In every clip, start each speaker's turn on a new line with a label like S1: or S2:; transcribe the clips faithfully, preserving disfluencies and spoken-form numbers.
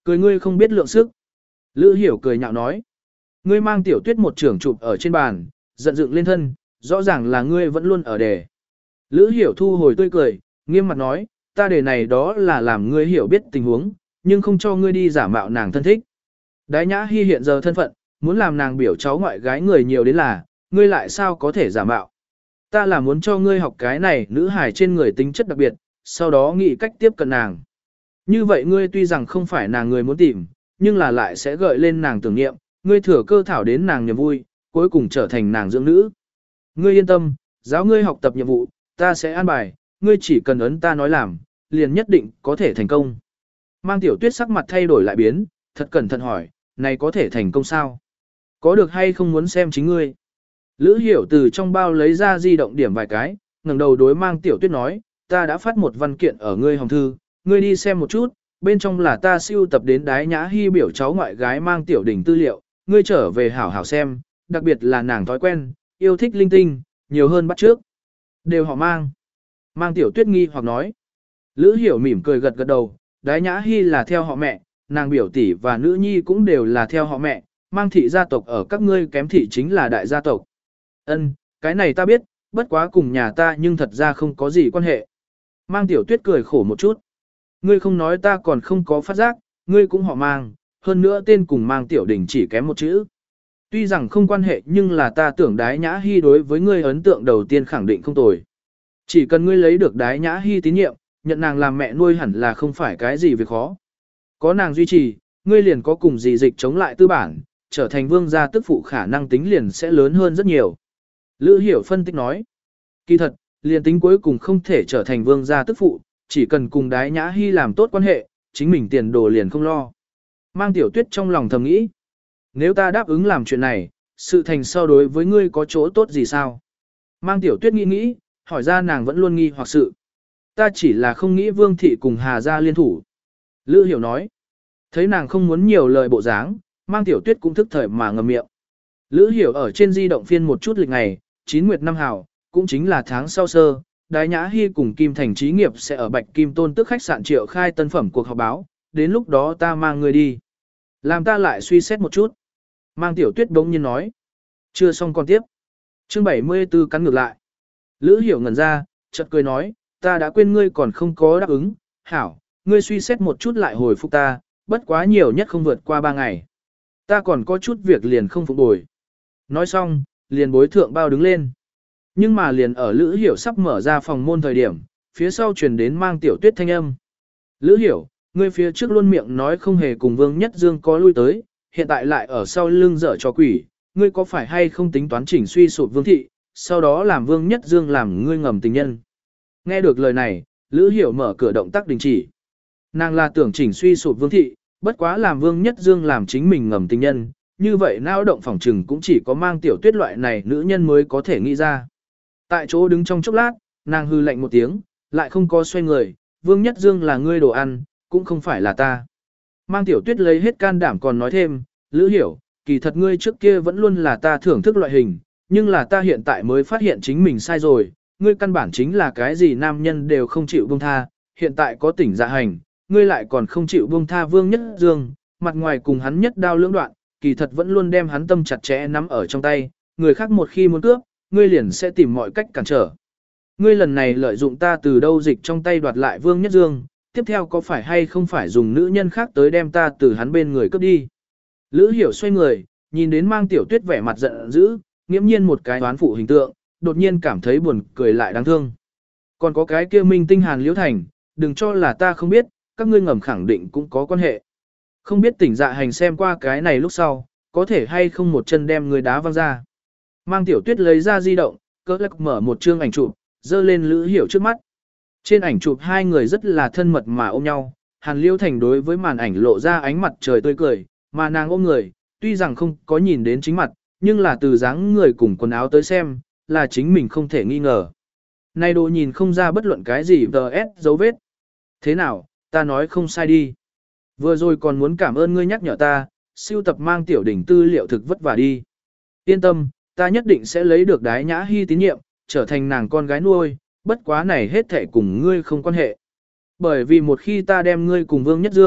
S1: Cười ngươi không biết lượng sức. Lữ Hiểu cười nhạo nói. Ngươi mang Tiểu Tuyết một trưởng chụp ở trên bàn, giận dựng lên thân, rõ ràng là ngươi vẫn luôn ở đề. Lữ Hiểu thu hồi tươi cười, nghiêm mặt nói, ta đề này đó là làm ngươi hiểu biết tình huống, nhưng không cho ngươi đi giả mạo nàng thân thích. Đái Nhã Hi hiện giờ thân phận, muốn làm nàng biểu cháu ngoại gái người nhiều đến là, ngươi lại sao có thể giả mạo. Ta là muốn cho ngươi học cái này nữ hài trên người tính chất đặc biệt, sau đó nghĩ cách tiếp cận nàng. Như vậy ngươi tuy rằng không phải nàng người muốn tìm, nhưng là lại sẽ gợi lên nàng tưởng niệm, ngươi thừa cơ thảo đến nàng niềm vui, cuối cùng trở thành nàng dưỡng nữ. Ngươi yên tâm, giáo ngươi học tập nhiệm vụ, ta sẽ an bài, ngươi chỉ cần ấn ta nói làm, liền nhất định có thể thành công. Mang Tiểu Tuyết sắc mặt thay đổi lại biến, thật cẩn thận hỏi, này có thể thành công sao? Có được hay không muốn xem chính ngươi? Lữ Hiểu từ trong bao lấy ra di động điểm vài cái, ngẩng đầu đối Mang Tiểu Tuyết nói, ta đã phát một văn kiện ở ngươi hồng thư, ngươi đi xem một chút, bên trong là ta siêu tập đến Đái Nhã Hi biểu cháu ngoại gái Mang Tiểu Đình tư liệu, ngươi trở về hảo hảo xem, đặc biệt là nàng thói quen, yêu thích linh tinh, nhiều hơn bắt trước. Đều họ Mang. Mang Tiểu Tuyết nghi hoặc nói. Lữ Hiểu mỉm cười gật gật đầu, Đái Nhã Hi là theo họ mẹ, nàng biểu tỷ và nữ nhi cũng đều là theo họ mẹ, Mang thị gia tộc ở các ngươi kém thị chính là đại gia tộc. Ân, cái này ta biết, bất quá cùng nhà ta nhưng thật ra không có gì quan hệ. Mang Tiểu Tuyết cười khổ một chút. Ngươi không nói ta còn không có phát giác, ngươi cũng họ Mang, hơn nữa tên cùng Mang Tiểu Đình chỉ kém một chữ. Tuy rằng không quan hệ nhưng là ta tưởng Đái Nhã Hi đối với ngươi ấn tượng đầu tiên khẳng định không tồi. Chỉ cần ngươi lấy được Đái Nhã Hi tín nhiệm, nhận nàng làm mẹ nuôi hẳn là không phải cái gì việc khó. Có nàng duy trì, ngươi liền có cùng gì dịch chống lại tư bản, trở thành vương gia tức phụ khả năng tính liền sẽ lớn hơn rất nhiều. Lữ Hiểu phân tích nói, kỳ thật, liền tính cuối cùng không thể trở thành vương gia tức phụ, chỉ cần cùng Đái Nhã Hi làm tốt quan hệ, chính mình tiền đồ liền không lo. Mang Tiểu Tuyết trong lòng thầm nghĩ, nếu ta đáp ứng làm chuyện này, sự thành sau đối với ngươi có chỗ tốt gì sao? Mang Tiểu Tuyết nghĩ nghĩ, hỏi ra nàng vẫn luôn nghi hoặc sự. Ta chỉ là không nghĩ Vương thị cùng Hà gia liên thủ. Lữ Hiểu nói, thấy nàng không muốn nhiều lời bộ dáng, Mang Tiểu Tuyết cũng thức thời mà ngậm miệng. Lữ Hiểu ở trên di động phiên một chút lịch ngày, chín nguyệt năm hào, cũng chính là tháng sau sơ, Đái Nhã Hi cùng Kim Thành Chí Nghiệp sẽ ở Bạch Kim Tôn Tức khách sạn triệu khai tân phẩm cuộc họp báo, đến lúc đó ta mang người đi. Làm ta lại suy xét một chút. Mang Tiểu Tuyết bỗng nhiên nói. Chưa xong còn tiếp. Chương bảy mươi tư cắn ngược lại. Lữ Hiểu ngẩn ra, chợt cười nói, ta đã quên ngươi còn không có đáp ứng, hảo, ngươi suy xét một chút lại hồi phục ta, bất quá nhiều nhất không vượt qua ba ngày. Ta còn có chút việc liền không phục bồi. Nói xong, liền bối thượng bao đứng lên. Nhưng mà liền ở Lữ Hiểu sắp mở ra phòng môn thời điểm, phía sau truyền đến Mang Tiểu Tuyết thanh âm. Lữ Hiểu, ngươi phía trước luôn miệng nói không hề cùng Vương Nhất Dương có lui tới, hiện tại lại ở sau lưng dở cho quỷ, ngươi có phải hay không tính toán chỉnh suy sụp Vương thị, sau đó làm Vương Nhất Dương làm ngươi ngầm tình nhân. Nghe được lời này, Lữ Hiểu mở cửa động tác đình chỉ. Nàng là tưởng chỉnh suy sụp Vương thị, bất quá làm Vương Nhất Dương làm chính mình ngầm tình nhân, như vậy não động phỏng trừng cũng chỉ có Mang Tiểu Tuyết loại này nữ nhân mới có thể nghĩ ra. Tại chỗ đứng trong chốc lát, nàng hư lạnh một tiếng, lại không có xoay người, Vương Nhất Dương là ngươi đồ ăn, cũng không phải là ta. Mang Tiểu Tuyết lấy hết can đảm còn nói thêm, Lữ Hiểu, kỳ thật ngươi trước kia vẫn luôn là ta thưởng thức loại hình, nhưng là ta hiện tại mới phát hiện chính mình sai rồi, ngươi căn bản chính là cái gì nam nhân đều không chịu buông tha, hiện tại có tỉnh dạ hành, ngươi lại còn không chịu buông tha Vương Nhất Dương, mặt ngoài cùng hắn nhất đao lưỡng đoạn, kỳ thật vẫn luôn đem hắn tâm chặt chẽ nắm ở trong tay, người khác một khi muốn cướp, ngươi liền sẽ tìm mọi cách cản trở. Ngươi lần này lợi dụng ta từ đâu dịch trong tay đoạt lại Vương Nhất Dương, tiếp theo có phải hay không phải dùng nữ nhân khác tới đem ta từ hắn bên người cướp đi. Lữ Hiểu xoay người, nhìn đến Mang Tiểu Tuyết vẻ mặt giận dữ, nghiễm nhiên một cái đoán phụ hình tượng, đột nhiên cảm thấy buồn cười lại đáng thương. Còn có cái kia Minh Tinh Hàn Liễu Thành, đừng cho là ta không biết, các ngươi ngầm khẳng định cũng có quan hệ. Không biết tỉnh dạ hành xem qua cái này lúc sau, có thể hay không một chân đem người đá văng ra. Mang Tiểu Tuyết lấy ra di động, cỡ lắc mở một chương ảnh chụp, dơ lên Lữ Hiểu trước mắt. Trên ảnh chụp hai người rất là thân mật mà ôm nhau, Hàn Liễu Thành đối với màn ảnh lộ ra ánh mặt trời tươi cười, mà nàng ôm người, tuy rằng không có nhìn đến chính mặt, nhưng là từ dáng người cùng quần áo tới xem, là chính mình không thể nghi ngờ. Này đồ nhìn không ra bất luận cái gì vê ét dấu vết. Thế nào, ta nói không sai đi. Vừa rồi còn muốn cảm ơn ngươi nhắc nhở ta, siêu tập Mang Tiểu Đình tư liệu thực vất vả đi. Yên tâm, ta nhất định sẽ lấy được Đái Nhã Hi tín nhiệm, trở thành nàng con gái nuôi, bất quá này hết thể cùng ngươi không quan hệ. Bởi vì một khi ta đem ngươi cùng Vương Nhất Dương,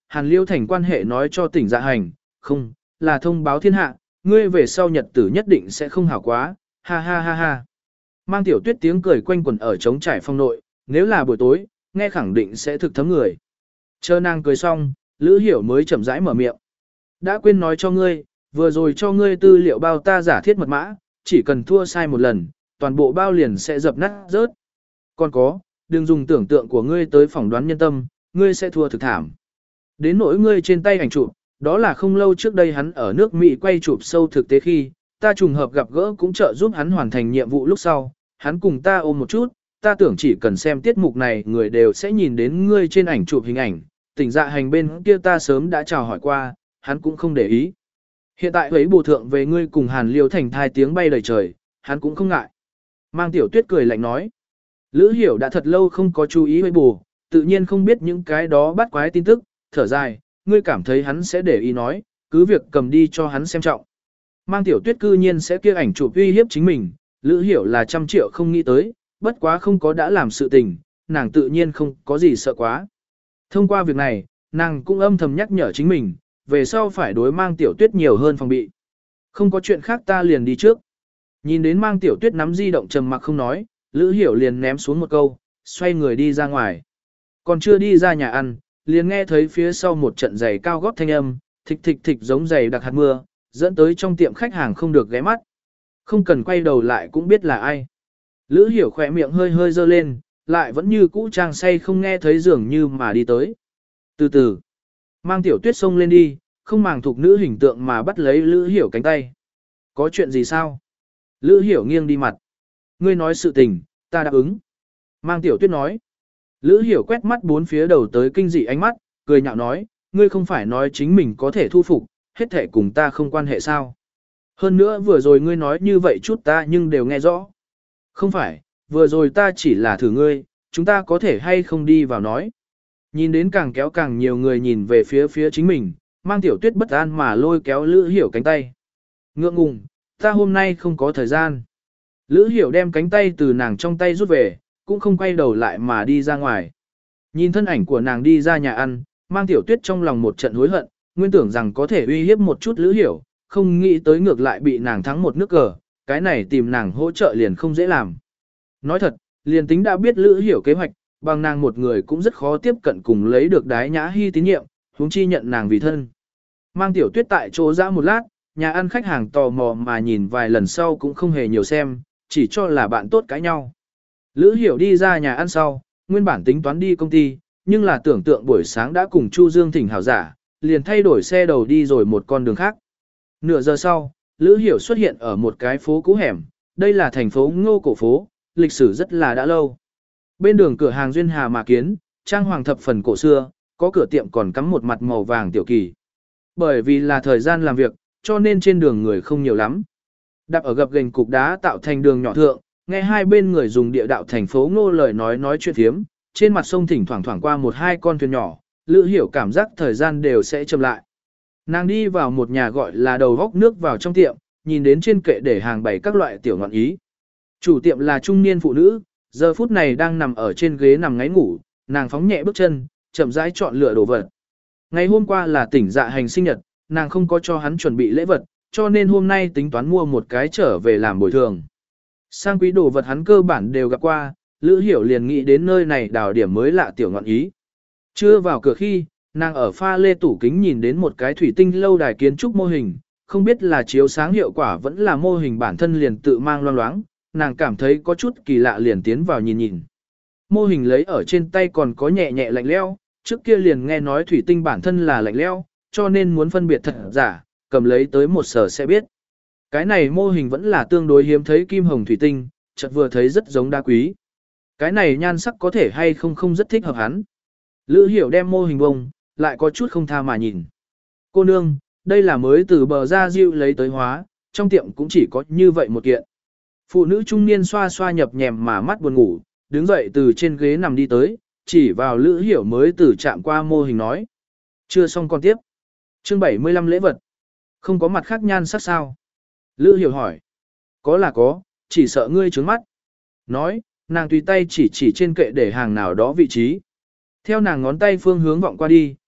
S1: Hàn Liêu Thành quan hệ nói cho tỉnh Dạ Hành, không, là thông báo thiên hạ, ngươi về sau nhật tử nhất định sẽ không hảo quá, ha ha ha ha. Mang Tiểu Tuyết tiếng cười quanh quẩn ở trống trải phong nội, nếu là buổi tối, nghe khẳng định sẽ thực thấm người. Chờ nàng cười xong, Lữ Hiểu mới chậm rãi mở miệng. Đã quên nói cho ngươi, vừa rồi cho ngươi tư liệu bao ta giả thiết mật mã, chỉ cần thua sai một lần, toàn bộ bao liền sẽ dập nát rớt. Còn có, đừng dùng tưởng tượng của ngươi tới phỏng đoán nhân tâm, ngươi sẽ thua thực thảm. Đến nỗi ngươi trên tay ảnh chụp, đó là không lâu trước đây hắn ở nước Mỹ quay chụp sâu thực tế khi, ta trùng hợp gặp gỡ cũng trợ giúp hắn hoàn thành nhiệm vụ lúc sau, hắn cùng ta ôm một chút, ta tưởng chỉ cần xem tiết mục này người đều sẽ nhìn đến ngươi trên ảnh chụp hình ảnh, tỉnh Dạ Hành bên kia ta sớm đã chào hỏi qua, hắn cũng không để ý. Hiện tại ấy bổ thượng về ngươi cùng Hàn Liêu Thành thai tiếng bay đầy trời, hắn cũng không ngại. Mang Tiểu Tuyết cười lạnh nói. Lữ Hiểu đã thật lâu không có chú ý với bù, tự nhiên không biết những cái đó bắt quái tin tức, thở dài, ngươi cảm thấy hắn sẽ để ý nói, cứ việc cầm đi cho hắn xem trọng. Mang Tiểu Tuyết cư nhiên sẽ kia ảnh chụp uy hiếp chính mình, Lữ Hiểu là trăm triệu không nghĩ tới, bất quá không có đã làm sự tình, nàng tự nhiên không có gì sợ quá. Thông qua việc này, nàng cũng âm thầm nhắc nhở chính mình, về sau phải đối Mang Tiểu Tuyết nhiều hơn phòng bị. Không có chuyện khác ta liền đi trước. Nhìn đến Mang Tiểu Tuyết nắm di động trầm mặc không nói, Lữ Hiểu liền ném xuống một câu, xoay người đi ra ngoài. Còn chưa đi ra nhà ăn, liền nghe thấy phía sau một trận giày cao gót thanh âm, thịch thịch thịch giống giày đặc hạt mưa, dẫn tới trong tiệm khách hàng không được ghé mắt. Không cần quay đầu lại cũng biết là ai. Lữ Hiểu khỏe miệng hơi hơi dơ lên, lại vẫn như cũ trang say không nghe thấy dường như mà đi tới. Từ từ, Mang Tiểu Tuyết xông lên đi, không màng thuộc nữ hình tượng mà bắt lấy Lữ Hiểu cánh tay. Có chuyện gì sao? Lữ Hiểu nghiêng đi mặt. Ngươi nói sự tình, ta đáp ứng. Mang Tiểu Tuyết nói. Lữ Hiểu quét mắt bốn phía đầu tới kinh dị ánh mắt, cười nhạo nói, ngươi không phải nói chính mình có thể thu phục, hết thể cùng ta không quan hệ sao. Hơn nữa vừa rồi ngươi nói như vậy chút ta nhưng đều nghe rõ. Không phải, vừa rồi ta chỉ là thử ngươi, chúng ta có thể hay không đi vào nói. Nhìn đến càng kéo càng nhiều người nhìn về phía phía chính mình, Mang Tiểu Tuyết bất an mà lôi kéo Lữ Hiểu cánh tay. Ngượng ngùng, ta hôm nay không có thời gian. Lữ Hiểu đem cánh tay từ nàng trong tay rút về, cũng không quay đầu lại mà đi ra ngoài. Nhìn thân ảnh của nàng đi ra nhà ăn, Mang Tiểu Tuyết trong lòng một trận hối hận, nguyên tưởng rằng có thể uy hiếp một chút Lữ Hiểu, không nghĩ tới ngược lại bị nàng thắng một nước cờ, cái này tìm nàng hỗ trợ liền không dễ làm. Nói thật, liền tính đã biết Lữ Hiểu kế hoạch, bằng nàng một người cũng rất khó tiếp cận cùng lấy được Đái Nhã Hi tín nhiệm, huống chi nhận nàng vì thân. Mang Tiểu Tuyết tại chỗ ra một lát, nhà ăn khách hàng tò mò mà nhìn vài lần sau cũng không hề nhiều xem, chỉ cho là bạn tốt cãi nhau. Lữ Hiểu đi ra nhà ăn sau, nguyên bản tính toán đi công ty, nhưng là tưởng tượng buổi sáng đã cùng Chu Dương thỉnh hảo giả, liền thay đổi xe đầu đi rồi một con đường khác. Nửa giờ sau, Lữ Hiểu xuất hiện ở một cái phố cũ hẻm, đây là thành phố Ngô Cổ phố, lịch sử rất là đã lâu. Bên đường cửa hàng duyên hà mà kiến, trang hoàng thập phần cổ xưa, có cửa tiệm còn cắm một mặt màu vàng tiểu kỳ. Bởi vì là thời gian làm việc, cho nên trên đường người không nhiều lắm. Đạp ở gập ghềnh cục đá tạo thành đường nhỏ thượng, nghe hai bên người dùng địa đạo thành phố Ngô lời nói nói chuyện thiếm, trên mặt sông thỉnh thoảng thoảng qua một hai con thuyền nhỏ, Lữ Hiểu cảm giác thời gian đều sẽ chậm lại. Nàng đi vào một nhà gọi là đầu góc nước vào trong tiệm, nhìn đến trên kệ để hàng bày các loại tiểu ngọn ý. Chủ tiệm là trung niên phụ nữ, giờ phút này đang nằm ở trên ghế nằm ngáy ngủ, nàng phóng nhẹ bước chân, chậm rãi chọn lựa đồ vật. Ngày hôm qua là tỉnh Dạ Hành sinh nhật, nàng không có cho hắn chuẩn bị lễ vật, cho nên hôm nay tính toán mua một cái trở về làm bồi thường. Sang quý đồ vật hắn cơ bản đều gặp qua, Lữ Hiểu liền nghĩ đến nơi này đào điểm mới lạ tiểu ngọn ý. Chưa vào cửa khi, nàng ở pha lê tủ kính nhìn đến một cái thủy tinh lâu đài kiến trúc mô hình, không biết là chiếu sáng hiệu quả vẫn là mô hình bản thân liền tự mang loang loáng, nàng cảm thấy có chút kỳ lạ liền tiến vào nhìn nhìn. Mô hình lấy ở trên tay còn có nhẹ nhẹ lạnh leo, trước kia liền nghe nói thủy tinh bản thân là lạnh leo, cho nên muốn phân biệt thật giả, cầm lấy tới một sở sẽ biết. Cái này mô hình vẫn là tương đối hiếm thấy kim hồng thủy tinh, chợt vừa thấy rất giống đá quý. Cái này nhan sắc có thể hay không không rất thích hợp hắn. Lữ Hiểu đem mô hình bông, lại có chút không tha mà nhìn. Cô nương, đây là mới từ bờ ra diệu lấy tới hóa, trong tiệm cũng chỉ có như vậy một kiện. Phụ nữ trung niên xoa xoa nhập nhèm mà mắt buồn ngủ, đứng dậy từ trên ghế nằm đi tới, chỉ vào Lữ Hiểu mới từ chạm qua mô hình nói. Chưa xong còn tiếp. Chương bảy mươi lăm lễ vật. Không có mặt khác nhan sắc sao? Lữ Hiểu hỏi. Có là có, chỉ sợ ngươi trướng mắt. Nói, nàng tùy tay chỉ chỉ trên kệ để hàng nào đó vị trí. Theo nàng ngón tay phương hướng vọng qua đi,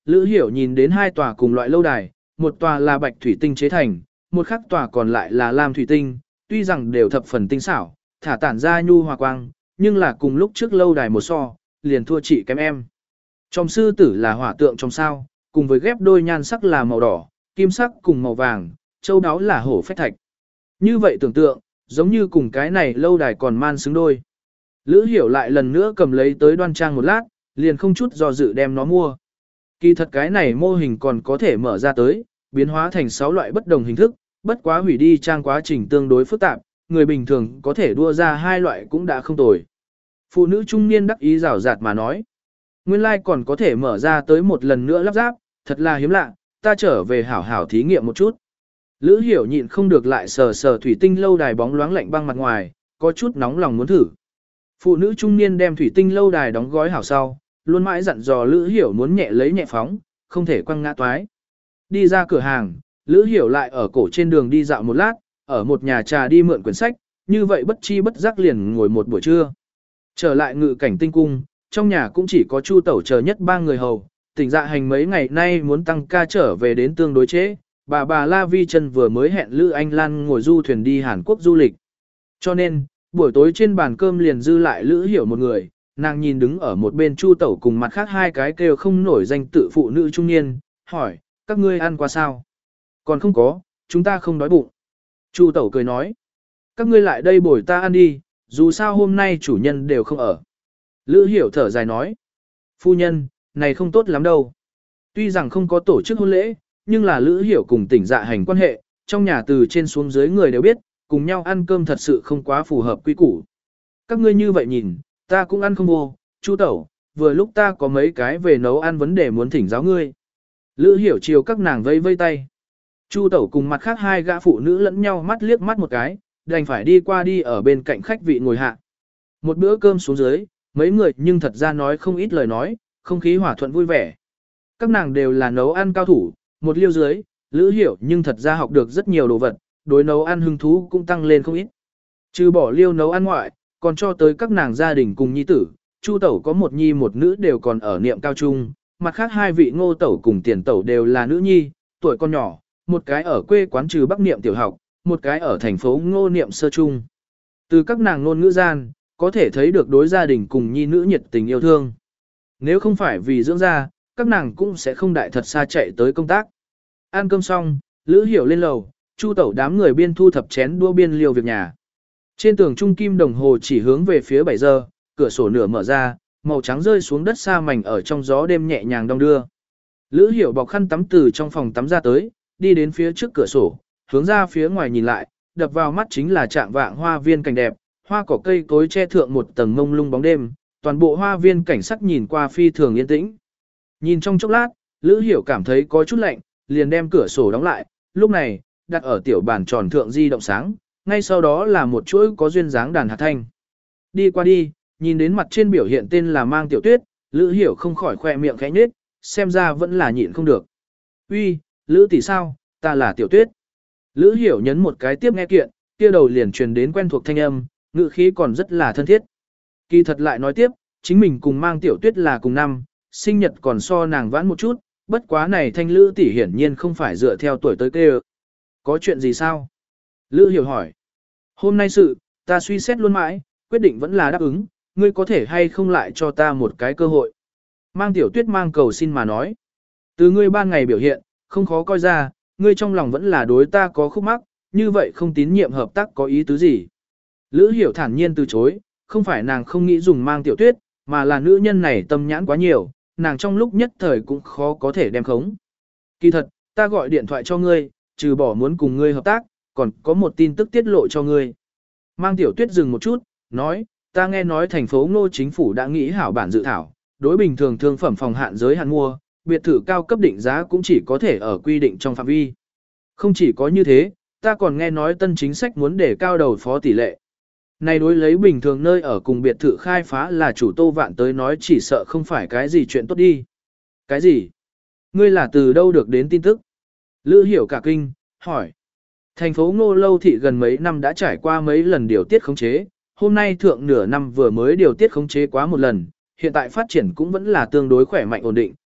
S1: Lữ Hiểu nhìn đến hai tòa cùng loại lâu đài, một tòa là bạch thủy tinh chế thành, một khác tòa còn lại là lam thủy tinh, tuy rằng đều thập phần tinh xảo, thả tản ra nhu hòa quang, nhưng là cùng lúc trước lâu đài một so, liền thua chị kém em. Trong sư tử là hỏa tượng trong sao, cùng với ghép đôi nhan sắc là màu đỏ, kim sắc cùng màu vàng, châu đáo là hổ phách thạch. Như vậy tưởng tượng, giống như cùng cái này lâu đài còn man xứng đôi. Lữ Hiểu lại lần nữa cầm lấy tới đoan trang một lát, liền không chút do dự đem nó mua. Kỳ thật cái này mô hình còn có thể mở ra tới, biến hóa thành sáu loại bất đồng hình thức, bất quá hủy đi trang quá trình tương đối phức tạp, người bình thường có thể đua ra hai loại cũng đã không tồi. Phụ nữ trung niên đắc ý rào rạt mà nói. Nguyên lai like còn có thể mở ra tới một lần nữa lắp ráp, thật là hiếm lạ, ta trở về hảo hảo thí nghiệm một chút. Lữ Hiểu nhịn không được lại sờ sờ thủy tinh lâu đài bóng loáng lạnh băng mặt ngoài, có chút nóng lòng muốn thử. Phụ nữ trung niên đem thủy tinh lâu đài đóng gói hảo sau, luôn mãi dặn dò Lữ Hiểu muốn nhẹ lấy nhẹ phóng, không thể quăng ngã toái. Đi ra cửa hàng, Lữ Hiểu lại ở cổ trên đường đi dạo một lát, ở một nhà trà đi mượn quyển sách, như vậy bất chi bất giác liền ngồi một buổi trưa. Trở lại ngự cảnh tinh cung, trong nhà cũng chỉ có Chu Tẩu chờ nhất ba người hầu, tỉnh dạ hành mấy ngày nay muốn tăng ca trở về đến tương đối chế, bà bà La Vi Trân vừa mới hẹn Lữ Anh Lan ngồi du thuyền đi Hàn Quốc du lịch. Cho nên, buổi tối trên bàn cơm liền dư lại Lữ Hiểu một người, nàng nhìn đứng ở một bên Chu Tẩu cùng mặt khác hai cái kêu không nổi danh tự phụ nữ trung niên, hỏi, các ngươi ăn qua sao? Còn không có, chúng ta không đói bụng. Chu Tẩu cười nói, các ngươi lại đây bồi ta ăn đi, dù sao hôm nay chủ nhân đều không ở. Lữ Hiểu thở dài nói, phu nhân, này không tốt lắm đâu. Tuy rằng không có tổ chức hôn lễ, nhưng là Lữ Hiểu cùng tỉnh dạ hành quan hệ, trong nhà từ trên xuống dưới người đều biết, cùng nhau ăn cơm thật sự không quá phù hợp quy củ. Các ngươi như vậy nhìn, ta cũng ăn không vô, Chu Tẩu, vừa lúc ta có mấy cái về nấu ăn vấn đề muốn thỉnh giáo ngươi. Lữ Hiểu chiều các nàng vây vây tay. Chu Tẩu cùng mặt khác hai gã phụ nữ lẫn nhau mắt liếc mắt một cái, đành phải đi qua đi ở bên cạnh khách vị ngồi hạ. Một bữa cơm xuống dưới, mấy người nhưng thật ra nói không ít lời nói, không khí hòa thuận vui vẻ. Các nàng đều là nấu ăn cao thủ, một liêu dưới, Lữ Hiểu nhưng thật ra học được rất nhiều đồ vật, đối nấu ăn hứng thú cũng tăng lên không ít. Trừ bỏ liêu nấu ăn ngoại, còn cho tới các nàng gia đình cùng nhi tử, Chu Tẩu có một nhi một nữ đều còn ở niệm cao trung, mặt khác hai vị Ngô Tẩu cùng Tiền Tẩu đều là nữ nhi, tuổi con nhỏ, một cái ở quê quán trừ Bắc niệm tiểu học, một cái ở thành phố Ngô niệm sơ trung. Từ các nàng ngôn ngữ gian, có thể thấy được đối gia đình cùng nhi nữ nhiệt tình yêu thương. Nếu không phải vì dưỡng gia, các nàng cũng sẽ không đại thật xa chạy tới công tác. Ăn cơm xong, Lữ Hiểu lên lầu, Chu Tẩu đám người biên thu thập chén đua biên liều việc nhà. Trên tường trung kim đồng hồ chỉ hướng về phía bảy giờ, cửa sổ nửa mở ra, màu trắng rơi xuống đất xa mảnh ở trong gió đêm nhẹ nhàng đong đưa. Lữ Hiểu bọc khăn tắm từ trong phòng tắm ra tới, đi đến phía trước cửa sổ, hướng ra phía ngoài nhìn lại, đập vào mắt chính là trạng vạng hoa viên cảnh đẹp, hoa cỏ cây cối che thượng một tầng mông lung bóng đêm, toàn bộ hoa viên cảnh sắc nhìn qua phi thường yên tĩnh. Nhìn trong chốc lát, Lữ Hiểu cảm thấy có chút lạnh, liền đem cửa sổ đóng lại, lúc này, đặt ở tiểu bàn tròn thượng di động sáng, ngay sau đó là một chuỗi có duyên dáng đàn hạt thanh. Đi qua đi, nhìn đến mặt trên biểu hiện tên là Mang Tiểu Tuyết, Lữ Hiểu không khỏi khoe miệng khẽ nhếch, xem ra vẫn là nhịn không được. Uy, Lữ tỷ sao, ta là Tiểu Tuyết. Lữ Hiểu nhấn một cái tiếp nghe kiện, kia đầu liền truyền đến quen thuộc thanh âm, ngữ khí còn rất là thân thiết. Kỳ thật lại nói tiếp, chính mình cùng Mang Tiểu Tuyết là cùng năm, sinh nhật còn so nàng vãn một chút, bất quá này thanh Lữ tỷ hiển nhiên không phải dựa theo tuổi tới kêu. Có chuyện gì sao? Lữ Hiểu hỏi. Hôm nay sự, ta suy xét luôn mãi, quyết định vẫn là đáp ứng, ngươi có thể hay không lại cho ta một cái cơ hội. Mang Tiểu Tuyết mang cầu xin mà nói. Từ ngươi ban ngày biểu hiện, không khó coi ra, ngươi trong lòng vẫn là đối ta có khúc mắc, như vậy không tín nhiệm hợp tác có ý tứ gì. Lữ Hiểu thản nhiên từ chối, không phải nàng không nghĩ dùng Mang Tiểu Tuyết, mà là nữ nhân này tâm nhãn quá nhiều, nàng trong lúc nhất thời cũng khó có thể đem khống. Kỳ thật, ta gọi điện thoại cho ngươi, trừ bỏ muốn cùng ngươi hợp tác, còn có một tin tức tiết lộ cho ngươi. Mang Tiểu Tuyết dừng một chút, nói, ta nghe nói thành phố Ngô chính phủ đã nghĩ hảo bản dự thảo, đối bình thường thương phẩm phòng hạn giới hạn mua, biệt thự cao cấp định giá cũng chỉ có thể ở quy định trong phạm vi. Không chỉ có như thế, ta còn nghe nói tân chính sách muốn để cao đầu phó tỷ lệ. Này đối lấy bình thường nơi ở cùng biệt thự khai phá là chủ Tô Vạn tới nói chỉ sợ không phải cái gì chuyện tốt đi. Cái gì? Ngươi là từ đâu được đến tin tức? Lữ Hiểu cả kinh, hỏi. Thành phố Ngô Lâu thị gần mấy năm đã trải qua mấy lần điều tiết khống chế, hôm nay thượng nửa năm vừa mới điều tiết khống chế quá một lần, hiện tại phát triển cũng vẫn là tương đối khỏe mạnh ổn định,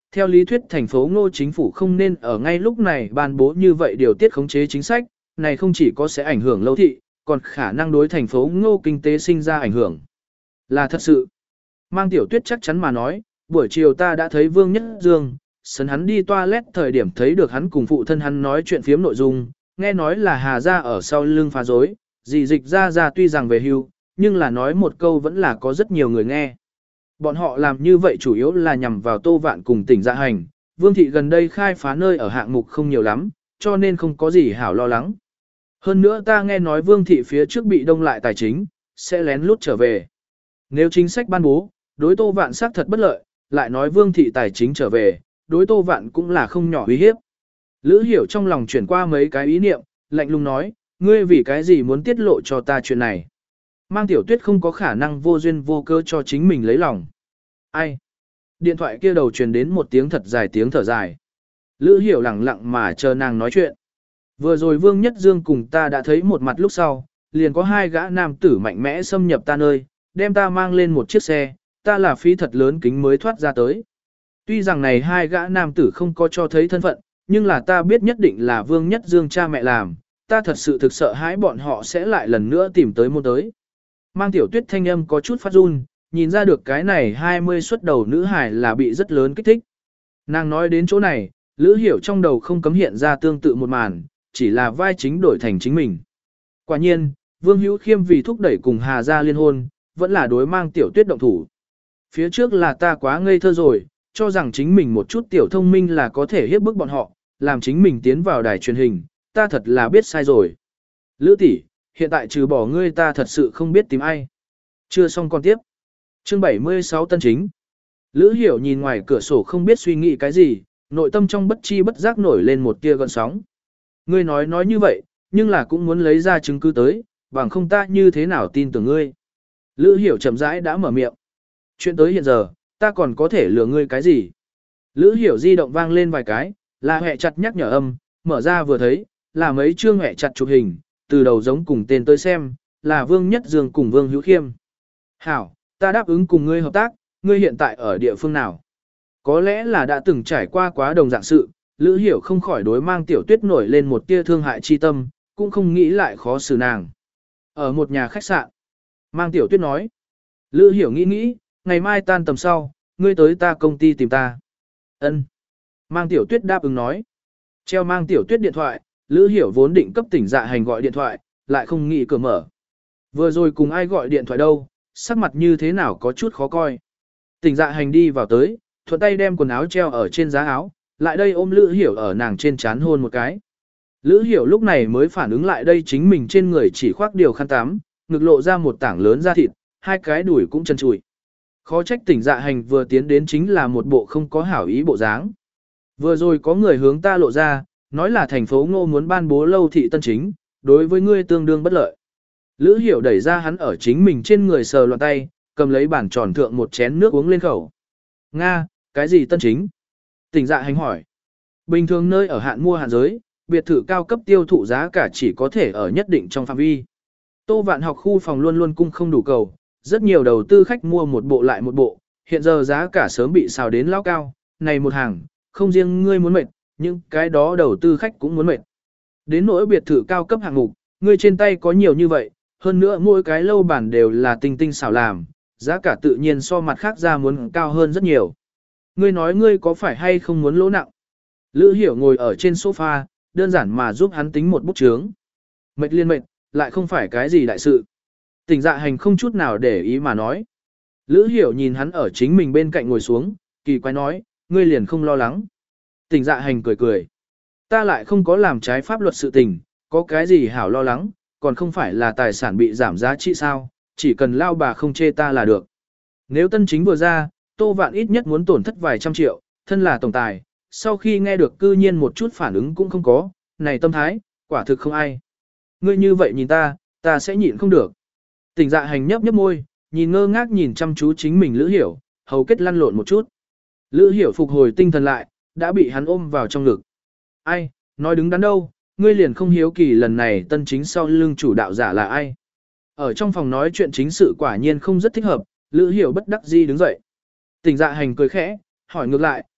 S1: theo lý thuyết thành phố Ngô chính phủ không nên ở ngay lúc này ban bố như vậy điều tiết khống chế chính sách, này không chỉ có sẽ ảnh hưởng lâu thị, còn khả năng đối thành phố Ngô kinh tế sinh ra ảnh hưởng. Là thật sự. Mang Tiểu Tuyết chắc chắn mà nói, buổi chiều ta đã thấy Vương Nhất Dương, sấn hắn đi toilet thời điểm thấy được hắn cùng phụ thân hắn nói chuyện phiếm nội dung, nghe nói là Hà Gia ở sau lưng phá rối, dì dịch ra ra tuy rằng về hưu, nhưng là nói một câu vẫn là có rất nhiều người nghe. Bọn họ làm như vậy chủ yếu là nhằm vào Tô Vạn cùng tỉnh Dạ Hành, Vương Thị gần đây khai phá nơi ở hạng mục không nhiều lắm, cho nên không có gì hảo lo lắng. Hơn nữa ta nghe nói Vương Thị phía trước bị đông lại tài chính, sẽ lén lút trở về. Nếu chính sách ban bố, đối Tô Vạn xác thật bất lợi, lại nói Vương Thị tài chính trở về, đối Tô Vạn cũng là không nhỏ uy hiếp. Lữ Hiểu trong lòng chuyển qua mấy cái ý niệm, lạnh lùng nói, ngươi vì cái gì muốn tiết lộ cho ta chuyện này. Mang Tiểu Tuyết không có khả năng vô duyên vô cơ cho chính mình lấy lòng. Ai? Điện thoại kia đầu truyền đến một tiếng thật dài tiếng thở dài. Lữ Hiểu lặng lặng mà chờ nàng nói chuyện. Vừa rồi Vương Nhất Dương cùng ta đã thấy một mặt lúc sau, liền có hai gã nam tử mạnh mẽ xâm nhập ta nơi, đem ta mang lên một chiếc xe, ta là phí thật lớn kính mới thoát ra tới. Tuy rằng này hai gã nam tử không có cho thấy thân phận, nhưng là ta biết nhất định là Vương Nhất Dương cha mẹ làm, ta thật sự thực sợ hãi bọn họ sẽ lại lần nữa tìm tới môn tới. Mang Tiểu Tuyết thanh âm có chút phát run, nhìn ra được cái này hai mươi xuất đầu nữ hài là bị rất lớn kích thích. Nàng nói đến chỗ này, Lữ Hiểu trong đầu không cấm hiện ra tương tự một màn, chỉ là vai chính đổi thành chính mình. Quả nhiên, Vương Hữu Khiêm vì thúc đẩy cùng Hà Gia liên hôn, vẫn là đối Mang Tiểu Tuyết động thủ. Phía trước là ta quá ngây thơ rồi, cho rằng chính mình một chút tiểu thông minh là có thể hiếp bức bọn họ, làm chính mình tiến vào đài truyền hình, ta thật là biết sai rồi. Lữ tỷ, hiện tại trừ bỏ ngươi ta thật sự không biết tìm ai. Chưa xong còn tiếp. Chương bảy mươi sáu Tân Chính. Lữ Hiểu nhìn ngoài cửa sổ không biết suy nghĩ cái gì, nội tâm trong bất chi bất giác nổi lên một tia gợn sóng. Ngươi nói nói như vậy, nhưng là cũng muốn lấy ra chứng cứ tới, bằng không ta như thế nào tin tưởng ngươi. Lữ Hiểu chậm rãi đã mở miệng. Chuyện tới hiện giờ, ta còn có thể lừa ngươi cái gì? Lữ Hiểu di động vang lên vài cái, là hẹ chặt nhắc nhở âm, mở ra vừa thấy, là mấy chương hẹ chặt chụp hình, từ đầu giống cùng tên tới xem, là Vương Nhất Dương cùng Vương Hữu Khiêm. Hảo, ta đáp ứng cùng ngươi hợp tác, ngươi hiện tại ở địa phương nào? Có lẽ là đã từng trải qua quá đồng dạng sự, Lữ Hiểu không khỏi đối Mang Tiểu Tuyết nổi lên một tia thương hại chi tâm, cũng không nghĩ lại khó xử nàng. Ở một nhà khách sạn, Mang Tiểu Tuyết nói. Lữ Hiểu nghĩ nghĩ, ngày mai tan tầm sau, ngươi tới ta công ty tìm ta. Ân. Mang Tiểu Tuyết đáp ứng nói. Treo Mang Tiểu Tuyết điện thoại, Lữ Hiểu vốn định cấp tỉnh Dạ Hành gọi điện thoại, lại không nghĩ cửa mở. Vừa rồi cùng ai gọi điện thoại đâu, sắc mặt như thế nào có chút khó coi. Tỉnh Dạ Hành đi vào tới, thuận tay đem quần áo treo ở trên giá áo, lại đây ôm Lữ Hiểu ở nàng trên trán hôn một cái. Lữ Hiểu lúc này mới phản ứng lại đây chính mình trên người chỉ khoác điều khăn tắm, ngực lộ ra một tảng lớn da thịt, hai cái đùi cũng chân chùi. Khó trách tỉnh Dạ Hành vừa tiến đến chính là một bộ không có hảo ý bộ dáng. Vừa rồi có người hướng ta lộ ra, nói là thành phố Ngô muốn ban bố lâu thị tân chính, đối với ngươi tương đương bất lợi. Lữ Hiểu đẩy ra hắn ở chính mình trên người sờ loạn tay, cầm lấy bản tròn thượng một chén nước uống lên khẩu. Nga, cái gì tân chính? Tỉnh Dạ Hành hỏi. Bình thường nơi ở hạn mua hạn giới, biệt thự cao cấp tiêu thụ giá cả chỉ có thể ở nhất định trong phạm vi. Tô Vạn học khu phòng luôn luôn cung không đủ cầu, rất nhiều đầu tư khách mua một bộ lại một bộ, hiện giờ giá cả sớm bị xào đến lao cao, này một hàng, không riêng ngươi muốn mệt, nhưng cái đó đầu tư khách cũng muốn mệt. Đến nỗi biệt thự cao cấp hạng mục, ngươi trên tay có nhiều như vậy, hơn nữa mỗi cái lâu bản đều là tinh tinh xảo làm, giá cả tự nhiên so mặt khác ra muốn cao hơn rất nhiều. Ngươi nói ngươi có phải hay không muốn lỗ nặng? Lữ Hiểu ngồi ở trên sofa, đơn giản mà giúp hắn tính một bút chướng. Mệt liên mệt, lại không phải cái gì đại sự. Tỉnh Dạ Hành không chút nào để ý mà nói. Lữ Hiểu nhìn hắn ở chính mình bên cạnh ngồi xuống, kỳ quái nói, ngươi liền không lo lắng. Tỉnh Dạ Hành cười cười. Ta lại không có làm trái pháp luật sự tình, có cái gì hảo lo lắng, còn không phải là tài sản bị giảm giá trị sao, chỉ cần lao bà không chê ta là được. Nếu tân chính vừa ra, Tô Vạn ít nhất muốn tổn thất vài trăm triệu, thân là tổng tài, sau khi nghe được cư nhiên một chút phản ứng cũng không có, này tâm thái, quả thực không ai. Ngươi như vậy nhìn ta, ta sẽ nhịn không được. Tỉnh Dạ Hành nhấp nhấp môi, nhìn ngơ ngác nhìn chăm chú chính mình Lữ Hiểu, hầu kết lăn lộn một chút. Lữ Hiểu phục hồi tinh thần lại, đã bị hắn ôm vào trong ngực. Ai, nói đứng đắn đâu, ngươi liền không hiếu kỳ lần này tân chính sau lưng chủ đạo giả là ai. Ở trong phòng nói chuyện chính sự quả nhiên không rất thích hợp, Lữ Hiểu bất đắc dĩ đứng dậy. Tỉnh Dạ Hành cười khẽ, hỏi ngược lại,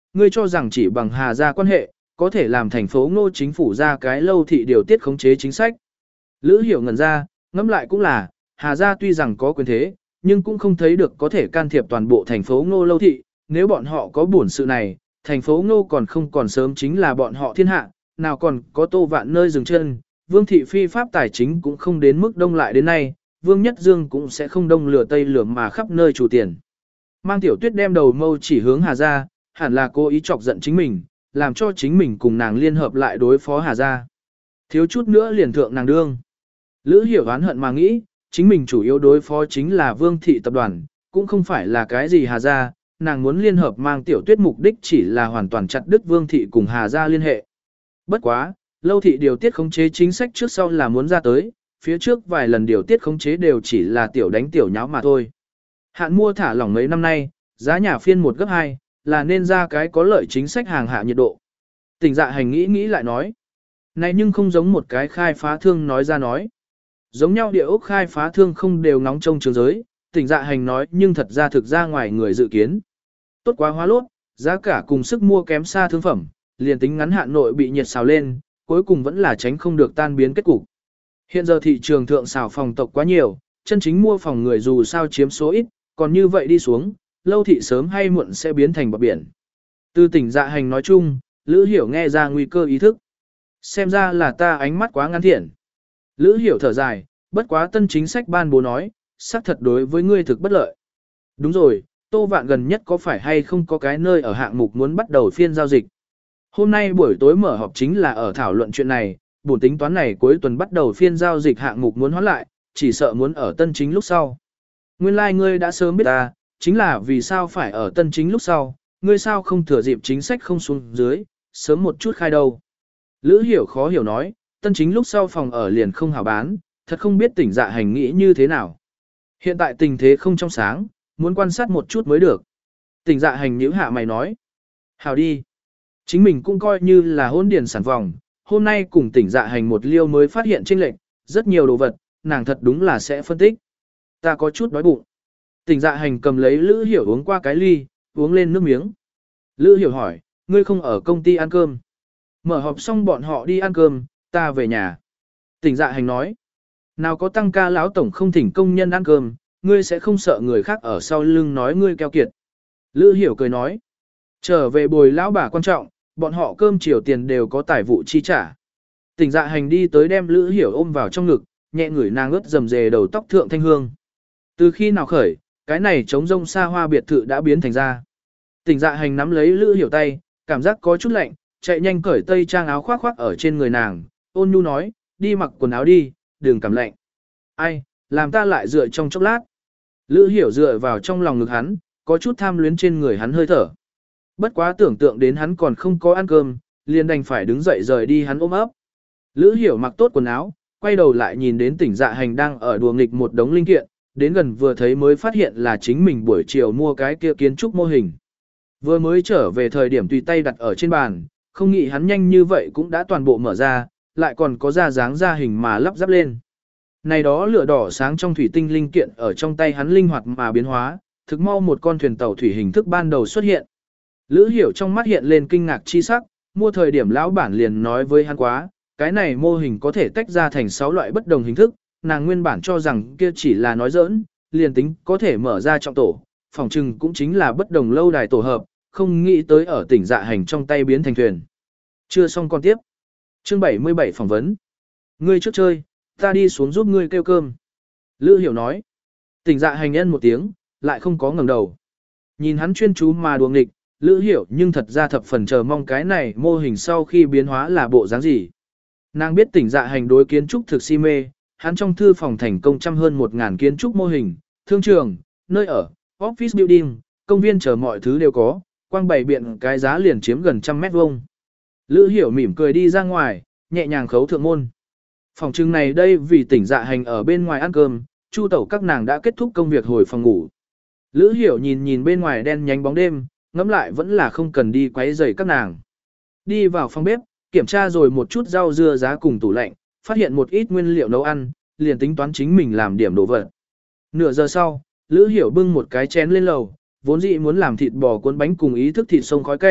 S1: ngươi cho rằng chỉ bằng Hà gia quan hệ, có thể làm thành phố Ngô chính phủ ra cái lâu thị điều tiết khống chế chính sách. Lữ Hiểu ngẩn ra, ngẫm lại cũng là, Hà gia tuy rằng có quyền thế, nhưng cũng không thấy được có thể can thiệp toàn bộ thành phố Ngô lâu thị, nếu bọn họ có buồn sự này, thành phố Ngô còn không còn sớm chính là bọn họ thiên hạ, nào còn có Tô Vạn nơi dừng chân, Vương thị phi pháp tài chính cũng không đến mức đông lại đến nay, Vương Nhất Dương cũng sẽ không đông lửa tây lửa mà khắp nơi chủ tiền. Mang Tiểu Tuyết đem đầu mâu chỉ hướng Hà gia, hẳn là cố ý chọc giận chính mình, làm cho chính mình cùng nàng liên hợp lại đối phó Hà gia. Thiếu chút nữa liền thượng nàng đương. Lữ Hiểu oán hận mà nghĩ, chính mình chủ yếu đối phó chính là Vương thị tập đoàn, cũng không phải là cái gì Hà gia, nàng muốn liên hợp Mang Tiểu Tuyết mục đích chỉ là hoàn toàn chặt đứt Vương thị cùng Hà gia liên hệ. Bất quá, lâu thị điều tiết khống chế chính sách trước sau là muốn ra tới, phía trước vài lần điều tiết khống chế đều chỉ là tiểu đánh tiểu nháo mà thôi. Hạn mua thả lỏng mấy năm nay, giá nhà phiên một gấp hai, là nên ra cái có lợi chính sách hàng hạ nhiệt độ. Tỉnh Dạ Hành nghĩ nghĩ lại nói. Này nhưng không giống một cái khai phá thương nói ra nói. Giống nhau địa ốc khai phá thương không đều ngóng trông trường giới, Tỉnh Dạ Hành nói nhưng thật ra thực ra ngoài người dự kiến. Tốt quá hóa lốt, giá cả cùng sức mua kém xa thương phẩm, liền tính ngắn hạn nội bị nhiệt xào lên, cuối cùng vẫn là tránh không được tan biến kết cục. Hiện giờ thị trường thượng xào phòng tộc quá nhiều, chân chính mua phòng người dù sao chiếm số ít, còn như vậy đi xuống, lâu thị sớm hay muộn sẽ biến thành bờ biển. Từ Tỉnh Dạ Hành nói chung, Lữ Hiểu nghe ra nguy cơ ý thức. Xem ra là ta ánh mắt quá ngắn thiện. Lữ Hiểu thở dài, bất quá tân chính sách ban bố nói, xác thật đối với ngươi thực bất lợi. Đúng rồi, Tô Vạn gần nhất có phải hay không có cái nơi ở hạng mục muốn bắt đầu phiên giao dịch. Hôm nay buổi tối mở họp chính là ở thảo luận chuyện này, bổn tính toán này cuối tuần bắt đầu phiên giao dịch hạng mục muốn hoãn lại, chỉ sợ muốn ở tân chính lúc sau. Nguyên lai like ngươi đã sớm biết ta, chính là vì sao phải ở tân chính lúc sau, ngươi sao không thừa dịp chính sách không xuống dưới, sớm một chút khai đầu. Lữ Hiểu khó hiểu nói, tân chính lúc sau phòng ở liền không hảo bán, thật không biết Tỉnh Dạ Hành nghĩ như thế nào. Hiện tại tình thế không trong sáng, muốn quan sát một chút mới được. Tỉnh Dạ Hành nhíu hạ mày nói, hảo đi. Chính mình cũng coi như là hôn điền sản vòng, hôm nay cùng Tỉnh Dạ Hành một liêu mới phát hiện chênh lệch, rất nhiều đồ vật, nàng thật đúng là sẽ phân tích. Ta có chút đói bụng. Tỉnh Dạ Hành cầm lấy Lữ Hiểu uống qua cái ly, uống lên nước miếng. Lữ Hiểu hỏi, ngươi không ở công ty ăn cơm. Mở họp xong bọn họ đi ăn cơm, ta về nhà. Tỉnh Dạ Hành nói, nào có tăng ca lão tổng không thỉnh công nhân ăn cơm, ngươi sẽ không sợ người khác ở sau lưng nói ngươi keo kiệt. Lữ Hiểu cười nói, trở về bồi lão bà quan trọng, bọn họ cơm chiều tiền đều có tài vụ chi trả. Tỉnh Dạ Hành đi tới đem Lữ Hiểu ôm vào trong ngực, nhẹ ngửi nàng ướt rầm rề đầu tóc thượng thanh hương. Từ khi nào khởi, cái này trống rông xa hoa biệt thự đã biến thành ra. Tỉnh Dạ Hành nắm lấy Lữ Hiểu tay, cảm giác có chút lạnh, chạy nhanh cởi tây trang áo khoác khoác ở trên người nàng, ôn nhu nói, đi mặc quần áo đi, đừng cảm lạnh. Ai, làm ta lại dựa trong chốc lát. Lữ Hiểu dựa vào trong lòng ngực hắn, có chút tham luyến trên người hắn hơi thở. Bất quá tưởng tượng đến hắn còn không có ăn cơm, liền đành phải đứng dậy rời đi hắn ôm ấp. Lữ Hiểu mặc tốt quần áo, quay đầu lại nhìn đến Tỉnh Dạ Hành đang ở đùa nghịch một đống linh kiện, đến gần vừa thấy mới phát hiện là chính mình buổi chiều mua cái kia kiến trúc mô hình. Vừa mới trở về thời điểm tùy tay đặt ở trên bàn, không nghĩ hắn nhanh như vậy cũng đã toàn bộ mở ra, lại còn có ra dáng ra hình mà lắp ráp lên. Này đó lửa đỏ sáng trong thủy tinh linh kiện ở trong tay hắn linh hoạt mà biến hóa, thực mau một con thuyền tàu thủy hình thức ban đầu xuất hiện. Lữ Hiểu trong mắt hiện lên kinh ngạc chi sắc, mua thời điểm lão bản liền nói với hắn quá, cái này mô hình có thể tách ra thành sáu loại bất đồng hình thức, nàng nguyên bản cho rằng kia chỉ là nói giỡn, liền tính có thể mở ra trọng tổ, phòng trừng cũng chính là bất đồng lâu đài tổ hợp, không nghĩ tới ở Tỉnh Dạ Hành trong tay biến thành thuyền. Chưa xong con tiếp. Chương bảy mươi bảy phỏng vấn. Ngươi trước chơi, ta đi xuống giúp ngươi kêu cơm. Lữ Hiểu nói. Tỉnh Dạ Hành nhân một tiếng, lại không có ngẩng đầu. Nhìn hắn chuyên chú mà đùa nghịch, Lữ Hiểu nhưng thật ra thập phần chờ mong cái này mô hình sau khi biến hóa là bộ dáng gì. Nàng biết Tỉnh Dạ Hành đối kiến trúc thực si mê, hắn trong thư phòng thành công trăm hơn một ngàn kiến trúc mô hình, thương trường, nơi ở, office building, công viên chờ mọi thứ đều có, quang bày biện cái giá liền chiếm gần trăm mét vuông. Lữ Hiểu mỉm cười đi ra ngoài, nhẹ nhàng khấu thượng môn. Phòng trưng này đây vì Tỉnh Dạ Hành ở bên ngoài ăn cơm, Chu tẩu các nàng đã kết thúc công việc hồi phòng ngủ. Lữ Hiểu nhìn nhìn bên ngoài đen nhánh bóng đêm, ngẫm lại vẫn là không cần đi quấy rầy các nàng. Đi vào phòng bếp, kiểm tra rồi một chút rau dưa giá cùng tủ lạnh, phát hiện một ít nguyên liệu nấu ăn, liền tính toán chính mình làm điểm đồ vật. Nửa giờ sau, Lữ Hiểu bưng một cái chén lên lầu, vốn dĩ muốn làm thịt bò cuốn bánh cùng ý thức thịt sông khói canh,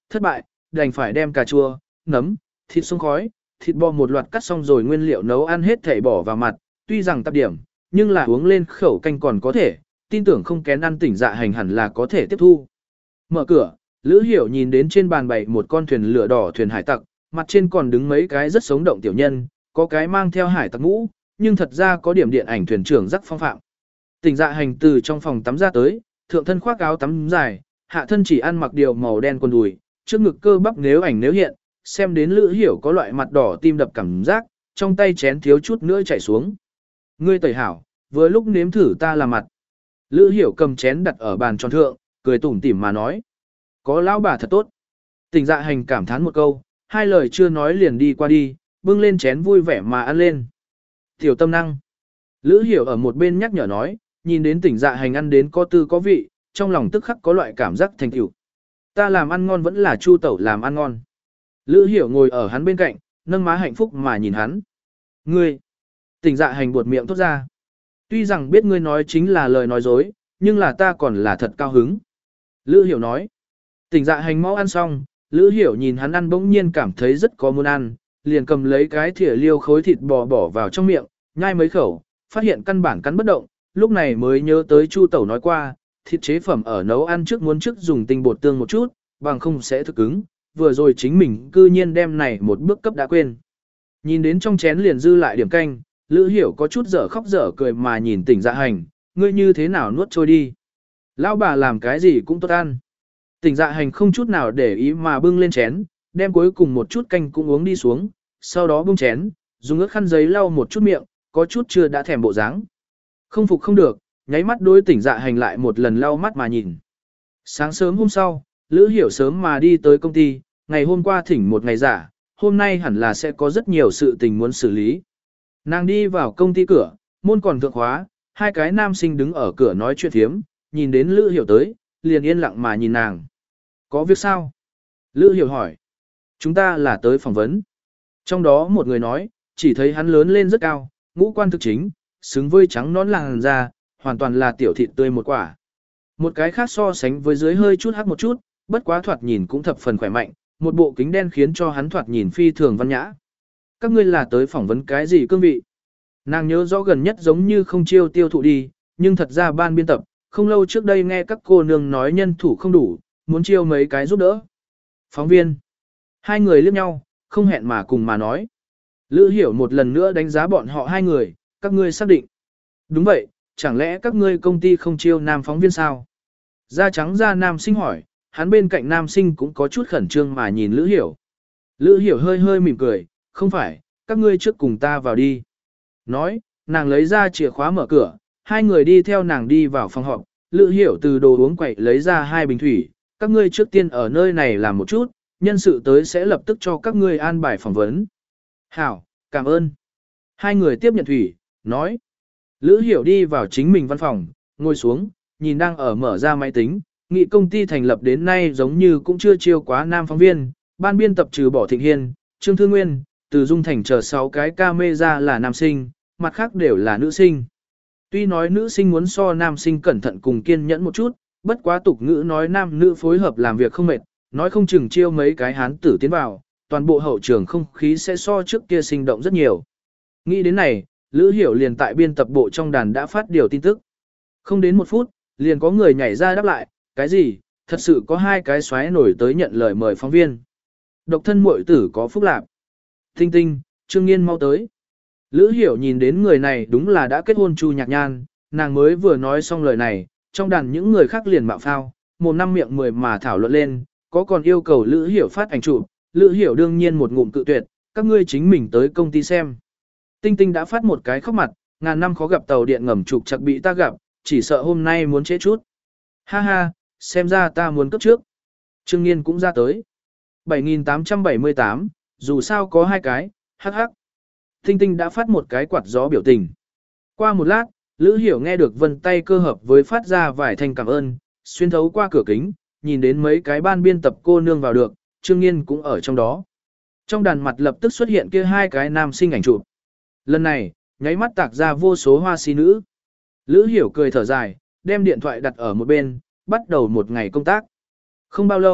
S1: thất bại, đành phải đem cà chua, nấm, thịt sông khói, thịt bò một loạt cắt xong rồi nguyên liệu nấu ăn hết thảy bỏ vào mặt, tuy rằng tạp điểm, nhưng là uống lên khẩu canh còn có thể, tin tưởng không kén ăn tỉnh dạ hành hẳn là có thể tiếp thu. Mở cửa, Lữ Hiểu nhìn đến trên bàn bày một con thuyền lửa đỏ thuyền hải tặc, mặt trên còn đứng mấy cái rất sống động tiểu nhân, có cái mang theo hải tặc mũ, nhưng thật ra có điểm điện ảnh thuyền trưởng rắc phong phạm. Tỉnh dạ hành từ trong phòng tắm ra tới, thượng thân khoác áo tắm dài, hạ thân chỉ ăn mặc điều màu đen quần đùi, trước ngực cơ bắp nếu ảnh nếu hiện, xem đến Lữ Hiểu có loại mặt đỏ tim đập cảm giác, trong tay chén thiếu chút nữa chảy xuống. Ngươi tẩy hảo, vừa lúc nếm thử ta làm mặt. Lữ Hiểu cầm chén đặt ở bàn tròn thượng, cười tủm tỉm mà nói. Có lão bà thật tốt. Tỉnh dạ hành cảm thán một câu, hai lời chưa nói liền đi qua đi, bưng lên chén vui vẻ mà ăn lên. Tiểu tâm năng. Lữ Hiểu ở một bên nhắc nhở nói, nhìn đến tỉnh dạ hành ăn đến có tư có vị, trong lòng tức khắc có loại cảm giác thành tựu. Ta làm ăn ngon vẫn là Chu tẩu làm ăn ngon. Lữ Hiểu ngồi ở hắn bên cạnh, nâng má hạnh phúc mà nhìn hắn. Ngươi. Tỉnh dạ hành buột miệng thốt ra. Tuy rằng biết ngươi nói chính là lời nói dối, nhưng là ta còn là thật cao hứng. Lữ Hiểu nói. Tỉnh dạ hành mau ăn xong, Lữ Hiểu nhìn hắn ăn bỗng nhiên cảm thấy rất có muốn ăn, liền cầm lấy cái thìa liêu khối thịt bò bỏ vào trong miệng, nhai mấy khẩu, phát hiện căn bản cắn bất động, lúc này mới nhớ tới Chu tẩu nói qua, thịt chế phẩm ở nấu ăn trước muốn trước dùng tinh bột tương một chút, bằng không sẽ thực cứng, vừa rồi chính mình cư nhiên đem này một bước cấp đã quên. Nhìn đến trong chén liền dư lại điểm canh, Lữ Hiểu có chút dở khóc dở cười mà nhìn tỉnh dạ hành, ngươi như thế nào nuốt trôi đi. Lão bà làm cái gì cũng tốt ăn. Tỉnh dạ hành không chút nào để ý mà bưng lên chén, đem cuối cùng một chút canh cũng uống đi xuống, sau đó bưng chén, dùng ướt khăn giấy lau một chút miệng, có chút chưa đã thèm bộ dáng. Không phục không được, nháy mắt đối tỉnh dạ hành lại một lần lau mắt mà nhìn. Sáng sớm hôm sau, Lữ Hiểu sớm mà đi tới công ty, ngày hôm qua thỉnh một ngày giả, hôm nay hẳn là sẽ có rất nhiều sự tình muốn xử lý. Nàng đi vào công ty cửa, môn còn thượng khóa, hai cái nam sinh đứng ở cửa nói chuyện thiếm, nhìn đến Lữ Hiểu tới, liền yên lặng mà nhìn nàng. Có việc sao? Lữ Hiểu hỏi. Chúng ta là tới phỏng vấn. Trong đó một người nói, chỉ thấy hắn lớn lên rất cao, ngũ quan thực chính, xứng với trắng nón làn da, hoàn toàn là tiểu thịt tươi một quả. Một cái khác so sánh với dưới hơi chút hắc một chút, bất quá thoạt nhìn cũng thập phần khỏe mạnh, một bộ kính đen khiến cho hắn thoạt nhìn phi thường văn nhã. Các ngươi là tới phỏng vấn cái gì cương vị? Nàng nhớ rõ gần nhất giống như không chiêu tiêu thụ đi, nhưng thật ra ban biên tập, không lâu trước đây nghe các cô nương nói nhân thủ không đủ, muốn chiêu mấy cái giúp đỡ. Phóng viên. Hai người liếc nhau, không hẹn mà cùng mà nói. Lữ Hiểu một lần nữa đánh giá bọn họ hai người, các ngươi xác định. Đúng vậy, chẳng lẽ các ngươi công ty không chiêu nam phóng viên sao? Da trắng da nam sinh hỏi, hắn bên cạnh nam sinh cũng có chút khẩn trương mà nhìn Lữ Hiểu. Lữ Hiểu hơi hơi mỉm cười, không phải, các ngươi trước cùng ta vào đi. Nói, nàng lấy ra chìa khóa mở cửa, hai người đi theo nàng đi vào phòng họp. Lữ Hiểu từ đồ uống quậy lấy ra hai bình thủy, các ngươi trước tiên ở nơi này làm một chút, nhân sự tới sẽ lập tức cho các ngươi an bài phỏng vấn. Hảo, cảm ơn. Hai người tiếp nhận thủy, nói. Lữ Hiểu đi vào chính mình văn phòng, ngồi xuống, nhìn đang ở mở ra máy tính, nghị công ty thành lập đến nay giống như cũng chưa chiêu quá nam phóng viên, ban biên tập trừ bỏ Thịnh Hiên, Trương Thư Nguyên, từ Dung Thành chờ sáu cái camera là nam sinh, mặt khác đều là nữ sinh. Tuy nói nữ sinh muốn so nam sinh cẩn thận cùng kiên nhẫn một chút, bất quá tục ngữ nói nam nữ phối hợp làm việc không mệt, nói không chừng chiêu mấy cái hán tử tiến vào, toàn bộ hậu trường không khí sẽ so trước kia sinh động rất nhiều. Nghĩ đến này, Lữ Hiểu liền tại biên tập bộ trong đàn đã phát điều tin tức. Không đến một phút, liền có người nhảy ra đáp lại, cái gì, thật sự có hai cái xoáy nổi tới nhận lời mời phóng viên. Độc thân muội tử có phúc lạc. Tinh Tinh, Trương Nghiên mau tới. Lữ Hiểu nhìn đến người này đúng là đã kết hôn Chu Nhạc Nhan, nàng mới vừa nói xong lời này, trong đàn những người khác liền mạo phao, mồm năm miệng mười mà thảo luận lên, có còn yêu cầu Lữ Hiểu phát ảnh chụp, Lữ Hiểu đương nhiên một ngụm cự tuyệt, các ngươi chính mình tới công ty xem. Tinh Tinh đã phát một cái khóc mặt, ngàn năm khó gặp tàu điện ngầm trục chặt bị ta gặp, chỉ sợ hôm nay muốn chế chút. Ha ha, xem ra ta muốn cấp trước. Trương Nghiên cũng ra tới. bảy nghìn tám trăm bảy mươi tám, dù sao có hai cái, hắc hắc. Tinh Tinh đã phát một cái quạt gió biểu tình. Qua một lát, Lữ Hiểu nghe được vân tay cơ hợp với phát ra vài thanh cảm ơn, xuyên thấu qua cửa kính, nhìn đến mấy cái ban biên tập cô nương vào được, Trương Nghiên cũng ở trong đó. Trong đàn mặt lập tức xuất hiện kia hai cái nam sinh ảnh chụp. Lần này, nháy mắt tạc ra vô số hoa si nữ. Lữ Hiểu cười thở dài, đem điện thoại đặt ở một bên, bắt đầu một ngày công tác. Không bao lâu,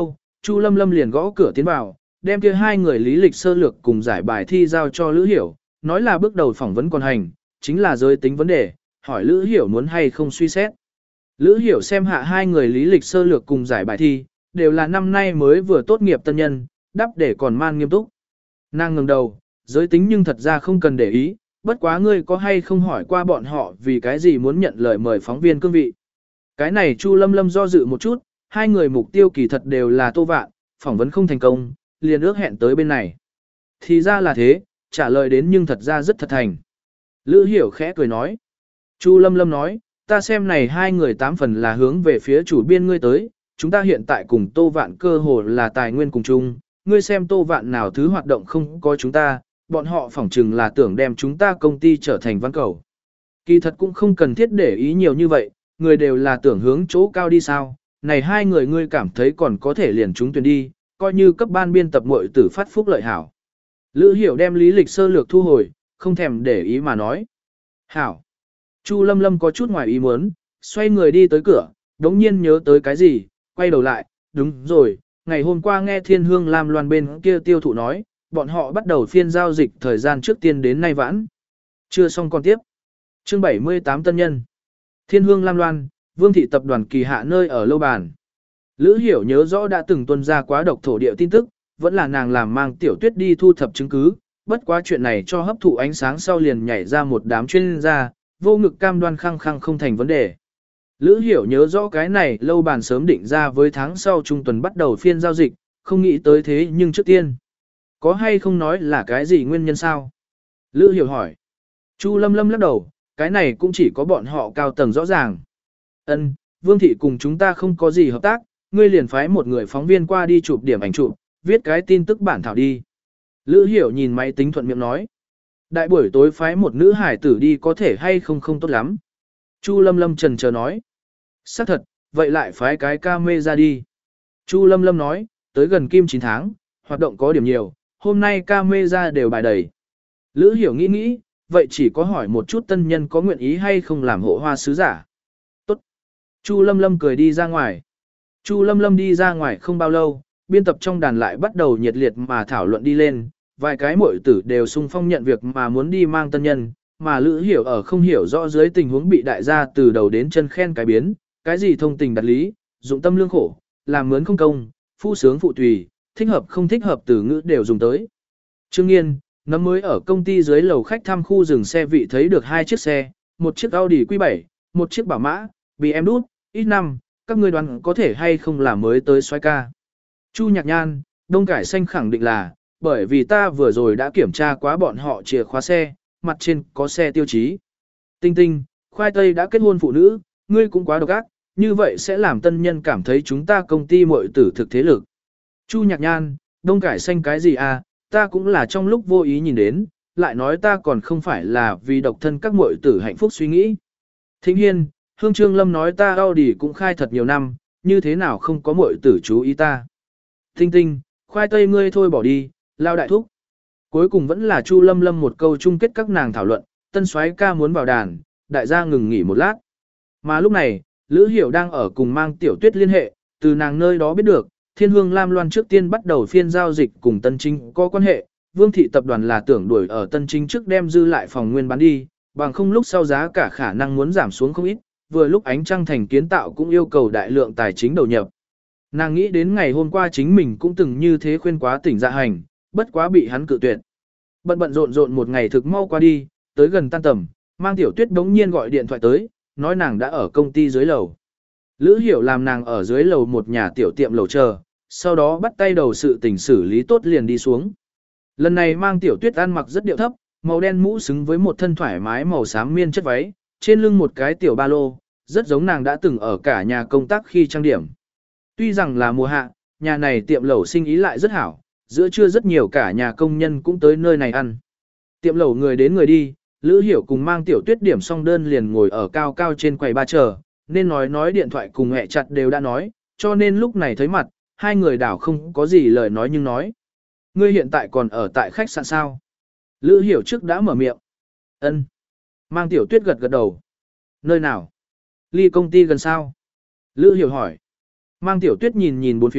S1: Chu Lâm Lâm liền gõ cửa tiến vào, đem kia hai người lý lịch sơ lược cùng giải bài thi giao cho Lữ Hiểu, nói là bước đầu phỏng vấn còn hành, chính là giới tính vấn đề, hỏi Lữ Hiểu muốn hay không suy xét. Lữ Hiểu xem hạ hai người lý lịch sơ lược cùng giải bài thi, đều là năm nay mới vừa tốt nghiệp tân nhân, đáp để còn man nghiêm túc. Nàng ngẩng đầu, giới tính nhưng thật ra không cần để ý, bất quá ngươi có hay không hỏi qua bọn họ vì cái gì muốn nhận lời mời phóng viên cương vị. Cái này Chu Lâm Lâm do dự một chút, hai người mục tiêu kỳ thật đều là Tô Vạn, phỏng vấn không thành công, liền ước hẹn tới bên này. Thì ra là thế, trả lời đến nhưng thật ra rất thật thành. Lữ Hiểu khẽ cười nói. Chu Lâm Lâm nói, ta xem này hai người tám phần là hướng về phía chủ biên ngươi tới, chúng ta hiện tại cùng Tô Vạn cơ hồ là tài nguyên cùng chung, ngươi xem Tô Vạn nào thứ hoạt động không có chúng ta, bọn họ phỏng chừng là tưởng đem chúng ta công ty trở thành văn cầu. Kỳ thật cũng không cần thiết để ý nhiều như vậy, người đều là tưởng hướng chỗ cao đi sao, này hai người ngươi cảm thấy còn có thể liền chúng tuyển đi, coi như cấp ban biên tập muội tử phát phúc lợi hảo. Lữ Hiểu đem lý lịch sơ lược thu hồi, không thèm để ý mà nói. Hảo. Chu Lâm Lâm có chút ngoài ý muốn, xoay người đi tới cửa, đống nhiên nhớ tới cái gì, quay đầu lại, đúng rồi, ngày hôm qua nghe Thiên Hương Lam Loan bên kia tiêu thụ nói, bọn họ bắt đầu phiên giao dịch thời gian trước tiên đến nay vãn. Chưa xong còn tiếp. Chương bảy mươi tám tân nhân. Thiên Hương Lam Loan, Vương thị tập đoàn kỳ hạ nơi ở lâu bàn. Lữ Hiểu nhớ rõ đã từng tuân ra quá độc thổ địa tin tức, vẫn là nàng làm mang Tiểu Tuyết đi thu thập chứng cứ, bất quá chuyện này cho hấp thụ ánh sáng sau liền nhảy ra một đám chuyên gia, vô ngực cam đoan khăng khăng không thành vấn đề. Lữ Hiểu nhớ rõ cái này lâu bàn sớm định ra với tháng sau trung tuần bắt đầu phiên giao dịch, không nghĩ tới thế nhưng trước tiên. Có hay không nói là cái gì nguyên nhân sao? Lữ Hiểu hỏi. Chu Lâm Lâm lắc đầu, cái này cũng chỉ có bọn họ cao tầng rõ ràng. Ân, Vương thị cùng chúng ta không có gì hợp tác, ngươi liền phái một người phóng viên qua đi chụp điểm ảnh chụp, viết cái tin tức bản thảo đi. Lữ Hiểu nhìn máy tính thuận miệng nói. Đại buổi tối phái một nữ hải tử đi có thể hay không không tốt lắm. Chu Lâm Lâm trần chờ nói. Xác thật, vậy lại phái cái ca mê ra đi. Chu Lâm Lâm nói, tới gần kim chín tháng, hoạt động có điểm nhiều, hôm nay ca mê ra đều bài đầy. Lữ Hiểu nghĩ nghĩ, vậy chỉ có hỏi một chút tân nhân có nguyện ý hay không làm hộ hoa sứ giả. Tốt. Chu Lâm Lâm cười đi ra ngoài. Chu Lâm Lâm đi ra ngoài không bao lâu, biên tập trong đàn lại bắt đầu nhiệt liệt mà thảo luận đi lên, vài cái muội tử đều sung phong nhận việc mà muốn đi mang tân nhân, mà Lữ Hiểu ở không hiểu rõ dưới tình huống bị đại gia từ đầu đến chân khen cái biến, cái gì thông tình đạt lý, dụng tâm lương khổ, làm mướn không công, phu sướng phụ tùy, thích hợp không thích hợp từ ngữ đều dùng tới. Trương Nghiên, nó mới ở công ty dưới lầu khách thăm khu dừng xe vị thấy được hai chiếc xe, một chiếc Audi Q bảy, một chiếc Bảo Mã, bê em đút, X năm, các ngươi đoán có thể hay không là mới tới xoay ca. Chu Nhạc Nhan, Đông Cải Xanh khẳng định là, bởi vì ta vừa rồi đã kiểm tra quá bọn họ chìa khóa xe, mặt trên có xe tiêu chí. Tinh Tinh, Khoai Tây đã kết hôn phụ nữ, ngươi cũng quá độc ác, như vậy sẽ làm tân nhân cảm thấy chúng ta công ty muội tử thực thế lực. Chu Nhạc Nhan, Đông Cải Xanh cái gì à, ta cũng là trong lúc vô ý nhìn đến, lại nói ta còn không phải là vì độc thân các muội tử hạnh phúc suy nghĩ. Thịnh Hiên, Hương Trương Lâm nói ta Audi cũng khai thật nhiều năm, như thế nào không có muội tử chú ý ta. Tinh Tinh, Khoai Tây ngươi thôi bỏ đi, lao đại thúc. Cuối cùng vẫn là Chu Lâm Lâm một câu chung kết các nàng thảo luận, tân soái ca muốn vào đàn, đại gia ngừng nghỉ một lát. Mà lúc này, Lữ Hiểu đang ở cùng mang Tiểu Tuyết liên hệ, từ nàng nơi đó biết được, Thiên Hương Lam Loan trước tiên bắt đầu phiên giao dịch cùng Tân Chính có quan hệ, Vương thị tập đoàn là tưởng đuổi ở Tân Chính trước đem dư lại phòng nguyên bán đi, bằng không lúc sau giá cả khả năng muốn giảm xuống không ít, vừa lúc Ánh Trăng Thành kiến tạo cũng yêu cầu đại lượng tài chính đầu nhập. Nàng nghĩ đến ngày hôm qua chính mình cũng từng như thế khuyên quá tỉnh dạ hành, bất quá bị hắn cự tuyệt. Bận bận rộn rộn một ngày thực mau qua đi, tới gần tan tầm, mang Tiểu Tuyết đống nhiên gọi điện thoại tới, nói nàng đã ở công ty dưới lầu. Lữ Hiểu làm nàng ở dưới lầu một nhà tiểu tiệm lầu chờ, sau đó bắt tay đầu sự tình xử lý tốt liền đi xuống. Lần này mang Tiểu Tuyết ăn mặc rất điệu thấp, màu đen mũ xứng với một thân thoải mái màu xám miên chất váy, trên lưng một cái tiểu ba lô, rất giống nàng đã từng ở cả nhà công tác khi trang điểm. Tuy rằng là mùa hạ, nhà này tiệm lẩu sinh ý lại rất hảo, giữa trưa rất nhiều cả nhà công nhân cũng tới nơi này ăn. Tiệm lẩu người đến người đi, Lữ Hiểu cùng mang Tiểu Tuyết điểm xong đơn liền ngồi ở cao cao trên quầy ba chờ, nên nói nói điện thoại cùng mẹ chặt đều đã nói, cho nên lúc này thấy mặt, hai người đảo không có gì lời nói nhưng nói. Ngươi hiện tại còn ở tại khách sạn sao? Lữ Hiểu trước đã mở miệng. Ân. Mang Tiểu Tuyết gật gật đầu. Nơi nào? Ly công ty gần sao? Lữ Hiểu hỏi. Mang Tiểu Tuyết nhìn nhìn bốn phía,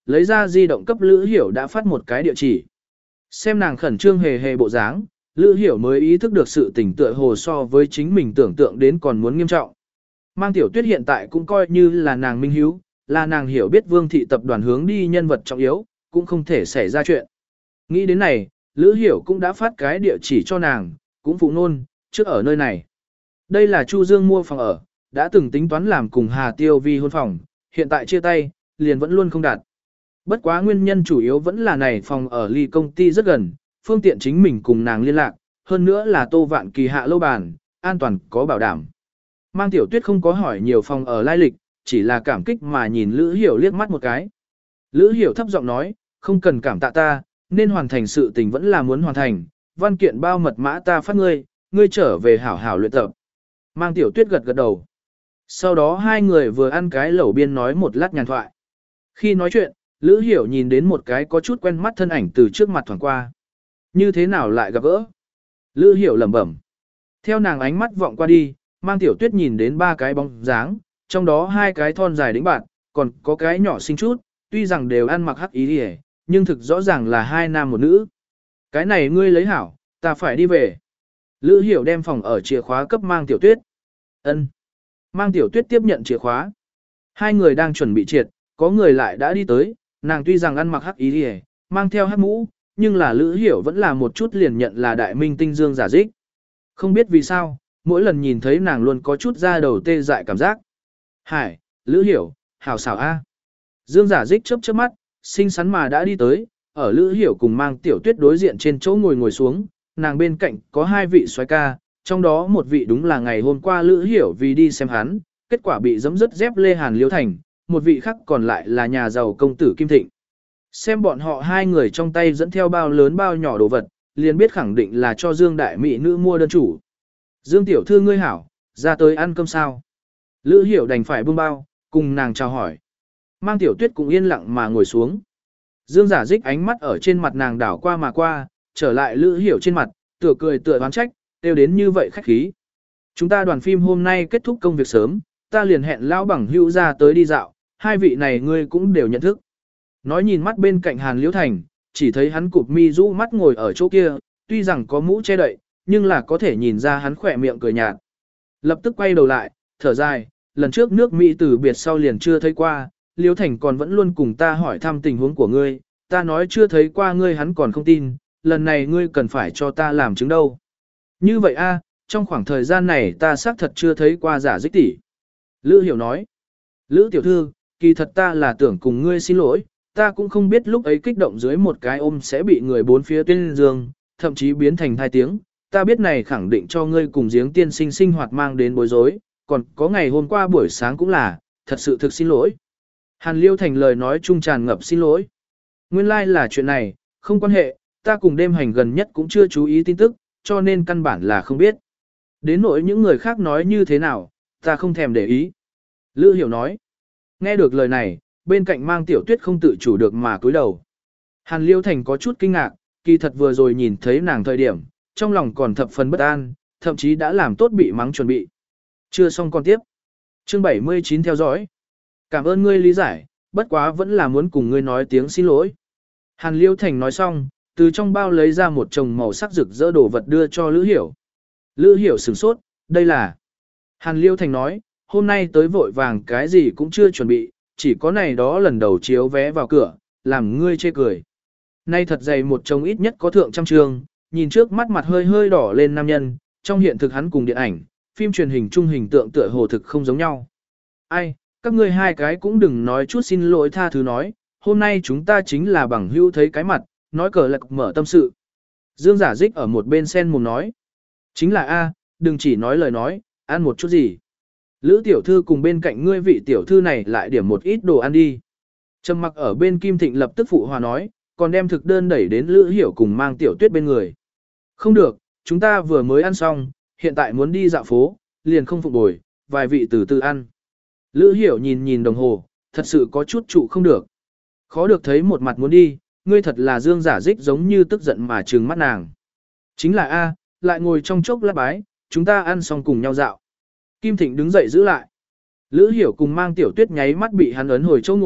S1: lấy ra di động cấp Lữ Hiểu đã phát một cái địa chỉ. Xem nàng khẩn trương hề hề bộ dáng, Lữ Hiểu mới ý thức được sự tình tựa hồ so với chính mình tưởng tượng đến còn muốn nghiêm trọng. Mang Tiểu Tuyết hiện tại cũng coi như là nàng minh hiếu, là nàng hiểu biết Vương thị tập đoàn hướng đi nhân vật trọng yếu, cũng không thể xảy ra chuyện. Nghĩ đến này, Lữ Hiểu cũng đã phát cái địa chỉ cho nàng, cũng phụ ngôn, trước ở nơi này. Đây là Chu Dương mua phòng ở, đã từng tính toán làm cùng Hà Tiêu Vi hôn phòng, hiện tại chia tay, liền vẫn luôn không đạt. Bất quá nguyên nhân chủ yếu vẫn là này phòng ở ly công ty rất gần, phương tiện chính mình cùng nàng liên lạc, hơn nữa là Tô Vạn Kỳ hạ lâu bàn, an toàn có bảo đảm. Mang Tiểu Tuyết không có hỏi nhiều phòng ở lai lịch, chỉ là cảm kích mà nhìn Lữ Hiểu liếc mắt một cái. Lữ Hiểu thấp giọng nói, không cần cảm tạ ta, nên hoàn thành sự tình vẫn là muốn hoàn thành, văn kiện bao mật mã ta phát ngươi, ngươi trở về hảo hảo luyện tập. Mang Tiểu Tuyết gật gật đầu. Sau đó hai người vừa ăn cái lẩu biên nói một lát nhàn thoại. Khi nói chuyện, Lữ Hiểu nhìn đến một cái có chút quen mắt thân ảnh từ trước mặt thoảng qua. Như thế nào lại gặp gỡ? Lữ Hiểu lẩm bẩm. Theo nàng ánh mắt vọng qua đi, Mang Tiểu Tuyết nhìn đến ba cái bóng dáng, trong đó hai cái thon dài đĩnh bạn, còn có cái nhỏ xinh chút, tuy rằng đều ăn mặc hắc ý đi, nhưng thực rõ ràng là hai nam một nữ. Cái này ngươi lấy hảo, ta phải đi về. Lữ Hiểu đem phòng ở chìa khóa cấp Mang Tiểu Tuyết. Ân. Mang Tiểu Tuyết tiếp nhận chìa khóa. Hai người đang chuẩn bị triệt, có người lại đã đi tới, nàng tuy rằng ăn mặc hắc ý đi, mang theo hắc mũ, nhưng là Lữ Hiểu vẫn là một chút liền nhận là đại minh tinh Dương Giả Dích. Không biết vì sao, mỗi lần nhìn thấy nàng luôn có chút da đầu tê dại cảm giác. Hải, Lữ Hiểu, hảo xảo a. Dương Giả Dích chớp chớp mắt, xinh xắn mà đã đi tới, ở Lữ Hiểu cùng Mang Tiểu Tuyết đối diện trên chỗ ngồi ngồi xuống, nàng bên cạnh có hai vị soái ca, trong đó một vị đúng là ngày hôm qua Lữ Hiểu vì đi xem hắn, kết quả bị giẫm rứt dép Lê Hàn Liễu Thành, một vị khác còn lại là nhà giàu công tử Kim Thịnh. Xem bọn họ hai người trong tay dẫn theo bao lớn bao nhỏ đồ vật, liền biết khẳng định là cho Dương đại mỹ nữ mua đơn chủ. Dương tiểu thư ngươi hảo, ra tới ăn cơm sao? Lữ Hiểu đành phải buông bao, cùng nàng chào hỏi. Mang Tiểu Tuyết cũng yên lặng mà ngồi xuống. Dương Giả Dích ánh mắt ở trên mặt nàng đảo qua mà qua, trở lại Lữ Hiểu trên mặt, tựa cười tựa oán trách, đều đến như vậy khách khí. Chúng ta đoàn phim hôm nay kết thúc công việc sớm, ta liền hẹn lão bằng hữu ra tới đi dạo, hai vị này ngươi cũng đều nhận thức. Nói nhìn mắt bên cạnh Hàn Liễu Thành, chỉ thấy hắn cụp mi rũ mắt ngồi ở chỗ kia, tuy rằng có mũ che đậy, nhưng là có thể nhìn ra hắn khỏe miệng cười nhạt. Lập tức quay đầu lại, thở dài, lần trước nước Mỹ từ biệt sau liền chưa thấy qua, Liễu Thành còn vẫn luôn cùng ta hỏi thăm tình huống của ngươi, ta nói chưa thấy qua ngươi hắn còn không tin, lần này ngươi cần phải cho ta làm chứng đâu. Như vậy a, trong khoảng thời gian này ta xác thật chưa thấy qua Giả Dích tỷ. Lữ Hiểu nói, Lữ tiểu thư, kỳ thật ta là tưởng cùng ngươi xin lỗi, ta cũng không biết lúc ấy kích động dưới một cái ôm sẽ bị người bốn phía tuyên dương, thậm chí biến thành thai tiếng, ta biết này khẳng định cho ngươi cùng giếng tiên sinh sinh hoạt mang đến bối rối, còn có ngày hôm qua buổi sáng cũng là, thật sự thực xin lỗi. Hàn Liêu Thành lời nói trung tràn ngập xin lỗi. Nguyên lai like là chuyện này, không quan hệ, ta cùng đêm hành gần nhất cũng chưa chú ý tin tức, cho nên căn bản là không biết. Đến nỗi những người khác nói như thế nào, ta không thèm để ý. Lữ Hiểu nói. Nghe được lời này, bên cạnh Mang Tiểu Tuyết không tự chủ được mà cúi đầu. Hàn Liêu Thành có chút kinh ngạc, kỳ thật vừa rồi nhìn thấy nàng thời điểm, trong lòng còn thập phần bất an, thậm chí đã làm tốt bị mắng chuẩn bị. Chưa xong con tiếp. Chương bảy mươi chín theo dõi. Cảm ơn ngươi lý giải, bất quá vẫn là muốn cùng ngươi nói tiếng xin lỗi. Hàn Liêu Thành nói xong, từ trong bao lấy ra một chồng màu sắc rực rỡ đồ vật đưa cho Lữ Hiểu. Lữ Hiểu sửng sốt, đây là... Hàn Liêu Thành nói, hôm nay tới vội vàng cái gì cũng chưa chuẩn bị, chỉ có này đó lần đầu chiếu vé vào cửa, làm ngươi chê cười. Nay thật dày một chồng ít nhất có thượng trăm trường, nhìn trước mắt mặt hơi hơi đỏ lên nam nhân, trong hiện thực hắn cùng điện ảnh, phim truyền hình trung hình tượng tựa hồ thực không giống nhau. Ai, các ngươi hai cái cũng đừng nói chút xin lỗi tha thứ nói, hôm nay chúng ta chính là bằng hữu thấy cái mặt, nói cờ lạc mở tâm sự. Dương Giả Dích ở một bên sen mồm nói. Chính là A, đừng chỉ nói lời nói, ăn một chút gì. Lữ tiểu thư cùng bên cạnh ngươi vị tiểu thư này lại điểm một ít đồ ăn đi. Trầm mặc ở bên Kim Thịnh lập tức phụ hòa nói, còn đem thực đơn đẩy đến Lữ Hiểu cùng Mang Tiểu Tuyết bên người. Không được, chúng ta vừa mới ăn xong, hiện tại muốn đi dạo phố, liền không phục bồi, vài vị từ từ ăn. Lữ Hiểu nhìn nhìn đồng hồ, thật sự có chút trụ không được. Khó được thấy một mặt muốn đi, ngươi thật là Dương Giả Dích giống như tức giận mà trừng mắt nàng. Chính là A, lại ngồi trong chốc lát bái, chúng ta ăn xong cùng nhau dạo. Kim Thịnh đứng dậy giữ lại. Lữ Hiểu cùng Mang Tiểu Tuyết nháy mắt bị hắn ấn hồi chỗ ngồi,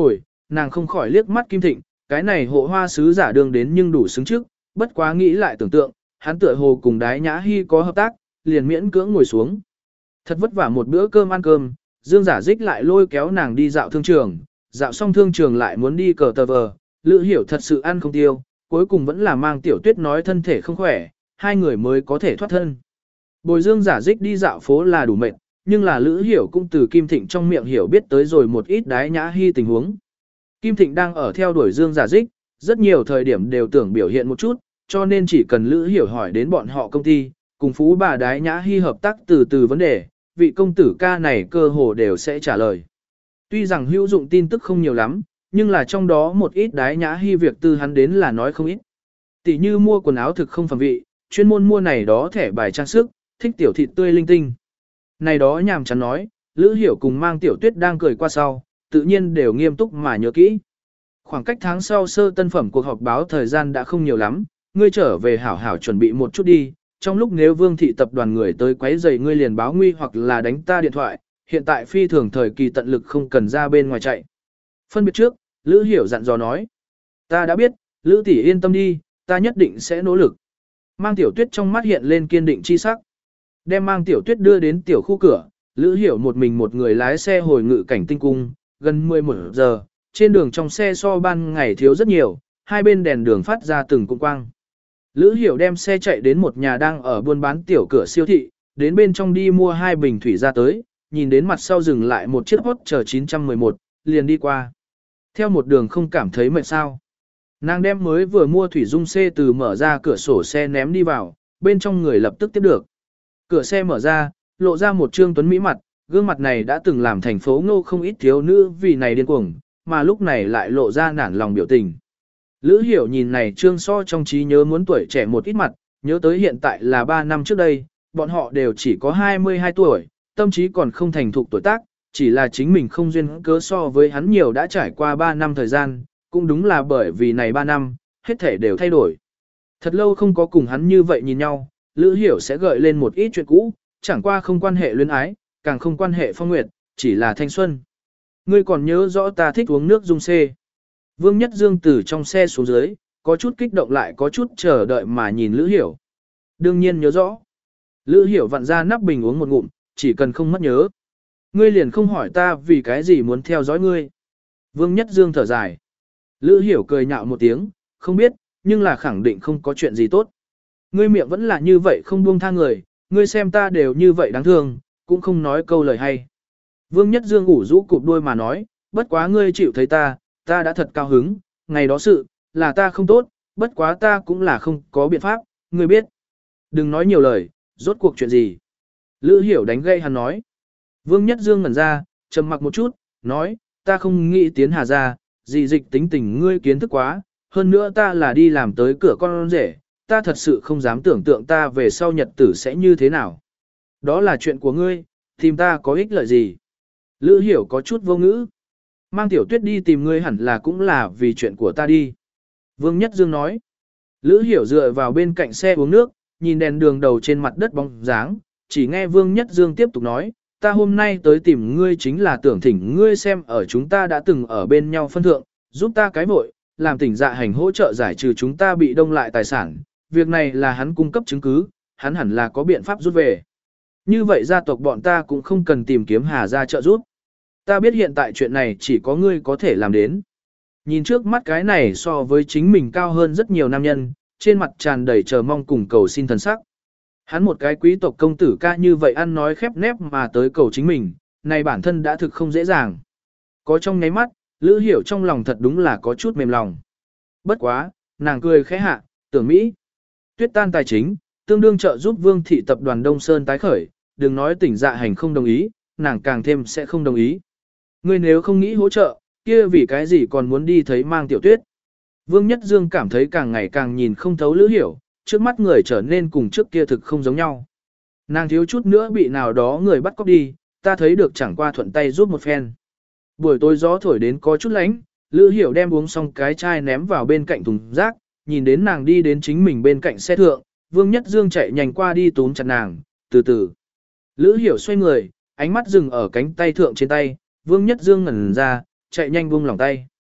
S1: nàng không khỏi liếc mắt Kim Thịnh, cái này hộ hoa sứ giả đương đến nhưng đủ xứng trước, bất quá nghĩ lại tưởng tượng, hắn tựa hồ cùng Đái Nhã Hi có hợp tác, liền miễn cưỡng ngồi xuống. Thật vất vả một bữa cơm ăn cơm, Dương Giả Dích lại lôi kéo nàng đi dạo thương trường, dạo xong thương trường lại muốn đi cờ tờ vờ, Lữ Hiểu thật sự ăn không tiêu, cuối cùng vẫn là mang Tiểu Tuyết nói thân thể không khỏe, hai người mới có thể thoát thân. Bồi Dương Giả Dích đi dạo phố là đủ mệt, nhưng là Lữ Hiểu cũng từ Kim Thịnh trong miệng hiểu biết tới rồi một ít Đái Nhã Hi tình huống. Kim Thịnh đang ở theo đuổi Dương Giả Dích, rất nhiều thời điểm đều tưởng biểu hiện một chút, cho nên chỉ cần Lữ Hiểu hỏi đến bọn họ công ty, cùng phú bà Đái Nhã Hi hợp tác từ từ vấn đề, vị công tử ca này cơ hồ đều sẽ trả lời. Tuy rằng hữu dụng tin tức không nhiều lắm, nhưng là trong đó một ít Đái Nhã Hi việc tư hắn đến là nói không ít. Tỷ như mua quần áo thực không phẩm vị, chuyên môn mua này đó thẻ bài trang sức, thích tiểu thịt tươi linh tinh. Này đó nhàm chán nói, Lữ Hiểu cùng mang Tiểu Tuyết đang cười qua sau, tự nhiên đều nghiêm túc mà nhớ kỹ. Khoảng cách tháng sau sơ tân phẩm cuộc họp báo thời gian đã không nhiều lắm, ngươi trở về hảo hảo chuẩn bị một chút đi, trong lúc nếu Vương thị tập đoàn người tới quấy rầy ngươi liền báo nguy hoặc là đánh ta điện thoại, hiện tại phi thường thời kỳ tận lực không cần ra bên ngoài chạy. Phân biệt trước, Lữ Hiểu dặn dò nói, ta đã biết, Lữ tỷ yên tâm đi, ta nhất định sẽ nỗ lực. Mang Tiểu Tuyết trong mắt hiện lên kiên định chi sắc. Đem Mang Tiểu Tuyết đưa đến tiểu khu cửa, Lữ Hiểu một mình một người lái xe hồi ngự cảnh tinh cung, gần mười một giờ, trên đường trong xe so ban ngày thiếu rất nhiều, hai bên đèn đường phát ra từng cung quang. Lữ Hiểu đem xe chạy đến một nhà đang ở buôn bán tiểu cửa siêu thị, đến bên trong đi mua hai bình thủy ra tới, nhìn đến mặt sau dừng lại một chiếc hot chờ chín một một, liền đi qua. Theo một đường không cảm thấy mệt sao. Nàng đem mới vừa mua thủy dung xe từ mở ra cửa sổ xe ném đi vào, bên trong người lập tức tiếp được. Cửa xe mở ra, lộ ra một trương tuấn mỹ mặt, gương mặt này đã từng làm thành phố ngô không ít thiếu nữ vì này điên cuồng, mà lúc này lại lộ ra nản lòng biểu tình. Lữ Hiểu nhìn này trương so trong trí nhớ muốn tuổi trẻ một ít mặt, nhớ tới hiện tại là ba năm trước đây, bọn họ đều chỉ có hai mươi hai tuổi, tâm trí còn không thành thục tuổi tác, chỉ là chính mình không duyên cớ so với hắn nhiều đã trải qua ba năm thời gian, cũng đúng là bởi vì này ba năm, hết thể đều thay đổi. Thật lâu không có cùng hắn như vậy nhìn nhau, Lữ Hiểu sẽ gợi lên một ít chuyện cũ, chẳng qua không quan hệ luyến ái, càng không quan hệ phong nguyệt, chỉ là thanh xuân. Ngươi còn nhớ rõ ta thích uống nước dung xê. Vương Nhất Dương từ trong xe xuống dưới, có chút kích động lại có chút chờ đợi mà nhìn Lữ Hiểu. Đương nhiên nhớ rõ. Lữ Hiểu vặn ra nắp bình uống một ngụm, chỉ cần không mất nhớ. Ngươi liền không hỏi ta vì cái gì muốn theo dõi ngươi. Vương Nhất Dương thở dài. Lữ Hiểu cười nhạo một tiếng, không biết, nhưng là khẳng định không có chuyện gì tốt. Ngươi miệng vẫn là như vậy không buông tha người, ngươi xem ta đều như vậy đáng thương, cũng không nói câu lời hay. Vương Nhất Dương ủ rũ cụp đuôi mà nói, bất quá ngươi chịu thấy ta, ta đã thật cao hứng, ngày đó sự, là ta không tốt, bất quá ta cũng là không có biện pháp, ngươi biết. Đừng nói nhiều lời, rốt cuộc chuyện gì. Lữ Hiểu đánh gây hắn nói. Vương Nhất Dương ngẩn ra, trầm mặc một chút, nói, ta không nghĩ tiến Hà ra, gì dịch tính tình ngươi kiến thức quá, hơn nữa ta là đi làm tới cửa con rể, ta thật sự không dám tưởng tượng ta về sau nhật tử sẽ như thế nào. Đó là chuyện của ngươi, tìm ta có ích lợi gì. Lữ Hiểu có chút vô ngữ. Mang Tiểu Tuyết đi tìm ngươi hẳn là cũng là vì chuyện của ta đi. Vương Nhất Dương nói. Lữ Hiểu dựa vào bên cạnh xe uống nước, nhìn đèn đường đầu trên mặt đất bóng dáng, chỉ nghe Vương Nhất Dương tiếp tục nói, ta hôm nay tới tìm ngươi chính là tưởng thỉnh ngươi xem ở chúng ta đã từng ở bên nhau phân thượng, giúp ta cái vội, làm tỉnh dạ hành hỗ trợ giải trừ chúng ta bị đông lại tài sản. Việc này là hắn cung cấp chứng cứ, hắn hẳn là có biện pháp rút về. Như vậy gia tộc bọn ta cũng không cần tìm kiếm Hà gia trợ giúp. Ta biết hiện tại chuyện này chỉ có ngươi có thể làm đến. Nhìn trước mắt cái này so với chính mình cao hơn rất nhiều nam nhân, trên mặt tràn đầy chờ mong cùng cầu xin thần sắc. Hắn một cái quý tộc công tử ca như vậy ăn nói khép nép mà tới cầu chính mình, này bản thân đã thực không dễ dàng. Có trong nháy mắt, Lữ Hiểu trong lòng thật đúng là có chút mềm lòng. Bất quá, nàng cười khẽ hạ, tưởng Mỹ. Tuyết tan tài chính, tương đương trợ giúp Vương thị tập đoàn Đông Sơn tái khởi, đừng nói tỉnh dạ hành không đồng ý, nàng càng thêm sẽ không đồng ý. Ngươi nếu không nghĩ hỗ trợ, kia vì cái gì còn muốn đi thấy Mang Tiểu Tuyết. Vương Nhất Dương cảm thấy càng ngày càng nhìn không thấu Lữ Hiểu, trước mắt người trở nên cùng trước kia thực không giống nhau. Nàng thiếu chút nữa bị nào đó người bắt cóc đi, ta thấy được chẳng qua thuận tay giúp một phen. Buổi tối gió thổi đến có chút lạnh, Lữ Hiểu đem uống xong cái chai ném vào bên cạnh thùng rác, nhìn đến nàng đi đến chính mình bên cạnh xe thượng, Vương Nhất Dương chạy nhanh qua đi túm chặt nàng, từ từ. Lữ Hiểu xoay người, ánh mắt dừng ở cánh tay thượng trên tay, Vương Nhất Dương ngẩn ra, chạy nhanh buông lỏng tay.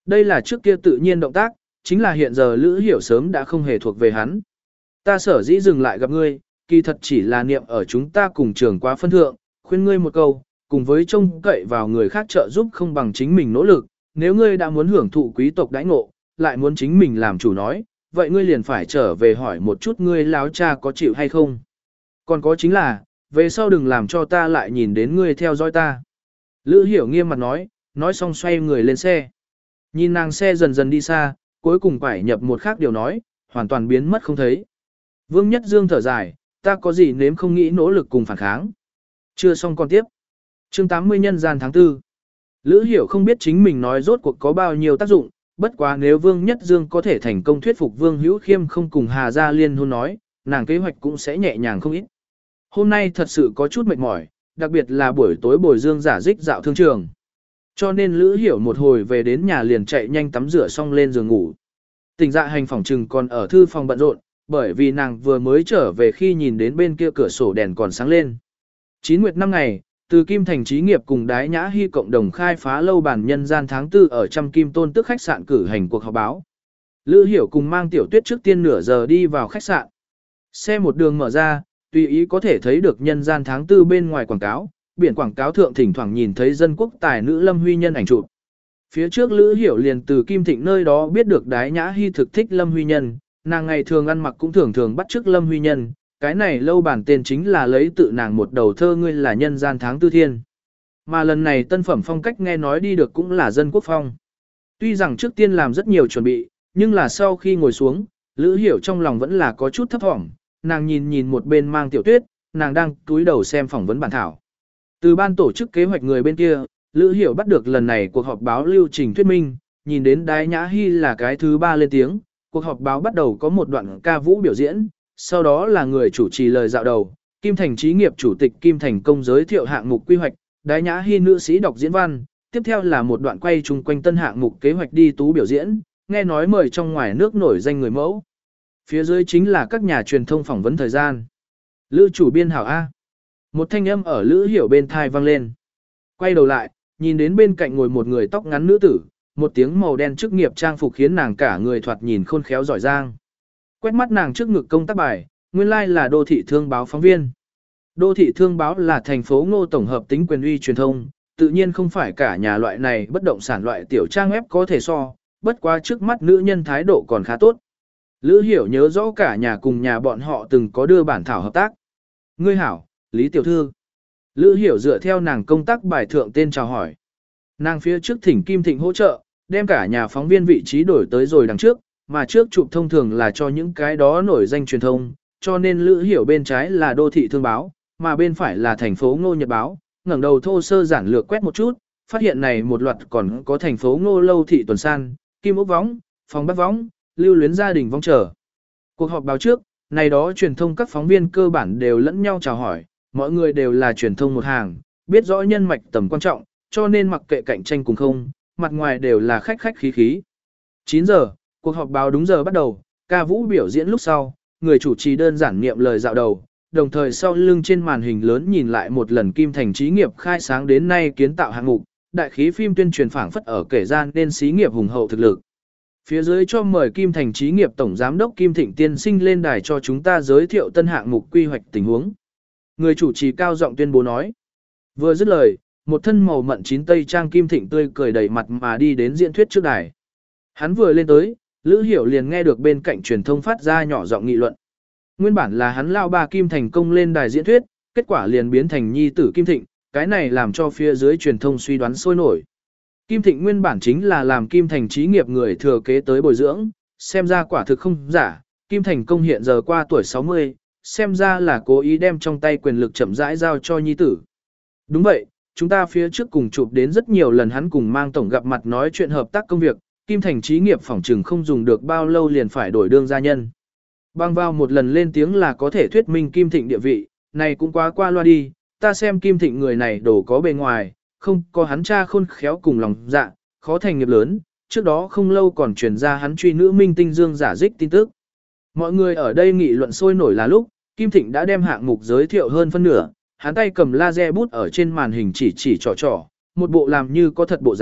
S1: Đây là trước kia tự nhiên động tác, chính là hiện giờ Lữ Hiểu sớm đã không hề thuộc về hắn. Ta sở dĩ dừng lại gặp ngươi, kỳ thật chỉ là niệm ở chúng ta cùng trường quá phân thượng, khuyên ngươi một câu, cùng với trông cậy vào người khác trợ giúp không bằng chính mình nỗ lực, nếu ngươi đã muốn hưởng thụ quý tộc đãi ngộ, lại muốn chính mình làm chủ nói, vậy ngươi liền phải trở về hỏi một chút ngươi láo cha có chịu hay không. Còn có chính là, về sau đừng làm cho ta lại nhìn đến ngươi theo dõi ta. Lữ Hiểu nghiêm mặt nói, nói xong xoay người lên xe. Nhìn nàng xe dần dần đi xa, cuối cùng phải nhập một khác điều nói, hoàn toàn biến mất không thấy. Vương Nhất Dương thở dài, ta có gì nếm không nghĩ nỗ lực cùng phản kháng. Chưa xong còn tiếp. chương tám mươi nhân gian tháng tư. Lữ Hiểu không biết chính mình nói rốt cuộc có bao nhiêu tác dụng, bất quá nếu Vương Nhất Dương có thể thành công thuyết phục Vương Hữu Khiêm không cùng Hà Gia liên hôn nói, nàng kế hoạch cũng sẽ nhẹ nhàng không ít. Hôm nay thật sự có chút mệt mỏi, đặc biệt là buổi tối bồi Dương giả dích dạo thương trường. Cho nên Lữ Hiểu một hồi về đến nhà liền chạy nhanh tắm rửa xong lên giường ngủ. Tỉnh Dạ Hành phòng trừng còn ở thư phòng bận rộn, bởi vì nàng vừa mới trở về khi nhìn đến bên kia cửa sổ đèn còn sáng lên. Chín nguyệt năm ngày, từ Kim Thành Trí Nghiệp cùng Đái Nhã Hy cộng đồng khai phá lâu bản nhân gian tháng tư ở trăm Kim Tôn Tức khách sạn cử hành cuộc họp báo. Lữ Hiểu cùng mang Tiểu Tuyết trước tiên nửa giờ đi vào khách sạn. Xe một đường mở ra, tùy ý có thể thấy được nhân gian tháng tư bên ngoài quảng cáo, biển quảng cáo thượng thỉnh thoảng nhìn thấy dân quốc tài nữ Lâm Huy Nhân ảnh chụp. Phía trước Lữ Hiểu liền từ Kim Thịnh nơi đó biết được Đái Nhã Hy thực thích Lâm Huy Nhân, nàng ngày thường ăn mặc cũng thường thường bắt chước Lâm Huy Nhân, cái này lâu bản tên chính là lấy tự nàng một đầu thơ ngươi là nhân gian tháng tư thiên. Mà lần này tân phẩm phong cách nghe nói đi được cũng là dân quốc phong. Tuy rằng trước tiên làm rất nhiều chuẩn bị, nhưng là sau khi ngồi xuống, Lữ Hiểu trong lòng vẫn là có chút thấp thỏm, nàng nhìn nhìn một bên mang Tiểu Tuyết, nàng đang túi đầu xem phỏng vấn bản thảo. Từ ban tổ chức kế hoạch người bên kia, Lữ Hiểu bắt được lần này cuộc họp báo lưu trình thuyết minh, nhìn đến Đái Nhã Hy là cái thứ ba lên tiếng, cuộc họp báo bắt đầu có một đoạn ca vũ biểu diễn, sau đó là người chủ trì lời dạo đầu, Kim Thành Trí Nghiệp chủ tịch Kim Thành Công giới thiệu hạng mục quy hoạch, Đái Nhã Hy nữ sĩ đọc diễn văn, tiếp theo là một đoạn quay chung quanh tân hạng mục kế hoạch đi tú biểu diễn, nghe nói mời trong ngoài nước nổi danh người mẫu. Phía dưới chính là các nhà truyền thông phỏng vấn thời gian. Lữ chủ biên hảo A. Một thanh âm ở Lữ Hiểu bên thai vang lên. Quay đầu lại, nhìn đến bên cạnh ngồi một người tóc ngắn nữ tử, một tiếng màu đen chức nghiệp trang phục khiến nàng cả người thoạt nhìn khôn khéo giỏi giang. Quét mắt nàng trước ngực công tác bài, nguyên lai like là đô thị thương báo phóng viên. Đô thị thương báo là thành phố Ngô tổng hợp tính quyền uy truyền thông, tự nhiên không phải cả nhà loại này bất động sản loại tiểu trang web có thể so, bất quá trước mắt nữ nhân thái độ còn khá tốt. Lữ Hiểu nhớ rõ cả nhà cùng nhà bọn họ từng có đưa bản thảo hợp tác. Ngươi hảo, Lý Tiểu Thư. Lữ Hiểu dựa theo nàng công tác bài thượng tên chào hỏi. Nàng phía trước thỉnh Kim Thịnh hỗ trợ, đem cả nhà phóng viên vị trí đổi tới rồi đằng trước, mà trước chụp thông thường là cho những cái đó nổi danh truyền thông, cho nên Lữ Hiểu bên trái là đô thị thương báo, mà bên phải là thành phố Ngô Nhật báo, ngẩng đầu thô sơ giản lược quét một chút, phát hiện này một loạt còn có thành phố Ngô Lâu thị tuần san, Kim Ốc Võng, Phòng Bắc Võng, Lưu Luyến gia đình vong trở. Cuộc họp báo trước, này đó truyền thông các phóng viên cơ bản đều lẫn nhau chào hỏi, mọi người đều là truyền thông một hàng, biết rõ nhân mạch tầm quan trọng, cho nên mặc kệ cạnh tranh cùng không, mặt ngoài đều là khách khách khí khí. chín giờ, cuộc họp báo đúng giờ bắt đầu, ca vũ biểu diễn lúc sau, người chủ trì đơn giản niệm lời dạo đầu, đồng thời sau lưng trên màn hình lớn nhìn lại một lần Kim Thành Trí Nghiệp khai sáng đến nay kiến tạo hạng mục, đại khí phim tuyên truyền phảng phất ở kể gian nên xí nghiệp hùng hậu thực lực. Phía dưới cho mời Kim Thành Trí Nghiệp Tổng Giám đốc Kim Thịnh tiên sinh lên đài cho chúng ta giới thiệu tân hạng mục quy hoạch tình huống. Người chủ trì cao giọng tuyên bố nói. Vừa dứt lời, một thân màu mận chín tây trang Kim Thịnh tươi cười đầy mặt mà đi đến diễn thuyết trước đài. Hắn vừa lên tới, Lữ Hiểu liền nghe được bên cạnh truyền thông phát ra nhỏ giọng nghị luận. Nguyên bản là hắn lao ba Kim Thành Công lên đài diễn thuyết, kết quả liền biến thành nhi tử Kim Thịnh, cái này làm cho phía dưới truyền thông suy đoán sôi nổi. Kim Thịnh nguyên bản chính là làm Kim Thành Trí Nghiệp người thừa kế tới bồi dưỡng, xem ra quả thực không giả, Kim Thành Công hiện giờ qua tuổi sáu mươi, xem ra là cố ý đem trong tay quyền lực chậm rãi giao cho nhi tử. Đúng vậy, chúng ta phía trước cùng chụp đến rất nhiều lần hắn cùng mang tổng gặp mặt nói chuyện hợp tác công việc, Kim Thành Trí Nghiệp phỏng trừng không dùng được bao lâu liền phải đổi đương gia nhân. Bang vào một lần lên tiếng là có thể thuyết minh Kim Thịnh địa vị, này cũng quá qua loa đi, ta xem Kim Thịnh người này đổ có bề ngoài, không có hắn cha khôn khéo cùng lòng dạ, khó thành nghiệp lớn, trước đó không lâu còn truyền ra hắn truy nữ minh tinh Dương giả dích tin tức. Mọi người ở đây nghị luận sôi nổi là lúc, Kim Thịnh đã đem hạng mục giới thiệu hơn phân nửa, hắn tay cầm laser bút ở trên màn hình chỉ chỉ trò trò, một bộ làm như có thật bộ dáng,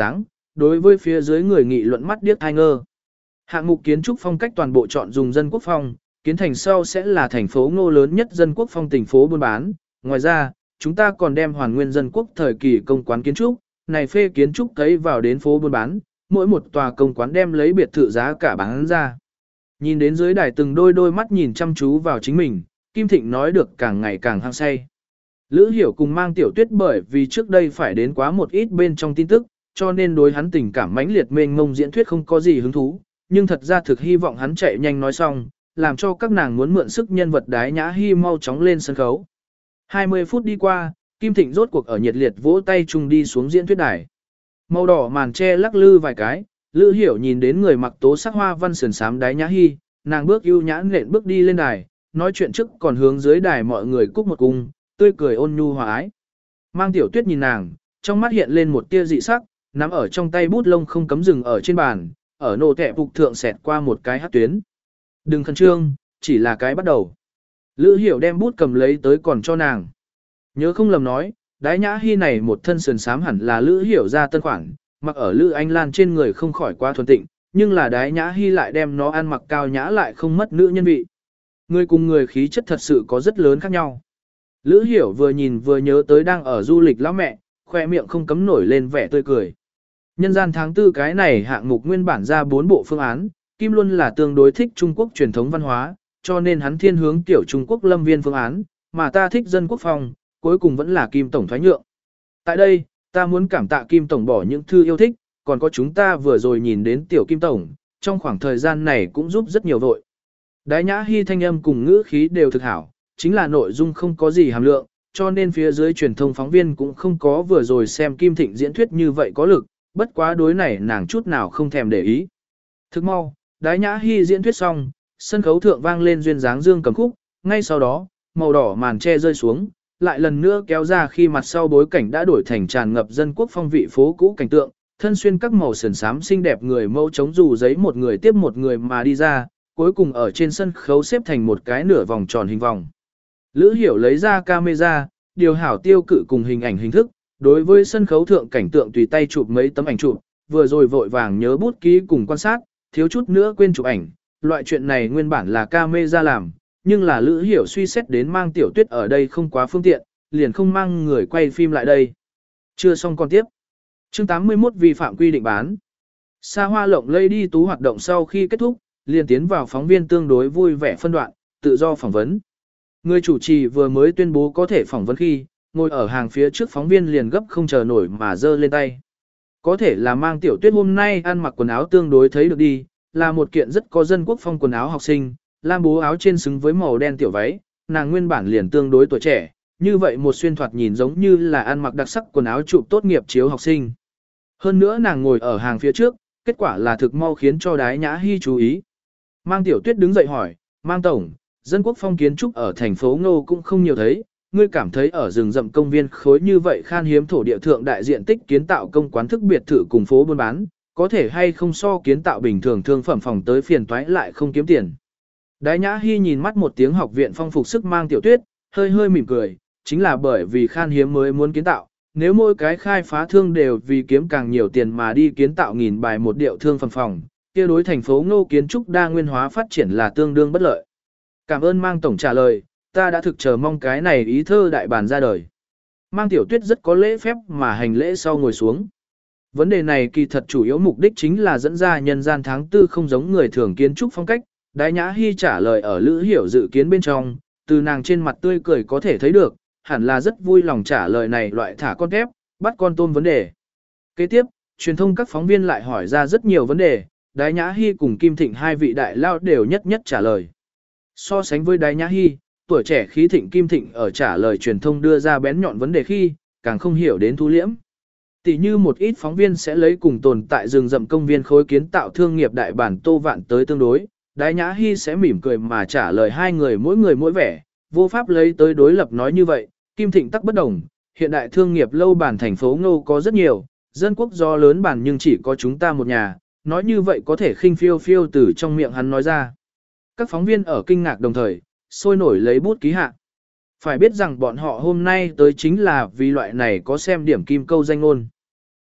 S1: đối với phía dưới người nghị luận mắt điếc hai ngơ. Hạng mục kiến trúc phong cách toàn bộ chọn dùng dân quốc phong, kiến thành sau sẽ là thành phố Ngô lớn nhất dân quốc phong thành phố buôn bán. Ngoài ra, chúng ta còn đem hoàn nguyên dân quốc thời kỳ công quán kiến trúc, này phê kiến trúc cấy vào đến phố buôn bán, mỗi một tòa công quán đem lấy biệt thự giá cả bán ra. Nhìn đến dưới đài từng đôi đôi mắt nhìn chăm chú vào chính mình, Kim Thịnh nói được càng ngày càng hăng say. Lữ Hiểu cùng Mang Tiểu Tuyết bởi vì trước đây phải đến quá một ít bên trong tin tức, cho nên đối hắn tình cảm mãnh liệt mênh mông diễn thuyết không có gì hứng thú, nhưng thật ra thực hy vọng hắn chạy nhanh nói xong, làm cho các nàng muốn mượn sức nhân vật Đái Nhã Hi mau chóng lên sân khấu. hai mươi phút đi qua, Kim Thịnh rốt cuộc ở nhiệt liệt vỗ tay chung đi xuống diễn thuyết đài. Màu đỏ màn che lắc lư vài cái, Lữ Hiểu nhìn đến người mặc tố sắc hoa văn sườn xám Đái Nhã Hi, nàng bước ưu nhã nện bước đi lên đài, nói chuyện trước còn hướng dưới đài mọi người cúc một cung, tươi cười ôn nhu hòa ái. Mang Tiểu Tuyết nhìn nàng, trong mắt hiện lên một tia dị sắc, nắm ở trong tay bút lông không cấm dừng ở trên bàn, ở nổ kẹ phục thượng xẹt qua một cái hát tuyến. Đừng khẩn trương, chỉ là cái bắt đầu. Lữ Hiểu đem bút cầm lấy tới còn cho nàng. Nhớ không lầm nói, Đái Nhã Hi này một thân sườn xám hẳn là Lữ Hiểu ra tân khoản, mặc ở Lữ Anh Lan trên người không khỏi quá thuần tịnh, nhưng là Đái Nhã Hi lại đem nó ăn mặc cao nhã lại không mất nữ nhân vị. Người cùng người khí chất thật sự có rất lớn khác nhau. Lữ Hiểu vừa nhìn vừa nhớ tới đang ở du lịch lão mẹ, khoe miệng không cấm nổi lên vẻ tươi cười. Nhân gian tháng tư cái này hạng mục nguyên bản ra bốn bộ phương án, Kim luôn là tương đối thích Trung Quốc truyền thống văn hóa, cho nên hắn thiên hướng tiểu Trung Quốc lâm viên phương án, mà ta thích dân quốc phòng, cuối cùng vẫn là Kim Tổng thoái nhượng. Tại đây, ta muốn cảm tạ Kim Tổng bỏ những thư yêu thích, còn có chúng ta vừa rồi nhìn đến tiểu Kim Tổng, trong khoảng thời gian này cũng giúp rất nhiều vội. Đái Nhã Hi thanh âm cùng ngữ khí đều thực hảo, chính là nội dung không có gì hàm lượng, cho nên phía dưới truyền thông phóng viên cũng không có vừa rồi xem Kim Thịnh diễn thuyết như vậy có lực, bất quá đối này nàng chút nào không thèm để ý. Thức mau, Đái Nhã Hi diễn thuyết xong, sân khấu thượng vang lên duyên dáng dương cầm khúc, ngay sau đó, màu đỏ màn che rơi xuống, lại lần nữa kéo ra khi mặt sau bối cảnh đã đổi thành tràn ngập dân quốc phong vị phố cũ cảnh tượng, thân xuyên các màu sườn xám xinh đẹp người mẫu chống dù giấy một người tiếp một người mà đi ra, cuối cùng ở trên sân khấu xếp thành một cái nửa vòng tròn hình vòng. Lữ Hiểu lấy ra camera, điều hảo tiêu cự cùng hình ảnh hình thức, đối với sân khấu thượng cảnh tượng tùy tay chụp mấy tấm ảnh chụp, vừa rồi vội vàng nhớ bút ký cùng quan sát, thiếu chút nữa quên chụp ảnh, loại chuyện này nguyên bản là camera làm, nhưng là Lữ Hiểu suy xét đến Mang Tiểu Tuyết ở đây không quá phương tiện, liền không mang người quay phim lại đây. Chưa xong còn tiếp. Chương tám mươi mốt vi phạm quy định bán. Xa hoa lộng lây đi tú hoạt động sau khi kết thúc, liền tiến vào phóng viên tương đối vui vẻ phân đoạn, tự do phỏng vấn. Người chủ trì vừa mới tuyên bố có thể phỏng vấn khi, ngồi ở hàng phía trước phóng viên liền gấp không chờ nổi mà giơ lên tay. Có thể là Mang Tiểu Tuyết hôm nay ăn mặc quần áo tương đối thấy được đi, là một kiện rất có dân quốc phong quần áo học sinh, lam bố áo trên xứng với màu đen tiểu váy, nàng nguyên bản liền tương đối tuổi trẻ, như vậy một xuyên thoạt nhìn giống như là ăn mặc đặc sắc quần áo chụp tốt nghiệp chiếu học sinh. Hơn nữa nàng ngồi ở hàng phía trước, kết quả là thực mau khiến cho Đái Nhã Hi chú ý. Mang Tiểu Tuyết đứng dậy hỏi, Mang Tổng, dân quốc phong kiến trúc ở thành phố Ngô cũng không nhiều thấy, ngươi cảm thấy ở rừng rậm công viên khối như vậy khan hiếm thổ địa thượng đại diện tích kiến tạo công quán thức biệt thự cùng phố buôn bán, có thể hay không so kiến tạo bình thường thương phẩm phòng tới phiền toái lại không kiếm tiền. Đái Nhã Hi nhìn mắt một tiếng học viện phong phục sức Mang Tiểu Tuyết, hơi hơi mỉm cười, chính là bởi vì khan hiếm mới muốn kiến tạo, nếu mỗi cái khai phá thương đều vì kiếm càng nhiều tiền mà đi kiến tạo nghìn bài một điệu thương phẩm phòng, kia đối thành phố Ngô kiến trúc đa nguyên hóa phát triển là tương đương bất lợi. Cảm ơn Mang Tổng trả lời, ta đã thực chờ mong cái này ý thơ đại bản ra đời. Mang Tiểu Tuyết rất có lễ phép mà hành lễ sau ngồi xuống. Vấn đề này kỳ thật chủ yếu mục đích chính là dẫn ra nhân gian tháng tư không giống người thường kiến trúc phong cách. Đái Nhã Hi trả lời ở Lữ Hiểu dự kiến bên trong, từ nàng trên mặt tươi cười có thể thấy được, hẳn là rất vui lòng trả lời này loại thả con tép, bắt con tôm vấn đề. Kế tiếp, truyền thông các phóng viên lại hỏi ra rất nhiều vấn đề, Đái Nhã Hi cùng Kim Thịnh hai vị đại lao đều nhất nhất trả lời. So sánh với Đái Nhã Hi, tuổi trẻ khí thịnh Kim Thịnh ở trả lời truyền thông đưa ra bén nhọn vấn đề khi, càng không hiểu đến thu liễm. Tỷ như một ít phóng viên sẽ lấy cùng tồn tại rừng rậm công viên khối kiến tạo thương nghiệp đại bản Tô Vạn tới tương đối, Đái Nhã Hi sẽ mỉm cười mà trả lời hai người mỗi người mỗi vẻ, vô pháp lấy tới đối lập nói như vậy, Kim Thịnh tắc bất đồng, hiện đại thương nghiệp lâu bản thành phố Ngô có rất nhiều, dân quốc do lớn bản nhưng chỉ có chúng ta một nhà, nói như vậy có thể khinh phiêu phiêu từ trong miệng hắn nói ra. Các phóng viên ở kinh ngạc đồng thời, sôi nổi lấy bút ký hạ. Phải biết rằng bọn họ hôm nay tới chính là vì loại này có xem điểm kim câu danh ngôn.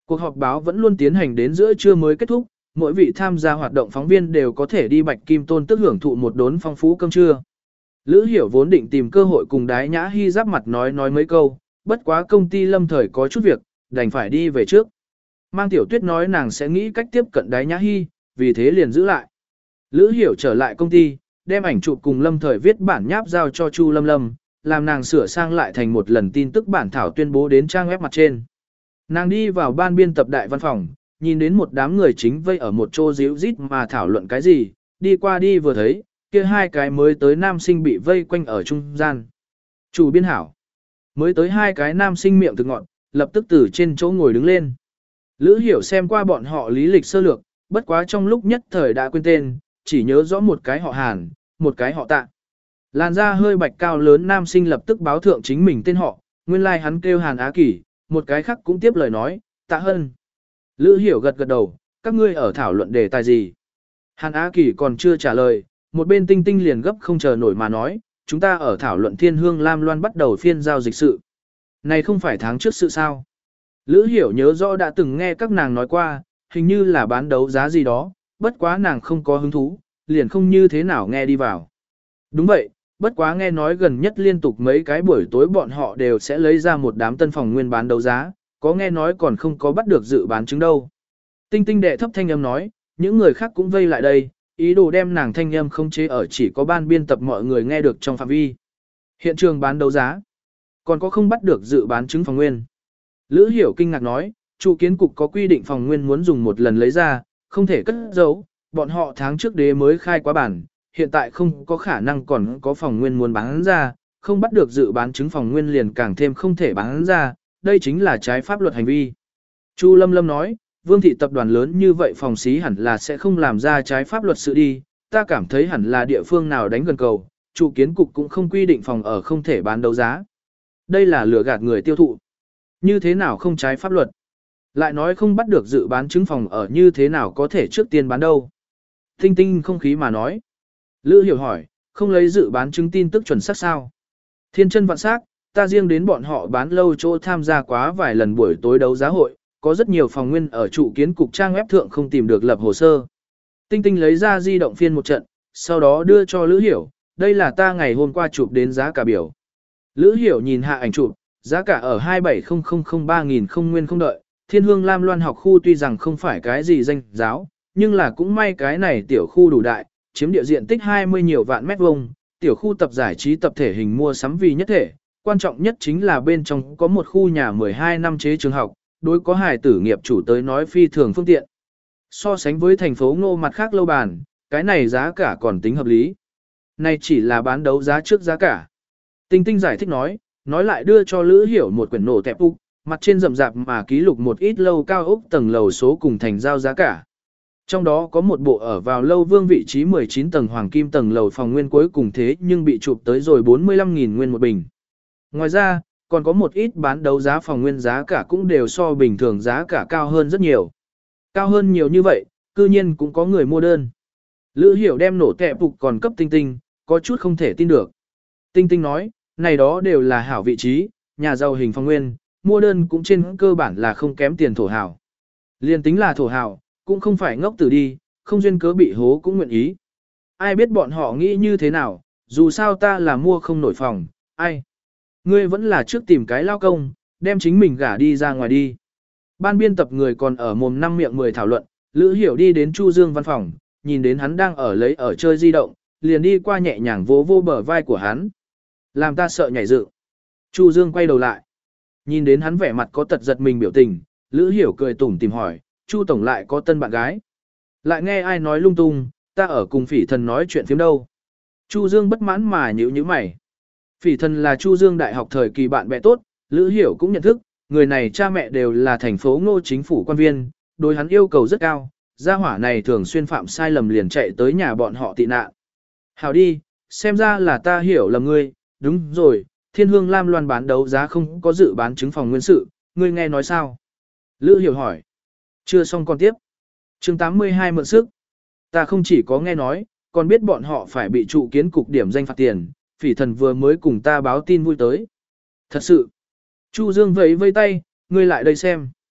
S1: Cuộc họp báo vẫn luôn tiến hành đến giữa trưa mới kết thúc, mỗi vị tham gia hoạt động phóng viên đều có thể đi Bạch Kim Tôn tức hưởng thụ một đốn phong phú cơm trưa. Lữ Hiểu vốn định tìm cơ hội cùng Đái Nhã Hy giáp mặt nói nói mấy câu, bất quá công ty lâm thời có chút việc, đành phải đi về trước. Mang Tiểu Tuyết nói nàng sẽ nghĩ cách tiếp cận Đái Nhã Hy, vì thế liền giữ lại. Lữ Hiểu trở lại công ty, đem ảnh chụp cùng lâm thời viết bản nháp giao cho Chu Lâm Lâm, làm nàng sửa sang lại thành một lần tin tức bản thảo tuyên bố đến trang web mặt trên. Nàng đi vào ban biên tập đại văn phòng, nhìn đến một đám người chính vây ở một chỗ díu rít mà thảo luận cái gì, đi qua đi vừa thấy, kia hai cái mới tới nam sinh bị vây quanh ở trung gian. Chủ biên hảo. Mới tới hai cái nam sinh miệng thực ngọn, lập tức từ trên chỗ ngồi đứng lên. Lữ Hiểu xem qua bọn họ lý lịch sơ lược, bất quá trong lúc nhất thời đã quên tên, chỉ nhớ rõ một cái họ Hàn, một cái họ Tạ. Làn da hơi bạch cao lớn nam sinh lập tức báo thượng chính mình tên họ, nguyên lai like hắn kêu Hàn Á Kỳ, một cái khác cũng tiếp lời nói, Tạ Hân. Lữ Hiểu gật gật đầu, các ngươi ở thảo luận đề tài gì? Hàn Á Kỳ còn chưa trả lời, một bên Tinh Tinh liền gấp không chờ nổi mà nói, chúng ta ở thảo luận Thiên Hương Lam Loan bắt đầu phiên giao dịch sự. Này không phải tháng trước sự sao? Lữ Hiểu nhớ rõ đã từng nghe các nàng nói qua, hình như là bán đấu giá gì đó, bất quá nàng không có hứng thú, liền không như thế nào nghe đi vào. Đúng vậy, bất quá nghe nói gần nhất liên tục mấy cái buổi tối bọn họ đều sẽ lấy ra một đám tân phòng nguyên bán đấu giá, có nghe nói còn không có bắt được dự bán chứng đâu. Tinh Tinh đệ thấp thanh âm nói, những người khác cũng vây lại đây, ý đồ đem nàng thanh âm không chế ở chỉ có ban biên tập mọi người nghe được trong phạm vi. Hiện trường bán đấu giá, còn có không bắt được dự bán chứng phòng nguyên. Lữ Hiểu kinh ngạc nói, Chu kiến cục có quy định phòng nguyên muốn dùng một lần lấy ra, không thể cất giấu, bọn họ tháng trước đế mới khai quá bản, hiện tại không có khả năng còn có phòng nguyên muốn bán ra, không bắt được dự bán chứng phòng nguyên liền càng thêm không thể bán ra, đây chính là trái pháp luật hành vi. Chu Lâm Lâm nói, Vương thị tập đoàn lớn như vậy phòng xí hẳn là sẽ không làm ra trái pháp luật sự đi, ta cảm thấy hẳn là địa phương nào đánh gần cầu, Chu kiến cục cũng không quy định phòng ở không thể bán đấu giá. Đây là lừa gạt người tiêu thụ. Như thế nào không trái pháp luật? Lại nói không bắt được dự bán chứng phòng ở như thế nào có thể trước tiên bán đâu? Tinh Tinh không khí mà nói. Lữ Hiểu hỏi, không lấy dự bán chứng tin tức chuẩn xác sao? Thiên chân vạn xác, ta riêng đến bọn họ bán lâu chỗ tham gia quá vài lần buổi tối đấu giá hội, có rất nhiều phòng nguyên ở trụ kiến cục trang web thượng không tìm được lập hồ sơ. Tinh Tinh lấy ra di động phiên một trận, sau đó đưa cho Lữ Hiểu, đây là ta ngày hôm qua chụp đến giá cả biểu. Lữ Hiểu nhìn hạ ảnh chụp, giá cả ở hai bảy không không không ba nghìn không nguyên không đợi, Thiên Hương Lam Loan học khu tuy rằng không phải cái gì danh giáo, nhưng là cũng may cái này tiểu khu đủ đại, chiếm địa diện tích hai mươi nhiều vạn mét vuông, tiểu khu tập giải trí tập thể hình mua sắm vì nhất thể, quan trọng nhất chính là bên trong có một khu nhà mười hai năm chế trường học, đối có hài tử nghiệp chủ tới nói phi thường phương tiện. So sánh với thành phố Ngô mặt khác lâu bàn, cái này giá cả còn tính hợp lý. Này chỉ là bán đấu giá trước giá cả. Tinh Tinh giải thích nói, nói lại đưa cho Lữ Hiểu một quyển nổ tẹp úc, mặt trên rậm rạp mà ký lục một ít lâu cao ốc tầng lầu số cùng thành giao giá cả. Trong đó có một bộ ở vào lâu vương vị trí mười chín tầng hoàng kim tầng lầu phòng nguyên cuối cùng thế nhưng bị chụp tới rồi bốn mươi lăm nghìn nguyên một bình. Ngoài ra, còn có một ít bán đấu giá phòng nguyên giá cả cũng đều so bình thường giá cả cao hơn rất nhiều. Cao hơn nhiều như vậy, cư nhiên cũng có người mua đơn. Lữ Hiểu đem nổ tẹp phục còn cấp Tinh Tinh, có chút không thể tin được. Tinh Tinh nói, này đó đều là hảo vị trí, nhà giàu hình phòng nguyên, mua đơn cũng trên cơ bản là không kém tiền thổ hảo. Liên tính là thổ hảo, cũng không phải ngốc tử đi, không duyên cớ bị hố cũng nguyện ý. Ai biết bọn họ nghĩ như thế nào, dù sao ta là mua không nổi phòng, ai. Ngươi vẫn là trước tìm cái lao công, đem chính mình gả đi ra ngoài đi. Ban biên tập người còn ở mồm năm miệng mười thảo luận, Lữ Hiểu đi đến Chu Dương văn phòng, nhìn đến hắn đang ở lấy ở chơi di động, liền đi qua nhẹ nhàng vỗ vô bờ vai của hắn. Làm ta sợ nhảy dựng. Chu Dương quay đầu lại. Nhìn đến hắn vẻ mặt có tật giật mình biểu tình, Lữ Hiểu cười tủm tìm hỏi, Chu tổng lại có tân bạn gái. Lại nghe ai nói lung tung, ta ở cùng Phỉ Thần nói chuyện phiếm đâu. Chu Dương bất mãn mà nhíu nhíu mày. Phỉ Thần là Chu Dương đại học thời kỳ bạn bè tốt, Lữ Hiểu cũng nhận thức, người này cha mẹ đều là thành phố Ngô chính phủ quan viên, đối hắn yêu cầu rất cao, gia hỏa này thường xuyên phạm sai lầm liền chạy tới nhà bọn họ tị nạn. Hảo đi, xem ra là ta hiểu lầm ngươi, đúng rồi, Thiên Hương Lam Loan bán đấu giá không có dự bán chứng phòng nguyên sự, ngươi nghe nói sao? Lữ Hiểu hỏi. Chưa xong còn tiếp. Chương tám mươi hai mượn sức. Ta không chỉ có nghe nói, còn biết bọn họ phải bị trụ kiến cục điểm danh phạt tiền, Phỉ Thần vừa mới cùng ta báo tin vui tới. Thật sự. Chu Dương vẫy vây tay, ngươi lại đây xem.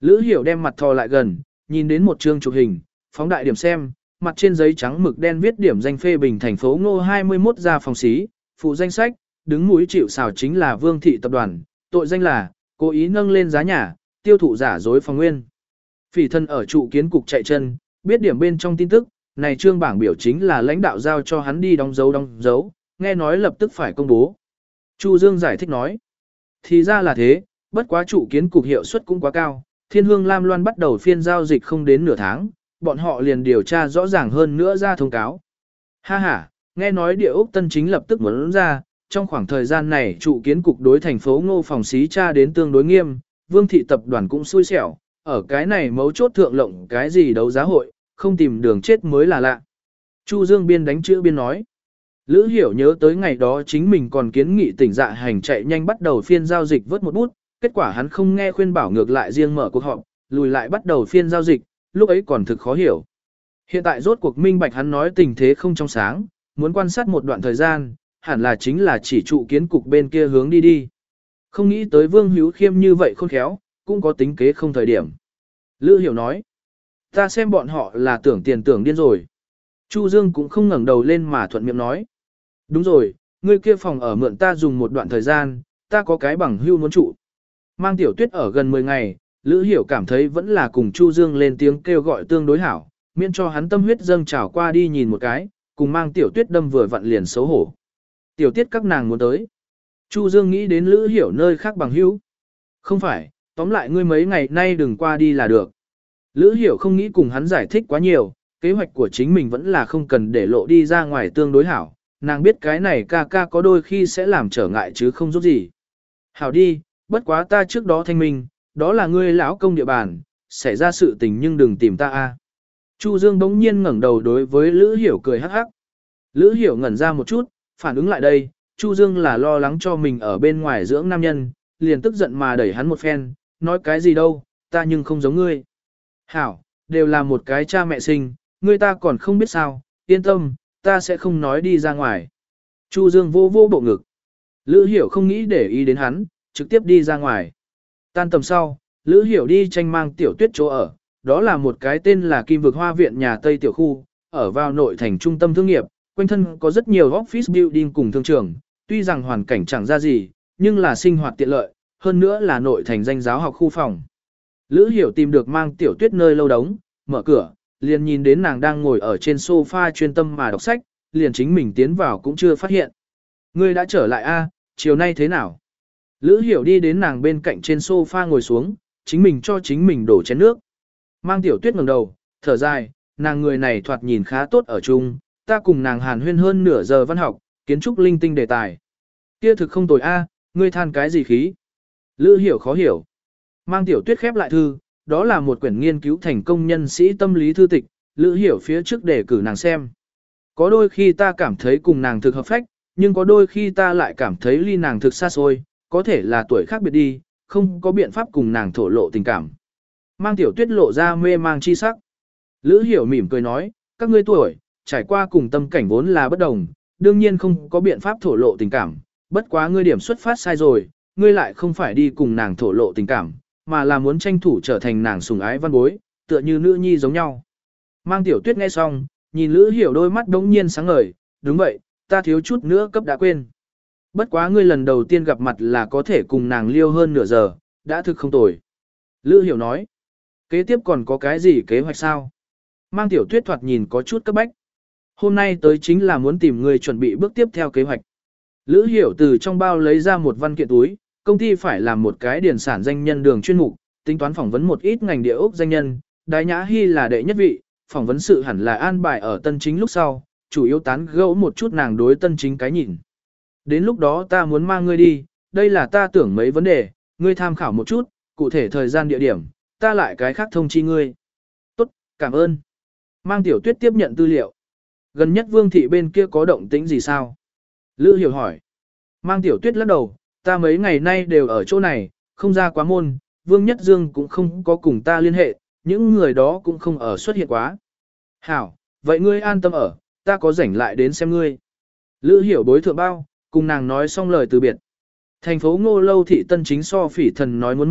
S1: Lữ Hiểu đem mặt thò lại gần, nhìn đến một chương chụp hình, phóng đại điểm xem, mặt trên giấy trắng mực đen viết điểm danh phê bình thành phố Ngô hai mươi mốt ra phòng xí, phụ danh sách, đứng mũi chịu sào chính là Vương thị tập đoàn, tội danh là cố ý nâng lên giá nhà, tiêu thụ giả dối phòng nguyên. Phỉ thân ở trụ kiến cục chạy chân, biết điểm bên trong tin tức, này trương bảng biểu chính là lãnh đạo giao cho hắn đi đóng dấu đóng dấu, nghe nói lập tức phải công bố. Chu Dương giải thích nói, thì ra là thế, bất quá trụ kiến cục hiệu suất cũng quá cao, Thiên Hương Lam Loan bắt đầu phiên giao dịch không đến nửa tháng, bọn họ liền điều tra rõ ràng hơn nữa ra thông cáo. Ha ha, nghe nói địa ốc Tân Chính lập tức muốn ra, trong khoảng thời gian này trụ kiến cục đối thành phố Ngô phòng xí tra đến tương đối nghiêm, Vương thị tập đoàn cũng xui xẻo, ở cái này mấu chốt thượng lộng cái gì đấu giá hội, không tìm đường chết mới là lạ. Chu Dương biên đánh chữ biên nói. Lữ Hiểu nhớ tới ngày đó chính mình còn kiến nghị tỉnh dạ hành chạy nhanh bắt đầu phiên giao dịch vớt một bút, kết quả hắn không nghe khuyên bảo ngược lại riêng mở cuộc họp, lùi lại bắt đầu phiên giao dịch, lúc ấy còn thực khó hiểu. Hiện tại rốt cuộc minh bạch hắn nói tình thế không trong sáng, muốn quan sát một đoạn thời gian, hẳn là chính là chỉ trụ kiến cục bên kia hướng đi đi. Không nghĩ tới Vương Hữu Khiêm như vậy khôn khéo, cũng có tính kế không thời điểm. Lữ Hiểu nói, ta xem bọn họ là tưởng tiền tưởng điên rồi. Chu Dương cũng không ngẩng đầu lên mà thuận miệng nói. Đúng rồi, ngươi kia phòng ở mượn ta dùng một đoạn thời gian, ta có cái bằng hưu muốn trụ. Mang Tiểu Tuyết ở gần mười ngày, Lữ Hiểu cảm thấy vẫn là cùng Chu Dương lên tiếng kêu gọi tương đối hảo, miễn cho hắn tâm huyết dâng trào qua đi nhìn một cái, cùng Mang Tiểu Tuyết đâm vừa vặn liền xấu hổ. Tiểu Tiết các nàng muốn tới. Chu Dương nghĩ đến Lữ Hiểu nơi khác bằng hữu. Không phải, tóm lại ngươi mấy ngày nay đừng qua đi là được. Lữ Hiểu không nghĩ cùng hắn giải thích quá nhiều, kế hoạch của chính mình vẫn là không cần để lộ đi ra ngoài tương đối hảo. Nàng biết cái này ca ca có đôi khi sẽ làm trở ngại chứ không giúp gì. Hảo đi, bất quá ta trước đó thanh minh, đó là ngươi lão công địa bàn, xảy ra sự tình nhưng đừng tìm ta a. Chu Dương bỗng nhiên ngẩng đầu đối với Lữ Hiểu cười hắc hắc. Lữ Hiểu ngẩn ra một chút, phản ứng lại đây, Chu Dương là lo lắng cho mình ở bên ngoài dưỡng nam nhân, liền tức giận mà đẩy hắn một phen, nói cái gì đâu, ta nhưng không giống ngươi. Hảo, đều là một cái cha mẹ sinh, ngươi ta còn không biết sao, yên tâm, ta sẽ không nói đi ra ngoài. Chu Dương vô vô bộ ngực. Lữ Hiểu không nghĩ để ý đến hắn, trực tiếp đi ra ngoài. Tan tầm sau, Lữ Hiểu đi tranh mang Tiểu Tuyết chỗ ở, đó là một cái tên là Kim Vực Hoa Viện nhà Tây Tiểu Khu, ở vào nội thành trung tâm thương nghiệp, quanh thân có rất nhiều office building cùng thương trường, tuy rằng hoàn cảnh chẳng ra gì, nhưng là sinh hoạt tiện lợi, hơn nữa là nội thành danh giáo học khu phòng. Lữ Hiểu tìm được mang Tiểu Tuyết nơi lâu đống, mở cửa, liền nhìn đến nàng đang ngồi ở trên sofa chuyên tâm mà đọc sách, liền chính mình tiến vào cũng chưa phát hiện. Ngươi đã trở lại a, chiều nay thế nào? Lữ Hiểu đi đến nàng bên cạnh trên sofa ngồi xuống, chính mình cho chính mình đổ chén nước. Mang Tiểu Tuyết ngẩng đầu, thở dài, nàng người này thoạt nhìn khá tốt ở chung, ta cùng nàng hàn huyên hơn nửa giờ văn học, kiến trúc linh tinh đề tài. Kia thực không tồi a, ngươi than cái gì khí? Lữ Hiểu khó hiểu. Mang Tiểu Tuyết khép lại thư, đó là một quyển nghiên cứu thành công nhân sĩ tâm lý thư tịch, Lữ Hiểu phía trước để cử nàng xem. Có đôi khi ta cảm thấy cùng nàng thực hợp phách, nhưng có đôi khi ta lại cảm thấy ly nàng thực xa xôi, có thể là tuổi khác biệt đi, không có biện pháp cùng nàng thổ lộ tình cảm. Mang Tiểu Tuyết lộ ra mê mang chi sắc. Lữ Hiểu mỉm cười nói, các ngươi tuổi, trải qua cùng tâm cảnh vốn là bất đồng, đương nhiên không có biện pháp thổ lộ tình cảm, bất quá ngươi điểm xuất phát sai rồi, ngươi lại không phải đi cùng nàng thổ lộ tình cảm, mà là muốn tranh thủ trở thành nàng sủng ái văn bối, tựa như nữ nhi giống nhau. Mang Tiểu Tuyết nghe xong, nhìn Lữ Hiểu đôi mắt đống nhiên sáng ngời, đúng vậy, ta thiếu chút nữa cấp đã quên. Bất quá ngươi lần đầu tiên gặp mặt là có thể cùng nàng liêu hơn nửa giờ, đã thực không tồi. Lữ Hiểu nói, kế tiếp còn có cái gì kế hoạch sao? Mang Tiểu Tuyết thoạt nhìn có chút cấp bách. Hôm nay tới chính là muốn tìm người chuẩn bị bước tiếp theo kế hoạch. Lữ Hiểu từ trong bao lấy ra một văn kiện túi, công ty phải làm một cái điển sản danh nhân đường chuyên mục, tính toán phỏng vấn một ít ngành địa ốc danh nhân, Đái Nhã Hy là đệ nhất vị, phỏng vấn sự hẳn là an bài ở Tân Chính lúc sau, chủ yếu tán gẫu một chút nàng đối Tân Chính cái nhìn. Đến lúc đó ta muốn mang ngươi đi, đây là ta tưởng mấy vấn đề, ngươi tham khảo một chút, cụ thể thời gian địa điểm, ta lại cái khác thông chi ngươi. Tốt, cảm ơn. Mang Tiểu Tuyết tiếp nhận tư liệu. Gần nhất Vương thị bên kia có động tĩnh gì sao? Lữ Hiểu hỏi. Mang Tiểu Tuyết lắc đầu, ta mấy ngày nay đều ở chỗ này, không ra quá môn, Vương Nhất Dương cũng không có cùng ta liên hệ, những người đó cũng không ở xuất hiện quá. Hảo, vậy ngươi an tâm ở, ta có rảnh lại đến xem ngươi. Lữ Hiểu bối thượng bao, cùng nàng nói xong lời từ biệt. Thành phố Ngô Lâu thị Tân Chính so Phỉ Thần nói muốn mau,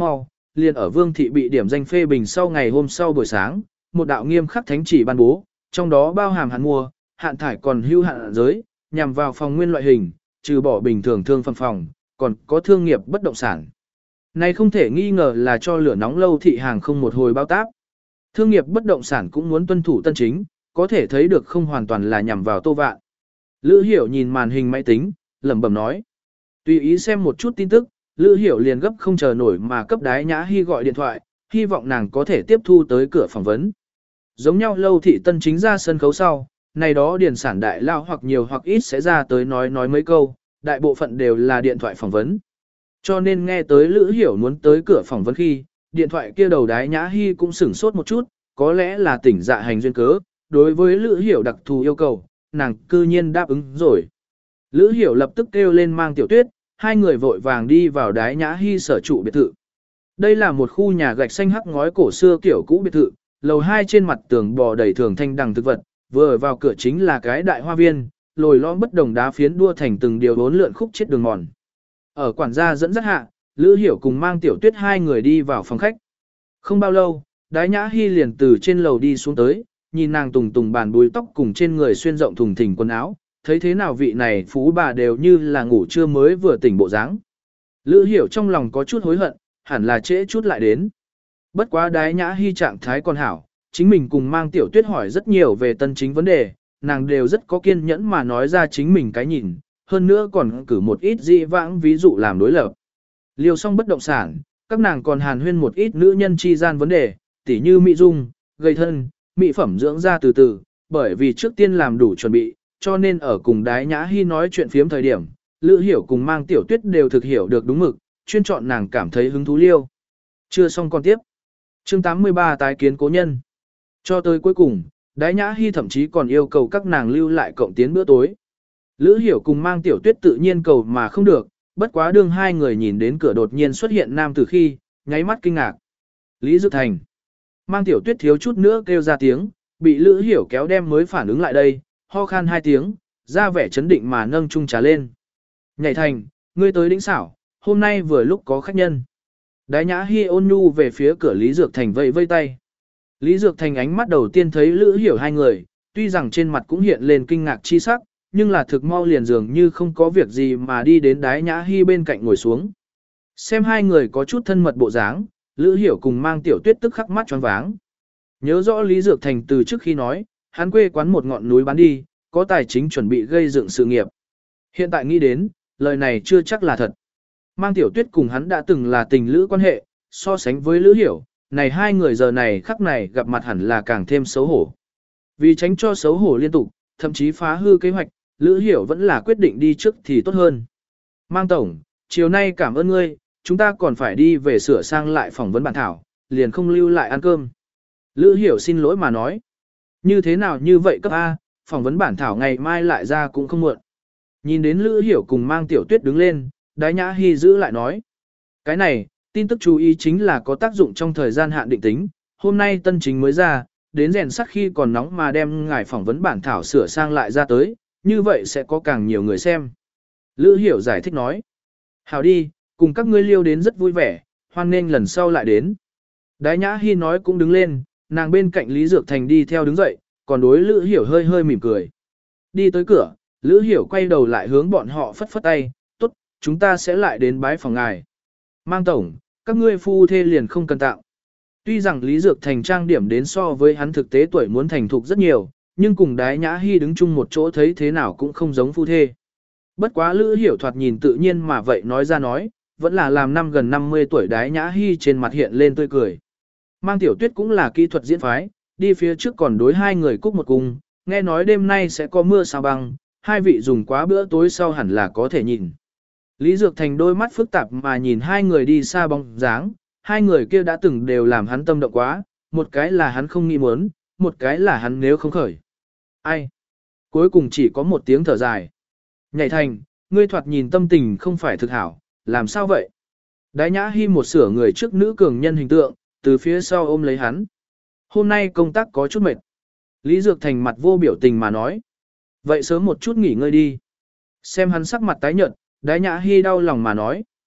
S1: liền ở Vương thị bị điểm danh phê bình sau ngày hôm sau buổi sáng, một đạo nghiêm khắc thánh chỉ ban bố, trong đó bao hàm hạn mua, hạn thải còn hưu hạn giới, nhằm vào phòng nguyên loại hình, trừ bỏ bình thường thương phẩm phòng, còn có thương nghiệp bất động sản. Này không thể nghi ngờ là cho lửa nóng lâu thị hàng không một hồi bao táp. Thương nghiệp bất động sản cũng muốn tuân thủ tân chính, có thể thấy được không hoàn toàn là nhằm vào Tô Vạn. Lữ Hiểu nhìn màn hình máy tính, lẩm bẩm nói. Tùy ý xem một chút tin tức, Lữ Hiểu liền gấp không chờ nổi mà cấp Đái Nhã Hi gọi điện thoại, hy vọng nàng có thể tiếp thu tới cửa phỏng vấn. Giống nhau lâu thị tân chính ra sân khấu sau, này đó điển sản đại lao hoặc nhiều hoặc ít sẽ ra tới nói nói mấy câu, đại bộ phận đều là điện thoại phỏng vấn. Cho nên nghe tới Lữ Hiểu muốn tới cửa phỏng vấn khi, điện thoại kia đầu Đái Nhã Hi cũng sửng sốt một chút, có lẽ là tỉnh dạ hành duyên cớ, đối với Lữ Hiểu đặc thù yêu cầu, nàng cư nhiên đáp ứng rồi. Lữ Hiểu lập tức kêu lên mang Tiểu Tuyết, hai người vội vàng đi vào Đái Nhã Hi sở trụ biệt thự. Đây là một khu nhà gạch xanh hắc ngói cổ xưa kiểu cũ biệt thự, lầu hai trên mặt tường bò đầy thường thanh đằng thực vật, vừa vào cửa chính là cái đại hoa viên, lồi lõm bất đồng đá phiến đua thành từng điều bốn lượn khúc chết đường mòn. Ở quản gia dẫn dắt hạ, Lữ Hiểu cùng mang Tiểu Tuyết hai người đi vào phòng khách. Không bao lâu, Đái Nhã Hi liền từ trên lầu đi xuống tới, nhìn nàng tùng tùng bàn bùi tóc cùng trên người xuyên rộng thùng thình quần áo, thấy thế nào vị này phú bà đều như là ngủ trưa mới vừa tỉnh bộ dáng. Lữ Hiểu trong lòng có chút hối hận, hẳn là trễ chút lại đến. Bất quá Đái Nhã Hi trạng thái còn hảo, chính mình cùng mang Tiểu Tuyết hỏi rất nhiều về tân chính vấn đề, nàng đều rất có kiên nhẫn mà nói ra chính mình cái nhìn, hơn nữa còn cử một ít dị vãng ví dụ làm đối lập. Liêu xong bất động sản, các nàng còn hàn huyên một ít nữ nhân chi gian vấn đề, tỉ như mỹ dung, gây thân, mỹ phẩm dưỡng da từ từ, bởi vì trước tiên làm đủ chuẩn bị, cho nên ở cùng Đái Nhã Hi nói chuyện phiếm thời điểm, Lữ Hiểu cùng mang Tiểu Tuyết đều thực hiểu được đúng mực, chuyên chọn nàng cảm thấy hứng thú liêu. Chưa xong còn tiếp. Chương tám mươi ba tái kiến cố nhân. Cho tới cuối cùng, Đái Nhã Hi thậm chí còn yêu cầu các nàng lưu lại cộng tiến bữa tối. Lữ Hiểu cùng mang Tiểu Tuyết tự nhiên cầu mà không được, bất quá đương hai người nhìn đến cửa đột nhiên xuất hiện nam tử khi, nháy mắt kinh ngạc. Lý Dược Thành. Mang Tiểu Tuyết thiếu chút nữa kêu ra tiếng, bị Lữ Hiểu kéo đem mới phản ứng lại đây, ho khan hai tiếng, ra vẻ chấn định mà nâng chung trà lên. Nhảy Thành, ngươi tới đỉnh xảo, hôm nay vừa lúc có khách nhân. Đái Nhã Hi ôn nhu về phía cửa Lý Dược Thành vẫy vây tay. Lý Dược Thành ánh mắt đầu tiên thấy Lữ Hiểu hai người, tuy rằng trên mặt cũng hiện lên kinh ngạc chi sắc, nhưng là thực mau liền dường như không có việc gì mà đi đến Đái Nhã Hi bên cạnh ngồi xuống. Xem hai người có chút thân mật bộ dáng, Lữ Hiểu cùng mang Tiểu Tuyết tức khắc mắt choáng váng. Nhớ rõ Lý Dược Thành từ trước khi nói, hắn quê quán một ngọn núi bán đi, có tài chính chuẩn bị gây dựng sự nghiệp. Hiện tại nghĩ đến, lời này chưa chắc là thật. Mang Tiểu Tuyết cùng hắn đã từng là tình lữ quan hệ, so sánh với Lữ Hiểu, này hai người giờ này khắc này gặp mặt hẳn là càng thêm xấu hổ. Vì tránh cho xấu hổ liên tục, thậm chí phá hư kế hoạch, Lữ Hiểu vẫn là quyết định đi trước thì tốt hơn. Mang Tổng, chiều nay cảm ơn ngươi, chúng ta còn phải đi về sửa sang lại phỏng vấn bản thảo, liền không lưu lại ăn cơm. Lữ Hiểu xin lỗi mà nói. Như thế nào như vậy cấp A, phỏng vấn bản thảo ngày mai lại ra cũng không muộn. Nhìn đến Lữ Hiểu cùng mang Tiểu Tuyết đứng lên, Đái Nhã Hi giữ lại nói. Cái này, tin tức chú ý chính là có tác dụng trong thời gian hạn định tính, hôm nay tân chính mới ra, đến rèn sắt khi còn nóng mà đem ngài phỏng vấn bản thảo sửa sang lại ra tới, như vậy sẽ có càng nhiều người xem. Lữ Hiểu giải thích nói. Hào đi, cùng các ngươi liêu đến rất vui vẻ, hoan nên lần sau lại đến. Đái Nhã Hi nói cũng đứng lên, nàng bên cạnh Lý Dược Thành đi theo đứng dậy, còn đối Lữ Hiểu hơi hơi mỉm cười. Đi tới cửa, Lữ Hiểu quay đầu lại hướng bọn họ phất phất tay, tốt, chúng ta sẽ lại đến bái phòng ngài. Mang Tổng, các ngươi phu thê liền không cần tạo. Tuy rằng Lý Dược Thành trang điểm đến so với hắn thực tế tuổi muốn thành thục rất nhiều, nhưng cùng Đái Nhã Hi đứng chung một chỗ thấy thế nào cũng không giống phu thê. Bất quá Lữ Hiểu thoạt nhìn tự nhiên mà vậy nói ra nói, vẫn là làm năm gần năm mươi tuổi Đái Nhã Hi trên mặt hiện lên tươi cười. Mang Tiểu Tuyết cũng là kỹ thuật diễn phái, đi phía trước còn đối hai người cúc một cung, nghe nói đêm nay sẽ có mưa sao băng, hai vị dùng quá bữa tối sau hẳn là có thể nhìn. Lý Dược Thành đôi mắt phức tạp mà nhìn hai người đi xa bóng dáng, hai người kia đã từng đều làm hắn tâm động quá, một cái là hắn không nghĩ muốn, một cái là hắn nếu không khởi. Ai? Cuối cùng chỉ có một tiếng thở dài. Nhảy Thành, ngươi thoạt nhìn tâm tình không phải thực hảo, làm sao vậy? Đái Nhã Hi một sửa người trước nữ cường nhân hình tượng, từ phía sau ôm lấy hắn. Hôm nay công tác có chút mệt. Lý Dược Thành mặt vô biểu tình mà nói. Vậy sớm một chút nghỉ ngơi đi. Xem hắn sắc mặt tái nhợt, Đái Nhã Hi đau lòng mà nói.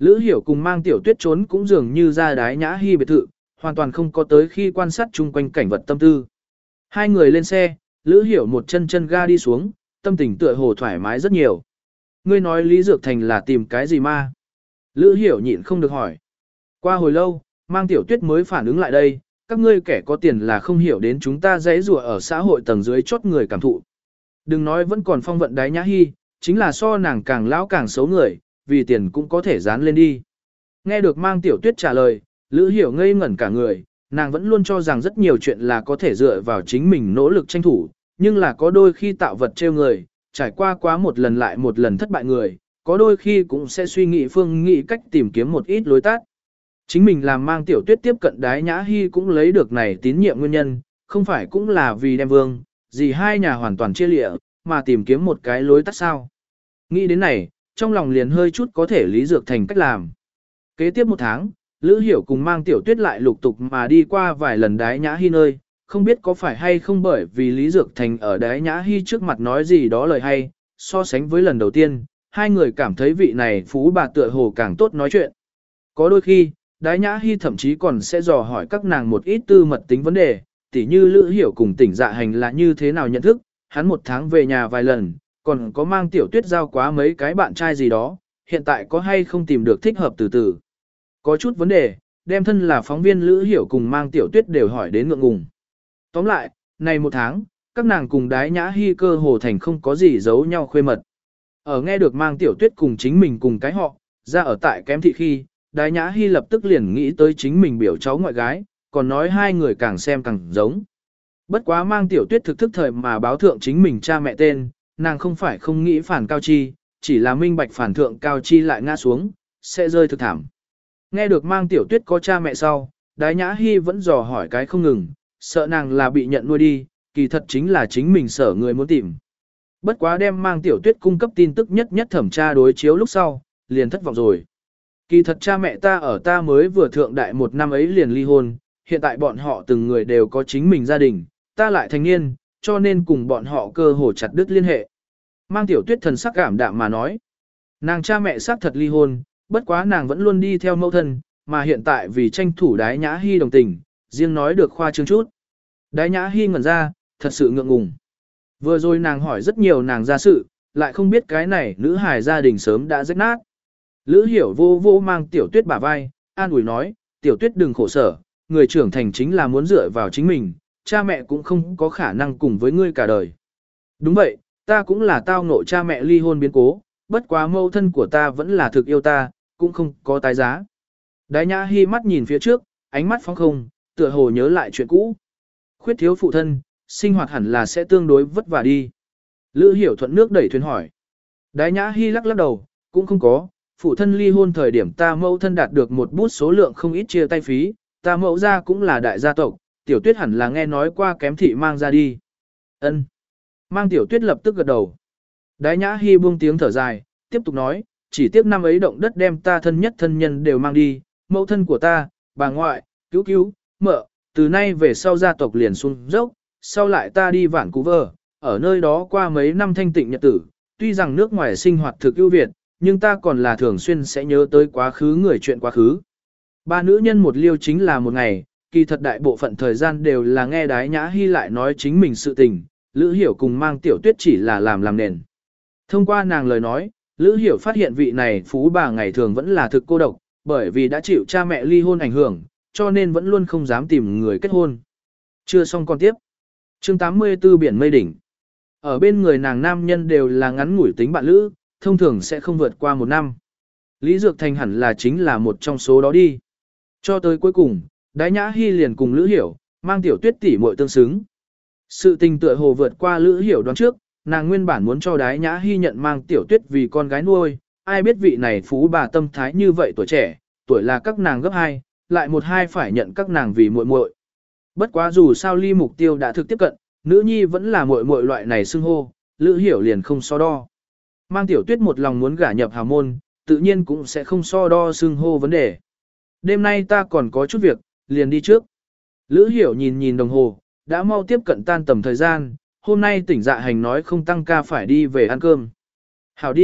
S1: Lữ Hiểu cùng mang Tiểu Tuyết trốn cũng dường như ra đái nhã hy biệt thự, hoàn toàn không có tới khi quan sát chung quanh cảnh vật tâm tư. Hai người lên xe, Lữ Hiểu một chân chân ga đi xuống, tâm tình tựa hồ thoải mái rất nhiều. Ngươi nói Lý Dược Thành là tìm cái gì ma? Lữ Hiểu nhịn không được hỏi. Qua hồi lâu, mang Tiểu Tuyết mới phản ứng lại đây, các ngươi kẻ có tiền là không hiểu đến chúng ta dãy rùa ở xã hội tầng dưới chốt người cảm thụ. Đừng nói vẫn còn phong vận đái nhã hy, chính là so nàng càng lão càng xấu người, vì tiền cũng có thể dán lên đi. Nghe được mang Tiểu Tuyết trả lời, Lữ Hiểu ngây ngẩn cả người, nàng vẫn luôn cho rằng rất nhiều chuyện là có thể dựa vào chính mình nỗ lực tranh thủ, nhưng là có đôi khi tạo vật trêu người, trải qua quá một lần lại một lần thất bại người, có đôi khi cũng sẽ suy nghĩ phương nghĩ cách tìm kiếm một ít lối tắt. Chính mình làm mang Tiểu Tuyết tiếp cận đái nhã hy cũng lấy được này tín nhiệm nguyên nhân, không phải cũng là vì đem vương, gì hai nhà hoàn toàn chia lịa, mà tìm kiếm một cái lối tắt sao. Nghĩ đến này, trong lòng liền hơi chút có thể lý dược thành cách làm. Kế tiếp một tháng, Lữ Hiểu cùng mang Tiểu Tuyết lại lục tục mà đi qua vài lần đái nhã hy nơi, không biết có phải hay không bởi vì Lý Dược Thành ở đái nhã hy trước mặt nói gì đó lời hay, so sánh với lần đầu tiên, hai người cảm thấy vị này phú bà tựa hồ càng tốt nói chuyện. Có đôi khi, đái nhã hy thậm chí còn sẽ dò hỏi các nàng một ít tư mật tính vấn đề, tỉ như Lữ Hiểu cùng tỉnh dạ hành là như thế nào nhận thức, hắn một tháng về nhà vài lần, còn có mang Tiểu Tuyết giao quá mấy cái bạn trai gì đó, hiện tại có hay không tìm được thích hợp từ từ. Có chút vấn đề, đem thân là phóng viên Lữ Hiểu cùng mang Tiểu Tuyết đều hỏi đến ngượng ngùng. Tóm lại, này một tháng, các nàng cùng đái nhã hy cơ hồ thành không có gì giấu nhau khuê mật. Ở nghe được mang Tiểu Tuyết cùng chính mình cùng cái họ, ra ở tại kém thị khi, đái nhã hy lập tức liền nghĩ tới chính mình biểu cháu ngoại gái, còn nói hai người càng xem càng giống. Bất quá mang Tiểu Tuyết thực thức thời mà báo thượng chính mình cha mẹ tên, nàng không phải không nghĩ phản Cao Chi, chỉ là minh bạch phản thượng Cao Chi lại ngã xuống, sẽ rơi thực thảm. Nghe được mang Tiểu Tuyết có cha mẹ sau, đái nhã hy vẫn dò hỏi cái không ngừng, sợ nàng là bị nhận nuôi đi, kỳ thật chính là chính mình sở người muốn tìm. Bất quá đem mang Tiểu Tuyết cung cấp tin tức nhất nhất thẩm tra đối chiếu lúc sau, liền thất vọng rồi. Kỳ thật cha mẹ ta ở ta mới vừa thượng đại một năm ấy liền ly hôn, hiện tại bọn họ từng người đều có chính mình gia đình, ta lại thành niên, cho nên cùng bọn họ cơ hồ chặt đứt liên hệ. Mang Tiểu Tuyết thần sắc cảm đạm mà nói, nàng cha mẹ xác thật ly hôn, bất quá nàng vẫn luôn đi theo mẫu thân, mà hiện tại vì tranh thủ đái nhã hy đồng tình, riêng nói được khoa trương chút. Đái nhã hy ngẩn ra, thật sự ngượng ngùng. Vừa rồi nàng hỏi rất nhiều nàng ra sự, lại không biết cái này nữ hài gia đình sớm đã rách nát. Lữ Hiểu vô vô mang Tiểu Tuyết bả vai, an ủi nói, Tiểu Tuyết đừng khổ sở, người trưởng thành chính là muốn dựa vào chính mình, cha mẹ cũng không có khả năng cùng với ngươi cả đời. Đúng vậy, ta cũng là tao ngộ cha mẹ ly hôn biến cố, bất quá mâu thân của ta vẫn là thực yêu ta, cũng không có tái giá. Đái nhã hy mắt nhìn phía trước, ánh mắt phóng không, tựa hồ nhớ lại chuyện cũ. Khuyết thiếu phụ thân, sinh hoạt hẳn là sẽ tương đối vất vả đi. Lữ Hiểu thuận nước đẩy thuyền hỏi. Đái nhã hy lắc lắc đầu, cũng không có, phụ thân ly hôn thời điểm ta mẫu thân đạt được một bút số lượng không ít chia tay phí, ta mẫu ra cũng là đại gia tộc, Tiểu Tuyết hẳn là nghe nói qua kém thị mang ra đi. Ân. Mang Tiểu Tuyết lập tức gật đầu. Đái nhã hy buông tiếng thở dài, tiếp tục nói, chỉ tiếc năm ấy động đất đem ta thân nhất thân nhân đều mang đi, mẫu thân của ta, bà ngoại, cứu cứu, mợ, từ nay về sau gia tộc liền xuống dốc, sau lại ta đi vạn cú vờ, ở nơi đó qua mấy năm thanh tịnh nhật tử, tuy rằng nước ngoài sinh hoạt thực ưu việt, nhưng ta còn là thường xuyên sẽ nhớ tới quá khứ người chuyện quá khứ. Ba nữ nhân một liêu chính là một ngày, kỳ thật đại bộ phận thời gian đều là nghe đái nhã hy lại nói chính mình sự tình, Lữ Hiểu cùng mang Tiểu Tuyết chỉ là làm làm nền. Thông qua nàng lời nói, Lữ Hiểu phát hiện vị này phú bà ngày thường vẫn là thực cô độc, bởi vì đã chịu cha mẹ ly hôn ảnh hưởng, cho nên vẫn luôn không dám tìm người kết hôn. Chưa xong còn tiếp. Chương tám mươi tư Biển Mây Đỉnh. Ở bên người nàng nam nhân đều là ngắn ngủi tính bạn lữ, thông thường sẽ không vượt qua một năm. Lý Dược Thành hẳn là chính là một trong số đó đi. Cho tới cuối cùng, Đái Nhã Hy liền cùng Lữ Hiểu, mang Tiểu Tuyết tỷ muội tương xứng. Sự tình tựa hồ vượt qua Lữ Hiểu đoán trước, nàng nguyên bản muốn cho Đái Nhã Hy nhận mang Tiểu Tuyết vì con gái nuôi, ai biết vị này phú bà tâm thái như vậy tuổi trẻ, tuổi là các nàng gấp hai, lại một hai phải nhận các nàng vì muội muội. Bất quá dù sao ly mục tiêu đã thực tiếp cận, nữ nhi vẫn là muội muội loại này xưng hô, Lữ Hiểu liền không so đo. Mang Tiểu Tuyết một lòng muốn gả nhập hào môn, tự nhiên cũng sẽ không so đo xưng hô vấn đề. Đêm nay ta còn có chút việc, liền đi trước. Lữ Hiểu nhìn nhìn đồng hồ, đã mau tiếp cận tan tầm thời gian, hôm nay tỉnh dạ hành nói không tăng ca phải đi về ăn cơm. Hảo đi,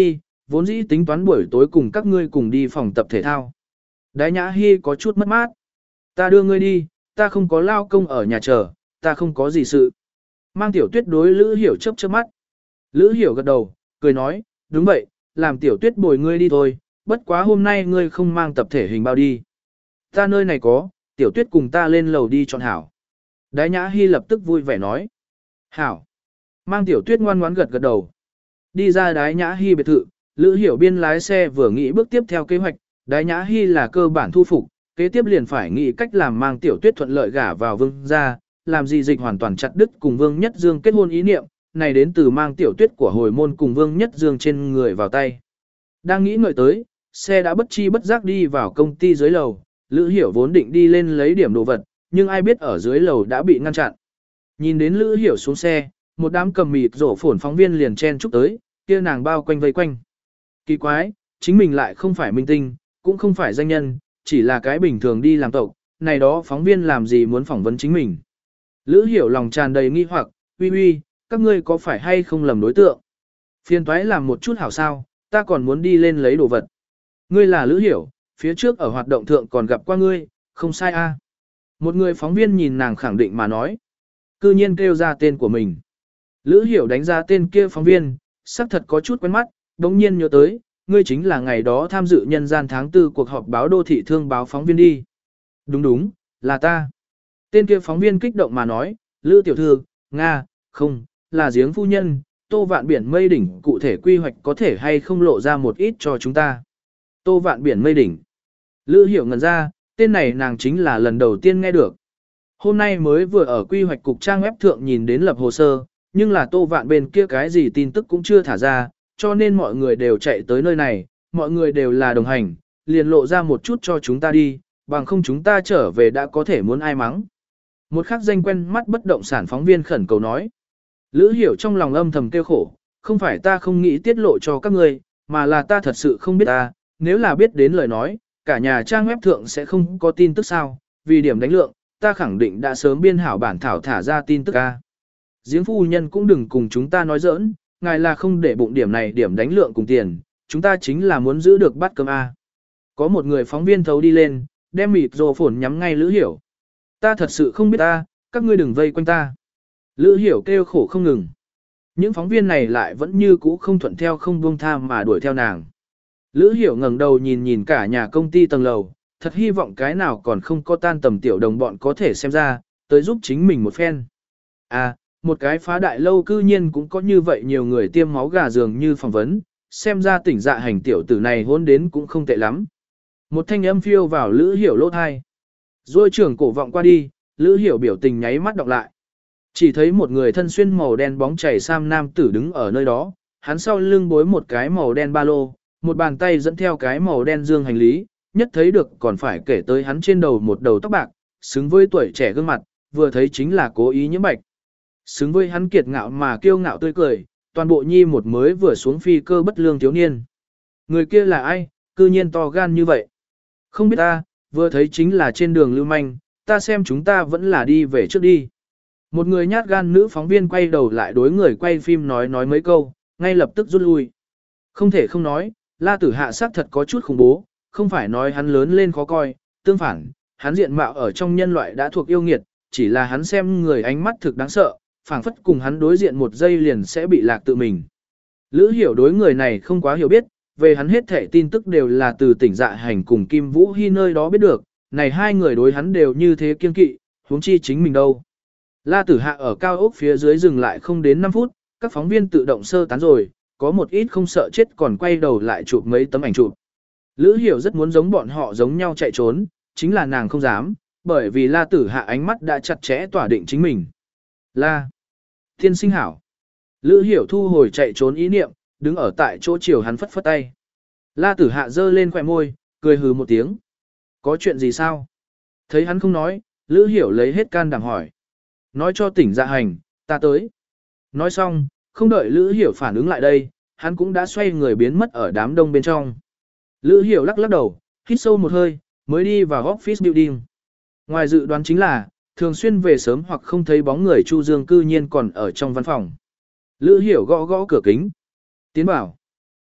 S1: vốn dĩ tính toán buổi tối cùng các ngươi cùng đi phòng tập thể thao. Đái Nhã Hi có chút mất mát. Ta đưa ngươi đi, ta không có lao công ở nhà chờ, ta không có gì sự. Mang Tiểu Tuyết đối Lữ Hiểu chớp chớp mắt. Lữ Hiểu gật đầu, cười nói, đúng vậy, làm Tiểu Tuyết bồi ngươi đi thôi, bất quá hôm nay ngươi không mang tập thể hình bao đi. Ta nơi này có, Tiểu Tuyết cùng ta lên lầu đi chọn hảo. Đái Nhã Hi lập tức vui vẻ nói. Hảo. Mang Tiểu Tuyết ngoan ngoãn gật gật đầu. Đi ra Đái Nhã Hi biệt thự, Lữ Hiểu biên lái xe vừa nghĩ bước tiếp theo kế hoạch, Đái Nhã Hi là cơ bản thu phục, kế tiếp liền phải nghĩ cách làm Mang Tiểu Tuyết thuận lợi gả vào Vương gia, làm gì dịch hoàn toàn chặt đứt cùng Vương Nhất Dương kết hôn ý niệm, này đến từ Mang Tiểu Tuyết của hồi môn cùng Vương Nhất Dương trên người vào tay. Đang nghĩ ngợi tới, xe đã bất chi bất giác đi vào công ty dưới lầu, Lữ Hiểu vốn định đi lên lấy điểm đồ vật, nhưng ai biết ở dưới lầu đã bị ngăn chặn. Nhìn đến Lữ Hiểu xuống xe, một đám cầm mịt rổ phồn phóng viên liền chen chúc tới, kia nàng bao quanh vây quanh. Kỳ quái, chính mình lại không phải minh tinh, cũng không phải danh nhân, chỉ là cái bình thường đi làm tộc, này đó phóng viên làm gì muốn phỏng vấn chính mình. Lữ Hiểu lòng tràn đầy nghi hoặc, uy uy, các ngươi có phải hay không lầm đối tượng? Phiền toái làm một chút hảo sao, ta còn muốn đi lên lấy đồ vật. Ngươi là Lữ Hiểu, phía trước ở hoạt động thượng còn gặp qua ngươi, không sai a. Một người phóng viên nhìn nàng khẳng định mà nói. Cư nhiên kêu ra tên của mình. Lữ Hiểu đánh ra tên kia phóng viên, xác thật có chút quen mắt, đống nhiên nhớ tới, ngươi chính là ngày đó tham dự nhân gian tháng tư cuộc họp báo đô thị thương báo phóng viên đi. Đúng đúng, là ta. Tên kia phóng viên kích động mà nói, Lữ tiểu thư, Nga, không, là giếng phu nhân, Tô Vạn Biển Mây Đỉnh cụ thể quy hoạch có thể hay không lộ ra một ít cho chúng ta. Tô Vạn Biển Mây Đỉnh. Lữ Hiểu ngẩn ra, tên này nàng chính là lần đầu tiên nghe được. Hôm nay mới vừa ở quy hoạch cục trang web thượng nhìn đến lập hồ sơ, nhưng là Tô Vạn bên kia cái gì tin tức cũng chưa thả ra, cho nên mọi người đều chạy tới nơi này, mọi người đều là đồng hành, liền lộ ra một chút cho chúng ta đi, bằng không chúng ta trở về đã có thể muốn ai mắng. Một khắc danh quen mắt bất động sản phóng viên khẩn cầu nói. Lữ Hiểu trong lòng âm thầm kêu khổ, không phải ta không nghĩ tiết lộ cho các ngươi, mà là ta thật sự không biết ta, nếu là biết đến lời nói, cả nhà trang web thượng sẽ không có tin tức sao, vì điểm đánh lượng, ta khẳng định đã sớm biên hảo bản thảo thả ra tin tức a. Giếng phu nhân cũng đừng cùng chúng ta nói giỡn, ngài là không để bụng điểm này điểm đánh lượng cùng tiền, chúng ta chính là muốn giữ được bát cơm a. Có một người phóng viên thấu đi lên, đem mịt rồ phồn nhắm ngay Lữ Hiểu. Ta thật sự không biết ta, các ngươi đừng vây quanh ta. Lữ Hiểu kêu khổ không ngừng. Những phóng viên này lại vẫn như cũ không thuận theo không buông tha mà đuổi theo nàng. Lữ Hiểu ngẩng đầu nhìn nhìn cả nhà công ty tầng lầu, thật hy vọng cái nào còn không có tan tầm tiểu đồng bọn có thể xem ra, tới giúp chính mình một phen. À, một cái phá đại lâu cư nhiên cũng có như vậy nhiều người tiêm máu gà dường như phỏng vấn, xem ra tỉnh dạ hành tiểu tử này hôn đến cũng không tệ lắm. Một thanh âm phiêu vào Lữ Hiểu lỗ thai. Rồi trưởng cổ vọng qua đi, Lữ Hiểu biểu tình nháy mắt đọc lại. Chỉ thấy một người thân xuyên màu đen bóng chảy sam nam tử đứng ở nơi đó, hắn sau lưng bối một cái màu đen ba lô, một bàn tay dẫn theo cái màu đen dương hành lý, nhất thấy được còn phải kể tới hắn trên đầu một đầu tóc bạc, xứng với tuổi trẻ gương mặt, vừa thấy chính là cố ý nhiễm bạch. Xứng với hắn kiệt ngạo mà kiêu ngạo tươi cười, toàn bộ nhi một mới vừa xuống phi cơ bất lương thiếu niên. Người kia là ai, cư nhiên to gan như vậy? Không biết ta, vừa thấy chính là trên đường lưu manh, ta xem chúng ta vẫn là đi về trước đi. Một người nhát gan nữ phóng viên quay đầu lại đối người quay phim nói nói mấy câu, ngay lập tức rút lui. Không thể không nói, La Tử Hạ xác thật có chút khủng bố, không phải nói hắn lớn lên khó coi, tương phản, hắn diện mạo ở trong nhân loại đã thuộc yêu nghiệt, chỉ là hắn xem người ánh mắt thực đáng sợ, phảng phất cùng hắn đối diện một giây liền sẽ bị lạc tự mình. Lữ Hiểu đối người này không quá hiểu biết, về hắn hết thể tin tức đều là từ tỉnh dạ hành cùng Kim Vũ Hy nơi đó biết được, này hai người đối hắn đều như thế kiên kỵ, huống chi chính mình đâu. La Tử Hạ ở cao ốc phía dưới dừng lại không đến năm phút, các phóng viên tự động sơ tán rồi, có một ít không sợ chết còn quay đầu lại chụp mấy tấm ảnh chụp. Lữ Hiểu rất muốn giống bọn họ giống nhau chạy trốn, chính là nàng không dám, bởi vì La Tử Hạ ánh mắt đã chặt chẽ tỏa định chính mình. La. Thiên sinh hảo. Lữ Hiểu thu hồi chạy trốn ý niệm, đứng ở tại chỗ chiều hắn phất phất tay. La Tử Hạ giơ lên khóe môi, cười hừ một tiếng. Có chuyện gì sao? Thấy hắn không nói, Lữ Hiểu lấy hết can đảm hỏi. Nói cho tỉnh dạ hành, ta tới. Nói xong, không đợi Lữ Hiểu phản ứng lại đây, hắn cũng đã xoay người biến mất ở đám đông bên trong. Lữ Hiểu lắc lắc đầu, hít sâu một hơi, mới đi vào office building. Ngoài dự đoán chính là, thường xuyên về sớm hoặc không thấy bóng người Chu Dương cư nhiên còn ở trong văn phòng. Lữ Hiểu gõ gõ cửa kính. Tiến bảo.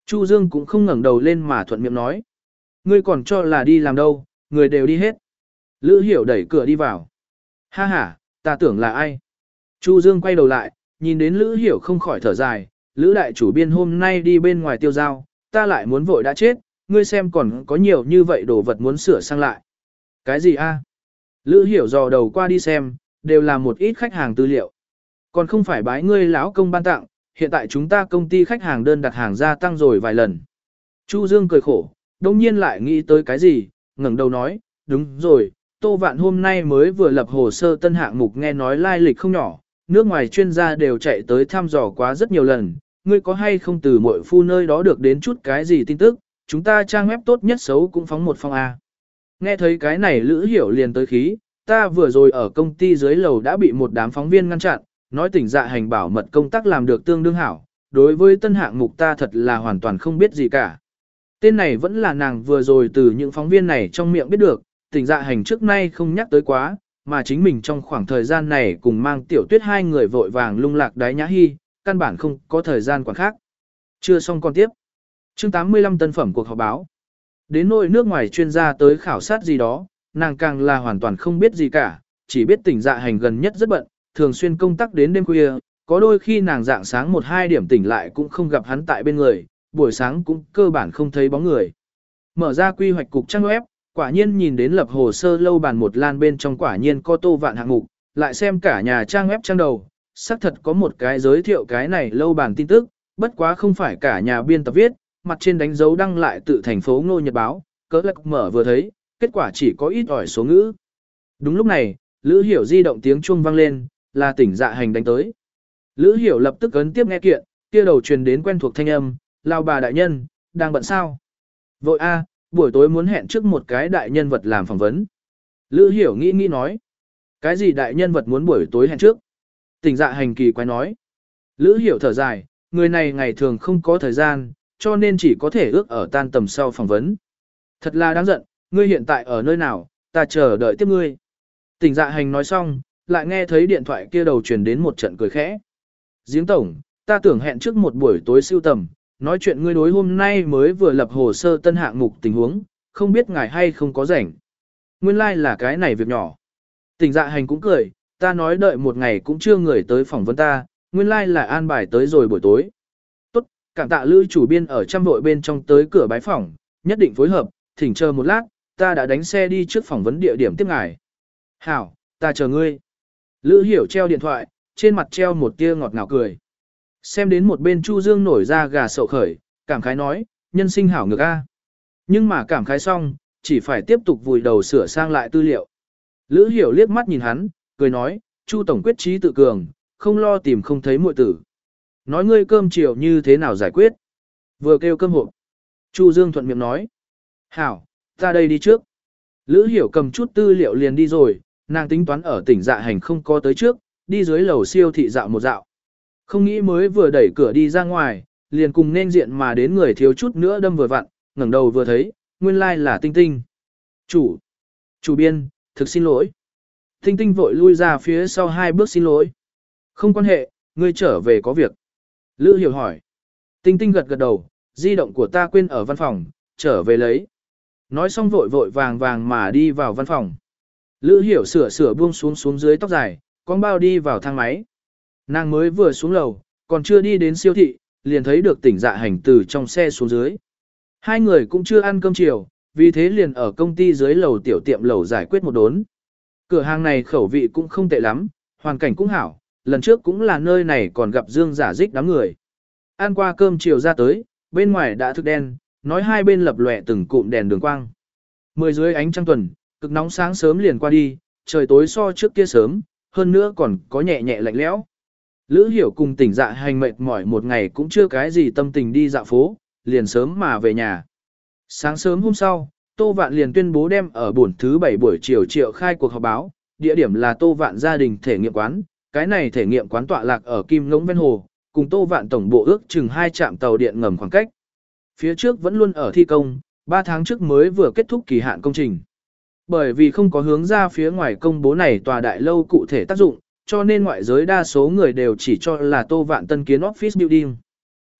S1: Chu Dương cũng không ngẩng đầu lên mà thuận miệng nói. Ngươi còn cho là đi làm đâu, người đều đi hết. Lữ Hiểu đẩy cửa đi vào. Ha ha, ta tưởng là ai? Chu Dương quay đầu lại, nhìn đến Lữ Hiểu không khỏi thở dài. Lữ đại chủ biên hôm nay đi bên ngoài tiêu giao, ta lại muốn vội đã chết, ngươi xem còn có nhiều như vậy đồ vật muốn sửa sang lại. Cái gì a? Lữ Hiểu dò đầu qua đi xem, đều là một ít khách hàng tư liệu. Còn không phải bái ngươi lão công ban tặng, hiện tại chúng ta công ty khách hàng đơn đặt hàng gia tăng rồi vài lần. Chu Dương cười khổ, đông nhiên lại nghĩ tới cái gì, ngẩng đầu nói, đúng rồi, Tô Vạn hôm nay mới vừa lập hồ sơ tân hạng mục nghe nói lai lịch không nhỏ, nước ngoài chuyên gia đều chạy tới thăm dò quá rất nhiều lần, ngươi có hay không từ mỗi phu nơi đó được đến chút cái gì tin tức, chúng ta trang web tốt nhất xấu cũng phóng một phong A. Nghe thấy cái này Lữ Hiểu liền tới khí, ta vừa rồi ở công ty dưới lầu đã bị một đám phóng viên ngăn chặn, nói tỉnh dạ hành bảo mật công tác làm được tương đương hảo, đối với tân hạng mục ta thật là hoàn toàn không biết gì cả. Tên này vẫn là nàng vừa rồi từ những phóng viên này trong miệng biết được, tỉnh dạ hành trước nay không nhắc tới quá, mà chính mình trong khoảng thời gian này cùng mang tiểu tuyết hai người vội vàng lung lạc đái nhã hy, căn bản không có thời gian quản khác. Chưa xong còn tiếp. Chương tám mươi lăm tân phẩm cuộc họp báo. Đến nỗi nước ngoài chuyên gia tới khảo sát gì đó, nàng càng là hoàn toàn không biết gì cả, chỉ biết tỉnh dạ hành gần nhất rất bận, thường xuyên công tác đến đêm khuya, có đôi khi nàng dạng sáng một hai điểm tỉnh lại cũng không gặp hắn tại bên người, buổi sáng cũng cơ bản không thấy bóng người. Mở ra quy hoạch cục trang web, quả nhiên nhìn đến lập hồ sơ lâu bàn một lan bên trong quả nhiên có Tô Vạn hạng mục, lại xem cả nhà trang web trang đầu, xác thật có một cái giới thiệu cái này lâu bàn tin tức, bất quá không phải cả nhà biên tập viết, mặt trên đánh dấu đăng lại tự thành phố Ngô Nhật Báo, cỡ lạc mở vừa thấy, kết quả chỉ có ít ỏi số ngữ. Đúng lúc này, Lữ Hiểu di động tiếng chuông vang lên, là tỉnh dạ hành đánh tới. Lữ Hiểu lập tức ấn tiếp nghe kiện, kia đầu truyền đến quen thuộc thanh âm, lao bà đại nhân, đang bận sao? Vội a, buổi tối muốn hẹn trước một cái đại nhân vật làm phỏng vấn. Lữ Hiểu nghĩ nghĩ nói, cái gì đại nhân vật muốn buổi tối hẹn trước? Tỉnh dạ hành kỳ quái nói. Lữ Hiểu thở dài, người này ngày thường không có thời gian, cho nên chỉ có thể ước ở tan tầm sau phỏng vấn. Thật là đáng giận, ngươi hiện tại ở nơi nào, ta chờ đợi tiếp ngươi. Tỉnh dạ hành nói xong, lại nghe thấy điện thoại kia đầu truyền đến một trận cười khẽ. Giếng tổng, ta tưởng hẹn trước một buổi tối siêu tầm, nói chuyện ngươi đối hôm nay mới vừa lập hồ sơ tân hạng mục tình huống, không biết ngài hay không có rảnh. Nguyên lai like là cái này việc nhỏ. Tỉnh dạ hành cũng cười, ta nói đợi một ngày cũng chưa người tới phỏng vấn ta, nguyên lai like là an bài tới rồi buổi tối. Tốt, cảm tạ Lữ chủ biên ở trăm vội bên trong tới cửa bái phỏng, nhất định phối hợp, thỉnh chờ một lát, ta đã đánh xe đi trước phỏng vấn địa điểm tiếp ngài. Hảo, ta chờ ngươi. Lữ Hiểu treo điện thoại, trên mặt treo một tia ngọt ngào cười. Xem đến một bên Chu Dương nổi ra gà sậu khởi, cảm khái nói, nhân sinh hảo ngược a. Nhưng mà cảm khái xong, chỉ phải tiếp tục vùi đầu sửa sang lại tư liệu. Lữ Hiểu liếc mắt nhìn hắn, cười nói, Chu tổng quyết trí tự cường, không lo tìm không thấy muội tử. Nói ngươi cơm chiều như thế nào giải quyết? Vừa kêu cơm hộp. Chu Dương thuận miệng nói, hảo, ta đây đi trước. Lữ Hiểu cầm chút tư liệu liền đi rồi, nàng tính toán ở tỉnh dạ hành không có tới trước, đi dưới lầu siêu thị dạo một dạo. Không nghĩ mới vừa đẩy cửa đi ra ngoài, liền cùng nên diện mà đến người thiếu chút nữa đâm vừa vặn, ngẩng đầu vừa thấy, nguyên lai like là Tinh Tinh. Chủ, chủ biên, thực xin lỗi. Tinh Tinh vội lui ra phía sau hai bước xin lỗi. Không quan hệ, ngươi trở về có việc. Lữ Hiểu hỏi. Tinh Tinh gật gật đầu, di động của ta quên ở văn phòng, trở về lấy. Nói xong vội vội vàng vàng mà đi vào văn phòng. Lữ Hiểu sửa sửa buông xuống xuống dưới tóc dài, con bao đi vào thang máy. Nàng mới vừa xuống lầu, còn chưa đi đến siêu thị, liền thấy được tỉnh dạ hành từ trong xe xuống dưới. Hai người cũng chưa ăn cơm chiều, vì thế liền ở công ty dưới lầu tiểu tiệm lầu giải quyết một đốn. Cửa hàng này khẩu vị cũng không tệ lắm, hoàn cảnh cũng hảo, lần trước cũng là nơi này còn gặp Dương giả dích đám người. Ăn qua cơm chiều ra tới, bên ngoài đã thức đen, nói hai bên lập lòe từng cụm đèn đường quang. Mười dưới ánh trăng tuần, cực nóng sáng sớm liền qua đi, trời tối so trước kia sớm, hơn nữa còn có nhẹ nhẹ lạnh lẽo. Lữ Hiểu cùng tỉnh dạ hành mệt mỏi một ngày cũng chưa cái gì tâm tình đi dạo phố, liền sớm mà về nhà. Sáng sớm hôm sau, Tô Vạn liền tuyên bố đem ở buổi thứ bảy buổi chiều triệu khai cuộc họp báo, địa điểm là Tô Vạn gia đình thể nghiệm quán, cái này thể nghiệm quán tọa lạc ở Kim Ngỗng ven hồ, cùng Tô Vạn tổng bộ ước chừng hai trạm tàu điện ngầm khoảng cách. Phía trước vẫn luôn ở thi công, ba tháng trước mới vừa kết thúc kỳ hạn công trình. Bởi vì không có hướng ra phía ngoài công bố này tòa đại lâu cụ thể tác dụng, cho nên ngoại giới đa số người đều chỉ cho là Tô Vạn tân kiến office building.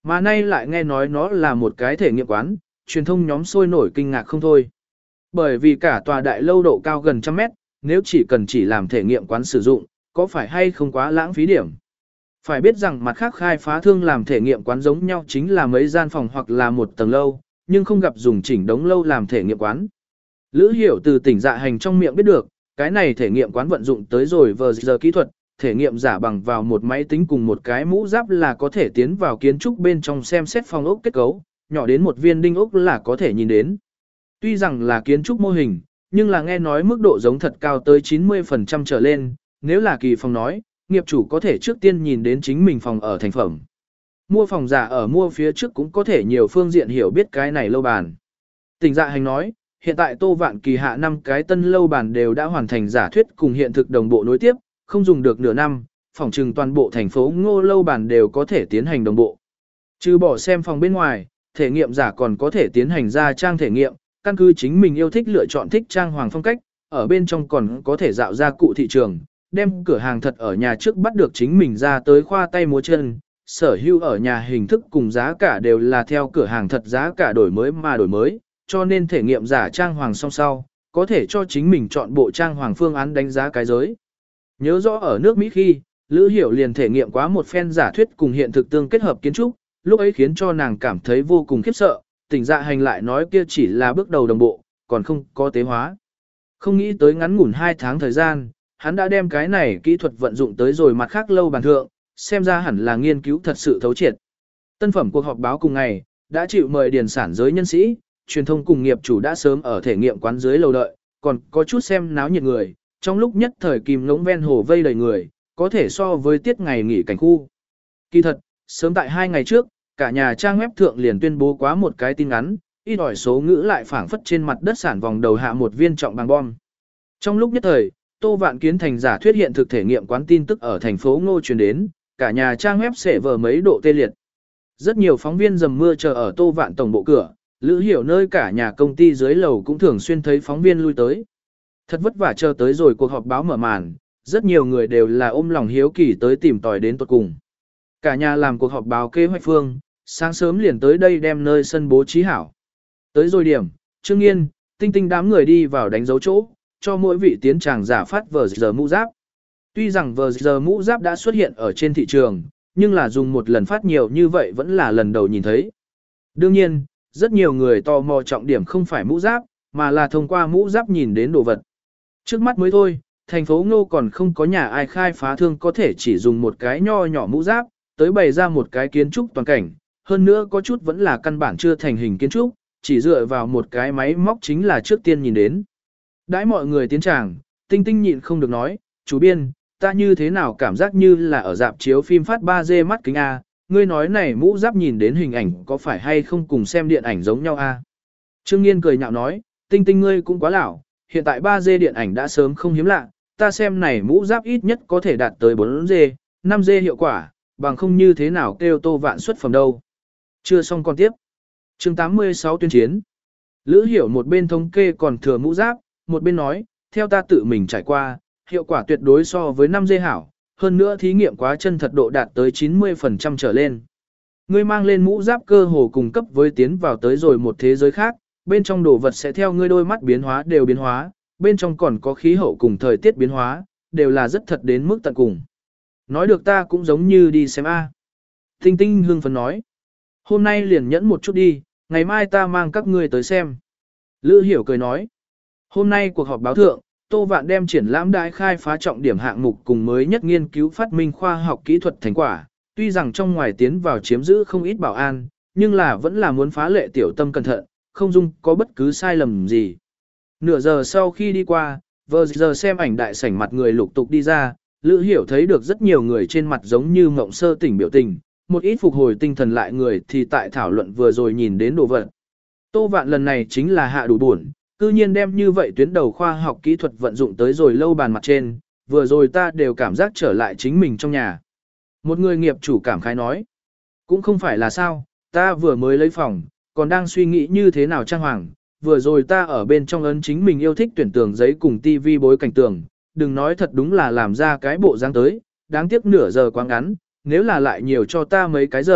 S1: Mà nay lại nghe nói nó là một cái thể nghiệm quán, truyền thông nhóm sôi nổi kinh ngạc không thôi. Bởi vì cả tòa đại lâu độ cao gần trăm mét, nếu chỉ cần chỉ làm thể nghiệm quán sử dụng, có phải hay không quá lãng phí điểm. Phải biết rằng mặt khác khai phá thương làm thể nghiệm quán giống nhau chính là mấy gian phòng hoặc là một tầng lâu, nhưng không gặp dùng chỉnh đống lâu làm thể nghiệm quán. Lữ Hiểu từ tỉnh dạ hành trong miệng biết được, cái này thể nghiệm quán vận dụng tới rồi vờ giờ kỹ thuật, thể nghiệm giả bằng vào một máy tính cùng một cái mũ giáp là có thể tiến vào kiến trúc bên trong xem xét phòng ốc kết cấu, nhỏ đến một viên đinh ốc là có thể nhìn đến. Tuy rằng là kiến trúc mô hình, nhưng là nghe nói mức độ giống thật cao tới chín mươi phần trăm trở lên, nếu là kỳ phòng nói, nghiệp chủ có thể trước tiên nhìn đến chính mình phòng ở thành phẩm. Mua phòng giả ở mua phía trước cũng có thể nhiều phương diện hiểu biết cái này lâu bàn. Tỉnh dạ hành nói, hiện tại Tô Vạn Kỳ hạ năm cái tân lâu bàn đều đã hoàn thành giả thuyết cùng hiện thực đồng bộ nối tiếp, không dùng được nửa năm, phòng trừng toàn bộ thành phố Ngô lâu bàn đều có thể tiến hành đồng bộ. Trừ bỏ xem phòng bên ngoài, thể nghiệm giả còn có thể tiến hành ra trang thể nghiệm, căn cứ chính mình yêu thích lựa chọn thích trang hoàng phong cách, ở bên trong còn có thể dạo ra cụ thị trường, đem cửa hàng thật ở nhà trước bắt được chính mình ra tới khoa tay múa chân, sở hữu ở nhà hình thức cùng giá cả đều là theo cửa hàng thật giá cả đổi mới mà đổi mới, cho nên thể nghiệm giả trang hoàng song sau, có thể cho chính mình chọn bộ trang hoàng phương án đánh giá cái giới. Nhớ rõ ở nước Mỹ khi, Lữ Hiểu liền thể nghiệm quá một phen giả thuyết cùng hiện thực tương kết hợp kiến trúc, lúc ấy khiến cho nàng cảm thấy vô cùng khiếp sợ, tỉnh dạ hành lại nói kia chỉ là bước đầu đồng bộ, còn không có tế hóa. Không nghĩ tới ngắn ngủn hai tháng thời gian, hắn đã đem cái này kỹ thuật vận dụng tới rồi mặt khác lâu bàn thượng, xem ra hẳn là nghiên cứu thật sự thấu triệt. Tân phẩm cuộc họp báo cùng ngày, đã chịu mời điền sản giới nhân sĩ, truyền thông cùng nghiệp chủ đã sớm ở thể nghiệm quán dưới lầu đợi, còn có chút xem náo nhiệt người, trong lúc nhất thời kìm ngỗng ven hồ vây đầy người, có thể so với tiết ngày nghỉ cảnh khu. Kỳ thật, sớm tại hai ngày trước, cả nhà trang web thượng liền tuyên bố quá một cái tin ngắn, ít ỏi số ngữ lại phảng phất trên mặt đất sản vòng đầu hạ một viên trọng bằng bom. Trong lúc nhất thời, Tô Vạn Kiến thành giả thuyết hiện thực thể nghiệm quán tin tức ở thành phố Ngô truyền đến, cả nhà trang web sẽ vờ mấy độ tê liệt. Rất nhiều phóng viên dầm mưa chờ ở Tô Vạn tổng bộ cửa, Lữ Hiểu nơi cả nhà công ty dưới lầu cũng thường xuyên thấy phóng viên lui tới. Thật vất vả chờ tới rồi cuộc họp báo mở màn, rất nhiều người đều là ôm lòng hiếu kỳ tới tìm tòi đến tuột cùng. Cả nhà làm cuộc họp báo kế hoạch phương, sáng sớm liền tới đây đem nơi sân bố trí hảo. Tới rồi điểm, Trương Nghiên, Tinh Tinh đám người đi vào đánh dấu chỗ, cho mỗi vị tiến tràng giả phát vờ giờ mũ giáp. Tuy rằng vờ giờ mũ giáp đã xuất hiện ở trên thị trường, nhưng là dùng một lần phát nhiều như vậy vẫn là lần đầu nhìn thấy. Đương nhiên, rất nhiều người tò mò trọng điểm không phải mũ giáp, mà là thông qua mũ giáp nhìn đến đồ vật. Trước mắt mới thôi, thành phố Ngô còn không có nhà ai khai phá thương có thể chỉ dùng một cái nho nhỏ mũ giáp, tới bày ra một cái kiến trúc toàn cảnh, hơn nữa có chút vẫn là căn bản chưa thành hình kiến trúc, chỉ dựa vào một cái máy móc chính là trước tiên nhìn đến. Đãi mọi người tiến tràng, Tinh Tinh nhịn không được nói, chủ biên, ta như thế nào cảm giác như là ở dạp chiếu phim phát ba D mắt kính A, ngươi nói này mũ giáp nhìn đến hình ảnh có phải hay không cùng xem điện ảnh giống nhau A. Trương Nghiên cười nhạo nói, Tinh Tinh ngươi cũng quá lão, hiện tại ba D điện ảnh đã sớm không hiếm lạ, ta xem này mũ giáp ít nhất có thể đạt tới bốn D, năm D hiệu quả, bằng không như thế nào kêu Tô Vạn xuất phẩm đâu. Chưa xong con tiếp. Chương tám mươi sáu tuyên chiến. Lữ Hiểu một bên thống kê còn thừa mũ giáp, một bên nói, theo ta tự mình trải qua, hiệu quả tuyệt đối so với năm D hảo, hơn nữa thí nghiệm quá chân thật độ đạt tới chín mươi phần trăm trở lên. Ngươi mang lên mũ giáp cơ hồ cùng cấp với tiến vào tới rồi một thế giới khác, bên trong đồ vật sẽ theo ngươi đôi mắt biến hóa đều biến hóa, bên trong còn có khí hậu cùng thời tiết biến hóa, đều là rất thật đến mức tận cùng. Nói được ta cũng giống như đi xem A. Tinh Tinh hưng phấn nói, hôm nay liền nhẫn một chút đi, ngày mai ta mang các ngươi tới xem. Lữ Hiểu cười nói, hôm nay cuộc họp báo thượng, Tô Vạn đem triển lãm đại khai phá trọng điểm hạng mục cùng mới nhất nghiên cứu phát minh khoa học kỹ thuật thành quả, tuy rằng trong ngoài tiến vào chiếm giữ không ít bảo an, nhưng là vẫn là muốn phá lệ tiểu tâm cẩn thận, không dung có bất cứ sai lầm gì. Nửa giờ sau khi đi qua, vừa giờ xem ảnh đại sảnh mặt người lục tục đi ra, Lữ Hiểu thấy được rất nhiều người trên mặt giống như mộng sơ tỉnh biểu tình, một ít phục hồi tinh thần lại người thì tại thảo luận vừa rồi nhìn đến đồ vật. Tô Vạn lần này chính là hạ đủ buồn, cư nhiên đem như vậy tuyến đầu khoa học kỹ thuật vận dụng tới rồi lâu bàn mặt trên, vừa rồi ta đều cảm giác trở lại chính mình trong nhà. Một người nghiệp chủ cảm khái nói, cũng không phải là sao, ta vừa mới lấy phòng, còn đang suy nghĩ như thế nào trang hoàng, vừa rồi ta ở bên trong ấn chính mình yêu thích tuyển tường giấy cùng tivi bối cảnh tường, đừng nói thật đúng là làm ra cái bộ dáng tới, đáng tiếc nửa giờ quá ngắn, nếu là lại nhiều cho ta mấy cái giờ,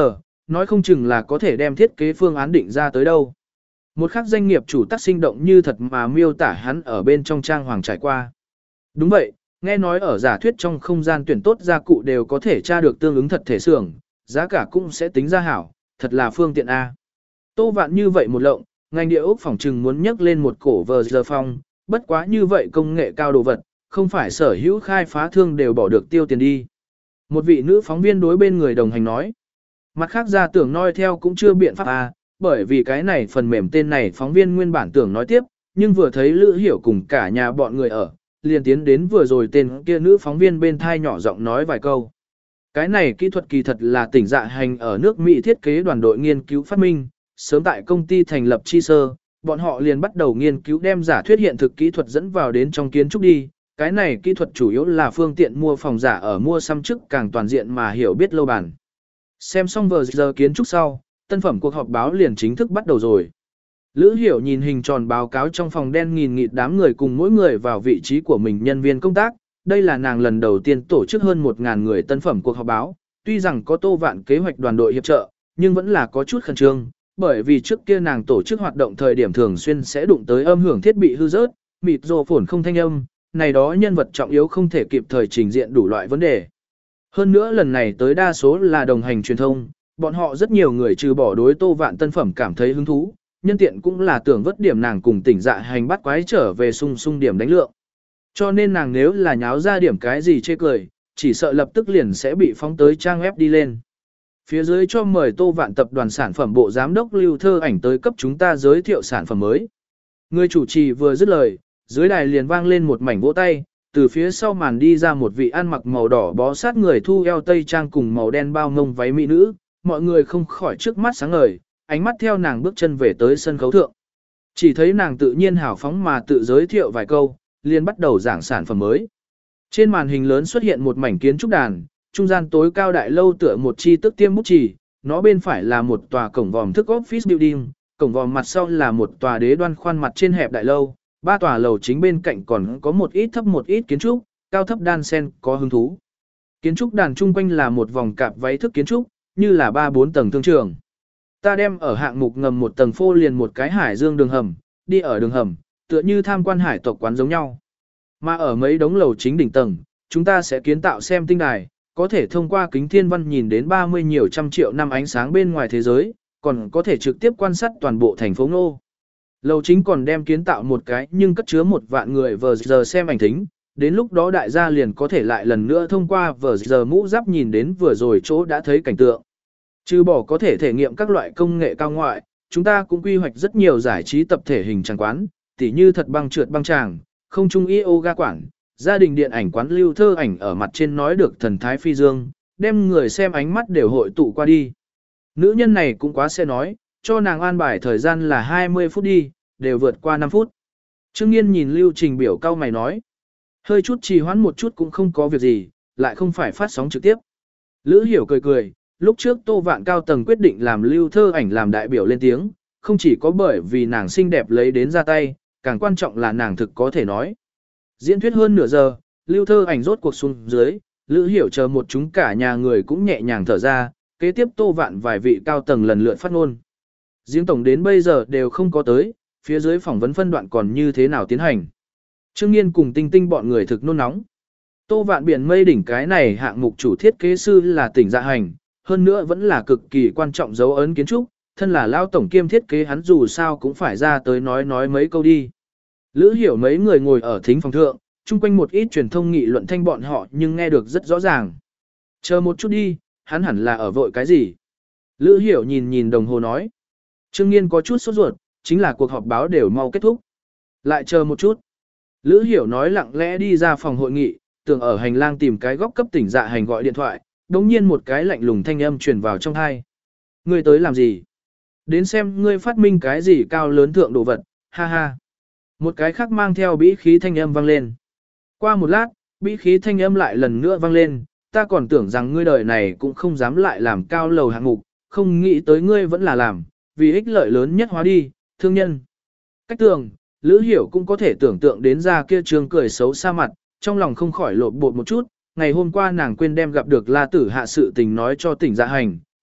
S1: nói không chừng là có thể đem thiết kế phương án định ra tới đâu. Một khác doanh nghiệp chủ tác sinh động như thật mà miêu tả hắn ở bên trong trang hoàng trải qua. Đúng vậy, nghe nói ở giả thuyết trong không gian tuyển tốt gia cụ đều có thể tra được tương ứng thật thể xưởng, giá cả cũng sẽ tính ra hảo, thật là phương tiện A. Tô Vạn như vậy một lộng, ngành địa ốc phòng trừng muốn nhấc lên một cổ vờ giờ phong, bất quá như vậy công nghệ cao đồ vật, không phải sở hữu khai phá thương đều bỏ được tiêu tiền đi. Một vị nữ phóng viên đối bên người đồng hành nói. Mặt khác ra tưởng nói theo cũng chưa biện pháp A, bởi vì cái này phần mềm tên này phóng viên nguyên bản tưởng nói tiếp, nhưng vừa thấy Lữ Hiểu cùng cả nhà bọn người ở, liền tiến đến vừa rồi tên kia nữ phóng viên bên thai nhỏ giọng nói vài câu. Cái này kỹ thuật kỳ thật là tỉnh dạ hành ở nước Mỹ thiết kế đoàn đội nghiên cứu phát minh, sớm tại công ty thành lập chi sơ, bọn họ liền bắt đầu nghiên cứu đem giả thuyết hiện thực kỹ thuật dẫn vào đến trong kiến trúc đi. Cái này kỹ thuật chủ yếu là phương tiện mua phòng giả ở mua xăm trước càng toàn diện mà hiểu biết lâu bản. Xem xong vừa giờ kiến trúc sau, tân phẩm cuộc họp báo liền chính thức bắt đầu rồi. Lữ Hiểu nhìn hình tròn báo cáo trong phòng đen nghìn nghịt đám người cùng mỗi người vào vị trí của mình nhân viên công tác. Đây là nàng lần đầu tiên tổ chức hơn một nghìn người tân phẩm cuộc họp báo. Tuy rằng có Tô Vạn kế hoạch đoàn đội hiệp trợ, nhưng vẫn là có chút khẩn trương, bởi vì trước kia nàng tổ chức hoạt động thời điểm thường xuyên sẽ đụng tới âm hưởng thiết bị hư rớt, mịt rồ phồn không thanh âm, này đó nhân vật trọng yếu không thể kịp thời trình diện đủ loại vấn đề. Hơn nữa lần này tới đa số là đồng hành truyền thông, bọn họ rất nhiều người trừ bỏ đối Tô Vạn tân phẩm cảm thấy hứng thú, nhân tiện cũng là tưởng vất điểm nàng cùng tỉnh dạ hành bắt quái trở về sung sung điểm đánh lượng. Cho nên nàng nếu là nháo ra điểm cái gì chê cười, chỉ sợ lập tức liền sẽ bị phóng tới trang web đi lên. Phía dưới cho mời Tô Vạn tập đoàn sản phẩm bộ giám đốc Lưu Thơ Ảnh tới cấp chúng ta giới thiệu sản phẩm mới. Người chủ trì vừa dứt lời, dưới đài liền vang lên một mảnh vỗ tay, từ phía sau màn đi ra một vị ăn mặc màu đỏ bó sát người thu eo tây trang cùng màu đen bao ngông váy mỹ nữ, mọi người không khỏi trước mắt sáng ngời, ánh mắt theo nàng bước chân về tới sân khấu thượng. Chỉ thấy nàng tự nhiên hào phóng mà tự giới thiệu vài câu, liền bắt đầu giảng sản phẩm mới. Trên màn hình lớn xuất hiện một mảnh kiến trúc đàn, trung gian tối cao đại lâu tựa một chi tức tiêm bút chì, nó bên phải là một tòa cổng vòm thức office building, cổng vòm mặt sau là một tòa đế đoan khoan mặt trên hẹp đại lâu, ba tòa lầu chính bên cạnh còn có một ít thấp một ít kiến trúc, cao thấp đan sen có hứng thú. Kiến trúc đàn chung quanh là một vòng cạp váy thức kiến trúc, như là ba bốn tầng thương trường. Ta đem ở hạng mục ngầm một tầng phô liền một cái hải dương đường hầm, đi ở đường hầm, tựa như tham quan hải tộc quán giống nhau. Mà ở mấy đống lầu chính đỉnh tầng, chúng ta sẽ kiến tạo xem tinh đài, có thể thông qua kính thiên văn nhìn đến ba mươi nhiều trăm triệu năm ánh sáng bên ngoài thế giới, còn có thể trực tiếp quan sát toàn bộ thành phố Ngô. Lầu chính còn đem kiến tạo một cái nhưng cất chứa một vạn người vờ giờ xem ảnh thính, đến lúc đó đại gia liền có thể lại lần nữa thông qua vờ giờ mũ giáp nhìn đến vừa rồi chỗ đã thấy cảnh tượng. Trừ bỏ có thể thể nghiệm các loại công nghệ cao ngoại, chúng ta cũng quy hoạch rất nhiều giải trí tập thể hình tràng quán, tỉ như thật băng trượt băng tràng, không trung yoga quán, gia đình điện ảnh quán Lưu Thơ Ảnh ở mặt trên nói được thần thái phi dương, đem người xem ánh mắt đều hội tụ qua đi. Nữ nhân này cũng quá sẽ nói, cho nàng an bài thời gian là hai mươi phút đi, đều vượt qua năm phút. Trương Nghiên nhìn lưu trình biểu cao mày nói, hơi chút trì hoãn một chút cũng không có việc gì, lại không phải phát sóng trực tiếp. Lữ Hiểu cười cười, lúc trước Tô Vạn cao tầng quyết định làm Lưu Thơ Ảnh làm đại biểu lên tiếng, không chỉ có bởi vì nàng xinh đẹp lấy đến ra tay, càng quan trọng là nàng thực có thể nói. Diễn thuyết hơn nửa giờ, Lưu Thơ Ảnh rốt cuộc xuống dưới, Lữ Hiểu chờ một chúng cả nhà người cũng nhẹ nhàng thở ra, kế tiếp Tô Vạn vài vị cao tầng lần lượt phát ngôn. Diễn tổng đến bây giờ đều không có tới, phía dưới phỏng vấn phân đoạn còn như thế nào tiến hành. Trương Nghiên cùng Tinh Tinh bọn người thực nôn nóng. Tô Vạn biển mây đỉnh cái này hạng mục chủ thiết kế sư là tỉnh dạ hành, hơn nữa vẫn là cực kỳ quan trọng dấu ấn kiến trúc, thân là lao tổng kiêm thiết kế hắn dù sao cũng phải ra tới nói nói mấy câu đi. Lữ Hiểu mấy người ngồi ở thính phòng thượng, chung quanh một ít truyền thông nghị luận thanh bọn họ nhưng nghe được rất rõ ràng. Chờ một chút đi, hắn hẳn là ở vội cái gì? Lữ Hiểu nhìn nhìn đồng hồ nói. Trương Nghiên có chút sốt ruột, chính là cuộc họp báo đều mau kết thúc. Lại chờ một chút. Lữ Hiểu nói lặng lẽ đi ra phòng hội nghị, tưởng ở hành lang tìm cái góc cấp tỉnh dạ hành gọi điện thoại, đống nhiên một cái lạnh lùng thanh âm truyền vào trong tai. Ngươi tới làm gì? Đến xem ngươi phát minh cái gì cao lớn thượng đồ vật, ha ha. Một cái khác mang theo bĩ khí thanh âm vang lên. Qua một lát, bĩ khí thanh âm lại lần nữa vang lên, ta còn tưởng rằng ngươi đời này cũng không dám lại làm cao lầu hạng mục, không nghĩ tới ngươi vẫn là làm, vì ích lợi lớn nhất hóa đi, thương nhân. Cách tường, Lữ Hiểu cũng có thể tưởng tượng đến ra kia trường cười xấu xa mặt, trong lòng không khỏi lộn bột một chút, ngày hôm qua nàng quên đem gặp được La Tử Hạ sự tình nói cho tỉnh dạ hành,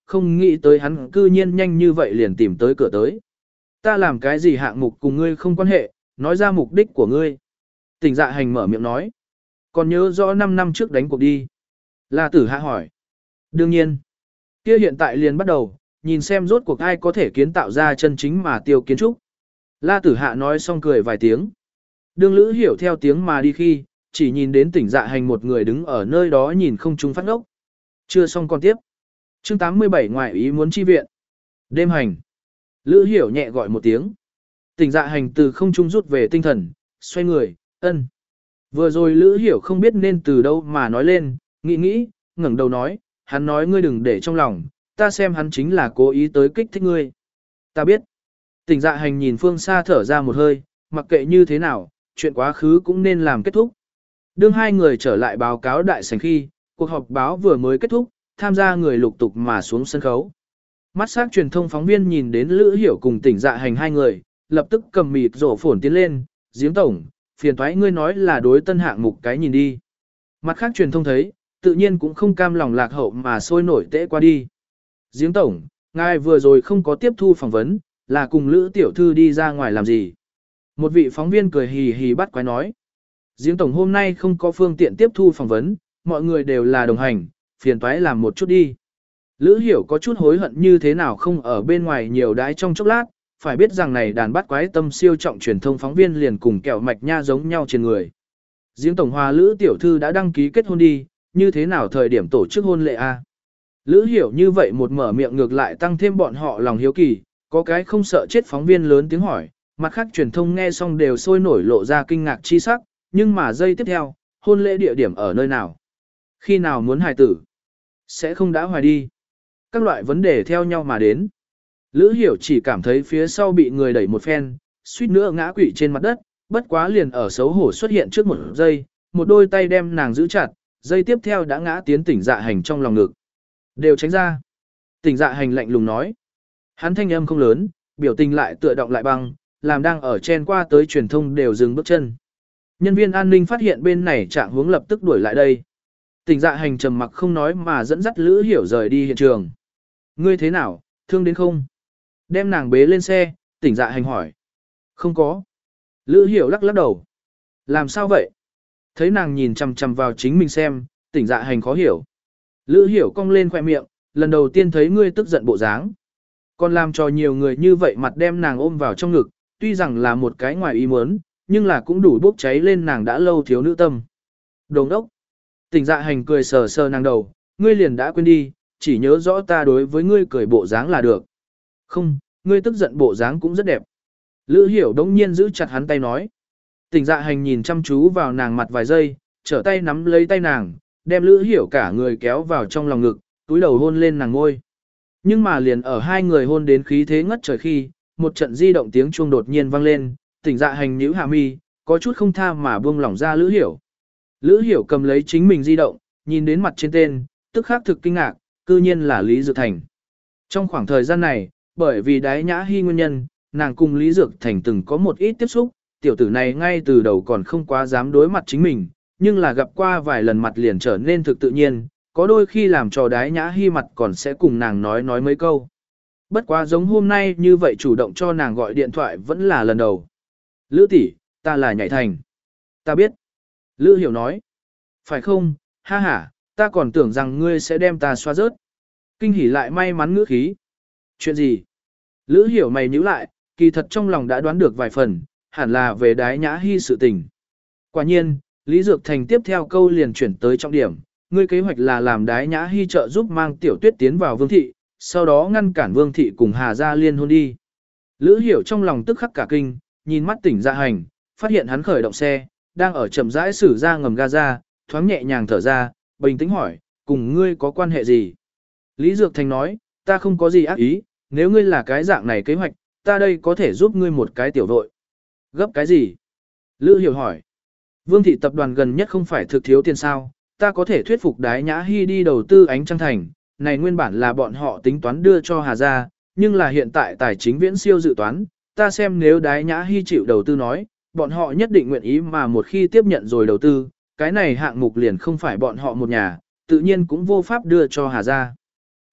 S1: không nghĩ tới hắn cư nhiên nhanh như vậy liền tìm tới cửa tới. Ta làm cái gì hạng mục cùng ngươi không quan hệ, nói ra mục đích của ngươi. Tỉnh dạ hành mở miệng nói. Còn nhớ rõ năm năm trước đánh cuộc đi. La Tử Hạ hỏi. Đương nhiên. Kia hiện tại liền bắt đầu, nhìn xem rốt cuộc ai có thể kiến tạo ra chân chính mà tiêu kiến trúc. La Tử Hạ nói xong cười vài tiếng. Đương Lữ Hiểu theo tiếng mà đi khi, chỉ nhìn đến tỉnh dạ hành một người đứng ở nơi đó nhìn không trung phát ngốc. Chưa xong còn tiếp. chương tám mươi bảy ngoại ý muốn chi viện. Đêm hành. Lữ Hiểu nhẹ gọi một tiếng. Tỉnh dạ hành từ không trung rút về tinh thần, xoay người, ân. Vừa rồi Lữ Hiểu không biết nên từ đâu mà nói lên, nghĩ nghĩ, ngẩng đầu nói, hắn nói ngươi đừng để trong lòng, ta xem hắn chính là cố ý tới kích thích ngươi. Ta biết. Tỉnh dạ hành nhìn phương xa thở ra một hơi, mặc kệ như thế nào, chuyện quá khứ cũng nên làm kết thúc. Đương hai người trở lại báo cáo đại sảnh khi, cuộc họp báo vừa mới kết thúc, tham gia người lục tục mà xuống sân khấu. Mắt sắc truyền thông phóng viên nhìn đến Lữ Hiểu cùng tỉnh dạ hành hai người, lập tức cầm mịt rổ phổn tiến lên, Giếng tổng, phiền thoái ngươi nói là đối tân hạng mục cái nhìn đi. Mặt khác truyền thông thấy, tự nhiên cũng không cam lòng lạc hậu mà sôi nổi tễ qua đi. Giếng tổng, ngài vừa rồi không có tiếp thu phỏng vấn, là cùng Lữ tiểu thư đi ra ngoài làm gì? Một vị phóng viên cười hì hì bắt quái nói. Giếng tổng hôm nay không có phương tiện tiếp thu phỏng vấn, mọi người đều là đồng hành, phiền toái làm một chút đi. Lữ Hiểu có chút hối hận như thế nào không ở bên ngoài nhiều đái trong chốc lát, phải biết rằng này đàn bắt quái tâm siêu trọng truyền thông phóng viên liền cùng kẹo mạch nha giống nhau trên người. Giếng tổng hòa Lữ tiểu thư đã đăng ký kết hôn đi, như thế nào thời điểm tổ chức hôn lễ a? Lữ Hiểu như vậy một mở miệng ngược lại tăng thêm bọn họ lòng hiếu kỳ, có cái không sợ chết phóng viên lớn tiếng hỏi, mặt khác truyền thông nghe xong đều sôi nổi lộ ra kinh ngạc chi sắc, nhưng mà giây tiếp theo, hôn lễ địa điểm ở nơi nào? Khi nào muốn hài tử? Sẽ không đã hoài đi. Các loại vấn đề theo nhau mà đến. Lữ Hiểu chỉ cảm thấy phía sau bị người đẩy một phen, suýt nữa ngã quỵ trên mặt đất, bất quá liền ở xấu hổ xuất hiện trước một giây, một đôi tay đem nàng giữ chặt, giây tiếp theo đã ngã tiến tỉnh dạ hành trong lòng ngực. Đều tránh ra. Tỉnh dạ hành lạnh lùng nói. Hắn thanh âm không lớn, biểu tình lại tựa động lại băng, làm đang ở chen qua tới truyền thông đều dừng bước chân. Nhân viên an ninh phát hiện bên này trạng hướng lập tức đuổi lại đây. Tỉnh dạ hành trầm mặc không nói mà dẫn dắt Lữ Hiểu rời đi hiện trường. Ngươi thế nào, thương đến không? Đem nàng bế lên xe, tỉnh dạ hành hỏi. Không có. Lữ Hiểu lắc lắc đầu. Làm sao vậy? Thấy nàng nhìn chằm chằm vào chính mình xem, tỉnh dạ hành khó hiểu. Lữ Hiểu cong lên khoẻ miệng, lần đầu tiên thấy ngươi tức giận bộ dáng. Còn làm cho nhiều người như vậy mặt đem nàng ôm vào trong ngực, tuy rằng là một cái ngoài ý muốn, nhưng là cũng đủ bốc cháy lên nàng đã lâu thiếu nữ tâm. Đồng đốc. Tỉnh dạ hành cười sờ sờ nàng đầu, ngươi liền đã quên đi, chỉ nhớ rõ ta đối với ngươi cười bộ dáng là được. Không, ngươi tức giận bộ dáng cũng rất đẹp. Lữ Hiểu đống nhiên giữ chặt hắn tay nói. Tỉnh dạ hành nhìn chăm chú vào nàng mặt vài giây, trở tay nắm lấy tay nàng, đem Lữ Hiểu cả người kéo vào trong lòng ngực, túi đầu hôn lên nàng ngôi. Nhưng mà liền ở hai người hôn đến khí thế ngất trời khi, một trận di động tiếng chuông đột nhiên vang lên, tỉnh dạ hành nhíu hạ mi, có chút không tha mà buông lỏng ra Lữ Hiểu. Lữ Hiểu cầm lấy chính mình di động, nhìn đến mặt trên tên, tức khắc thực kinh ngạc, cư nhiên là Lý Dược Thành. Trong khoảng thời gian này, bởi vì đái nhã hy nguyên nhân, nàng cùng Lý Dược Thành từng có một ít tiếp xúc, tiểu tử này ngay từ đầu còn không quá dám đối mặt chính mình, nhưng là gặp qua vài lần mặt liền trở nên thực tự nhiên, có đôi khi làm cho đái nhã hy mặt còn sẽ cùng nàng nói nói mấy câu. Bất quá giống hôm nay như vậy chủ động cho nàng gọi điện thoại vẫn là lần đầu. Lữ tỷ, ta là Nhảy Thành. Ta biết. Lữ Hiểu nói. Phải không, ha ha, ta còn tưởng rằng ngươi sẽ đem ta xóa rớt. Kinh hỉ lại may mắn ngữ khí. Chuyện gì? Lữ Hiểu mày nhíu lại, kỳ thật trong lòng đã đoán được vài phần, hẳn là về đái nhã hy sự tình. Quả nhiên, Lý Dược Thành tiếp theo câu liền chuyển tới trọng điểm. Ngươi kế hoạch là làm đái nhã hy trợ giúp mang tiểu tuyết tiến vào vương thị, sau đó ngăn cản vương thị cùng Hà Gia liên hôn đi. Lữ Hiểu trong lòng tức khắc cả kinh, nhìn mắt tỉnh dạ hành, phát hiện hắn khởi động xe, đang ở chậm rãi xử ra ngầm Gaza, thoáng nhẹ nhàng thở ra, bình tĩnh hỏi, cùng ngươi có quan hệ gì? Lý Dược Thành nói, ta không có gì ác ý, nếu ngươi là cái dạng này kế hoạch, ta đây có thể giúp ngươi một cái tiểu đội. Gấp cái gì? Lữ Hiểu hỏi. Vương thị tập đoàn gần nhất không phải thực thiếu tiền sao, ta có thể thuyết phục đái nhã hy đi đầu tư ánh trăng thành, này nguyên bản là bọn họ tính toán đưa cho Hà Gia, nhưng là hiện tại tài chính viễn siêu dự toán, ta xem nếu đái nhã hy chịu đầu tư nói, bọn họ nhất định nguyện ý mà một khi tiếp nhận rồi đầu tư, cái này hạng mục liền không phải bọn họ một nhà, tự nhiên cũng vô pháp đưa cho Hà Gia.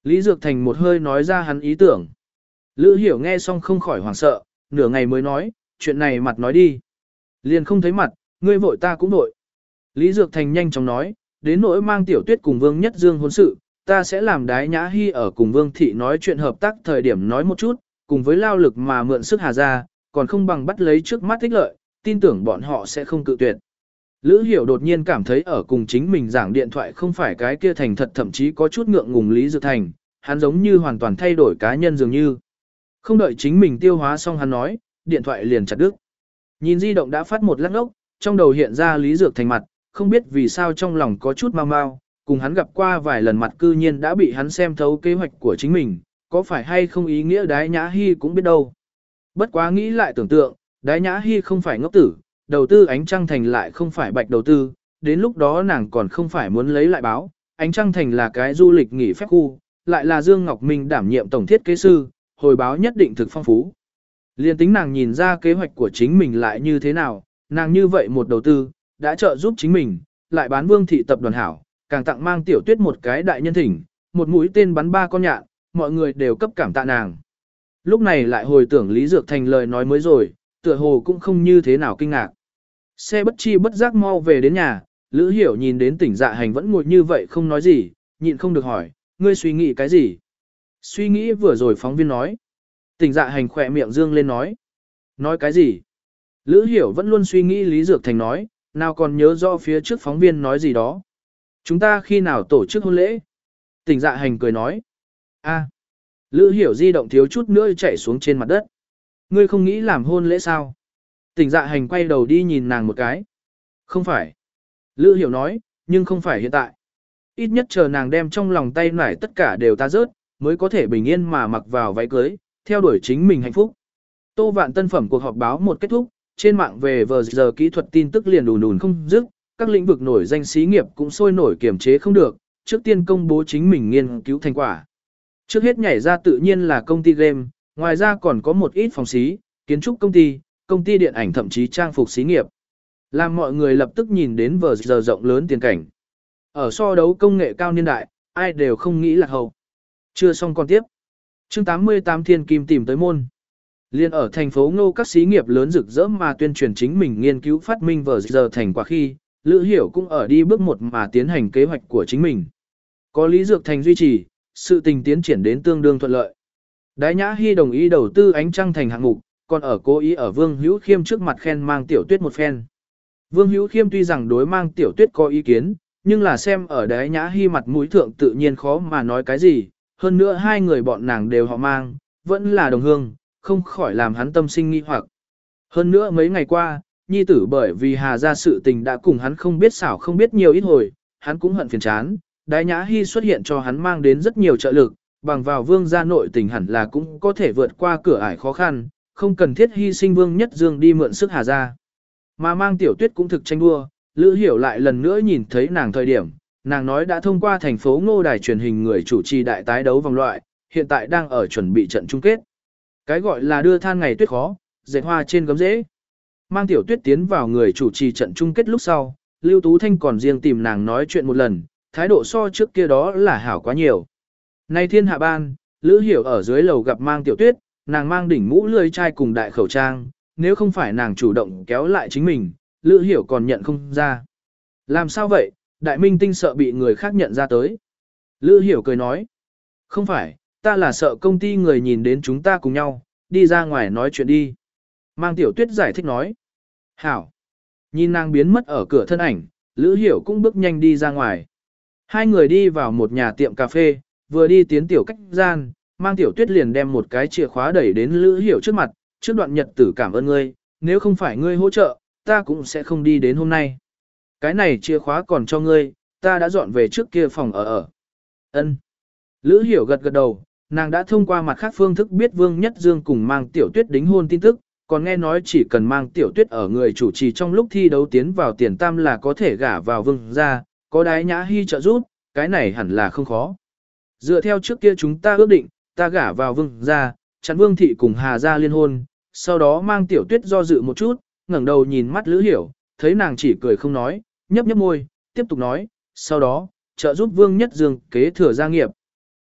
S1: Lý Dược Thành một hơi nói ra hắn ý tưởng. Lữ Hiểu nghe xong không khỏi hoảng sợ, nửa ngày mới nói, chuyện này mặt nói đi. Liền không thấy mặt, ngươi vội ta cũng vội. Lý Dược Thành nhanh chóng nói, đến nỗi mang Tiểu Tuyết cùng Vương Nhất Dương hôn sự, ta sẽ làm Đái Nhã Hy ở cùng Vương Thị nói chuyện hợp tác thời điểm nói một chút, cùng với lao lực mà mượn sức Hà gia, còn không bằng bắt lấy trước mắt ích lợi, tin tưởng bọn họ sẽ không cự tuyệt. Lữ Hiểu đột nhiên cảm thấy ở cùng chính mình giảng điện thoại không phải cái kia thành thật, thậm chí có chút ngượng ngùng Lý Dược Thành, hắn giống như hoàn toàn thay đổi cá nhân dường như. Không đợi chính mình tiêu hóa xong hắn nói, điện thoại liền chặt đứt. Nhìn di động đã phát một lát ốc, trong đầu hiện ra Lý Dược Thành mặt, không biết vì sao trong lòng có chút mau mau, cùng hắn gặp qua vài lần mặt cư nhiên đã bị hắn xem thấu kế hoạch của chính mình, có phải hay không ý nghĩa Đái Nhã Hy cũng biết đâu. Bất quá nghĩ lại tưởng tượng, Đái Nhã Hy không phải ngốc tử, đầu tư Ánh Trăng Thành lại không phải bạch đầu tư, đến lúc đó nàng còn không phải muốn lấy lại báo, Ánh Trăng Thành là cái du lịch nghỉ phép khu, lại là Dương Ngọc Minh đảm nhiệm tổng thiết kế sư, hồi báo nhất định thực phong phú. Liên tính nàng nhìn ra kế hoạch của chính mình lại như thế nào, nàng như vậy một đầu tư, đã trợ giúp chính mình, lại bán Vương Thị tập đoàn hảo, càng tặng mang Tiểu Tuyết một cái đại nhân thỉnh, một mũi tên bắn ba con nhạn, mọi người đều cấp cảm tạ nàng. Lúc này lại hồi tưởng Lý Dược Thành lời nói mới rồi, tựa hồ cũng không như thế nào kinh ngạc. Xe bất chi bất giác mau về đến nhà, Lữ Hiểu nhìn đến Tỉnh Dạ Hành vẫn ngồi như vậy không nói gì, nhịn không được hỏi, ngươi suy nghĩ cái gì? Suy nghĩ vừa rồi phóng viên nói. Tỉnh Dạ Hành khỏe miệng dương lên nói. Nói cái gì? Lữ Hiểu vẫn luôn suy nghĩ Lý Dược Thành nói, nào còn nhớ rõ phía trước phóng viên nói gì đó. Chúng ta khi nào tổ chức hôn lễ? Tỉnh Dạ Hành cười nói. A. Lữ Hiểu di động thiếu chút nữa chạy xuống trên mặt đất. Ngươi không nghĩ làm hôn lễ sao? Tỉnh Dạ Hành quay đầu đi nhìn nàng một cái. Không phải. Lữ Hiểu nói, nhưng không phải hiện tại. Ít nhất chờ nàng đem trong lòng tay nải tất cả đều ta rớt, mới có thể bình yên mà mặc vào váy cưới, theo đuổi chính mình hạnh phúc. Tô Vạn tân phẩm cuộc họp báo một kết thúc, trên mạng về vờ giờ kỹ thuật tin tức liền đùn đùn không dứt, các lĩnh vực nổi danh xí nghiệp cũng sôi nổi kiểm chế không được, trước tiên công bố chính mình nghiên cứu thành quả. Trước hết nhảy ra tự nhiên là công ty game, ngoài ra còn có một ít phòng xí, kiến trúc công ty, công ty điện ảnh thậm chí trang phục xí nghiệp. Làm mọi người lập tức nhìn đến vờ giờ rộng lớn tiền cảnh. Ở so đấu công nghệ cao niên đại, ai đều không nghĩ lạc hậu. Chưa xong còn tiếp. Chương tám mươi tám Thiên Kim tìm tới môn. Liên ở thành phố Ngô các xí nghiệp lớn rực rỡ mà tuyên truyền chính mình nghiên cứu phát minh vờ giờ thành quả khi, Lữ Hiểu cũng ở đi bước một mà tiến hành kế hoạch của chính mình. Có Lý Dược Thành duy trì, sự tình tiến triển đến tương đương thuận lợi. Đái Nhã Hy đồng ý đầu tư Ánh Trăng Thành hạng mục, còn ở cố ý ở Vương Hữu Khiêm trước mặt khen mang Tiểu Tuyết một phen. Vương Hữu Khiêm tuy rằng đối mang Tiểu Tuyết có ý kiến, nhưng là xem ở Đái Nhã Hy mặt mũi thượng tự nhiên khó mà nói cái gì, hơn nữa hai người bọn nàng đều họ mang, vẫn là đồng hương, không khỏi làm hắn tâm sinh nghi hoặc. Hơn nữa mấy ngày qua, nhi tử bởi vì Hà gia sự tình đã cùng hắn không biết xảo không biết nhiều ít hồi, hắn cũng hận phiền chán. Đái Nhã Hy xuất hiện cho hắn mang đến rất nhiều trợ lực, bằng vào Vương gia nội tình hẳn là cũng có thể vượt qua cửa ải khó khăn, không cần thiết hy sinh Vương Nhất Dương đi mượn sức Hà gia. Mà mang Tiểu Tuyết cũng thực tranh đua, Lữ Hiểu lại lần nữa nhìn thấy nàng thời điểm, nàng nói đã thông qua thành phố Ngô đài truyền hình người chủ trì đại tái đấu vòng loại, hiện tại đang ở chuẩn bị trận chung kết. Cái gọi là đưa than ngày tuyết khó, dệt hoa trên gấm rễ. Mang Tiểu Tuyết tiến vào người chủ trì trận chung kết lúc sau, Lưu Tú Thanh còn riêng tìm nàng nói chuyện một lần, thái độ so trước kia đó là hảo quá nhiều. Nay thiên hạ ban, Lữ Hiểu ở dưới lầu gặp Mang Tiểu Tuyết, nàng mang đỉnh mũ lưỡi chai cùng đại khẩu trang, nếu không phải nàng chủ động kéo lại chính mình, Lữ Hiểu còn nhận không ra. Làm sao vậy, đại minh tinh sợ bị người khác nhận ra tới. Lữ Hiểu cười nói, không phải, ta là sợ công ty người nhìn đến chúng ta cùng nhau, đi ra ngoài nói chuyện đi. Mang Tiểu Tuyết giải thích nói, hảo. Nhìn nàng biến mất ở cửa thân ảnh, Lữ Hiểu cũng bước nhanh đi ra ngoài. Hai người đi vào một nhà tiệm cà phê, vừa đi tiến tiểu cách gian, Mang Tiểu Tuyết liền đem một cái chìa khóa đẩy đến Lữ Hiểu trước mặt, trước đoạn nhật tử cảm ơn ngươi, nếu không phải ngươi hỗ trợ, ta cũng sẽ không đi đến hôm nay. Cái này chìa khóa còn cho ngươi, ta đã dọn về trước kia phòng ở ở. Ân. Lữ Hiểu gật gật đầu, nàng đã thông qua mặt khác phương thức biết Vương Nhất Dương cùng Mang Tiểu Tuyết đính hôn tin tức, còn nghe nói chỉ cần Mang Tiểu Tuyết ở người chủ trì trong lúc thi đấu tiến vào tiền tam là có thể gả vào Vương gia, có Đái Nhã Hy trợ giúp, cái này hẳn là không khó. Dựa theo trước kia chúng ta ước định, ta gả vào Vương gia, chặn Vương thị cùng Hà gia liên hôn, sau đó Mang Tiểu Tuyết do dự một chút, ngẩng đầu nhìn mắt Lữ Hiểu, thấy nàng chỉ cười không nói, nhấp nhấp môi, tiếp tục nói, sau đó, trợ giúp Vương Nhất Dương kế thừa gia nghiệp.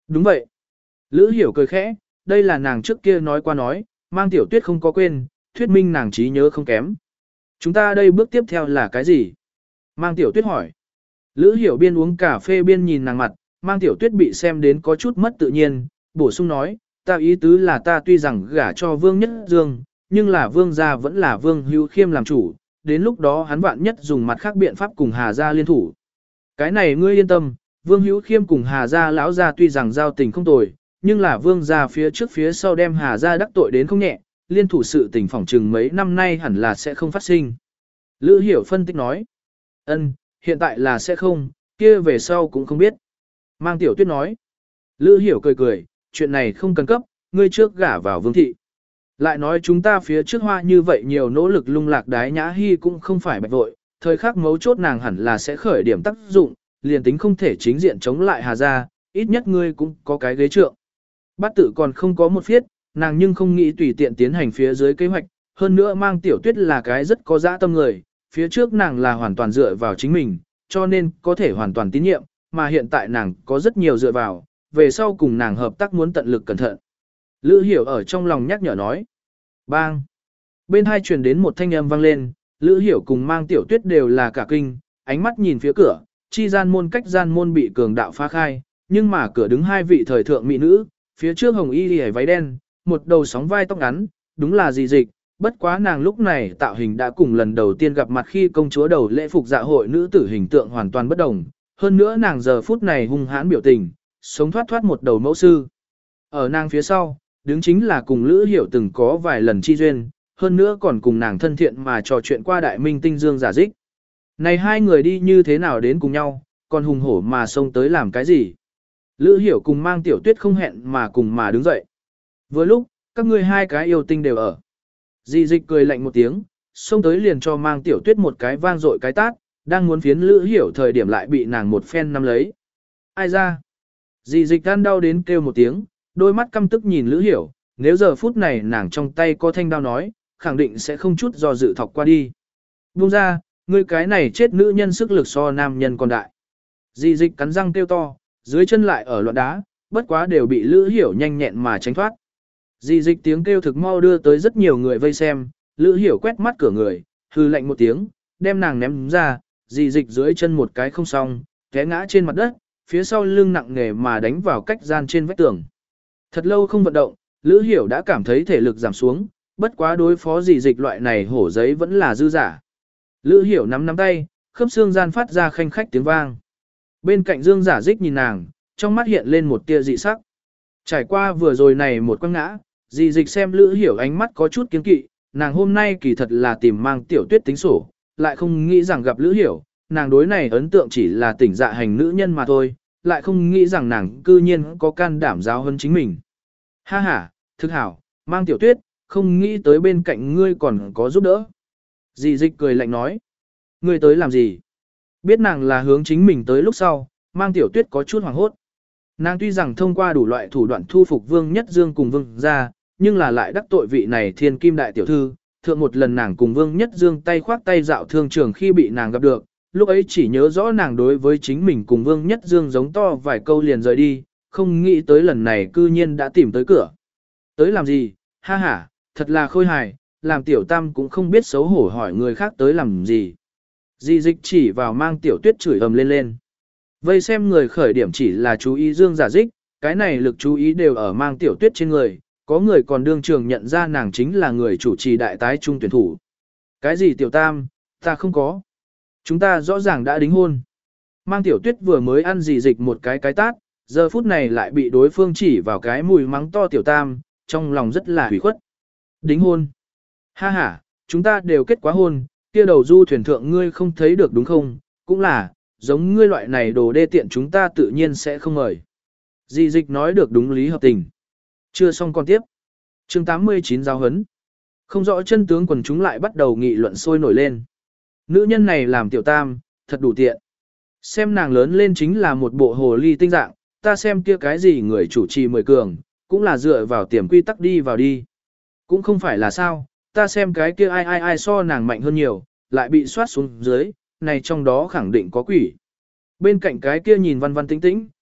S1: Đúng vậy. Lữ hiểu cười khẽ, đây là nàng trước kia nói qua nói, mang tiểu tuyết không có quên, thuyết minh nàng trí nhớ không kém. Chúng ta đây bước tiếp theo là cái gì? Mang tiểu tuyết hỏi. Lữ hiểu biên uống cà phê biên nhìn nàng mặt, mang tiểu tuyết bị xem đến có chút mất tự nhiên, bổ sung nói, ta ý tứ là ta tuy rằng gả cho Vương Nhất Dương, nhưng là Vương gia vẫn là Vương Hữu Khiêm làm chủ, đến lúc đó hắn vạn nhất dùng mặt khác biện pháp cùng Hà gia liên thủ. Cái này ngươi yên tâm, Vương Hữu Khiêm cùng Hà gia lão gia tuy rằng giao tình không tồi, nhưng là Vương gia phía trước phía sau đem Hà gia đắc tội đến không nhẹ, liên thủ sự tình phỏng chừng mấy năm nay hẳn là sẽ không phát sinh. Lữ Hiểu phân tích nói, ân, hiện tại là sẽ không, kia về sau cũng không biết. Mang Tiểu Tuyết nói, Lữ Hiểu cười cười, chuyện này không cần cấp, ngươi trước gả vào Vương thị. Lại nói chúng ta phía trước hoa như vậy nhiều nỗ lực lung lạc đái nhã hy cũng không phải bạch vội, thời khắc mấu chốt nàng hẳn là sẽ khởi điểm tác dụng, liền tính không thể chính diện chống lại Hà gia, ít nhất ngươi cũng có cái ghế trượng. Bát tự còn không có một phiết, nàng nhưng không nghĩ tùy tiện tiến hành phía dưới kế hoạch, hơn nữa mang Tiểu Tuyết là cái rất có dã tâm người, phía trước nàng là hoàn toàn dựa vào chính mình, cho nên có thể hoàn toàn tín nhiệm, mà hiện tại nàng có rất nhiều dựa vào, về sau cùng nàng hợp tác muốn tận lực cẩn thận. Lữ Hiểu ở trong lòng nhắc nhở nói. Bang! Bên hai truyền đến một thanh âm vang lên, Lữ Hiểu cùng mang Tiểu Tuyết đều là cả kinh, ánh mắt nhìn phía cửa, chi gian môn cách gian môn bị cường đạo phá khai, nhưng mà cửa đứng hai vị thời thượng mỹ nữ, phía trước hồng y liễu váy đen, một đầu sóng vai tóc ngắn, đúng là gì dịch, bất quá nàng lúc này tạo hình đã cùng lần đầu tiên gặp mặt khi công chúa đầu lễ phục dạ hội nữ tử hình tượng hoàn toàn bất đồng, hơn nữa nàng giờ phút này hung hãn biểu tình, sống thoát thoát một đầu mẫu sư. Ở nàng phía sau, đứng chính là cùng Lữ Hiểu từng có vài lần chi duyên, hơn nữa còn cùng nàng thân thiện mà trò chuyện qua đại minh tinh Dương Giả Dích. Này hai người đi như thế nào đến cùng nhau, còn hùng hổ mà xông tới làm cái gì? Lữ Hiểu cùng mang Tiểu Tuyết không hẹn mà cùng mà đứng dậy. Vừa lúc, các ngươi hai cái yêu tinh đều ở. Di Dịch cười lạnh một tiếng, xông tới liền cho mang Tiểu Tuyết một cái vang dội cái tát, đang muốn phiến Lữ Hiểu thời điểm lại bị nàng một phen nắm lấy. Ai ra? Di Dịch gan đau đến kêu một tiếng, đôi mắt căm tức nhìn Lữ Hiểu, nếu giờ phút này nàng trong tay có thanh đao nói, khẳng định sẽ không chút do dự thọc qua đi. Buông ra, ngươi cái này chết nữ nhân sức lực so nam nhân còn đại. Di Dịch cắn răng kêu to, dưới chân lại ở loạn đá, bất quá đều bị Lữ Hiểu nhanh nhẹn mà tránh thoát. Di Dịch tiếng kêu thực mau đưa tới rất nhiều người vây xem, Lữ Hiểu quét mắt cửa người, hư lạnh một tiếng, đem nàng ném ra, Di Dịch dưới chân một cái không xong, té ngã trên mặt đất, phía sau lưng nặng nề mà đánh vào cách gian trên vách tường. Thật lâu không vận động, Lữ Hiểu đã cảm thấy thể lực giảm xuống, bất quá đối phó Di Dịch loại này hổ giấy vẫn là dư giả. Lữ Hiểu nắm nắm tay, khớp xương gian phát ra khanh khách tiếng vang. Bên cạnh Dương Giả Dích nhìn nàng, trong mắt hiện lên một tia dị sắc. Trải qua vừa rồi này một quăng ngã, Di Dịch xem Lữ Hiểu ánh mắt có chút kiêng kỵ, nàng hôm nay kỳ thật là tìm mang Tiểu Tuyết tính sổ, lại không nghĩ rằng gặp Lữ Hiểu, nàng đối này ấn tượng chỉ là tỉnh dạ hành nữ nhân mà thôi, lại không nghĩ rằng nàng cư nhiên có can đảm giáo hơn chính mình. Ha ha, thực hảo, mang Tiểu Tuyết, không nghĩ tới bên cạnh ngươi còn có giúp đỡ. Di Dịch cười lạnh nói, ngươi tới làm gì? Biết nàng là hướng chính mình tới lúc sau, mang Tiểu Tuyết có chút hoảng hốt. Nàng tuy rằng thông qua đủ loại thủ đoạn thu phục Vương Nhất Dương cùng Vương gia, nhưng là lại đắc tội vị này thiên kim đại tiểu thư. Thượng một lần nàng cùng Vương Nhất Dương tay khoác tay dạo thương trường khi bị nàng gặp được, lúc ấy chỉ nhớ rõ nàng đối với chính mình cùng Vương Nhất Dương giống to vài câu liền rời đi, không nghĩ tới lần này cư nhiên đã tìm tới cửa. Tới làm gì? Ha ha, thật là khôi hài, làm tiểu tam cũng không biết xấu hổ hỏi người khác tới làm gì. Di Dịch chỉ vào mang Tiểu Tuyết chửi ầm lên lên. Vây xem người khởi điểm chỉ là chú ý Dương Giả Dích, cái này lực chú ý đều ở mang Tiểu Tuyết trên người, có người còn đương trường nhận ra nàng chính là người chủ trì đại tái trung tuyển thủ. Cái gì tiểu tam, ta không có. Chúng ta rõ ràng đã đính hôn. Mang Tiểu Tuyết vừa mới ăn Di Dịch một cái cái tát, giờ phút này lại bị đối phương chỉ vào cái mùi mắng to tiểu tam, trong lòng rất là hủy khuất. Đính hôn. Ha ha, chúng ta đều kết quá hôn, kia đầu du thuyền thượng ngươi không thấy được đúng không, cũng là, giống ngươi loại này đồ đê tiện chúng ta tự nhiên sẽ không mời. Di Dịch nói được đúng lý hợp tình. Chưa xong con tiếp. Chương tám mươi chín giáo hấn. Không rõ chân tướng quần chúng lại bắt đầu nghị luận sôi nổi lên. Nữ nhân này làm tiểu tam, thật đủ tiện. Xem nàng lớn lên chính là một bộ hồ ly tinh dạng, ta xem kia cái gì người chủ trì mười cường, cũng là dựa vào tiềm quy tắc đi vào đi. Cũng không phải là sao, ta xem cái kia ai ai ai so nàng mạnh hơn nhiều, lại bị soát xuống dưới, này trong đó khẳng định có quỷ. Bên cạnh cái kia nhìn văn văn tĩnh tĩnh,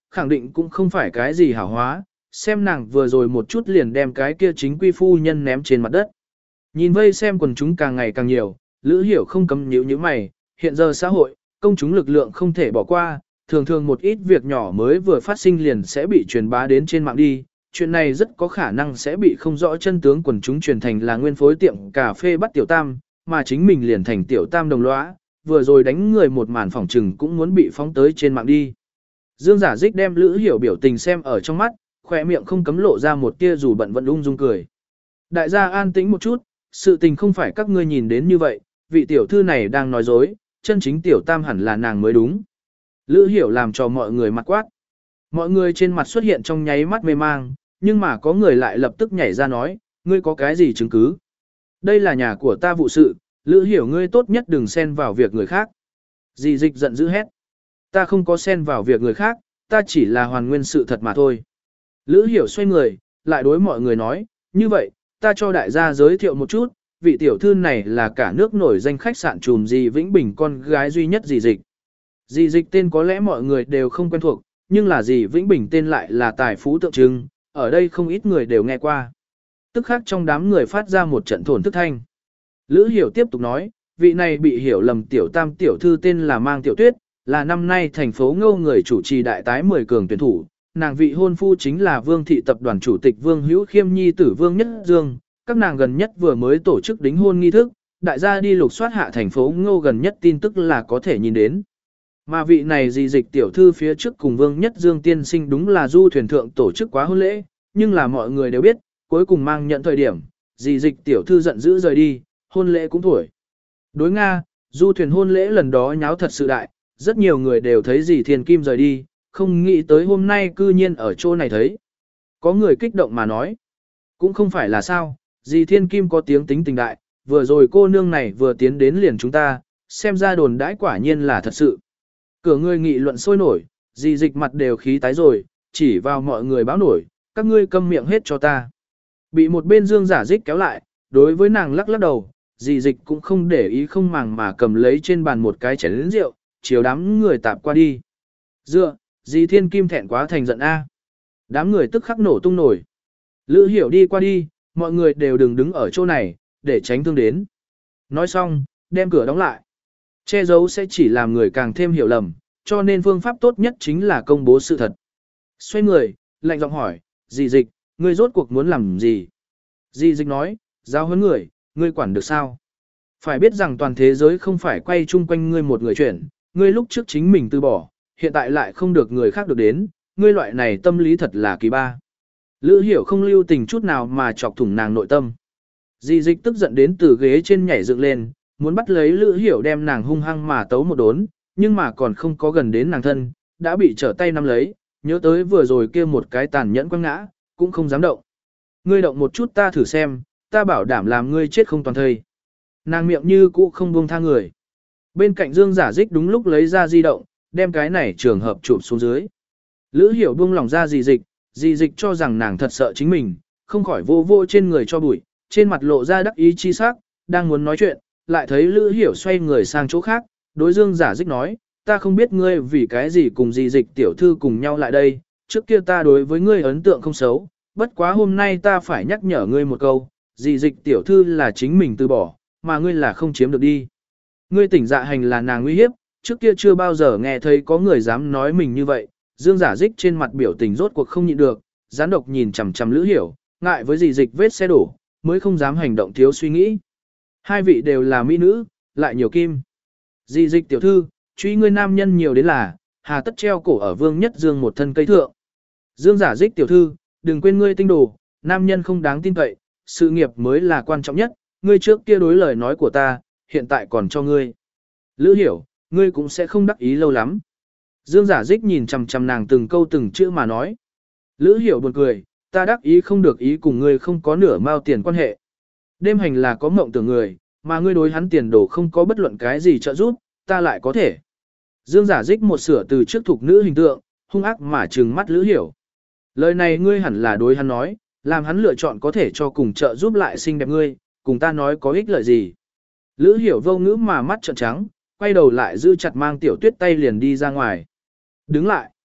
S1: khẳng định cũng không phải cái gì hảo hóa, xem nàng vừa rồi một chút liền đem cái kia chính quy phu nhân ném trên mặt đất. Nhìn vây xem quần chúng càng ngày càng nhiều, Lữ Hiểu không cấm nhíu nhíu mày, hiện giờ xã hội, công chúng lực lượng không thể bỏ qua, thường thường một ít việc nhỏ mới vừa phát sinh liền sẽ bị truyền bá đến trên mạng đi, chuyện này rất có khả năng sẽ bị không rõ chân tướng quần chúng truyền thành là nguyên phối tiệm cà phê bắt tiểu tam, mà chính mình liền thành tiểu tam đồng lõa, vừa rồi đánh người một màn phỏng trừng cũng muốn bị phóng tới trên mạng đi. Dương Giả Dích đem Lữ Hiểu biểu tình xem ở trong mắt, khỏe miệng không cấm lộ ra một tia dù bận vẫn ung dung cười. Đại gia an tĩnh một chút, sự tình không phải các ngươi nhìn đến như vậy, vị tiểu thư này đang nói dối, chân chính tiểu tam hẳn là nàng mới đúng. Lữ Hiểu làm cho mọi người mặt quát. Mọi người trên mặt xuất hiện trong nháy mắt mê mang, nhưng mà có người lại lập tức nhảy ra nói, ngươi có cái gì chứng cứ? Đây là nhà của ta vụ sự, Lữ Hiểu ngươi tốt nhất đừng xen vào việc người khác. Dì Dịch giận dữ hét. Ta không có xen vào việc người khác, ta chỉ là hoàn nguyên sự thật mà thôi. Lữ Hiểu xoay người, lại đối mọi người nói, như vậy, ta cho đại gia giới thiệu một chút, vị tiểu thư này là cả nước nổi danh khách sạn trùm dì Vĩnh Bình con gái duy nhất dì Dịch. Dì Dịch tên có lẽ mọi người đều không quen thuộc, nhưng là dì Vĩnh Bình tên lại là tài phú tượng trưng, ở đây không ít người đều nghe qua. Tức khác trong đám người phát ra một trận thổn thức thanh. Lữ Hiểu tiếp tục nói, vị này bị hiểu lầm tiểu tam tiểu thư tên là Mang Tiểu Tuyết, là năm nay thành phố Ngô người chủ trì đại tái mười cường tuyển thủ, nàng vị hôn phu chính là Vương thị tập đoàn chủ tịch Vương Hữu Khiêm nhi tử Vương Nhất Dương, các nàng gần nhất vừa mới tổ chức đính hôn nghi thức, đại gia đi lục soát hạ thành phố Ngô gần nhất tin tức là có thể nhìn đến. Mà vị này dì Dịch tiểu thư phía trước cùng Vương Nhất Dương tiên sinh đúng là du thuyền thượng tổ chức quá hôn lễ, nhưng là mọi người đều biết, cuối cùng mang nhận thời điểm, dì Dịch tiểu thư giận dữ rời đi, hôn lễ cũng thổi. Đối Nga, du thuyền hôn lễ lần đó nháo thật sự đại, rất nhiều người đều thấy dì Thiên Kim rời đi, không nghĩ tới hôm nay cư nhiên ở chỗ này thấy. Có người kích động mà nói, cũng không phải là sao, dì Thiên Kim có tiếng tính tình đại, vừa rồi cô nương này vừa tiến đến liền chúng ta, xem ra đồn đãi quả nhiên là thật sự. Cửa người nghị luận sôi nổi, dì Dịch mặt đều khí tái rồi, chỉ vào mọi người báo nổi, các ngươi câm miệng hết cho ta. Bị một bên Dương Giả Dích kéo lại, đối với nàng lắc lắc đầu, dì Dịch cũng không để ý không màng mà cầm lấy trên bàn một cái chén rượu, chiều đám người tạp qua đi. Dựa, dì Thiên Kim thẹn quá thành giận A. Đám người tức khắc nổ tung nổi. Lữ Hiểu đi qua đi, mọi người đều đừng đứng ở chỗ này, để tránh thương đến. Nói xong, đem cửa đóng lại. Che giấu sẽ chỉ làm người càng thêm hiểu lầm, cho nên phương pháp tốt nhất chính là công bố sự thật. Xoay người, lạnh giọng hỏi, dì Dịch, ngươi rốt cuộc muốn làm gì? Dì Dịch nói, giao huấn người, ngươi quản được sao? Phải biết rằng toàn thế giới không phải quay chung quanh ngươi một người chuyển, ngươi lúc trước chính mình từ bỏ, hiện tại lại không được người khác được đến, ngươi loại này tâm lý thật là kỳ ba. Lữ Hiểu không lưu tình chút nào mà chọc thủng nàng nội tâm. Dì Dịch tức giận đến từ ghế trên nhảy dựng lên, muốn bắt lấy Lữ Hiểu đem nàng hung hăng mà tấu một đốn, nhưng mà còn không có gần đến nàng thân, đã bị trở tay nắm lấy, nhớ tới vừa rồi kia một cái tàn nhẫn quăng ngã, cũng không dám động. Ngươi động một chút ta thử xem, ta bảo đảm làm ngươi chết không toàn thây. Nàng miệng như cũ không buông tha người. Bên cạnh Dương Giả Dích đúng lúc lấy ra di động, đem cái này trường hợp chụp xuống dưới. Lữ Hiểu buông lỏng ra dì Dịch, dì Dịch cho rằng nàng thật sợ chính mình, không khỏi vô vô trên người cho bụi, trên mặt lộ ra đắc ý chi sắc, đang muốn nói chuyện, lại thấy Lữ Hiểu xoay người sang chỗ khác, đối Dương Giả Dích nói, ta không biết ngươi vì cái gì cùng dì Dịch tiểu thư cùng nhau lại đây, trước kia ta đối với ngươi ấn tượng không xấu, bất quá hôm nay ta phải nhắc nhở ngươi một câu, dì Dịch tiểu thư là chính mình từ bỏ, mà ngươi là không chiếm được đi. Ngươi tỉnh dạ hành là nàng nguy hiếp, trước kia chưa bao giờ nghe thấy có người dám nói mình như vậy, Dương Giả Dích trên mặt biểu tình rốt cuộc không nhịn được, gián độc nhìn chằm chằm Lữ Hiểu, ngại với dì Dịch vết xe đổ, mới không dám hành động thiếu suy nghĩ. Hai vị đều là mỹ nữ, lại nhiều kim. Dì Dịch tiểu thư, truy ngươi nam nhân nhiều đến là, hà tất treo cổ ở Vương Nhất Dương một thân cây thượng. Dương Giả Dích tiểu thư, đừng quên ngươi tinh đồ, nam nhân không đáng tin cậy, sự nghiệp mới là quan trọng nhất, ngươi trước kia đối lời nói của ta, hiện tại còn cho ngươi. Lữ Hiểu, ngươi cũng sẽ không đắc ý lâu lắm. Dương Giả Dích nhìn chằm chằm nàng từng câu từng chữ mà nói. Lữ Hiểu buồn cười, ta đắc ý không được ý cùng ngươi không có nửa mao tiền quan hệ. Đêm hành là có mộng tưởng người, mà ngươi đối hắn tiền đồ không có bất luận cái gì trợ giúp, ta lại có thể. Dương Giả Dích một sửa từ trước thuộc nữ hình tượng, hung ác mà trừng mắt Lữ Hiểu. Lời này ngươi hẳn là đối hắn nói, làm hắn lựa chọn có thể cho cùng trợ giúp lại xinh đẹp ngươi, cùng ta nói có ích lợi gì. Lữ Hiểu vô ngữ mà mắt trợn trắng, quay đầu lại giữ chặt Mang Tiểu Tuyết tay liền đi ra ngoài. Đứng lại.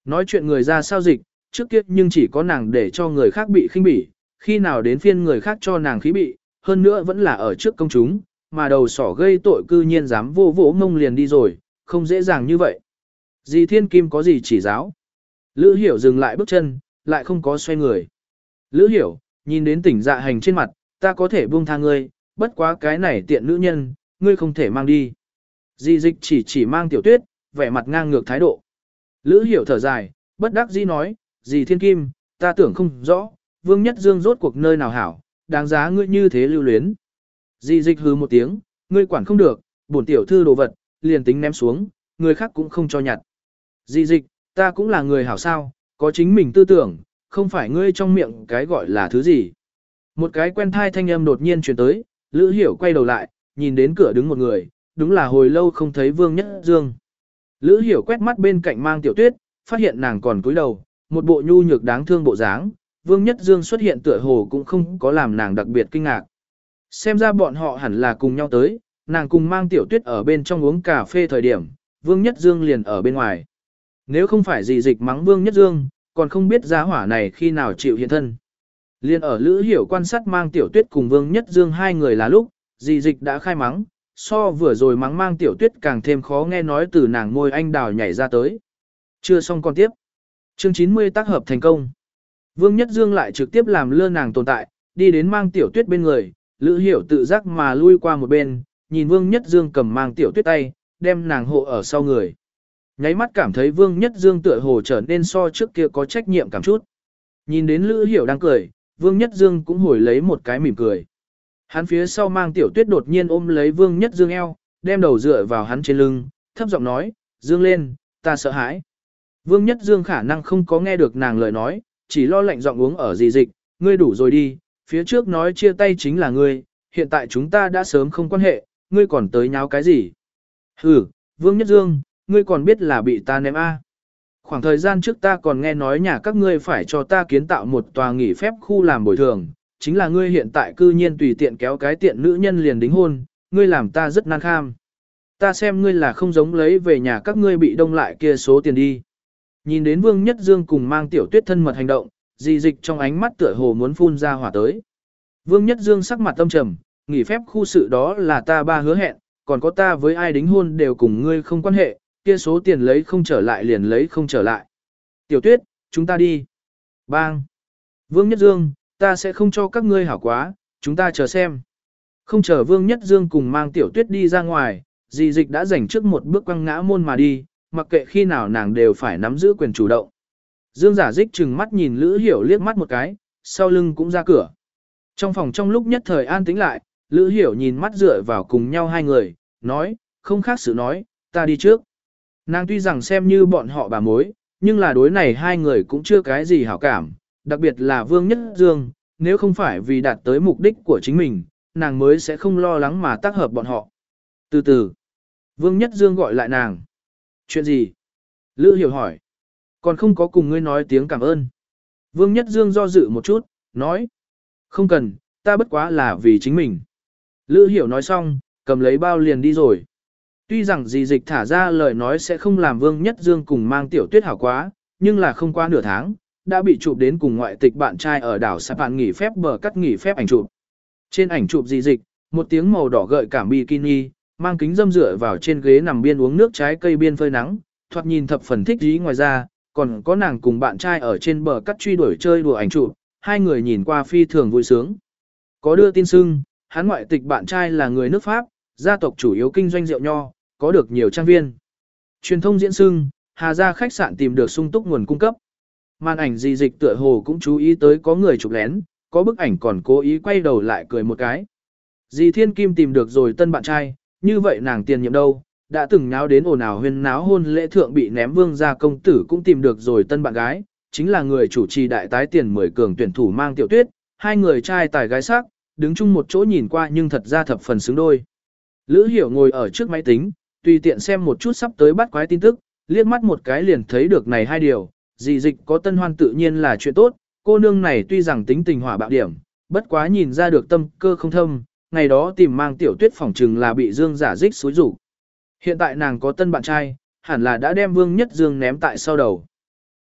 S1: Nói chuyện người ra sao dịch, trước kia nhưng chỉ có nàng để cho người khác bị khinh bỉ, khi nào đến phiên người khác cho nàng khí bị, hơn nữa vẫn là ở trước công chúng, mà đầu sỏ gây tội cư nhiên dám vô vỗ mông liền đi rồi, không dễ dàng như vậy. Dì Thiên Kim có gì chỉ giáo? Lữ Hiểu dừng lại bước chân, lại không có xoay người. Lữ Hiểu, nhìn đến tỉnh dạ hành trên mặt, ta có thể buông tha ngươi, bất quá cái này tiện nữ nhân, ngươi không thể mang đi. Dì Dịch chỉ chỉ mang Tiểu Tuyết, vẻ mặt ngang ngược thái độ. Lữ Hiểu thở dài, bất đắc dĩ nói, dì Thiên Kim, ta tưởng không rõ, Vương Nhất Dương rốt cuộc nơi nào hảo, đáng giá ngươi như thế lưu luyến. Dì Dịch hừ một tiếng, ngươi quản không được, bổn tiểu thư đồ vật, liền tính ném xuống, người khác cũng không cho nhặt. Dì Dịch, ta cũng là người hảo sao, có chính mình tư tưởng, không phải ngươi trong miệng cái gọi là thứ gì. Một cái quen thai thanh âm đột nhiên truyền tới, Lữ Hiểu quay đầu lại, nhìn đến cửa đứng một người, đúng là hồi lâu không thấy Vương Nhất Dương. Lữ Hiểu quét mắt bên cạnh mang Tiểu Tuyết, phát hiện nàng còn cúi đầu, một bộ nhu nhược đáng thương bộ dáng, Vương Nhất Dương xuất hiện tựa hồ cũng không có làm nàng đặc biệt kinh ngạc. Xem ra bọn họ hẳn là cùng nhau tới, nàng cùng mang Tiểu Tuyết ở bên trong uống cà phê thời điểm, Vương Nhất Dương liền ở bên ngoài. Nếu không phải gì dịch mắng Vương Nhất Dương, còn không biết giá hỏa này khi nào chịu hiện thân. Liên ở Lữ Hiểu quan sát mang Tiểu Tuyết cùng Vương Nhất Dương hai người là lúc, dì dịch đã khai mắng, so vừa rồi mắng mang Tiểu Tuyết càng thêm khó nghe nói từ nàng môi anh đào nhảy ra tới. Chưa xong còn tiếp. Chương chín mươi tác hợp thành công. Vương Nhất Dương lại trực tiếp làm lơ nàng tồn tại, đi đến mang Tiểu Tuyết bên người, Lữ Hiểu tự giác mà lui qua một bên, nhìn Vương Nhất Dương cầm mang Tiểu Tuyết tay, đem nàng hộ ở sau người. Nháy mắt cảm thấy Vương Nhất Dương tựa hồ trở nên so trước kia có trách nhiệm cảm chút. Nhìn đến Lữ Hiểu đang cười, Vương Nhất Dương cũng hồi lấy một cái mỉm cười. Hắn phía sau mang Tiểu Tuyết đột nhiên ôm lấy Vương Nhất Dương eo, đem đầu dựa vào hắn trên lưng, thấp giọng nói, Dương lên, ta sợ hãi. Vương Nhất Dương khả năng không có nghe được nàng lời nói, chỉ lo lạnh giọng uống ở dì dịch, ngươi đủ rồi đi, phía trước nói chia tay chính là ngươi, hiện tại chúng ta đã sớm không quan hệ, ngươi còn tới nháo cái gì? Hừ, Vương Nhất Dương, ngươi còn biết là bị ta ném a? Khoảng thời gian trước ta còn nghe nói nhà các ngươi phải cho ta kiến tạo một tòa nghỉ phép khu làm bồi thường, chính là ngươi hiện tại cư nhiên tùy tiện kéo cái tiện nữ nhân liền đính hôn, ngươi làm ta rất nan kham. Ta xem ngươi là không giống lấy về nhà các ngươi bị đông lại kia số tiền đi. Nhìn đến Vương Nhất Dương cùng mang Tiểu Tuyết thân mật hành động, dì dịch trong ánh mắt tựa hồ muốn phun ra hỏa tới. Vương Nhất Dương sắc mặt tâm trầm, nghỉ phép khu sự đó là ta ba hứa hẹn, còn có ta với ai đính hôn đều cùng ngươi không quan hệ, kia số tiền lấy không trở lại liền lấy không trở lại. Tiểu Tuyết, chúng ta đi. Bang. Vương Nhất Dương, ta sẽ không cho các ngươi hảo quá, chúng ta chờ xem. Không chờ Vương Nhất Dương cùng mang Tiểu Tuyết đi ra ngoài, dì dịch đã giành trước một bước quăng ngã môn mà đi, mặc kệ khi nào nàng đều phải nắm giữ quyền chủ động. Dương Giả Dích trừng mắt nhìn Lữ Hiểu liếc mắt một cái, sau lưng cũng ra cửa. Trong phòng trong lúc nhất thời an tĩnh lại, Lữ Hiểu nhìn mắt dựa vào cùng nhau hai người, nói, không khác sự nói, ta đi trước. Nàng tuy rằng xem như bọn họ bà mối, nhưng là đối này hai người cũng chưa cái gì hảo cảm, đặc biệt là Vương Nhất Dương, nếu không phải vì đạt tới mục đích của chính mình, nàng mới sẽ không lo lắng mà tác hợp bọn họ. Từ từ, Vương Nhất Dương gọi lại nàng. Chuyện gì? Lữ Hiểu hỏi. Còn không có cùng ngươi nói tiếng cảm ơn. Vương Nhất Dương do dự một chút, nói. Không cần, ta bất quá là vì chính mình. Lữ Hiểu nói xong, cầm lấy bao liền đi rồi. Tuy rằng dì dịch thả ra lời nói sẽ không làm Vương Nhất Dương cùng mang Tiểu Tuyết hảo quá, nhưng là không qua nửa tháng, đã bị chụp đến cùng ngoại tịch bạn trai ở đảo Sa Pan nghỉ phép bờ cắt nghỉ phép ảnh chụp. Trên ảnh chụp dì dịch, một tiếng màu đỏ gợi cảm bikini, mang kính dâm dựa vào trên ghế nằm biên uống nước trái cây biên phơi nắng, thoạt nhìn thập phần thích ý ngoài ra, còn có nàng cùng bạn trai ở trên bờ cắt truy đuổi chơi đùa ảnh chụp, hai người nhìn qua phi thường vui sướng. Có đưa tin xưng, hắn ngoại tịch bạn trai là người nước Pháp, gia tộc chủ yếu kinh doanh rượu nho, có được nhiều trang viên. Truyền thông diễn xưng, Hà gia khách sạn tìm được sung túc nguồn cung cấp. Màn ảnh dì dịch tựa hồ cũng chú ý tới có người chụp lén, có bức ảnh còn cố ý quay đầu lại cười một cái. Dì Thiên Kim tìm được rồi tân bạn trai, như vậy nàng tiền nhiệm đâu, đã từng nháo đến ồn ào huyên náo hôn lễ thượng bị ném vương gia công tử cũng tìm được rồi tân bạn gái, chính là người chủ trì đại tái tiền mười cường tuyển thủ mang Tiểu Tuyết, hai người trai tài gái sắc, đứng chung một chỗ nhìn qua nhưng thật ra thập phần xứng đôi. Lữ Hiểu ngồi ở trước máy tính, tùy tiện xem một chút sắp tới bắt quái tin tức, liếc mắt một cái liền thấy được này hai điều, dì dịch có tân hoan tự nhiên là chuyện tốt, cô nương này tuy rằng tính tình hỏa bạo điểm, bất quá nhìn ra được tâm cơ không thâm, ngày đó tìm mang Tiểu Tuyết phỏng trừng là bị Dương Giả Dích xúi rủ. Hiện tại nàng có tân bạn trai, hẳn là đã đem Vương Nhất Dương ném tại sau đầu.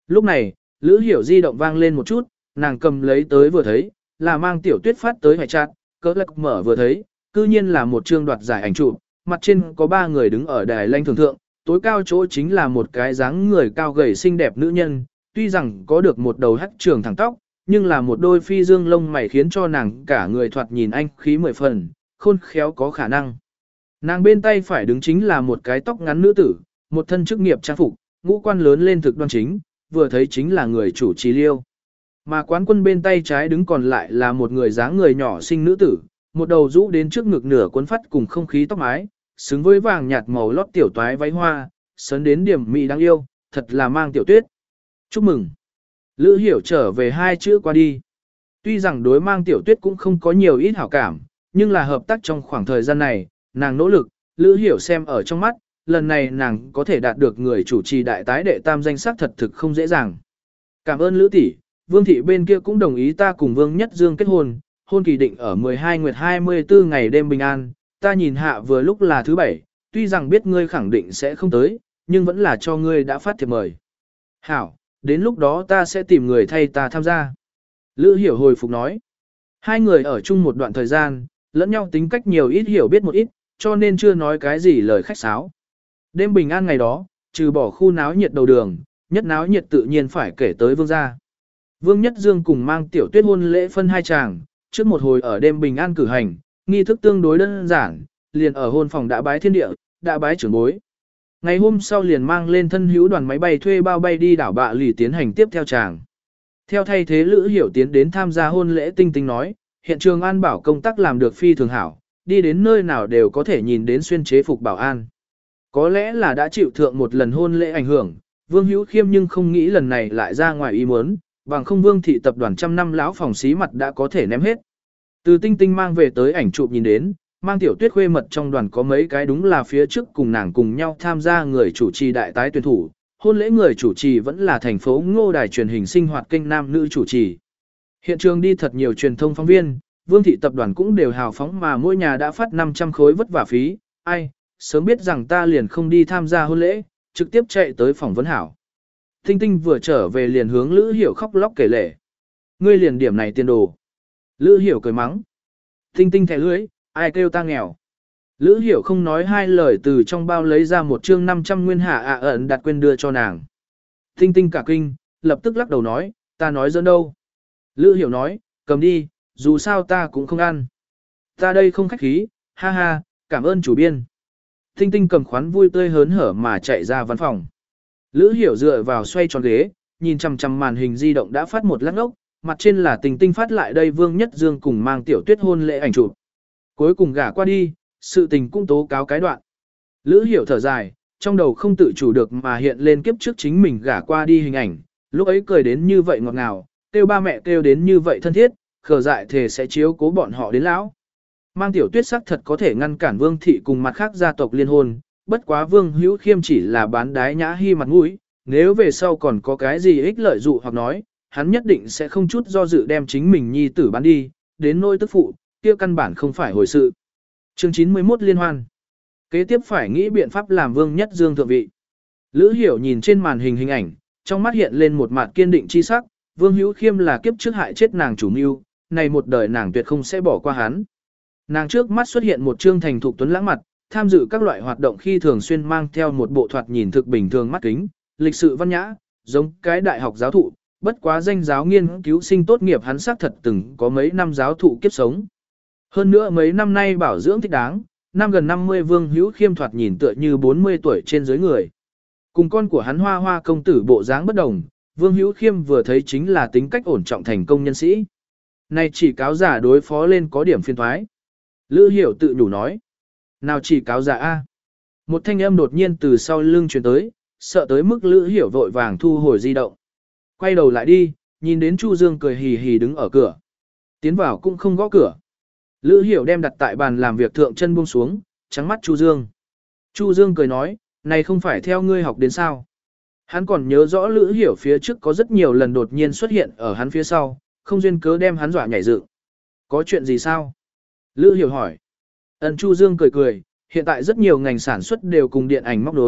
S1: Lúc này, Lữ Hiểu di động vang lên một chút, nàng cầm lấy tới vừa thấy, là mang Tiểu Tuyết phát tới hoài chặt, cỡ lạc mở vừa thấy, cư nhiên là một chương đoạt giải ảnh chụp, mặt trên có ba người đứng ở đài lanh thường thượng, tối cao chỗ chính là một cái dáng người cao gầy xinh đẹp nữ nhân, tuy rằng có được một đầu hắc trường thẳng tóc, nhưng là một đôi phi dương lông mày khiến cho nàng cả người thoạt nhìn anh khí mười phần, khôn khéo có khả năng. Nàng bên tay phải đứng chính là một cái tóc ngắn nữ tử, một thân chức nghiệp trang phục, ngũ quan lớn lên thực đoan chính, vừa thấy chính là người chủ trì Liêu. Mà quán quân bên tay trái đứng còn lại là một người dáng người nhỏ xinh nữ tử, một đầu rũ đến trước ngực nửa cuốn phát cùng không khí tóc mái, xứng với vàng nhạt màu lót tiểu toái váy hoa, sấn đến điểm mị đáng yêu, thật là mang Tiểu Tuyết. Chúc mừng. Lữ Hiểu trở về hai chữ qua đi. Tuy rằng đối mang Tiểu Tuyết cũng không có nhiều ít hảo cảm, nhưng là hợp tác trong khoảng thời gian này, nàng nỗ lực, Lữ Hiểu xem ở trong mắt, lần này nàng có thể đạt được người chủ trì đại tái đệ tam danh sắc thật thực không dễ dàng. Cảm ơn Lữ tỷ, Vương thị bên kia cũng đồng ý ta cùng Vương Nhất Dương kết hôn, hôn kỳ định ở mười hai nguyệt hai mươi tư ngày đêm bình an, ta nhìn hạ vừa lúc là thứ bảy, tuy rằng biết ngươi khẳng định sẽ không tới, nhưng vẫn là cho ngươi đã phát thiệp mời. Hảo, đến lúc đó ta sẽ tìm người thay ta tham gia. Lữ Hiểu hồi phục nói. Hai người ở chung một đoạn thời gian, lẫn nhau tính cách nhiều ít hiểu biết một ít, cho nên chưa nói cái gì lời khách sáo. Đêm bình an ngày đó, trừ bỏ khu náo nhiệt đầu đường, nhất náo nhiệt tự nhiên phải kể tới Vương gia. Vương Nhất Dương cùng mang Tiểu Tuyết hôn lễ phân hai chàng, trước một hồi ở đêm bình an cử hành, nghi thức tương đối đơn giản, liền ở hôn phòng đã bái thiên địa, đã bái trưởng bối. Ngày hôm sau liền mang lên thân hữu đoàn máy bay thuê bao bay đi đảo Bạ Lì tiến hành tiếp theo chàng. Theo thay thế Lữ Hiểu tiến đến tham gia hôn lễ Tinh Tinh nói, hiện trường an bảo công tác làm được phi thường hảo, đi đến nơi nào đều có thể nhìn đến xuyên chế phục bảo an. Có lẽ là đã chịu thượng một lần hôn lễ ảnh hưởng, Vương Hữu Khiêm nhưng không nghĩ lần này lại ra ngoài ý muốn, bằng không Vương thị tập đoàn trăm năm lão phòng xí mặt đã có thể ném hết. Từ Tinh Tinh mang về tới ảnh chụp nhìn đến, mang Tiểu Tuyết khuê mật trong đoàn có mấy cái đúng là phía trước cùng nàng cùng nhau tham gia người chủ trì đại tái tuyển thủ, hôn lễ người chủ trì vẫn là thành phố Ngô đài truyền hình sinh hoạt kênh nam nữ chủ trì. Hiện trường đi thật nhiều truyền thông phóng viên, Vương thị tập đoàn cũng đều hào phóng mà mỗi nhà đã phát năm trăm khối vất vả phí, ai, sớm biết rằng ta liền không đi tham gia hôn lễ, trực tiếp chạy tới phỏng vấn hảo. Tinh Tinh vừa trở về liền hướng Lữ Hiểu khóc lóc kể lể. Ngươi liền điểm này tiền đồ. Lữ Hiểu cười mắng. Tinh Tinh thẻ lưới, ai kêu ta nghèo. Lữ Hiểu không nói hai lời từ trong bao lấy ra một chương năm trăm nguyên hạ ạ ẩn đặt quên đưa cho nàng. Tinh Tinh cả kinh, lập tức lắc đầu nói, ta nói dẫn đâu. Lữ Hiểu nói, cầm đi, dù sao ta cũng không ăn. Ta đây không khách khí, ha ha, cảm ơn chủ biên. Tinh Tinh cầm khoán vui tươi hớn hở mà chạy ra văn phòng. Lữ Hiểu dựa vào xoay tròn ghế, nhìn chằm chằm màn hình di động đã phát một lát ốc, mặt trên là Tinh Tinh phát lại đây Vương Nhất Dương cùng mang Tiểu Tuyết hôn lễ ảnh chụp. Cuối cùng gả qua đi, sự tình cũng tố cáo cái đoạn. Lữ Hiểu thở dài, trong đầu không tự chủ được mà hiện lên kiếp trước chính mình gả qua đi hình ảnh, lúc ấy cười đến như vậy ngọt ngào, kêu ba mẹ kêu đến như vậy thân thiết, khờ dại thề sẽ chiếu cố bọn họ đến lão. Mang Tiểu Tuyết sắc thật có thể ngăn cản Vương thị cùng mặt khác gia tộc liên hôn, bất quá Vương Hữu Khiêm chỉ là bán đái nhã hi mặt mũi, nếu về sau còn có cái gì ích lợi dụ hoặc nói, hắn nhất định sẽ không chút do dự đem chính mình nhi tử bán đi, đến nỗi tức phụ, kia căn bản không phải hồi sự. Chương chín mươi mốt liên hoan. Kế tiếp phải nghĩ biện pháp làm Vương Nhất Dương thượng vị. Lữ Hiểu nhìn trên màn hình hình ảnh, trong mắt hiện lên một mặt kiên định chi sắc, Vương Hữu Khiêm là kiếp trước hại chết nàng chủ mưu, này một đời nàng tuyệt không sẽ bỏ qua hắn. Nàng trước mắt xuất hiện một trương thành thục tuấn lãng mặt, tham dự các loại hoạt động khi thường xuyên mang theo một bộ thoạt nhìn thực bình thường mắt kính, lịch sự văn nhã, giống cái đại học giáo thụ, bất quá danh giáo nghiên cứu sinh tốt nghiệp hắn xác thật từng có mấy năm giáo thụ kiếp sống. Hơn nữa mấy năm nay bảo dưỡng thích đáng, năm gần năm mươi Vương Hữu Khiêm thoạt nhìn tựa như bốn mươi tuổi trên dưới người. Cùng con của hắn Hoa Hoa công tử bộ dáng bất đồng, Vương Hữu Khiêm vừa thấy chính là tính cách ổn trọng thành công nhân sĩ. Này chỉ cáo giả đối phó lên có điểm phiên thoái. Lữ Hiểu tự nhủ nói. Nào chỉ cáo giả A. Một thanh âm đột nhiên từ sau lưng truyền tới, sợ tới mức Lữ Hiểu vội vàng thu hồi di động. Quay đầu lại đi, nhìn đến Chu Dương cười hì hì đứng ở cửa. Tiến vào cũng không gõ cửa. Lữ Hiểu đem đặt tại bàn làm việc thượng chân buông xuống, trắng mắt Chu Dương. Chu Dương cười nói, này không phải theo ngươi học đến sao. Hắn còn nhớ rõ Lữ Hiểu phía trước có rất nhiều lần đột nhiên xuất hiện ở hắn phía sau, không duyên cớ đem hắn dọa nhảy dựng. Có chuyện gì sao? Lữ Hiểu hỏi. Ân Chu Dương cười cười, hiện tại rất nhiều ngành sản xuất đều cùng điện ảnh móc nối,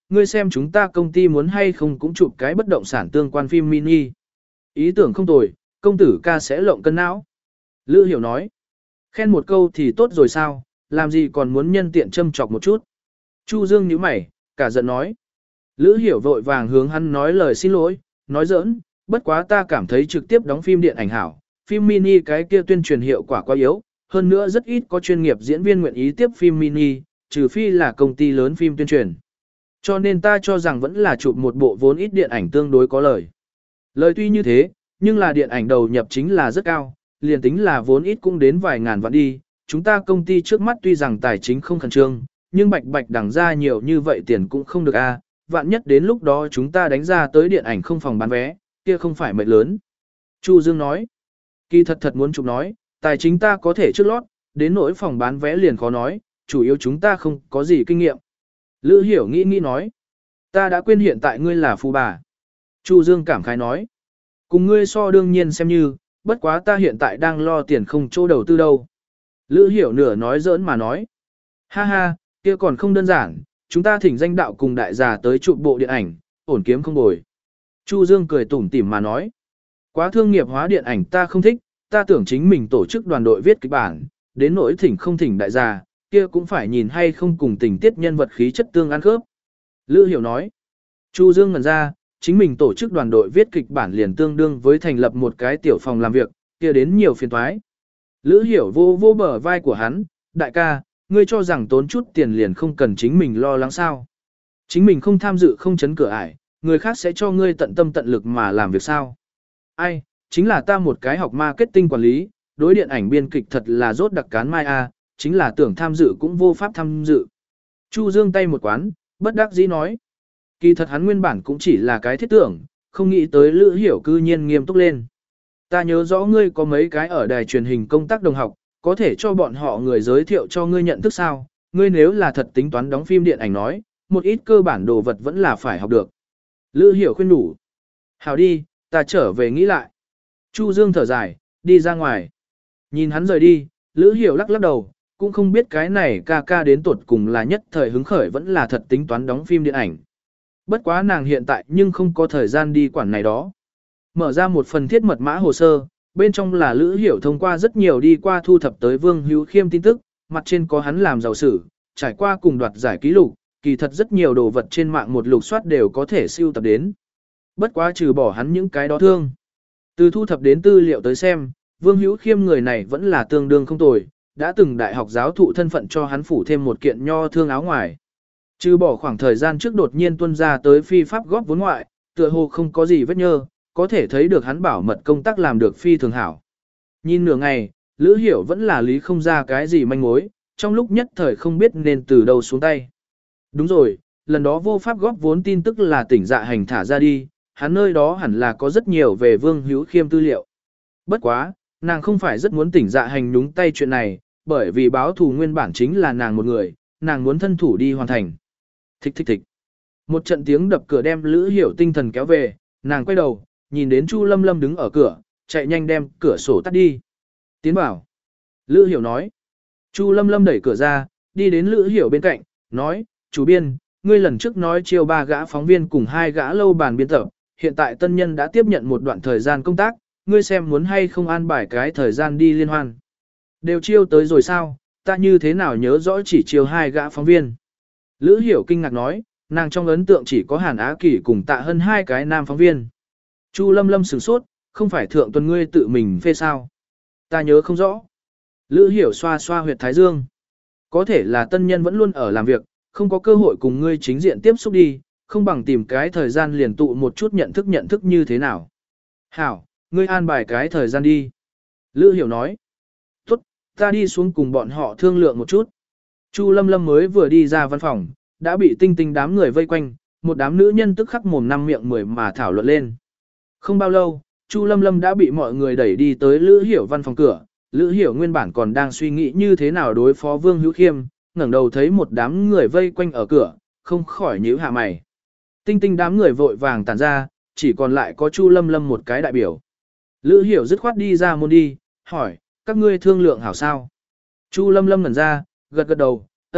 S1: ngươi xem chúng ta công ty muốn hay không cũng chụp cái bất động sản tương quan phim mini. Ý tưởng không tồi, công tử ca sẽ lộng cân não. Lữ Hiểu nói, khen một câu thì tốt rồi sao, làm gì còn muốn nhân tiện châm chọc một chút. Chu Dương nhíu mày, cả giận nói. Lữ Hiểu vội vàng hướng hắn nói lời xin lỗi, nói giỡn, bất quá ta cảm thấy trực tiếp đóng phim điện ảnh hảo, phim mini cái kia tuyên truyền hiệu quả quá yếu, hơn nữa rất ít có chuyên nghiệp diễn viên nguyện ý tiếp phim mini, trừ phi là công ty lớn phim tuyên truyền. Cho nên ta cho rằng vẫn là chụp một bộ vốn ít điện ảnh tương đối có lời. Lời tuy như thế, nhưng là điện ảnh đầu nhập chính là rất cao, liền tính là vốn ít cũng đến vài ngàn vạn đi. Chúng ta công ty trước mắt tuy rằng tài chính không khẩn trương, nhưng bạch bạch đằng ra nhiều như vậy tiền cũng không được a. Vạn nhất đến lúc đó chúng ta đánh ra tới điện ảnh không phòng bán vé, kia không phải mệt lớn. Chu Dương nói, kỳ thật thật muốn chụp nói, tài chính ta có thể trước lót, đến nỗi phòng bán vé liền khó nói, chủ yếu chúng ta không có gì kinh nghiệm. Lữ Hiểu nghĩ nghĩ nói, ta đã quên hiện tại ngươi là phú bà. Chu Dương cảm khái nói, cùng ngươi so đương nhiên xem như, bất quá ta hiện tại đang lo tiền không chỗ đầu tư đâu. Lữ Hiểu nửa nói giỡn mà nói, ha ha, kia còn không đơn giản, chúng ta thỉnh danh đạo cùng đại gia tới chụp bộ điện ảnh, ổn kiếm không bồi. Chu Dương cười tủm tỉm mà nói, quá thương nghiệp hóa điện ảnh ta không thích, ta tưởng chính mình tổ chức đoàn đội viết kịch bản, đến nỗi thỉnh không thỉnh đại gia, kia cũng phải nhìn hay không cùng tình tiết nhân vật khí chất tương ăn khớp. Lữ Hiểu nói, Chu Dương ngẩn ra, chính mình tổ chức đoàn đội viết kịch bản liền tương đương với thành lập một cái tiểu phòng làm việc, kia đến nhiều phiền toái. Lữ Hiểu vô vô bờ vai của hắn, đại ca, ngươi cho rằng tốn chút tiền liền không cần chính mình lo lắng sao. Chính mình không tham dự không chấn cửa ải, người khác sẽ cho ngươi tận tâm tận lực mà làm việc sao. Ai, chính là ta một cái học marketing quản lý, đối điện ảnh biên kịch thật là rốt đặc cán mai a, chính là tưởng tham dự cũng vô pháp tham dự. Chu Dương tay một quán, bất đắc dĩ nói. Kỳ thật hắn nguyên bản cũng chỉ là cái thiết tưởng, không nghĩ tới Lữ Hiểu cư nhiên nghiêm túc lên. Ta nhớ rõ ngươi có mấy cái ở đài truyền hình công tác đồng học, có thể cho bọn họ người giới thiệu cho ngươi nhận thức sao, ngươi nếu là thật tính toán đóng phim điện ảnh nói, một ít cơ bản đồ vật vẫn là phải học được. Lữ Hiểu khuyên đủ. Hảo đi, ta trở về nghĩ lại. Chu Dương thở dài, đi ra ngoài. Nhìn hắn rời đi, Lữ Hiểu lắc lắc đầu, cũng không biết cái này ca ca đến tuột cùng là nhất thời hứng khởi vẫn là thật tính toán đóng phim điện ảnh. Bất quá nàng hiện tại nhưng không có thời gian đi quản này đó. Mở ra một phần thiết mật mã hồ sơ, bên trong là Lữ Hiểu thông qua rất nhiều đi qua thu thập tới Vương Hữu Khiêm tin tức, mặt trên có hắn làm giàu sử, trải qua cùng đoạt giải ký lục, kỳ thật rất nhiều đồ vật trên mạng một lục soát đều có thể siêu tập đến. Bất quá trừ bỏ hắn những cái đó thương. Từ thu thập đến tư liệu tới xem, Vương Hữu Khiêm người này vẫn là tương đương không tồi, đã từng đại học giáo thụ thân phận cho hắn phủ thêm một kiện nho thương áo ngoài. Trừ bỏ khoảng thời gian trước đột nhiên tuân ra tới phi pháp góp vốn ngoại, tựa hồ không có gì vết nhơ, có thể thấy được hắn bảo mật công tác làm được phi thường hảo. Nhìn nửa ngày, Lữ Hiểu vẫn là lý không ra cái gì manh mối, trong lúc nhất thời không biết nên từ đâu xuống tay. Đúng rồi, lần đó vô pháp góp vốn tin tức là tỉnh dạ hành thả ra đi, hắn nơi đó hẳn là có rất nhiều về Vương Hữu Khiêm tư liệu. Bất quá, nàng không phải rất muốn tỉnh dạ hành nhúng tay chuyện này, bởi vì báo thù nguyên bản chính là nàng một người, nàng muốn thân thủ đi hoàn thành. Thích thích thích. Một trận tiếng đập cửa đem Lữ Hiểu tinh thần kéo về, nàng quay đầu, nhìn đến Chu Lâm Lâm đứng ở cửa, chạy nhanh đem cửa sổ tắt đi. Tiến bảo. Lữ Hiểu nói. Chu Lâm Lâm đẩy cửa ra, đi đến Lữ Hiểu bên cạnh, nói, chủ biên, ngươi lần trước nói chiêu ba gã phóng viên cùng hai gã lâu bàn biên tập, hiện tại tân nhân đã tiếp nhận một đoạn thời gian công tác, ngươi xem muốn hay không an bài cái thời gian đi liên hoan. Đều chiêu tới rồi sao, ta như thế nào nhớ rõ chỉ chiêu hai gã phóng viên. Lữ Hiểu kinh ngạc nói, nàng trong ấn tượng chỉ có Hàn Á Kỳ cùng Tạ Hân hai cái nam phóng viên. Chu Lâm Lâm sửng sốt, không phải thượng tuần ngươi tự mình phê sao. Ta nhớ không rõ. Lữ Hiểu xoa xoa huyệt thái dương. Có thể là tân nhân vẫn luôn ở làm việc, không có cơ hội cùng ngươi chính diện tiếp xúc đi, không bằng tìm cái thời gian liền tụ một chút nhận thức nhận thức như thế nào. Hảo, ngươi an bài cái thời gian đi. Lữ Hiểu nói. Tốt, ta đi xuống cùng bọn họ thương lượng một chút. Chu Lâm Lâm mới vừa đi ra văn phòng, đã bị tinh tinh đám người vây quanh, một đám nữ nhân tức khắc mồm năm miệng mười mà thảo luận lên. Không bao lâu, Chu Lâm Lâm đã bị mọi người đẩy đi tới Lữ Hiểu văn phòng cửa. Lữ Hiểu nguyên bản còn đang suy nghĩ như thế nào đối phó Vương Hữu Khiêm, ngẩng đầu thấy một đám người vây quanh ở cửa, không khỏi nhíu hạ mày. Tinh tinh đám người vội vàng tản ra, chỉ còn lại có Chu Lâm Lâm một cái đại biểu. Lữ Hiểu dứt khoát đi ra môn đi, hỏi, các ngươi thương lượng hảo sao? Chu Lâm Lâm ngẩn ra, gật gật đầu, ân,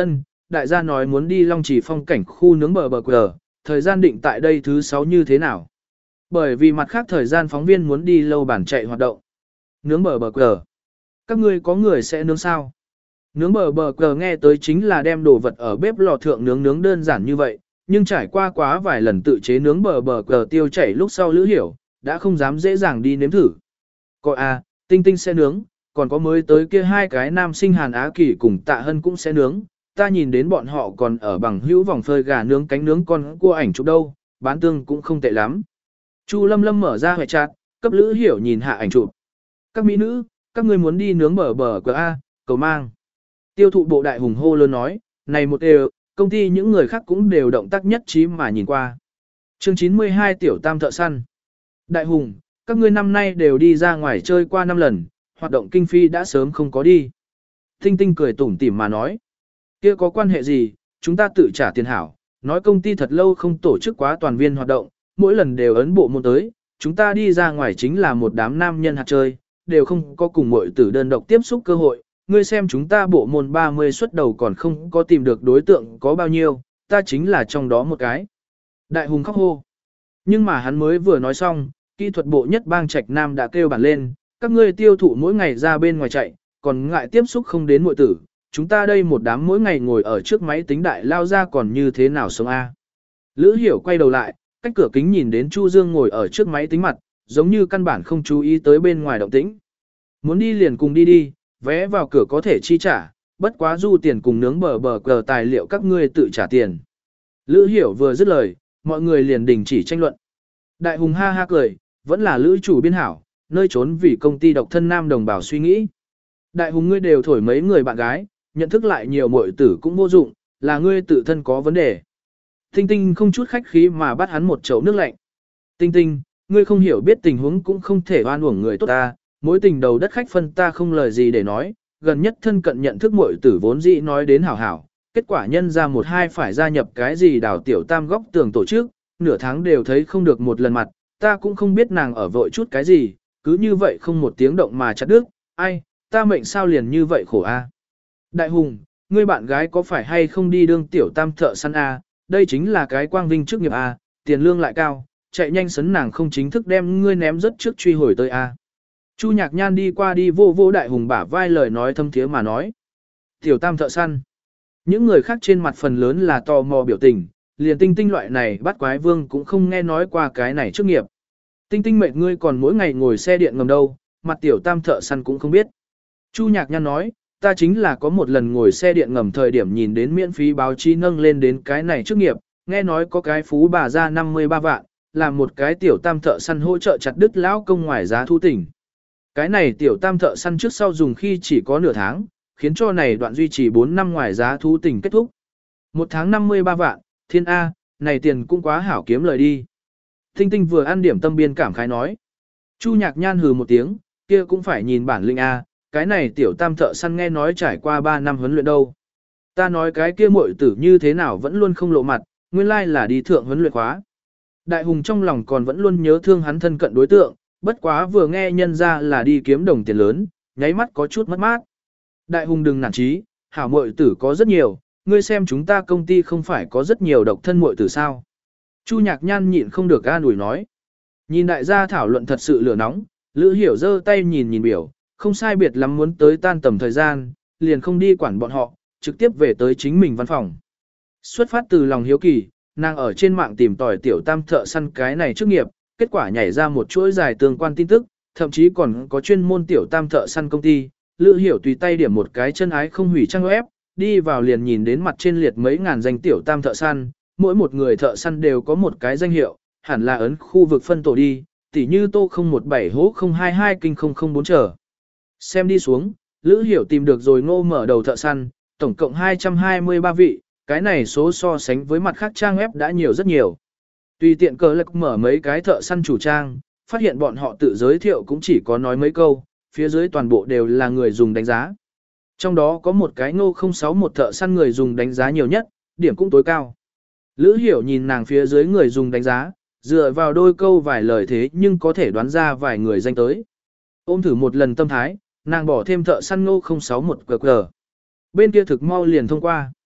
S1: đại gia nói muốn đi Long Chỉ phong cảnh khu nướng bờ bờ quờ, thời gian định tại đây thứ sáu như thế nào? Bởi vì mặt khác thời gian phóng viên muốn đi lâu bản chạy hoạt động. Nướng bờ bờ quờ. Các ngươi có người sẽ nướng sao? Nướng bờ bờ quờ nghe tới chính là đem đồ vật ở bếp lò thượng nướng nướng đơn giản như vậy, nhưng trải qua quá vài lần tự chế nướng bờ bờ quờ tiêu chảy lúc sau Lữ Hiểu, đã không dám dễ dàng đi nếm thử. Coi à, Tinh Tinh sẽ nướng, còn có mới tới kia hai cái nam sinh Hàn Á Kỳ cùng Tạ Hân cũng sẽ nướng, ta nhìn đến bọn họ còn ở bằng hữu vòng phơi gà nướng cánh nướng con cua ảnh chụp đâu, bán tương cũng không tệ lắm. Chu Lâm Lâm mở ra hệ chat, cấp Lữ Hiểu nhìn hạ ảnh chụp. Các mỹ nữ, các ngươi muốn đi nướng bờ bờ quờ a, cầu mang. Tiêu thụ bộ đại hùng hô lớn nói, này một đều, công ty những người khác cũng đều động tác nhất trí mà nhìn qua. Chương chín mươi hai tiểu tam thợ săn. Đại hùng, các ngươi năm nay đều đi ra ngoài chơi qua năm lần, hoạt động kinh phi đã sớm không có đi. Tinh Tinh cười tủm tỉm mà nói, kia có quan hệ gì, chúng ta tự trả tiền hảo, nói công ty thật lâu không tổ chức quá toàn viên hoạt động, mỗi lần đều ấn bộ môn tới, chúng ta đi ra ngoài chính là một đám nam nhân hạt chơi, đều không có cùng muội tử đơn độc tiếp xúc cơ hội, ngươi xem chúng ta bộ môn ba mươi xuất đầu còn không có tìm được đối tượng có bao nhiêu, ta chính là trong đó một cái. Đại hùng khóc hô. Nhưng mà hắn mới vừa nói xong, kỹ thuật bộ nhất bang trạch nam đã kêu bản lên, các ngươi tiêu thụ mỗi ngày ra bên ngoài chạy, còn ngại tiếp xúc không đến muội tử, chúng ta đây một đám mỗi ngày ngồi ở trước máy tính đại lao ra còn như thế nào sống a? Lữ Hiểu quay đầu lại, cách cửa kính nhìn đến Chu Dương ngồi ở trước máy tính mặt, giống như căn bản không chú ý tới bên ngoài động tĩnh. Muốn đi liền cùng đi đi, vé vào cửa có thể chi trả, bất quá du tiền cùng nướng bờ bờ cờ tài liệu các ngươi tự trả tiền. Lữ Hiểu vừa dứt lời, mọi người liền đình chỉ tranh luận. Đại hùng ha ha cười, vẫn là lữ chủ biên hảo, nơi trốn vì công ty độc thân nam đồng bào suy nghĩ. Đại hùng ngươi đều thổi mấy người bạn gái, nhận thức lại nhiều muội tử cũng vô dụng, là ngươi tự thân có vấn đề. Tinh Tinh không chút khách khí mà bắt hắn một chậu nước lạnh. Tinh Tinh, ngươi không hiểu biết tình huống cũng không thể oan uổng người tốt ta, mối tình đầu đất khách phân ta không lời gì để nói, gần nhất thân cận nhận thức muội tử vốn dĩ nói đến hảo hảo, kết quả nhân ra một hai phải gia nhập cái gì đào tiểu tam góc tường tổ chức, nửa tháng đều thấy không được một lần mặt, ta cũng không biết nàng ở vội chút cái gì, cứ như vậy không một tiếng động mà chặt đứt, ai, ta mệnh sao liền như vậy khổ a. Đại hùng, ngươi bạn gái có phải hay không đi đương tiểu tam thợ săn a, đây chính là cái quang vinh chức nghiệp a, tiền lương lại cao, chạy nhanh sấn nàng không chính thức đem ngươi ném rất trước truy hồi tới a. Chu Nhạc Nhan đi qua đi vô vô đại hùng bả vai lời nói thâm thiế mà nói. Tiểu tam thợ săn. Những người khác trên mặt phần lớn là tò mò biểu tình, liền Tinh Tinh loại này bắt quái vương cũng không nghe nói qua cái này chức nghiệp. Tinh Tinh mệt ngươi còn mỗi ngày ngồi xe điện ngầm đâu, mặt tiểu tam thợ săn cũng không biết. Chu Nhạc Nhan nói, ta chính là có một lần ngồi xe điện ngầm thời điểm nhìn đến miễn phí báo chí nâng lên đến cái này chức nghiệp, nghe nói có cái phú bà ra năm mươi ba vạn, làm một cái tiểu tam thợ săn hỗ trợ chặt đứt lão công ngoài giá thu tỉnh. Cái này tiểu tam thợ săn trước sau dùng khi chỉ có nửa tháng, khiến cho này đoạn duy trì bốn năm ngoài giá thu tỉnh kết thúc. Một tháng năm mươi ba vạn, thiên A, này tiền cũng quá hảo kiếm lời đi. Tinh Tinh vừa ăn điểm tâm biên cảm khái nói. Chu Nhạc Nhan hừ một tiếng, kia cũng phải nhìn bản lĩnh A, cái này tiểu tam thợ săn nghe nói trải qua ba năm huấn luyện đâu. Ta nói cái kia muội tử như thế nào vẫn luôn không lộ mặt, nguyên lai là đi thượng huấn luyện khóa. Đại hùng trong lòng còn vẫn luôn nhớ thương hắn thân cận đối tượng, bất quá vừa nghe nhân ra là đi kiếm đồng tiền lớn, nháy mắt có chút mất mát. Đại hùng đừng nản chí, hảo muội tử có rất nhiều, ngươi xem chúng ta công ty không phải có rất nhiều độc thân muội tử sao. Chu Nhạc Nhan nhịn không được an ủi nói. Nhìn đại gia thảo luận thật sự lửa nóng, Lữ Hiểu giơ tay nhìn nhìn biểu, không sai biệt lắm muốn tới tan tầm thời gian, liền không đi quản bọn họ, trực tiếp về tới chính mình văn phòng. Xuất phát từ lòng hiếu kỳ, nàng ở trên mạng tìm tòi tiểu tam thợ săn cái này chức nghiệp, kết quả nhảy ra một chuỗi dài tương quan tin tức, thậm chí còn có chuyên môn tiểu tam thợ săn công ty. Lữ Hiểu tùy tay điểm một cái chân ái không hủy trang web, đi vào liền nhìn đến mặt trên liệt mấy ngàn danh tiểu tam thợ săn, mỗi một người thợ săn đều có một cái danh hiệu, hẳn là ấn khu vực phân tổ đi, tỉ như tô không một bảy hố không hai hai kinh không không bốn trở. Xem đi xuống, Lữ Hiểu tìm được rồi ngô mở đầu thợ săn, tổng cộng hai trăm hai mươi ba vị, cái này số so sánh với mặt khác trang web đã nhiều rất nhiều. Tùy tiện cờ lực mở mấy cái thợ săn chủ trang, phát hiện bọn họ tự giới thiệu cũng chỉ có nói mấy câu, phía dưới toàn bộ đều là người dùng đánh giá. Trong đó có một cái ngô không sáu một thợ săn người dùng đánh giá nhiều nhất, điểm cũng tối cao. Lữ Hiểu nhìn nàng phía dưới người dùng đánh giá, dựa vào đôi câu vài lời thế nhưng có thể đoán ra vài người danh tới. Ôm thử một lần tâm thái, nàng bỏ thêm thợ săn ngô không sáu một cờ cờ. Bên kia thực mau liền thông qua.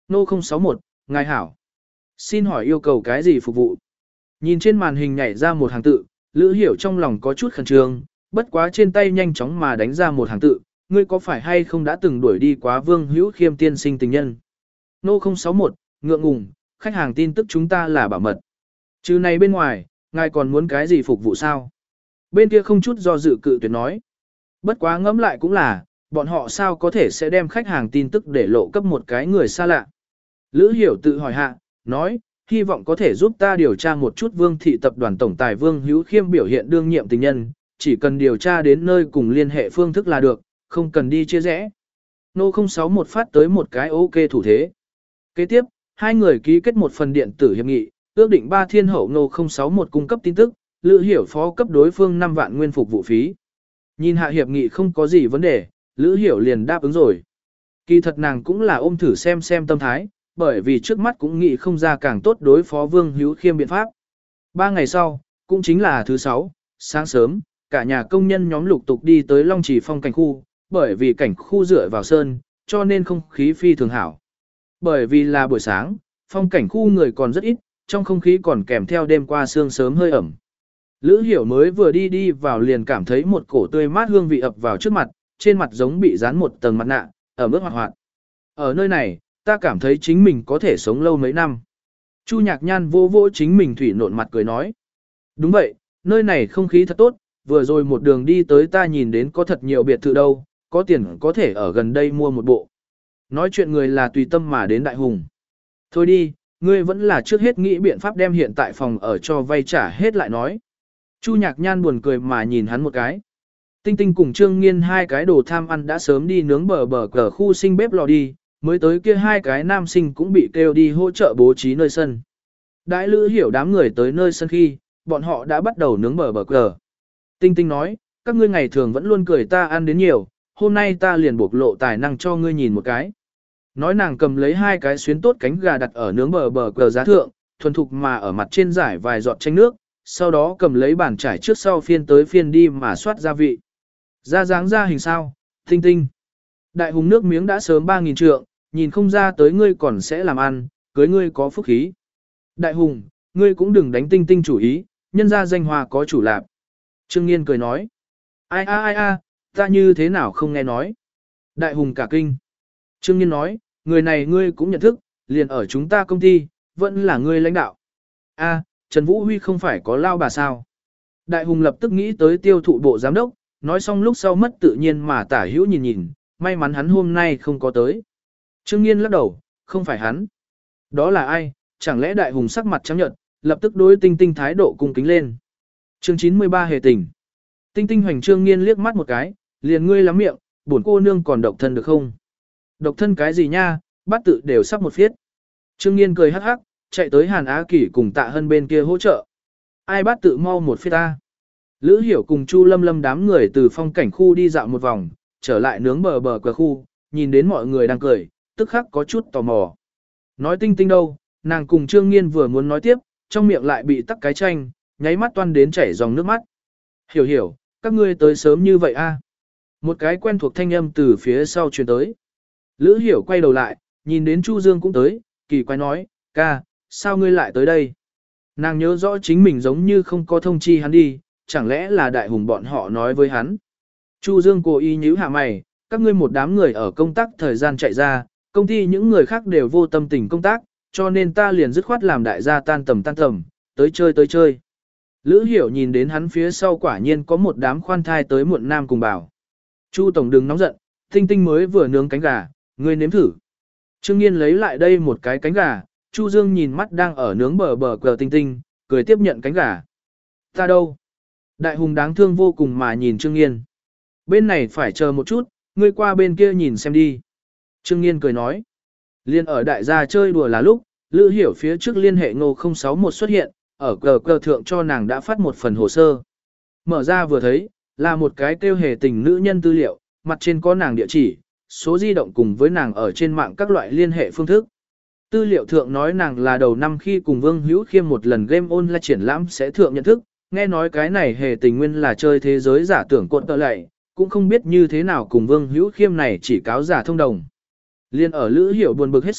S1: Nô không sáu một, ngài hảo. Xin hỏi yêu cầu cái gì phục vụ? Nhìn trên màn hình nhảy ra một hàng tự, Lữ Hiểu trong lòng có chút khẩn trương, bất quá trên tay nhanh chóng mà đánh ra một hàng tự, ngươi có phải hay không đã từng đuổi đi quá Vương Hữu Khiêm tiên sinh tình nhân? Nô không sáu một, ngượng ngùng, khách hàng tin tức chúng ta là bảo mật. Trừ này bên ngoài, ngài còn muốn cái gì phục vụ sao? Bên kia không chút do dự cự tuyệt nói. Bất quá ngẫm lại cũng là, bọn họ sao có thể sẽ đem khách hàng tin tức để lộ cấp một cái người xa lạ. Lữ Hiểu tự hỏi hạ, nói, hy vọng có thể giúp ta điều tra một chút Vương thị tập đoàn tổng tài Vương Hữu Khiêm biểu hiện đương nhiệm tình nhân, chỉ cần điều tra đến nơi cùng liên hệ phương thức là được, không cần đi chia rẽ. Nô không sáu một phát tới một cái ok thủ thế. Kế tiếp, hai người ký kết một phần điện tử hiệp nghị, ước định ba thiên hậu Nô không sáu một cung cấp tin tức, Lữ Hiểu phó cấp đối phương năm vạn nguyên phục vụ phí. Nhìn hạ hiệp nghị không có gì vấn đề, Lữ Hiểu liền đáp ứng rồi. Kỳ thật nàng cũng là ôm thử xem xem tâm thái, bởi vì trước mắt cũng nghĩ không ra càng tốt đối phó Vương Hữu Khiêm biện pháp. Ba ngày sau, cũng chính là thứ sáu, sáng sớm, cả nhà công nhân nhóm lục tục đi tới Long Trì Phong cảnh khu, bởi vì cảnh khu dựa vào sơn, cho nên không khí phi thường hảo. Bởi vì là buổi sáng, phong cảnh khu người còn rất ít, trong không khí còn kèm theo đêm qua sương sớm hơi ẩm. Lữ Hiểu mới vừa đi đi vào liền cảm thấy một cổ tươi mát hương vị ập vào trước mặt, trên mặt giống bị dán một tầng mặt nạ, ẩm ướt hoạt hoạt. Ở nơi này, ta cảm thấy chính mình có thể sống lâu mấy năm. Chu Nhạc Nhan vô vô chính mình thủy nộn mặt cười nói. Đúng vậy, nơi này không khí thật tốt, vừa rồi một đường đi tới ta nhìn đến có thật nhiều biệt thự đâu, có tiền có thể ở gần đây mua một bộ. Nói chuyện người là tùy tâm mà đến Đại Hùng. Thôi đi, ngươi vẫn là trước hết nghĩ biện pháp đem hiện tại phòng ở cho vay trả hết lại nói. Chu Nhạc Nhan buồn cười mà nhìn hắn một cái. Tinh Tinh cùng Trương Nghiên hai cái đồ tham ăn đã sớm đi nướng bờ bờ cờ khu sinh bếp lò đi, mới tới kia hai cái nam sinh cũng bị kêu đi hỗ trợ bố trí nơi sân. Đại Lữ Hiểu đám người tới nơi sân khi, bọn họ đã bắt đầu nướng bờ bờ cờ. Tinh Tinh nói, các ngươi ngày thường vẫn luôn cười ta ăn đến nhiều, hôm nay ta liền bộc lộ tài năng cho ngươi nhìn một cái. Nói nàng cầm lấy hai cái xuyến tốt cánh gà đặt ở nướng bờ bờ cờ giá thượng, thuần thục mà ở mặt trên giải vài giọt chanh nước, sau đó cầm lấy bàn trải trước sau phiên tới phiên đi mà soát gia vị. Ra dáng ra hình sao, Tinh Tinh. Đại Hùng nước miếng đã sớm ba nghìn trượng, nhìn không ra tới ngươi còn sẽ làm ăn, cưới ngươi có phúc khí. Đại Hùng, ngươi cũng đừng đánh Tinh Tinh chủ ý, nhân ra danh hoa có chủ lạc. Trương Nghiên cười nói. Ai a ai a, ta như thế nào không nghe nói. Đại Hùng cả kinh. Trương Nghiên nói, người này ngươi cũng nhận thức, liền ở chúng ta công ty, vẫn là ngươi lãnh đạo. A, Trần Vũ Huy không phải có lao bà sao. Đại Hùng lập tức nghĩ tới tiêu thụ bộ giám đốc, nói xong lúc sau mất tự nhiên mà tả hữu nhìn nhìn, may mắn hắn hôm nay không có tới. Trương Nghiên lắc đầu, không phải hắn. Đó là ai, chẳng lẽ Đại Hùng sắc mặt trắng nhợt, lập tức đối Tinh Tinh thái độ cung kính lên. Chương chín mươi ba hề tình. Tinh Tinh hoành Trương Nghiên liếc mắt một cái, liền ngươi lắm miệng, bổn cô nương còn độc thân được không? Độc thân cái gì nha, bát tự đều sắp một phiết. Trương Nghiên cười hắc hắc, chạy tới Hàn Á Kỷ cùng Tạ Hân bên kia hỗ trợ. Ai bát tự mau một phiết ta. Lữ Hiểu cùng Chu Lâm Lâm đám người từ phong cảnh khu đi dạo một vòng, trở lại nướng bờ bờ cờ khu, nhìn đến mọi người đang cười, tức khắc có chút tò mò. Nói Tinh Tinh đâu, nàng cùng Trương Nghiên vừa muốn nói tiếp, trong miệng lại bị tắc cái chanh, nháy mắt toan đến chảy dòng nước mắt. Hiểu hiểu, các ngươi tới sớm như vậy a? Một cái quen thuộc thanh âm từ phía sau truyền tới. Lữ Hiểu quay đầu lại, nhìn đến Chu Dương cũng tới, kỳ quái nói, ca, sao ngươi lại tới đây? Nàng nhớ rõ chính mình giống như không có thông chi hắn đi, chẳng lẽ là Đại Hùng bọn họ nói với hắn. Chu Dương cố ý nhíu hạ mày, các ngươi một đám người ở công tác thời gian chạy ra, công ty những người khác đều vô tâm tình công tác, cho nên ta liền dứt khoát làm đại gia tan tầm tan tầm, tới chơi tới chơi. Lữ Hiểu nhìn đến hắn phía sau quả nhiên có một đám khoan thai tới muộn nam cùng bảo. Chu Tổng đừng nóng giận, Tinh Tinh mới vừa nướng cánh gà, ngươi nếm thử. Trương Nghiên lấy lại đây một cái cánh gà, Chu Dương nhìn mắt đang ở nướng bờ bờ cờ Tinh Tinh, cười tiếp nhận cánh gà. Ta đâu? Đại Hùng đáng thương vô cùng mà nhìn Trương Nghiên. Bên này phải chờ một chút, ngươi qua bên kia nhìn xem đi. Trương Nghiên cười nói. Liên ở đại gia chơi đùa là lúc, Lữ Hiểu phía trước liên hệ ngô không sáu một xuất hiện, ở cờ cờ thượng cho nàng đã phát một phần hồ sơ. Mở ra vừa thấy, là một cái kêu hề tình nữ nhân tư liệu, mặt trên có nàng địa chỉ, số di động cùng với nàng ở trên mạng các loại liên hệ phương thức. Tư liệu thượng nói nàng là đầu năm khi cùng Vương Hữu Khiêm một lần game online triển lãm sẽ thượng nhận thức, nghe nói cái này hề tình nguyên là chơi thế giới giả tưởng cuộn tợ lệ, cũng không biết như thế nào cùng Vương Hữu Khiêm này chỉ cáo giả thông đồng. Liên ở Lữ Hiểu buồn bực hết sức,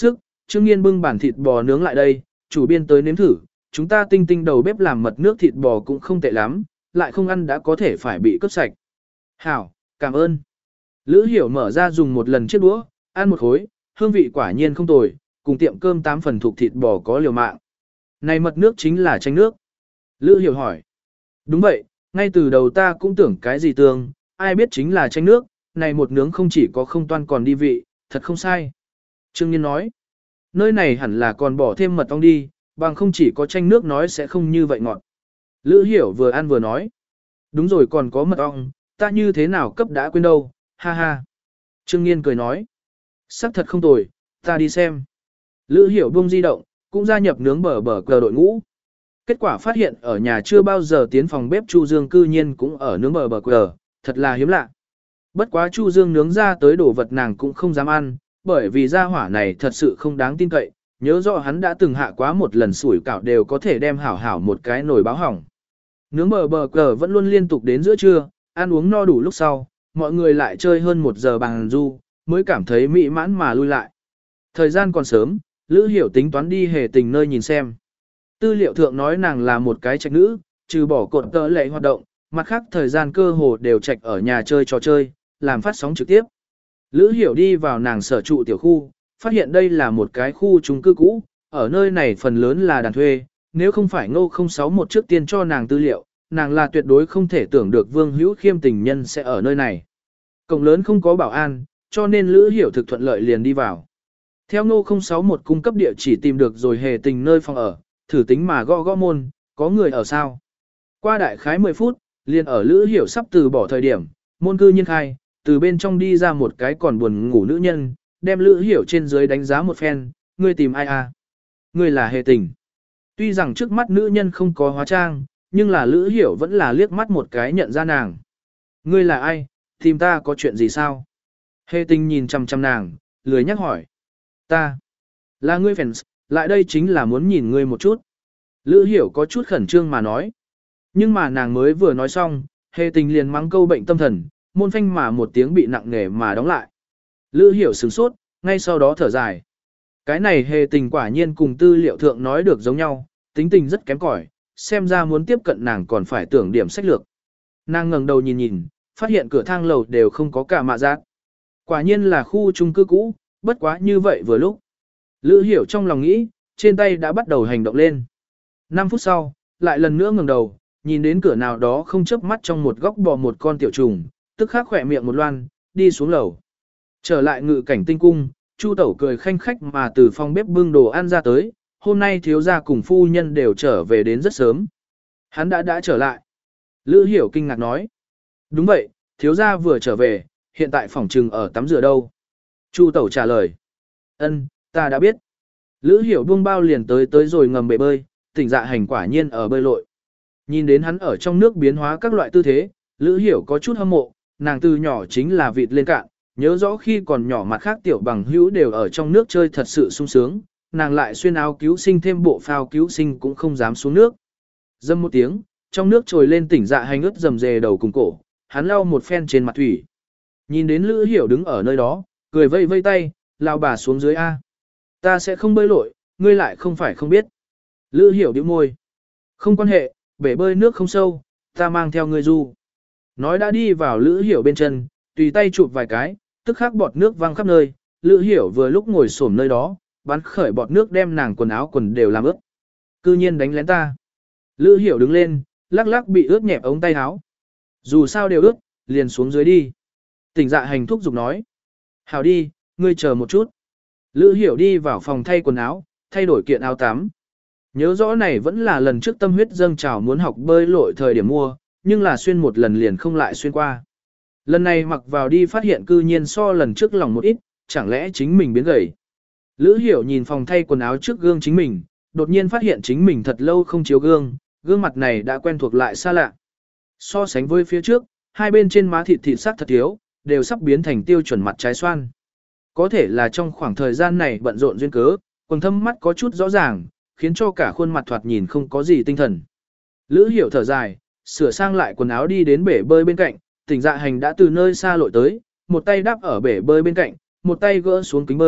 S1: Trương Nghiên bưng bản thịt bò nướng lại đây, chủ biên tới nếm thử, chúng ta tinh tinh đầu bếp làm mật nước thịt bò cũng không tệ lắm, lại không ăn đã có thể phải bị cướp sạch. Hảo, cảm ơn. Lữ Hiểu mở ra dùng một lần chiếc đũa, ăn một khối, hương vị quả nhiên không tồi, cùng tiệm cơm tám phần thuộc thịt bò có liều mạng. Này mật nước chính là chanh nước. Lữ Hiểu hỏi. Đúng vậy, ngay từ đầu ta cũng tưởng cái gì tương, ai biết chính là chanh nước, này một nướng không chỉ có không toan còn đi vị, thật không sai. Trương Nghiên nói. Nơi này hẳn là còn bỏ thêm mật ong đi, bằng không chỉ có chanh nước nói sẽ không như vậy ngọt. Lữ Hiểu vừa ăn vừa nói. Đúng rồi còn có mật ong, ta như thế nào cấp đã quên đâu, ha ha. Trương Nghiên cười nói. Sắc thật không tồi, ta đi xem. Lữ Hiểu buông di động, cũng gia nhập nướng bờ bờ cờ đội ngũ. Kết quả phát hiện ở nhà chưa bao giờ tiến phòng bếp Chu Dương cư nhiên cũng ở nướng bờ bờ cờ, thật là hiếm lạ. Bất quá Chu Dương nướng ra tới đồ vật nàng cũng không dám ăn, bởi vì gia hỏa này thật sự không đáng tin cậy, nhớ rõ hắn đã từng hạ quá một lần sủi cảo đều có thể đem hảo hảo một cái nồi báo hỏng. Nướng bờ bờ cờ vẫn luôn liên tục đến giữa trưa, ăn uống no đủ lúc sau, mọi người lại chơi hơn một giờ bằng du, mới cảm thấy mỹ mãn mà lui lại. Thời gian còn sớm, Lữ Hiểu tính toán đi hề tình nơi nhìn xem. Tư liệu thượng nói nàng là một cái trạch nữ, trừ bỏ cột tợ lệ hoạt động, mặt khác thời gian cơ hồ đều trạch ở nhà chơi trò chơi, làm phát sóng trực tiếp. Lữ Hiểu đi vào nàng sở trụ tiểu khu, phát hiện đây là một cái khu chung cư cũ, ở nơi này phần lớn là đàn thuê, nếu không phải ngô không sáu một trước tiên cho nàng tư liệu, nàng là tuyệt đối không thể tưởng được Vương Hữu Khiêm tình nhân sẽ ở nơi này. Cổng lớn không có bảo an, cho nên Lữ Hiểu thực thuận lợi liền đi vào. Theo ngô không sáu một cung cấp địa chỉ tìm được rồi hề tình nơi phòng ở, thử tính mà gõ gõ môn, có người ở sao. Qua đại khái mười phút, liền ở Lữ Hiểu sắp từ bỏ thời điểm, môn cư nhiên khai, từ bên trong đi ra một cái còn buồn ngủ nữ nhân, đem Lữ Hiểu trên dưới đánh giá một phen, ngươi tìm ai à? Ngươi là hề tình. Tuy rằng trước mắt nữ nhân không có hóa trang, nhưng là Lữ Hiểu vẫn là liếc mắt một cái nhận ra nàng. Ngươi là ai, tìm ta có chuyện gì sao? Hề tình nhìn chằm chằm nàng, lười nhắc hỏi. Ta, là ngươi fans, lại đây chính là muốn nhìn ngươi một chút. Lữ Hiểu có chút khẩn trương mà nói. Nhưng mà nàng mới vừa nói xong, hề tình liền mắng câu bệnh tâm thần, môn phanh mà một tiếng bị nặng nề mà đóng lại. Lữ Hiểu sửng sốt, ngay sau đó thở dài. Cái này hề tình quả nhiên cùng tư liệu thượng nói được giống nhau, tính tình rất kém cỏi, xem ra muốn tiếp cận nàng còn phải tưởng điểm sách lược. Nàng ngẩng đầu nhìn nhìn, phát hiện cửa thang lầu đều không có cả mạ giác. Quả nhiên là khu chung cư cũ, bất quá như vậy vừa lúc. Lữ Hiểu trong lòng nghĩ, trên tay đã bắt đầu hành động lên. năm phút sau, lại lần nữa ngẩng đầu, nhìn đến cửa nào đó không chớp mắt trong một góc bò một con tiểu trùng, tức khắc khỏe miệng một loan, đi xuống lầu. Trở lại ngự cảnh tinh cung, Chu Tẩu cười khanh khách mà từ phòng bếp bưng đồ ăn ra tới, hôm nay thiếu gia cùng phu nhân đều trở về đến rất sớm. Hắn đã đã trở lại. Lữ Hiểu kinh ngạc nói. Đúng vậy, thiếu gia vừa trở về, hiện tại phòng trừng ở tắm rửa đâu. Chu Tẩu trả lời. Ân, ta đã biết. Lữ Hiểu buông bao liền tới tới rồi ngầm bể bơi, tỉnh dạ hành quả nhiên ở bơi lội. Nhìn đến hắn ở trong nước biến hóa các loại tư thế, Lữ Hiểu có chút hâm mộ, nàng từ nhỏ chính là vịt lên cạn, nhớ rõ khi còn nhỏ mặt khác tiểu bằng hữu đều ở trong nước chơi thật sự sung sướng, nàng lại xuyên áo cứu sinh thêm bộ phao cứu sinh cũng không dám xuống nước. Dâm một tiếng, trong nước trồi lên tỉnh dạ hành ướt dầm dề đầu cùng cổ, hắn lau một phen trên mặt thủy. Nhìn đến Lữ Hiểu đứng ở nơi đó, cười vây vây tay, lao bà xuống dưới A. Ta sẽ không bơi lội, ngươi lại không phải không biết. Lữ Hiểu điệu môi. Không quan hệ, bể bơi nước không sâu, ta mang theo ngươi du. Nói đã đi vào Lữ Hiểu bên chân, tùy tay chụp vài cái, tức khắc bọt nước văng khắp nơi. Lữ Hiểu vừa lúc ngồi xổm nơi đó, bắn khởi bọt nước đem nàng quần áo quần đều làm ướt. Cư nhiên đánh lén ta. Lữ Hiểu đứng lên, lắc lắc bị ướt nhẹp ống tay áo. Dù sao đều ướt, liền xuống dưới đi. Tỉnh dạ hành thúc giục nói. Hảo đi, ngươi chờ một chút. Lữ Hiểu đi vào phòng thay quần áo, thay đổi kiện áo tắm. Nhớ rõ này vẫn là lần trước tâm huyết dâng trào muốn học bơi lội thời điểm mua, nhưng là xuyên một lần liền không lại xuyên qua. Lần này mặc vào đi phát hiện cư nhiên so lần trước lòng một ít, chẳng lẽ chính mình biến gầy. Lữ Hiểu nhìn phòng thay quần áo trước gương chính mình, đột nhiên phát hiện chính mình thật lâu không chiếu gương, gương mặt này đã quen thuộc lại xa lạ. So sánh với phía trước, hai bên trên má thịt thịt sắc thật thiếu, đều sắp biến thành tiêu chuẩn mặt trái xoan. Có thể là trong khoảng thời gian này bận rộn duyên cớ, quầng thâm mắt có chút rõ ràng, khiến cho cả khuôn mặt thoạt nhìn không có gì tinh thần. Lữ Hiểu thở dài, sửa sang lại quần áo đi đến bể bơi bên cạnh, tỉnh dạ hành đã từ nơi xa lội tới, một tay đáp ở bể bơi bên cạnh, một tay gỡ xuống kính bơi,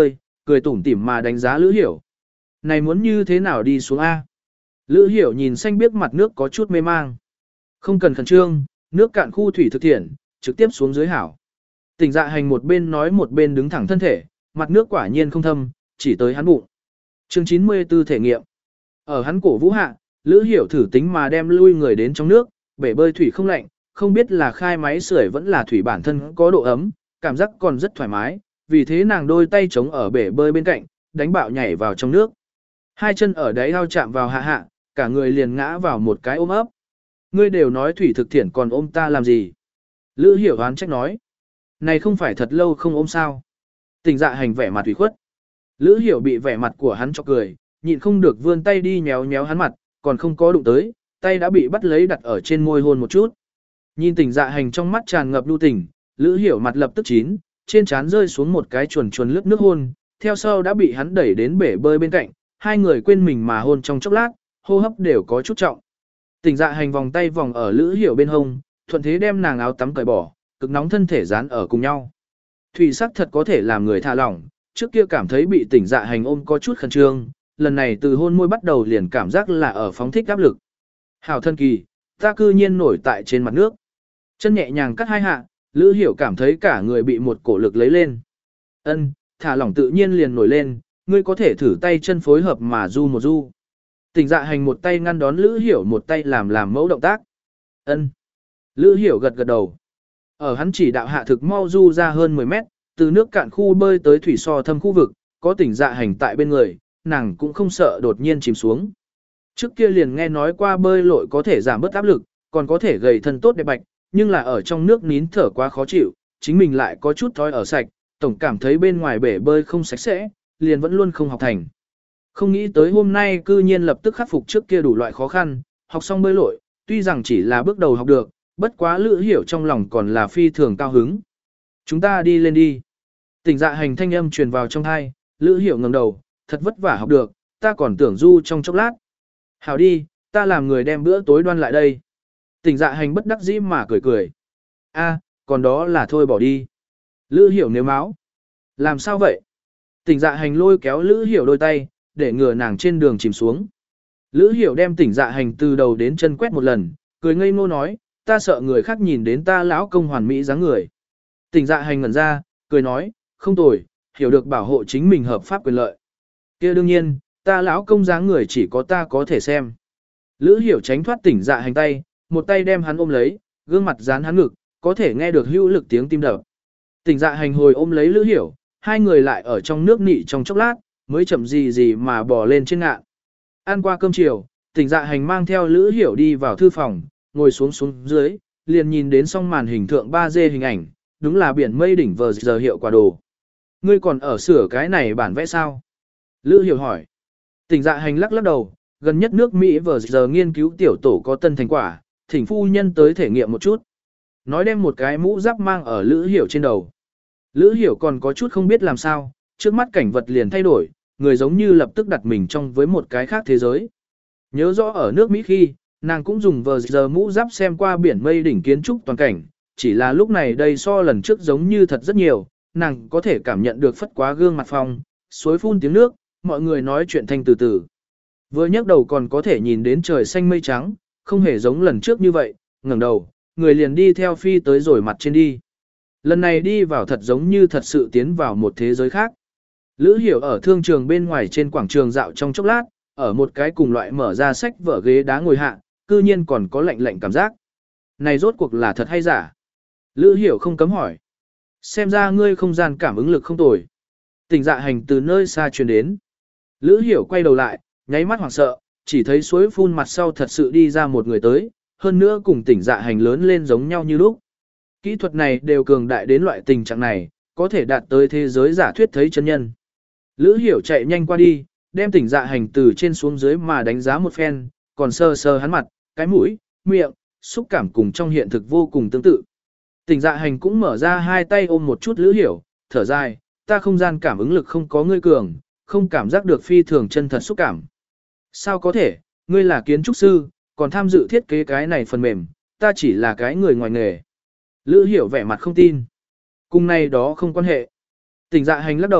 S1: cười tủm tỉm mà đánh giá Lữ Hiểu. Này muốn như thế nào đi xuống A? Lữ Hiểu nhìn xanh biếc mặt nước có chút mê mang. Không cần khẩn trương, nước cạn khu thủy thực thiện, trực tiếp xuống dưới hảo. Tỉnh Dạ Hành một bên nói một bên đứng thẳng thân thể, mặt nước quả nhiên không thâm, chỉ tới hắn bụng. Chương chín mươi tư thể nghiệm. Ở hắn cổ vũ hạ, Lữ Hiểu thử tính mà đem lui người đến trong nước, bể bơi thủy không lạnh, không biết là khai máy sưởi vẫn là thủy bản thân có độ ấm, cảm giác còn rất thoải mái, vì thế nàng đôi tay chống ở bể bơi bên cạnh, đánh bạo nhảy vào trong nước. Hai chân ở đáy ao chạm vào hạ hạ, cả người liền ngã vào một cái ôm ấp. Ngươi đều nói thủy thực thiện còn ôm ta làm gì? Lữ Hiểu oán trách nói. Này không phải thật lâu không ôm sao? Tỉnh Dạ Hành vẻ mặt ủy khuất. Lữ Hiểu bị vẻ mặt của hắn cho cười, nhịn không được vươn tay đi nhéo nhéo hắn mặt, còn không có đụng tới, tay đã bị bắt lấy đặt ở trên môi hôn một chút. Nhìn Tỉnh Dạ Hành trong mắt tràn ngập lưu tình, Lữ Hiểu mặt lập tức chín, trên trán rơi xuống một cái chuồn chuồn lướt nước hôn, theo sau đã bị hắn đẩy đến bể bơi bên cạnh, hai người quên mình mà hôn trong chốc lát, hô hấp đều có chút trọng. Tỉnh Dạ Hành vòng tay vòng ở Lữ Hiểu bên hông, thuận thế đem nàng áo tắm cởi bỏ, cực nóng thân thể dán ở cùng nhau. Thủy sắc thật có thể làm người thả lỏng, trước kia cảm thấy bị Tỉnh Dạ Hành ôm có chút khẩn trương, lần này từ hôn môi bắt đầu liền cảm giác là ở phóng thích áp lực. Hảo thân kỳ, ta cư nhiên nổi tại trên mặt nước. Chân nhẹ nhàng cắt hai hạ, Lữ Hiểu cảm thấy cả người bị một cổ lực lấy lên. Ân, thả lỏng tự nhiên liền nổi lên, ngươi có thể thử tay chân phối hợp mà du một du. Tỉnh Dạ Hành một tay ngăn đón Lữ Hiểu một tay làm làm mẫu động tác. Ân. Lữ Hiểu gật gật đầu. Ở hắn chỉ đạo hạ thực mau du ra hơn mười mét, từ nước cạn khu bơi tới thủy so thâm khu vực, có Tỉnh Dạ Hành tại bên người, nàng cũng không sợ đột nhiên chìm xuống. Trước kia liền nghe nói qua bơi lội có thể giảm bớt áp lực, còn có thể gầy thân tốt đẹp bạch, nhưng là ở trong nước nín thở quá khó chịu, chính mình lại có chút thói ở sạch, tổng cảm thấy bên ngoài bể bơi không sạch sẽ, liền vẫn luôn không học thành. Không nghĩ tới hôm nay cư nhiên lập tức khắc phục trước kia đủ loại khó khăn, học xong bơi lội, tuy rằng chỉ là bước đầu học được, bất quá Lữ Hiểu trong lòng còn là phi thường cao hứng. Chúng ta đi lên đi. Tỉnh Dạ Hành thanh âm truyền vào trong thai, Lữ Hiểu ngẩng đầu, thật vất vả học được, ta còn tưởng du trong chốc lát. Hảo đi, ta làm người đem bữa tối đoan lại đây. Tỉnh Dạ Hành bất đắc dĩ mà cười cười. A, còn đó là thôi bỏ đi. Lữ Hiểu nếu máu. Làm sao vậy? Tỉnh Dạ Hành lôi kéo Lữ Hiểu đôi tay, để ngừa nàng trên đường chìm xuống. Lữ Hiểu đem Tỉnh Dạ Hành từ đầu đến chân quét một lần, cười ngây ngô nói, ta sợ người khác nhìn đến ta lão công hoàn mỹ dáng người. Tỉnh Dạ Hành ngẩn ra, cười nói, không tồi, hiểu được bảo hộ chính mình hợp pháp quyền lợi. Kia đương nhiên, ta lão công dáng người chỉ có ta có thể xem. Lữ Hiểu tránh thoát Tỉnh Dạ Hành tay, một tay đem hắn ôm lấy, gương mặt dán hắn ngực, có thể nghe được hữu lực tiếng tim đập. Tỉnh Dạ Hành hồi ôm lấy Lữ Hiểu, hai người lại ở trong nước nị trong chốc lát, mới chậm gì gì mà bò lên trên ngạn. Ăn qua cơm chiều, Tỉnh Dạ Hành mang theo Lữ Hiểu đi vào thư phòng, ngồi xuống xuống dưới, liền nhìn đến song màn hình thượng ba D hình ảnh, đúng là biển mây đỉnh vờ giờ hiệu quả đồ. Ngươi còn ở sửa cái này bản vẽ sao? Lữ Hiểu hỏi. Tỉnh Dạ Hành lắc lắc đầu, gần nhất nước Mỹ vờ giờ nghiên cứu tiểu tổ có tân thành quả, thỉnh phu nhân tới thể nghiệm một chút. Nói đem một cái mũ giáp mang ở Lữ Hiểu trên đầu. Lữ Hiểu còn có chút không biết làm sao, trước mắt cảnh vật liền thay đổi, người giống như lập tức đặt mình trong với một cái khác thế giới. Nhớ rõ ở nước Mỹ khi, nàng cũng dùng vờ giờ mũ giáp xem qua biển mây đỉnh kiến trúc toàn cảnh, chỉ là lúc này đây so lần trước giống như thật rất nhiều, nàng có thể cảm nhận được phất quá gương mặt phòng, suối phun tiếng nước, mọi người nói chuyện thanh từ từ. Vừa nhấc đầu còn có thể nhìn đến trời xanh mây trắng, không hề giống lần trước như vậy, ngẩng đầu, người liền đi theo phi tới rồi mặt trên đi. Lần này đi vào thật giống như thật sự tiến vào một thế giới khác. Lữ Hiểu ở thương trường bên ngoài trên quảng trường dạo trong chốc lát, ở một cái cùng loại mở ra sách vở ghế đá ngồi hạ, cư nhiên còn có lạnh lạnh cảm giác. Này rốt cuộc là thật hay giả? Lữ Hiểu không cấm hỏi. Xem ra ngươi không gian cảm ứng lực không tồi. Tỉnh Dạ Hành từ nơi xa truyền đến. Lữ Hiểu quay đầu lại, nháy mắt hoảng sợ, chỉ thấy suối phun mặt sau thật sự đi ra một người tới, hơn nữa cùng Tỉnh Dạ Hành lớn lên giống nhau như lúc. Kỹ thuật này đều cường đại đến loại tình trạng này, có thể đạt tới thế giới giả thuyết thấy chân nhân. Lữ Hiểu chạy nhanh qua đi, đem Tỉnh Dạ Hành từ trên xuống dưới mà đánh giá một phen, còn sờ sờ hắn mặt, cái mũi, miệng, xúc cảm cùng trong hiện thực vô cùng tương tự. Tỉnh Dạ Hành cũng mở ra hai tay ôm một chút Lữ Hiểu, thở dài, ta không gian cảm ứng lực không có ngươi cường, không cảm giác được phi thường chân thật xúc cảm. Sao có thể, ngươi là kiến trúc sư, còn tham dự thiết kế cái này phần mềm, ta chỉ là cái người ngoài nghề. Lữ Hiểu vẻ mặt không tin. Cùng này đó không quan hệ. Tỉnh Dạ Hành lắc đầu,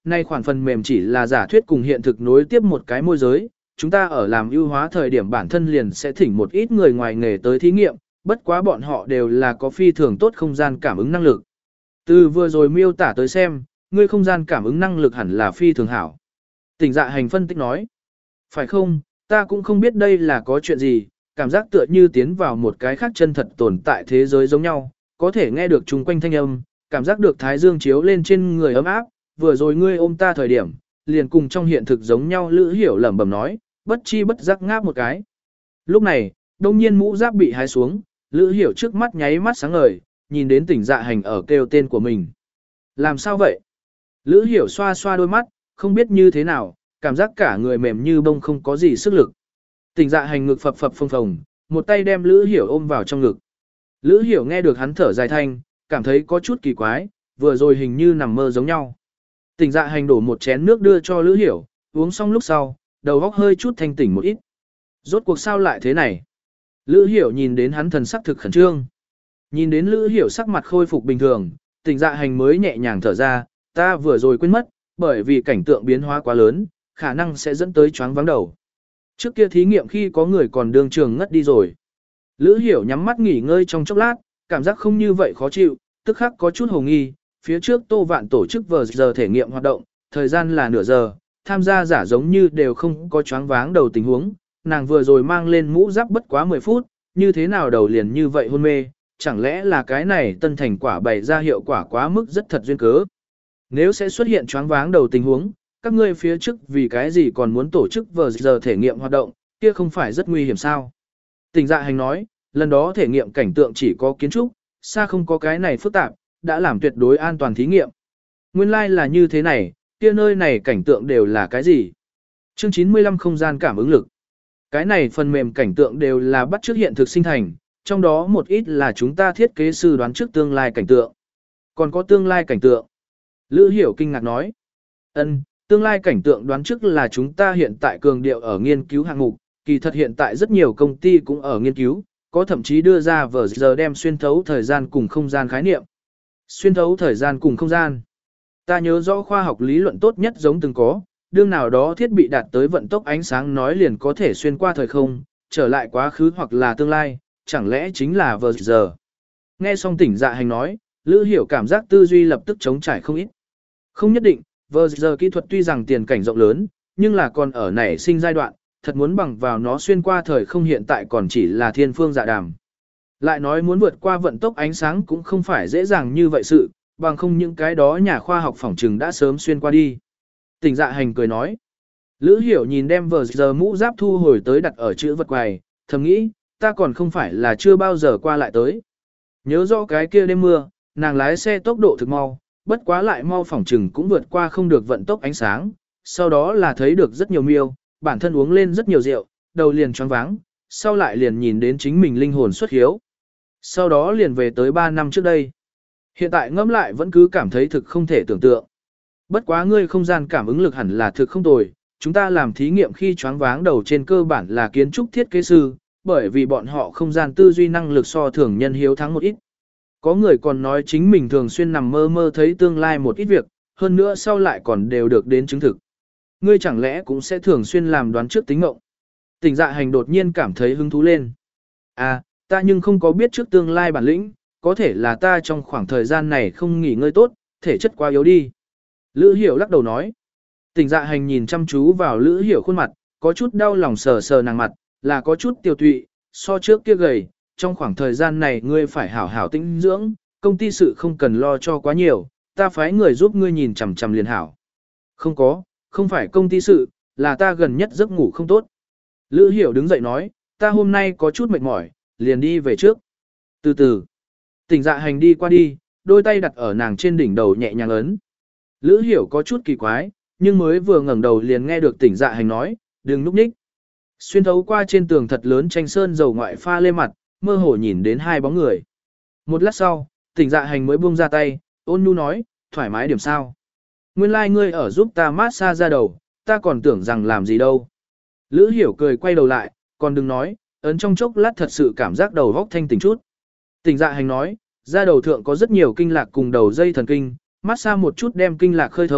S1: Nay khoản phần mềm chỉ là giả thuyết cùng hiện thực nối tiếp một cái môi giới, chúng ta ở làm ưu hóa thời điểm bản thân liền sẽ thỉnh một ít người ngoài nghề tới thí nghiệm, bất quá bọn họ đều là có phi thường tốt không gian cảm ứng năng lực. Từ vừa rồi miêu tả tới xem, ngươi không gian cảm ứng năng lực hẳn là phi thường hảo. Tỉnh dạ hành phân tích nói. Phải không, ta cũng không biết đây là có chuyện gì, cảm giác tựa như tiến vào một cái khác chân thật tồn tại thế giới giống nhau, có thể nghe được chung quanh thanh âm, cảm giác được thái dương chiếu lên trên người ấm áp, vừa rồi ngươi ôm ta thời điểm, liền cùng trong hiện thực giống nhau. Lữ Hiểu lẩm bẩm nói, bất chi bất giác ngáp một cái. Lúc này, đông nhiên mũ giáp bị hái xuống, Lữ Hiểu trước mắt nháy mắt sáng ngời, nhìn đến tỉnh dạ hành ở kêu tên của mình. Làm sao vậy? Lữ Hiểu xoa xoa đôi mắt, không biết như thế nào, cảm giác cả người mềm như bông không có gì sức lực. Tỉnh dạ hành ngực phập phập phồng phồng, một tay đem Lữ Hiểu ôm vào trong ngực. Lữ Hiểu nghe được hắn thở dài thanh, cảm thấy có chút kỳ quái, vừa rồi hình như nằm mơ giống nhau. Tỉnh dạ hành đổ một chén nước đưa cho Lữ Hiểu, uống xong lúc sau, đầu óc hơi chút thanh tỉnh một ít. Rốt cuộc sao lại thế này? Lữ Hiểu nhìn đến hắn thần sắc thực khẩn trương. Nhìn đến Lữ Hiểu sắc mặt khôi phục bình thường, tỉnh dạ hành mới nhẹ nhàng thở ra, ta vừa rồi quên mất, bởi vì cảnh tượng biến hóa quá lớn, khả năng sẽ dẫn tới choáng váng đầu. Trước kia thí nghiệm khi có người còn đương trường ngất đi rồi. Lữ Hiểu nhắm mắt nghỉ ngơi trong chốc lát, cảm giác không như vậy khó chịu, tức khắc có chút hồ nghi, phía trước Tô Vạn tổ chức vờ giờ thể nghiệm hoạt động, thời gian là nửa giờ, tham gia giả giống như đều không có choáng váng đầu tình huống, nàng vừa rồi mang lên mũ giáp bất quá mười phút, như thế nào đầu liền như vậy hôn mê, chẳng lẽ là cái này tân thành quả bày ra hiệu quả quá mức rất thật duyên cớ. Nếu sẽ xuất hiện choáng váng đầu tình huống, các ngươi phía trước vì cái gì còn muốn tổ chức vờ giờ thể nghiệm hoạt động, kia không phải rất nguy hiểm sao? Tỉnh dạ hành nói, lần đó thể nghiệm cảnh tượng chỉ có kiến trúc, xa không có cái này phức tạp, đã làm tuyệt đối an toàn thí nghiệm. Nguyên lai like là như thế này, kia nơi này cảnh tượng đều là cái gì? Chương chín mươi lăm không gian cảm ứng lực. Cái này phần mềm cảnh tượng đều là bắt chước hiện thực sinh thành, trong đó một ít là chúng ta thiết kế sư đoán trước tương lai cảnh tượng. Còn có tương lai cảnh tượng. Lữ Hiểu kinh ngạc nói. Ân, tương lai cảnh tượng đoán trước là chúng ta hiện tại cường điệu ở nghiên cứu hạng mục, kỳ thật hiện tại rất nhiều công ty cũng ở nghiên cứu, có thậm chí đưa ra vở giờ đem xuyên thấu thời gian cùng không gian khái niệm. Xuyên thấu thời gian cùng không gian. Ta nhớ rõ khoa học lý luận tốt nhất giống từng có, đương nào đó thiết bị đạt tới vận tốc ánh sáng nói liền có thể xuyên qua thời không, trở lại quá khứ hoặc là tương lai, chẳng lẽ chính là vở giờ. Nghe xong tỉnh dạ hành nói, Lữ Hiểu cảm giác tư duy lập tức chống trải không ít. Không nhất định, vờ giờ kỹ thuật tuy rằng tiền cảnh rộng lớn, nhưng là còn ở nảy sinh giai đoạn, thật muốn bằng vào nó xuyên qua thời không hiện tại còn chỉ là thiên phương dạ đàm. Lại nói muốn vượt qua vận tốc ánh sáng cũng không phải dễ dàng như vậy sự, bằng không những cái đó nhà khoa học phỏng trừng đã sớm xuyên qua đi. Tỉnh dạ hành cười nói. Lữ Hiểu nhìn đem vờ giờ mũ giáp thu hồi tới đặt ở chữ vật quầy, thầm nghĩ, ta còn không phải là chưa bao giờ qua lại tới. Nhớ rõ cái kia đêm mưa, nàng lái xe tốc độ thực mau, bất quá lại mau phỏng trừng cũng vượt qua không được vận tốc ánh sáng, sau đó là thấy được rất nhiều miêu, bản thân uống lên rất nhiều rượu, đầu liền choáng váng, sau lại liền nhìn đến chính mình linh hồn xuất hiếu. Sau đó liền về tới ba năm trước đây. Hiện tại ngẫm lại vẫn cứ cảm thấy thực không thể tưởng tượng. Bất quá ngươi không gian cảm ứng lực hẳn là thực không tồi, chúng ta làm thí nghiệm khi choáng váng đầu trên cơ bản là kiến trúc thiết kế sư, bởi vì bọn họ không gian tư duy năng lực so thường nhân hiếu thắng một ít. Có người còn nói chính mình thường xuyên nằm mơ mơ thấy tương lai một ít việc, hơn nữa sau lại còn đều được đến chứng thực. Ngươi chẳng lẽ cũng sẽ thường xuyên làm đoán trước tính mộng. Tỉnh dạ hành đột nhiên cảm thấy hứng thú lên. À, ta nhưng không có biết trước tương lai bản lĩnh, có thể là ta trong khoảng thời gian này không nghỉ ngơi tốt, thể chất quá yếu đi. Lữ Hiểu lắc đầu nói. Tỉnh dạ hành nhìn chăm chú vào Lữ Hiểu khuôn mặt, có chút đau lòng sờ sờ nàng mặt, là có chút tiêu tụy, so trước kia gầy, trong khoảng thời gian này ngươi phải hảo hảo tĩnh dưỡng, công ty sự không cần lo cho quá nhiều, ta phái người giúp ngươi nhìn chằm chằm liền hảo. Không có, không phải công ty sự, là ta gần nhất giấc ngủ không tốt. Lữ Hiểu đứng dậy nói, ta hôm nay có chút mệt mỏi, liền đi về trước. Từ từ, tỉnh dạ hành đi qua đi, đôi tay đặt ở nàng trên đỉnh đầu nhẹ nhàng ấn. Lữ Hiểu có chút kỳ quái, nhưng mới vừa ngẩng đầu liền nghe được tỉnh dạ hành nói, đừng núp ních. Xuyên thấu qua trên tường thật lớn tranh sơn dầu ngoại pha lê mặt, mơ hồ nhìn đến hai bóng người. Một lát sau, tỉnh dạ hành mới buông ra tay, ôn nhu nói, thoải mái điểm sao. Nguyên lai like ngươi ở giúp ta massage ra đầu, ta còn tưởng rằng làm gì đâu. Lữ Hiểu cười quay đầu lại, còn đừng nói, ấn trong chốc lát thật sự cảm giác đầu góc thanh tỉnh chút. Tỉnh dạ hành nói, da đầu thượng có rất nhiều kinh lạc cùng đầu dây thần kinh, massage một chút đem kinh lạc khơi thông,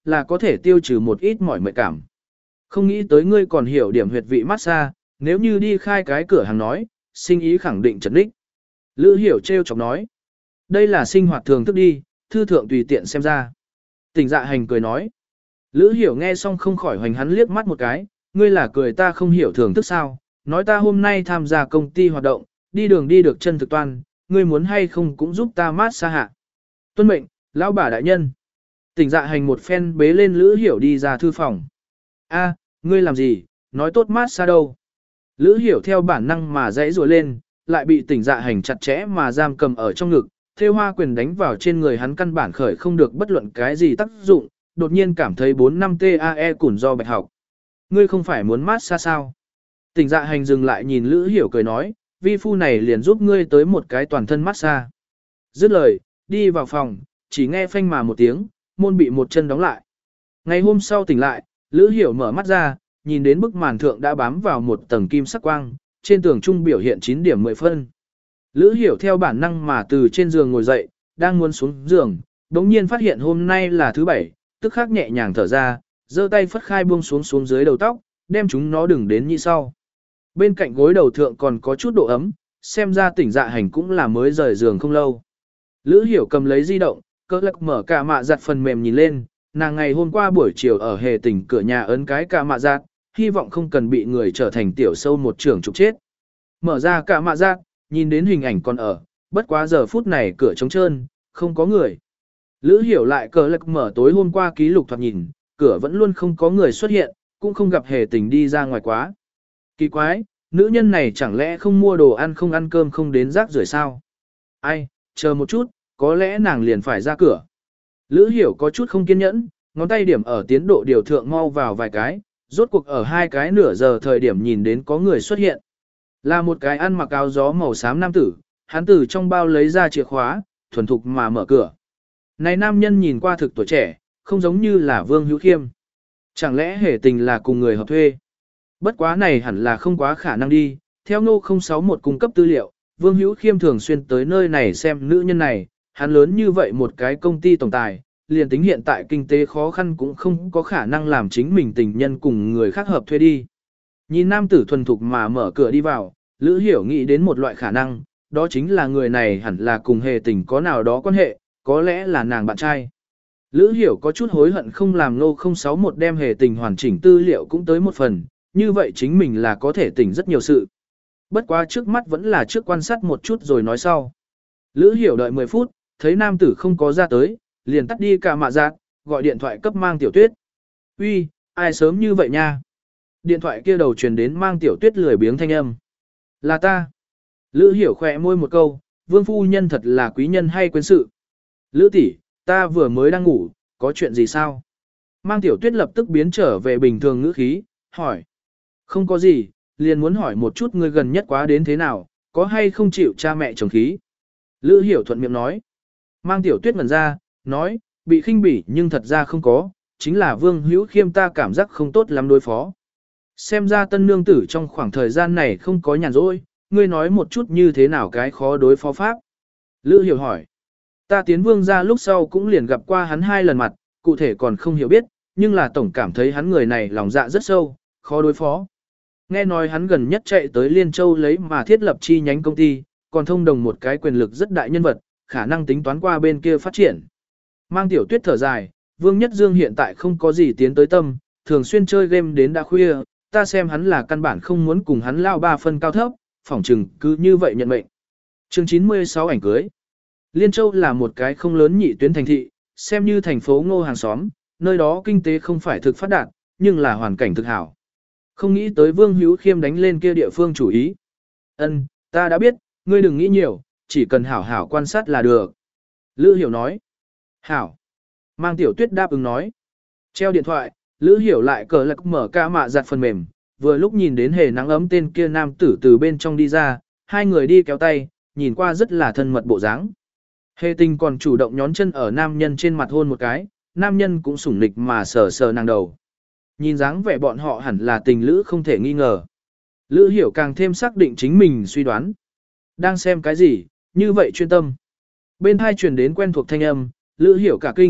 S1: là có thể tiêu trừ một ít mỏi mệt cảm. Không nghĩ tới ngươi còn hiểu điểm huyệt vị massage, nếu như đi khai cái cửa hàng nói, sinh ý khẳng định trấn đích. Lữ Hiểu trêu chọc nói, đây là sinh hoạt thường thức đi, thư thượng tùy tiện xem ra. Tỉnh Dạ Hành cười nói, Lữ Hiểu nghe xong không khỏi hoành hắn liếc mắt một cái, ngươi là cười ta không hiểu thường thức sao, nói ta hôm nay tham gia công ty hoạt động, đi đường đi được chân thực toan, ngươi muốn hay không cũng giúp ta mát xa hạ. Tuân mệnh, lão bà đại nhân. Tỉnh Dạ Hành một phen bế lên Lữ Hiểu đi ra thư phòng. A, ngươi làm gì, nói tốt mát xa đâu. Lữ Hiểu theo bản năng mà dãy rùa lên, lại bị Tỉnh Dạ Hành chặt chẽ mà giam cầm ở trong ngực, thêu hoa quyền đánh vào trên người hắn căn bản khởi không được bất luận cái gì tác dụng, đột nhiên cảm thấy bốn năm T A E củn do bạch học. Ngươi không phải muốn mát xa sao? Tỉnh Dạ Hành dừng lại nhìn Lữ Hiểu cười nói, vi phu này liền giúp ngươi tới một cái toàn thân mát xa. Dứt lời, đi vào phòng, chỉ nghe phanh mà một tiếng, môn bị một chân đóng lại. Ngày hôm sau tỉnh lại, Lữ Hiểu mở mắt ra, nhìn đến bức màn thượng đã bám vào một tầng kim sắc quang, trên tường trung biểu hiện chín điểm mười phân. Lữ Hiểu theo bản năng mà từ trên giường ngồi dậy, đang muốn xuống giường, đống nhiên phát hiện hôm nay là thứ bảy, tức khắc nhẹ nhàng thở ra, giơ tay phất khai buông xuống xuống dưới đầu tóc, đem chúng nó đừng đến như sau. Bên cạnh gối đầu thượng còn có chút độ ấm, xem ra Tỉnh Dạ Hành cũng là mới rời giường không lâu. Lữ Hiểu cầm lấy di động, cỡ lắc mở cả mạ giặt phần mềm nhìn lên, nàng ngày hôm qua buổi chiều ở hề tỉnh cửa nhà ấn cái cả mạ giặt, hy vọng không cần bị người trở thành tiểu sâu một trưởng trục chết. Mở ra cả mạ giặt, nhìn đến hình ảnh còn ở, bất quá giờ phút này cửa trống trơn, không có người. Lữ Hiểu lại cỡ lắc mở tối hôm qua ký lục thoạt nhìn, cửa vẫn luôn không có người xuất hiện, cũng không gặp hề tình đi ra ngoài quá. Kỳ quái, nữ nhân này chẳng lẽ không mua đồ ăn không ăn cơm không đến rác rưởi sao? Ai, chờ một chút, có lẽ nàng liền phải ra cửa. Lữ Hiểu có chút không kiên nhẫn, ngón tay điểm ở tiến độ điều thượng mau vào vài cái, rốt cuộc ở hai cái nửa giờ thời điểm nhìn đến có người xuất hiện. Là một cái ăn mặc áo gió màu xám nam tử, hắn từ trong bao lấy ra chìa khóa, thuần thục mà mở cửa. Này nam nhân nhìn qua thực tuổi trẻ, không giống như là Vương Hữu Khiêm. Chẳng lẽ hề tình là cùng người hợp thuê? Bất quá này hẳn là không quá khả năng đi, theo Ngô không sáu một cung cấp tư liệu, Vương Hữu Khiêm thường xuyên tới nơi này xem nữ nhân này, hắn lớn như vậy một cái công ty tổng tài, liền tính hiện tại kinh tế khó khăn cũng không có khả năng làm chính mình tình nhân cùng người khác hợp thuê đi. Nhìn nam tử thuần thục mà mở cửa đi vào, Lữ Hiểu nghĩ đến một loại khả năng, đó chính là người này hẳn là cùng hề tình có nào đó quan hệ, có lẽ là nàng bạn trai. Lữ Hiểu có chút hối hận không làm Ngô không sáu một đem hề tình hoàn chỉnh tư liệu cũng tới một phần, như vậy chính mình là có thể tỉnh rất nhiều sự. Bất quá trước mắt vẫn là trước quan sát một chút rồi nói sau. Lữ Hiểu đợi mười phút, thấy nam tử không có ra tới, liền tắt đi cả mạ giác, gọi điện thoại cấp Mang Tiểu Tuyết. Uy, ai sớm như vậy nha? Điện thoại kia đầu truyền đến Mang Tiểu Tuyết lười biếng thanh âm. Là ta. Lữ Hiểu khỏe môi một câu, Vương phu nhân thật là quý nhân hay quên sự. Lữ tỷ, ta vừa mới đang ngủ, có chuyện gì sao? Mang Tiểu Tuyết lập tức biến trở về bình thường ngữ khí, hỏi. Không có gì, liền muốn hỏi một chút ngươi gần nhất quá đến thế nào, có hay không chịu cha mẹ chồng khí? Lữ Hiểu thuận miệng nói. Mang Tiểu Tuyết ngẩn ra, nói, bị khinh bỉ nhưng thật ra không có, chính là Vương Hữu Khiêm ta cảm giác không tốt lắm đối phó. Xem ra tân nương tử trong khoảng thời gian này không có nhàn rỗi, ngươi nói một chút như thế nào cái khó đối phó pháp. Lữ Hiểu hỏi. Ta tiến Vương ra lúc sau cũng liền gặp qua hắn hai lần mặt, cụ thể còn không hiểu biết, nhưng là tổng cảm thấy hắn người này lòng dạ rất sâu, khó đối phó. Nghe nói hắn gần nhất chạy tới Liên Châu lấy mà thiết lập chi nhánh công ty, còn thông đồng một cái quyền lực rất đại nhân vật, khả năng tính toán qua bên kia phát triển. Mang Tiểu Tuyết thở dài, Vương Nhất Dương hiện tại không có gì tiến tới tâm, thường xuyên chơi game đến đã khuya, ta xem hắn là căn bản không muốn cùng hắn lao ba phân cao thấp, phỏng chừng cứ như vậy nhận mệnh. Chương chín mươi sáu ảnh cưới. Liên Châu là một cái không lớn nhị tuyến thành thị, xem như thành phố Ngô hàng xóm, nơi đó kinh tế không phải thực phát đạt, nhưng là hoàn cảnh thực hảo. Không nghĩ tới Vương Hữu Khiêm đánh lên kia địa phương chủ ý. Ân, ta đã biết, ngươi đừng nghĩ nhiều, chỉ cần hảo hảo quan sát là được. Lữ Hiểu nói. Hảo. Mang Tiểu Tuyết đáp ứng nói. Treo điện thoại, Lữ Hiểu lại cờ lạc mở ca mạ giặt phần mềm, vừa lúc nhìn đến hề nắng ấm tên kia nam tử từ bên trong đi ra, hai người đi kéo tay, nhìn qua rất là thân mật bộ dáng. Hề tình còn chủ động nhón chân ở nam nhân trên mặt hôn một cái, nam nhân cũng sủng nịch mà sờ sờ nàng đầu. Nhìn dáng vẻ bọn họ hẳn là tình lữ không thể nghi ngờ. Lữ Hiểu càng thêm xác định chính mình suy đoán. Đang xem cái gì, như vậy chuyên tâm. Bên hai truyền đến quen thuộc thanh âm, Lữ Hiểu cả kinh,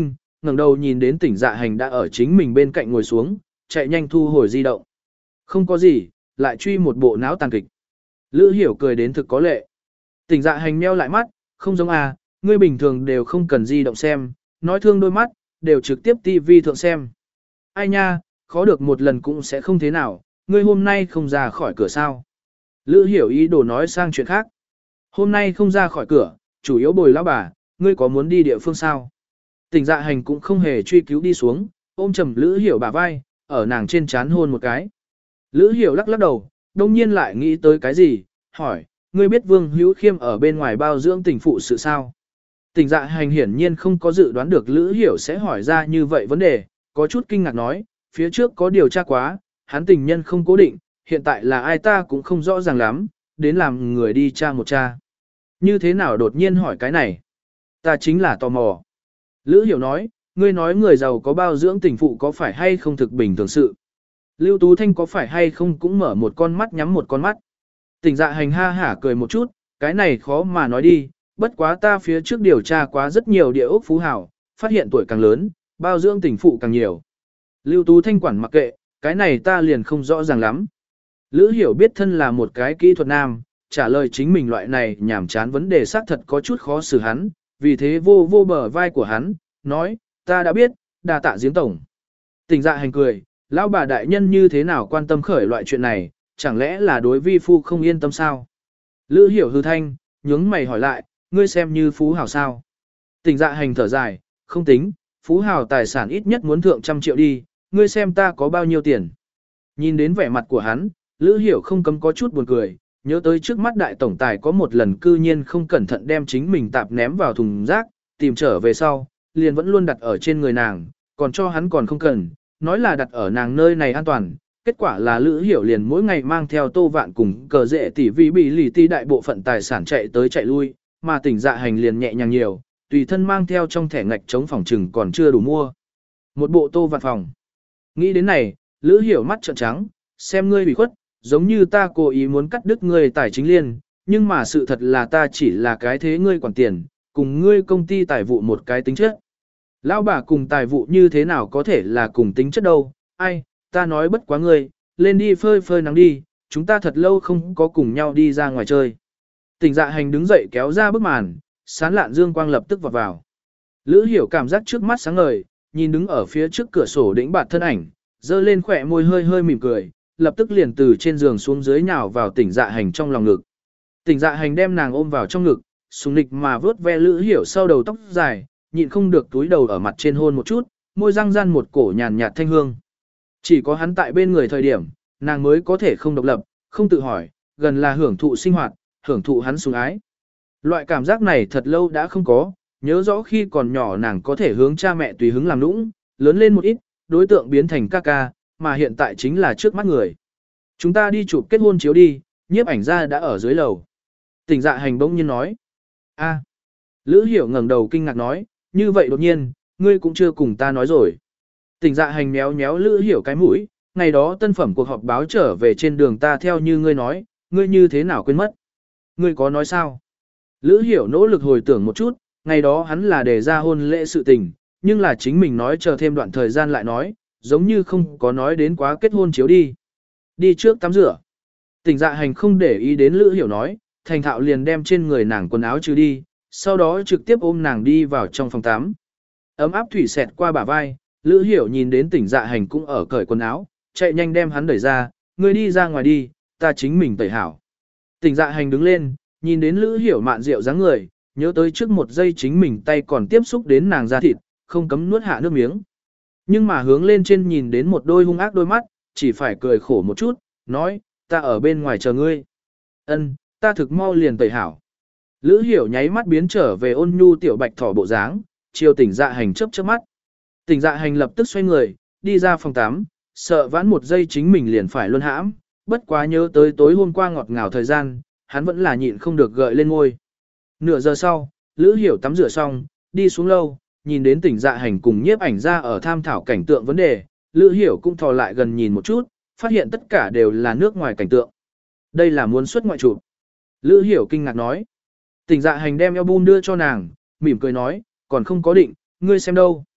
S1: ngẩng đầu nhìn đến tỉnh dạ hành đã ở chính mình bên cạnh ngồi xuống, chạy nhanh thu hồi di động. Không có gì, lại truy một bộ não tàn kịch. Lữ Hiểu cười đến thực có lệ. Tỉnh dạ hành meo lại mắt, không giống à, ngươi bình thường đều không cần di động xem, nói thương đôi mắt, đều trực tiếp tivi thượng xem. Ai nha, khó được một lần cũng sẽ không thế nào, ngươi hôm nay không ra khỏi cửa sao. Lữ Hiểu ý đồ nói sang chuyện khác. Hôm nay không ra khỏi cửa, chủ yếu bồi lão bà, ngươi có muốn đi địa phương sao? Tỉnh dạ hành cũng không hề truy cứu đi xuống, ôm chầm Lữ Hiểu bả vai, ở nàng trên trán hôn một cái. Lữ Hiểu lắc lắc đầu, đông nhiên lại nghĩ tới cái gì, hỏi, ngươi biết Vương Hữu Khiêm ở bên ngoài bao dưỡng tình phụ sự sao? Tỉnh dạ hành hiển nhiên không có dự đoán được Lữ Hiểu sẽ hỏi ra như vậy vấn đề, có chút kinh ngạc nói, phía trước có điều tra quá, hắn tình nhân không cố định, hiện tại là ai ta cũng không rõ ràng lắm, đến làm người đi tra một tra. Như thế nào đột nhiên hỏi cái này? Ta chính là tò mò. Lữ Hiểu nói, ngươi nói người giàu có bao dưỡng tình phụ có phải hay không thực bình thường sự. Lưu Tú Thanh có phải hay không cũng mở một con mắt nhắm một con mắt. Tỉnh dạ hành ha hả cười một chút, cái này khó mà nói đi, bất quá ta phía trước điều tra quá rất nhiều địa ốc phú hào, phát hiện tuổi càng lớn, bao dưỡng tình phụ càng nhiều. Lưu Tú Thanh quản mặc kệ, cái này ta liền không rõ ràng lắm. Lữ Hiểu biết thân là một cái kỹ thuật nam, trả lời chính mình loại này nhảm chán vấn đề xác thật có chút khó xử hắn, vì thế vô vô bờ vai của hắn, nói, ta đã biết, đà tạ giếng tổng. Tỉnh dạ hành cười, lão bà đại nhân như thế nào quan tâm khởi loại chuyện này, chẳng lẽ là đối vi phu không yên tâm sao? Lữ Hiểu hư thanh, nhướng mày hỏi lại, ngươi xem như phú hào sao? Tỉnh dạ hành thở dài, không tính, phú hào tài sản ít nhất muốn thượng trăm triệu đi, ngươi xem ta có bao nhiêu tiền. Nhìn đến vẻ mặt của hắn, Lữ Hiểu không cấm có chút buồn cười, nhớ tới trước mắt đại tổng tài có một lần cư nhiên không cẩn thận đem chính mình tạp ném vào thùng rác, tìm trở về sau, liền vẫn luôn đặt ở trên người nàng, còn cho hắn còn không cần, nói là đặt ở nàng nơi này an toàn. Kết quả là Lữ Hiểu liền mỗi ngày mang theo Tô Vạn cùng cờ rệ tỷ vì bị lì ti đại bộ phận tài sản chạy tới chạy lui, mà tỉnh dạ hành liền nhẹ nhàng nhiều, tùy thân mang theo trong thẻ ngạch chống phòng trừng còn chưa đủ mua. Một bộ Tô Vạn phòng. Nghĩ đến này, Lữ Hiểu mắt trợn trắng, xem ngươi bị khuất, giống như ta cố ý muốn cắt đứt ngươi tài chính liên, nhưng mà sự thật là ta chỉ là cái thế ngươi quản tiền, cùng ngươi công ty tài vụ một cái tính chất. Lão bà cùng tài vụ như thế nào có thể là cùng tính chất đâu, ai, ta nói bất quá ngươi, lên đi phơi phơi nắng đi, chúng ta thật lâu không có cùng nhau đi ra ngoài chơi. Tỉnh dạ hành đứng dậy kéo ra bức màn, sán lạn dương quang lập tức vọt vào. Lữ Hiểu cảm giác trước mắt sáng ngời, nhìn đứng ở phía trước cửa sổ đĩnh bạt thân ảnh, dơ lên khỏe môi hơi hơi mỉm cười, lập tức liền từ trên giường xuống dưới nhào vào tỉnh dạ hành trong lòng ngực. Tỉnh dạ hành đem nàng ôm vào trong ngực, sùng nịch mà vớt ve Lữ Hiểu sau đầu tóc dài, nhịn không được túi đầu ở mặt trên hôn một chút, môi răng gian một cổ nhàn nhạt thanh hương. Chỉ có hắn tại bên người thời điểm, nàng mới có thể không độc lập, không tự hỏi, gần là hưởng thụ sinh hoạt, hưởng thụ hắn sủng ái. Loại cảm giác này thật lâu đã không có, nhớ rõ khi còn nhỏ nàng có thể hướng cha mẹ tùy hứng làm nũng, lớn lên một ít, đối tượng biến thành ca ca, mà hiện tại chính là trước mắt người. Chúng ta đi chụp kết hôn chiếu đi, nhiếp ảnh gia đã ở dưới lầu. Tỉnh dạ hành bỗng nhiên nói. A. Lữ Hiểu ngẩng đầu kinh ngạc nói, như vậy đột nhiên, ngươi cũng chưa cùng ta nói rồi. Tỉnh dạ hành méo méo Lữ Hiểu cái mũi, ngày đó tân phẩm cuộc họp báo trở về trên đường ta theo như ngươi nói, ngươi như thế nào quên mất. Ngươi có nói sao? Lữ Hiểu nỗ lực hồi tưởng một chút, ngày đó hắn là để ra hôn lễ sự tình, nhưng là chính mình nói chờ thêm đoạn thời gian lại nói, giống như không có nói đến quá kết hôn chiếu đi. Đi trước tắm rửa. Tỉnh dạ hành không để ý đến Lữ Hiểu nói, thành thạo liền đem trên người nàng quần áo trừ đi, sau đó trực tiếp ôm nàng đi vào trong phòng tắm. Ấm áp thủy xẹt qua bả vai, Lữ Hiểu nhìn đến tỉnh dạ hành cũng ở cởi quần áo, chạy nhanh đem hắn đẩy ra, ngươi đi ra ngoài đi, ta chính mình tẩy hảo. Tỉnh dạ hành đứng lên, nhìn đến Lữ Hiểu mạn rượu dáng người, nhớ tới trước một giây chính mình tay còn tiếp xúc đến nàng da thịt, không cấm nuốt hạ nước miếng. Nhưng mà hướng lên trên nhìn đến một đôi hung ác đôi mắt, chỉ phải cười khổ một chút, nói, ta ở bên ngoài chờ ngươi. Ân, ta thực mau liền tẩy hảo. Lữ Hiểu nháy mắt biến trở về ôn nhu tiểu bạch thỏ bộ dáng, chiều tỉnh dạ hành chớp chớp mắt. Tỉnh dạ hành lập tức xoay người, đi ra phòng tắm, sợ vãn một giây chính mình liền phải luân hãm, bất quá nhớ tới tối hôm qua ngọt ngào thời gian, hắn vẫn là nhịn không được gợi lên ngôi. Nửa giờ sau, Lữ Hiểu tắm rửa xong, đi xuống lâu, nhìn đến tỉnh dạ hành cùng nhiếp ảnh ra ở tham thảo cảnh tượng vấn đề, Lữ Hiểu cũng thò lại gần nhìn một chút, phát hiện tất cả đều là nước ngoài cảnh tượng. Đây là muốn xuất ngoại chụp. Lữ Hiểu kinh ngạc nói. Tỉnh dạ hành đem album đưa cho nàng, mỉm cười nói, còn không có định, ngươi xem đâu.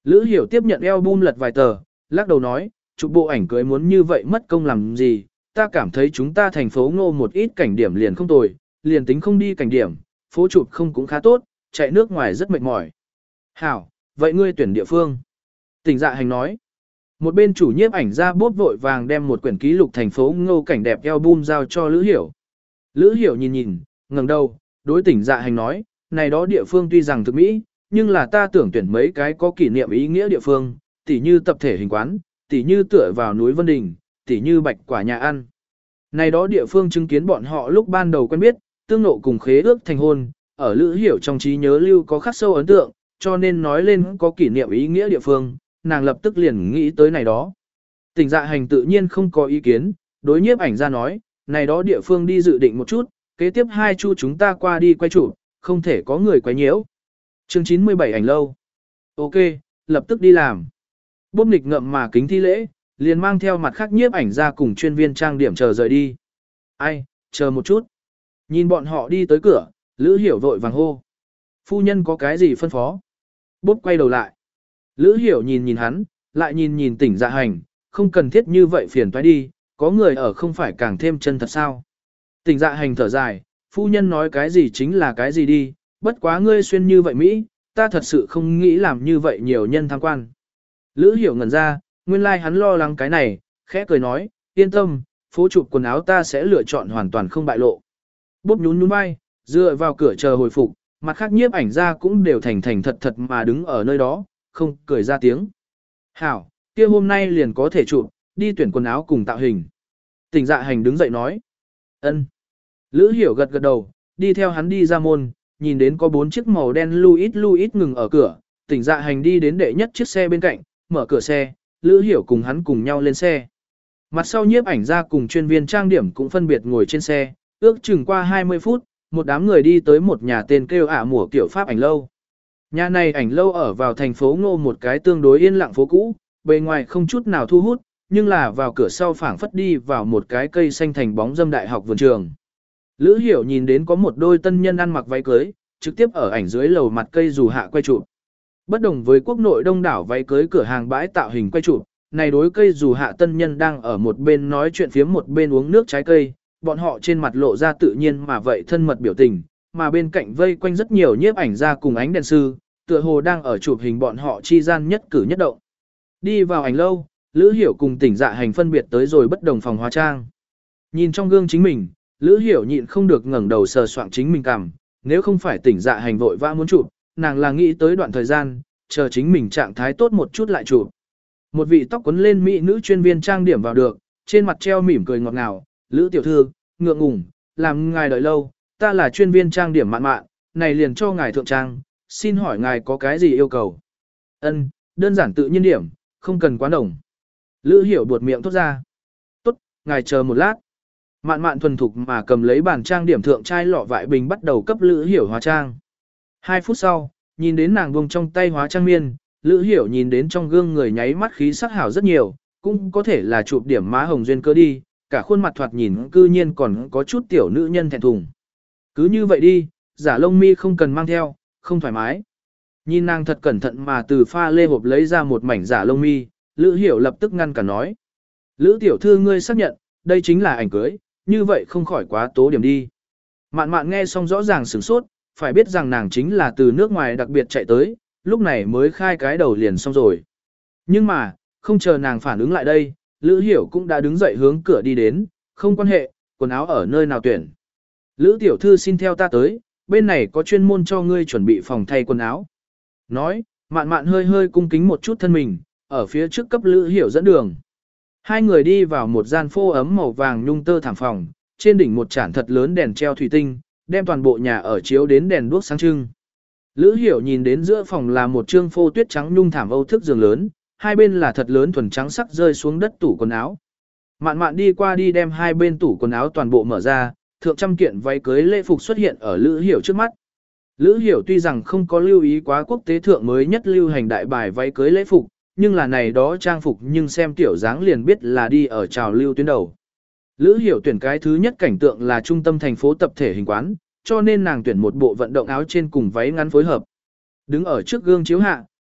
S1: Lữ Hiểu tiếp nhận album lật vài tờ, lắc đầu nói, chụp bộ ảnh cưới muốn như vậy mất công làm gì, ta cảm thấy chúng ta thành phố Ngô một ít cảnh điểm liền không tồi, liền tính không đi cảnh điểm, phố chụp không cũng khá tốt, chạy nước ngoài rất mệt mỏi. Hảo, vậy ngươi tuyển địa phương. Tỉnh Dạ Hành nói. Một bên chủ nhiếp ảnh ra bốp vội vàng đem một quyển ký lục thành phố Ngô cảnh đẹp album giao cho Lữ Hiểu. Lữ Hiểu nhìn nhìn, ngẩng đầu, đối Tỉnh Dạ Hành nói, này đó địa phương tuy rằng thực mỹ, nhưng là ta tưởng tuyển mấy cái có kỷ niệm ý nghĩa địa phương, tỉ như tập thể hình quán, tỉ như tựa vào núi Vân Đình, tỉ như bạch quả nhà ăn. Này đó địa phương chứng kiến bọn họ lúc ban đầu quen biết, tương nộ cùng khế ước thành hôn, ở Lữ Hiểu trong trí nhớ lưu có khắc sâu ấn tượng, cho nên nói lên có kỷ niệm ý nghĩa địa phương, nàng lập tức liền nghĩ tới này đó. Tỉnh Dạ Hành tự nhiên không có ý kiến, đối nhiếp ảnh ra nói, này đó địa phương đi dự định một chút, kế tiếp hai chu chúng ta qua đi quay chụp, không thể có người quấy nhiễu. Chương chín mươi bảy ảnh lâu. Ok, lập tức đi làm. Bốp nịch ngậm mà kính thi lễ, liền mang theo mặt khác nhiếp ảnh ra cùng chuyên viên trang điểm chờ rời đi. Ai, chờ một chút. Nhìn bọn họ đi tới cửa, Lữ Hiểu vội vàng hô. Phu nhân có cái gì phân phó? Bốp quay đầu lại. Lữ Hiểu nhìn nhìn hắn, lại nhìn nhìn Tỉnh Dạ Hành, không cần thiết như vậy phiền toái đi, có người ở không phải càng thêm chân thật sao. Tỉnh Dạ Hành thở dài, phu nhân nói cái gì chính là cái gì đi, bất quá ngươi xuyên như vậy Mỹ, ta thật sự không nghĩ làm như vậy nhiều nhân tham quan. Lữ Hiểu ngẩn ra, nguyên lai like hắn lo lắng cái này, khẽ cười nói, yên tâm, phố chụp quần áo ta sẽ lựa chọn hoàn toàn không bại lộ. Bốp nhún nhún vai, dựa vào cửa chờ hồi phục, mặt khác nhiếp ảnh ra cũng đều thành thành thật thật mà đứng ở nơi đó, không cười ra tiếng. Hảo, kia hôm nay liền có thể chụp, đi tuyển quần áo cùng tạo hình. Tỉnh Dạ Hành đứng dậy nói. Ân. Lữ Hiểu gật gật đầu, đi theo hắn đi ra môn, nhìn đến có bốn chiếc màu đen Louis Louis ngừng ở cửa, Tỉnh Dạ Hành đi đến đệ nhất chiếc xe bên cạnh, mở cửa xe, Lữ Hiểu cùng hắn cùng nhau lên xe. Mặt sau nhiếp ảnh ra cùng chuyên viên trang điểm cũng phân biệt ngồi trên xe, ước chừng qua hai mươi phút, một đám người đi tới một nhà tên kêu ả mùa kiểu Pháp ảnh lâu. Nhà này ảnh lâu ở vào thành phố Ngô một cái tương đối yên lặng phố cũ, bề ngoài không chút nào thu hút, nhưng là vào cửa sau phảng phất đi vào một cái cây xanh thành bóng dâm đại học vườn trường. Lữ Hiểu nhìn đến có một đôi tân nhân ăn mặc váy cưới, trực tiếp ở ảnh dưới lầu mặt cây dù hạ quay chụp. Bất đồng với quốc nội đông đảo váy cưới cửa hàng bãi tạo hình quay chụp, này đối cây dù hạ tân nhân đang ở một bên nói chuyện phiếm một bên uống nước trái cây, bọn họ trên mặt lộ ra tự nhiên mà vậy thân mật biểu tình, mà bên cạnh vây quanh rất nhiều nhiếp ảnh ra cùng ánh đèn sư, tựa hồ đang ở chụp hình bọn họ chi gian nhất cử nhất động. Đi vào ảnh lâu, Lữ Hiểu cùng Tỉnh Dạ Hành phân biệt tới rồi bất đồng phòng hóa trang. Nhìn trong gương chính mình, Lữ Hiểu nhịn không được ngẩng đầu sờ soạng chính mình cằm, nếu không phải Tỉnh Dạ Hành vội vã muốn chụp, nàng là nghĩ tới đoạn thời gian, chờ chính mình trạng thái tốt một chút lại chụp. Một vị tóc quấn lên mỹ nữ chuyên viên trang điểm vào được, trên mặt treo mỉm cười ngọt ngào, Lữ tiểu thư, ngượng ngùng, làm ngài đợi lâu, ta là chuyên viên trang điểm mạn mạn, này liền cho ngài thượng trang, xin hỏi ngài có cái gì yêu cầu? Ân, đơn giản tự nhiên điểm, không cần quá đồng. Lữ Hiểu buột miệng thốt ra. Tốt, ngài chờ một lát. Mạn mạn thuần thục mà cầm lấy bàn trang điểm thượng chai lọ vại bình bắt đầu cấp Lữ Hiểu hóa trang. Hai phút sau, nhìn đến nàng buông trong tay hóa trang miên, Lữ Hiểu nhìn đến trong gương người nháy mắt khí sắc hảo rất nhiều, cũng có thể là chụp điểm má hồng duyên cơ đi, cả khuôn mặt thoạt nhìn cư nhiên còn có chút tiểu nữ nhân thẹn thùng. Cứ như vậy đi, giả lông mi không cần mang theo, không thoải mái. Nhìn nàng thật cẩn thận mà từ pha lê hộp lấy ra một mảnh giả lông mi, Lữ Hiểu lập tức ngăn cả nói. Lữ tiểu thư ngươi xác nhận, đây chính là ảnh cưới, như vậy không khỏi quá tố điểm đi. Mạn mạn nghe xong rõ ràng sửng sốt, phải biết rằng nàng chính là từ nước ngoài đặc biệt chạy tới, lúc này mới khai cái đầu liền xong rồi. Nhưng mà, không chờ nàng phản ứng lại đây, Lữ Hiểu cũng đã đứng dậy hướng cửa đi đến, không quan hệ, quần áo ở nơi nào tuyển. Lữ tiểu thư xin theo ta tới, bên này có chuyên môn cho ngươi chuẩn bị phòng thay quần áo. Nói, mạn mạn hơi hơi cung kính một chút thân mình, ở phía trước cấp Lữ Hiểu dẫn đường. Hai người đi vào một gian phô ấm màu vàng nhung tơ thảm phòng, trên đỉnh một chản thật lớn đèn treo thủy tinh, đem toàn bộ nhà ở chiếu đến đèn đuốc sáng trưng. Lữ Hiểu nhìn đến giữa phòng là một trương phô tuyết trắng nhung thảm âu thức giường lớn, hai bên là thật lớn thuần trắng sắc rơi xuống đất tủ quần áo. Mạn mạn đi qua đi đem hai bên tủ quần áo toàn bộ mở ra, thượng trăm kiện váy cưới lễ phục xuất hiện ở Lữ Hiểu trước mắt. Lữ Hiểu tuy rằng không có lưu ý quá quốc tế thượng mới nhất lưu hành đại bài váy cưới lễ phục, nhưng là này đó trang phục nhưng xem tiểu dáng liền biết là đi ở trào lưu tuyến đầu. Lữ Hiểu tuyển cái thứ nhất cảnh tượng là trung tâm thành phố tập thể hình quán, cho nên nàng tuyển một bộ vận động áo trên cùng váy ngắn phối hợp. Đứng ở trước gương chiếu hạ,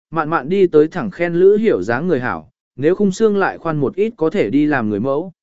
S1: mạn mạn đi tới thẳng khen Lữ Hiểu dáng người hảo, nếu khung xương lại khoan một ít có thể đi làm người mẫu.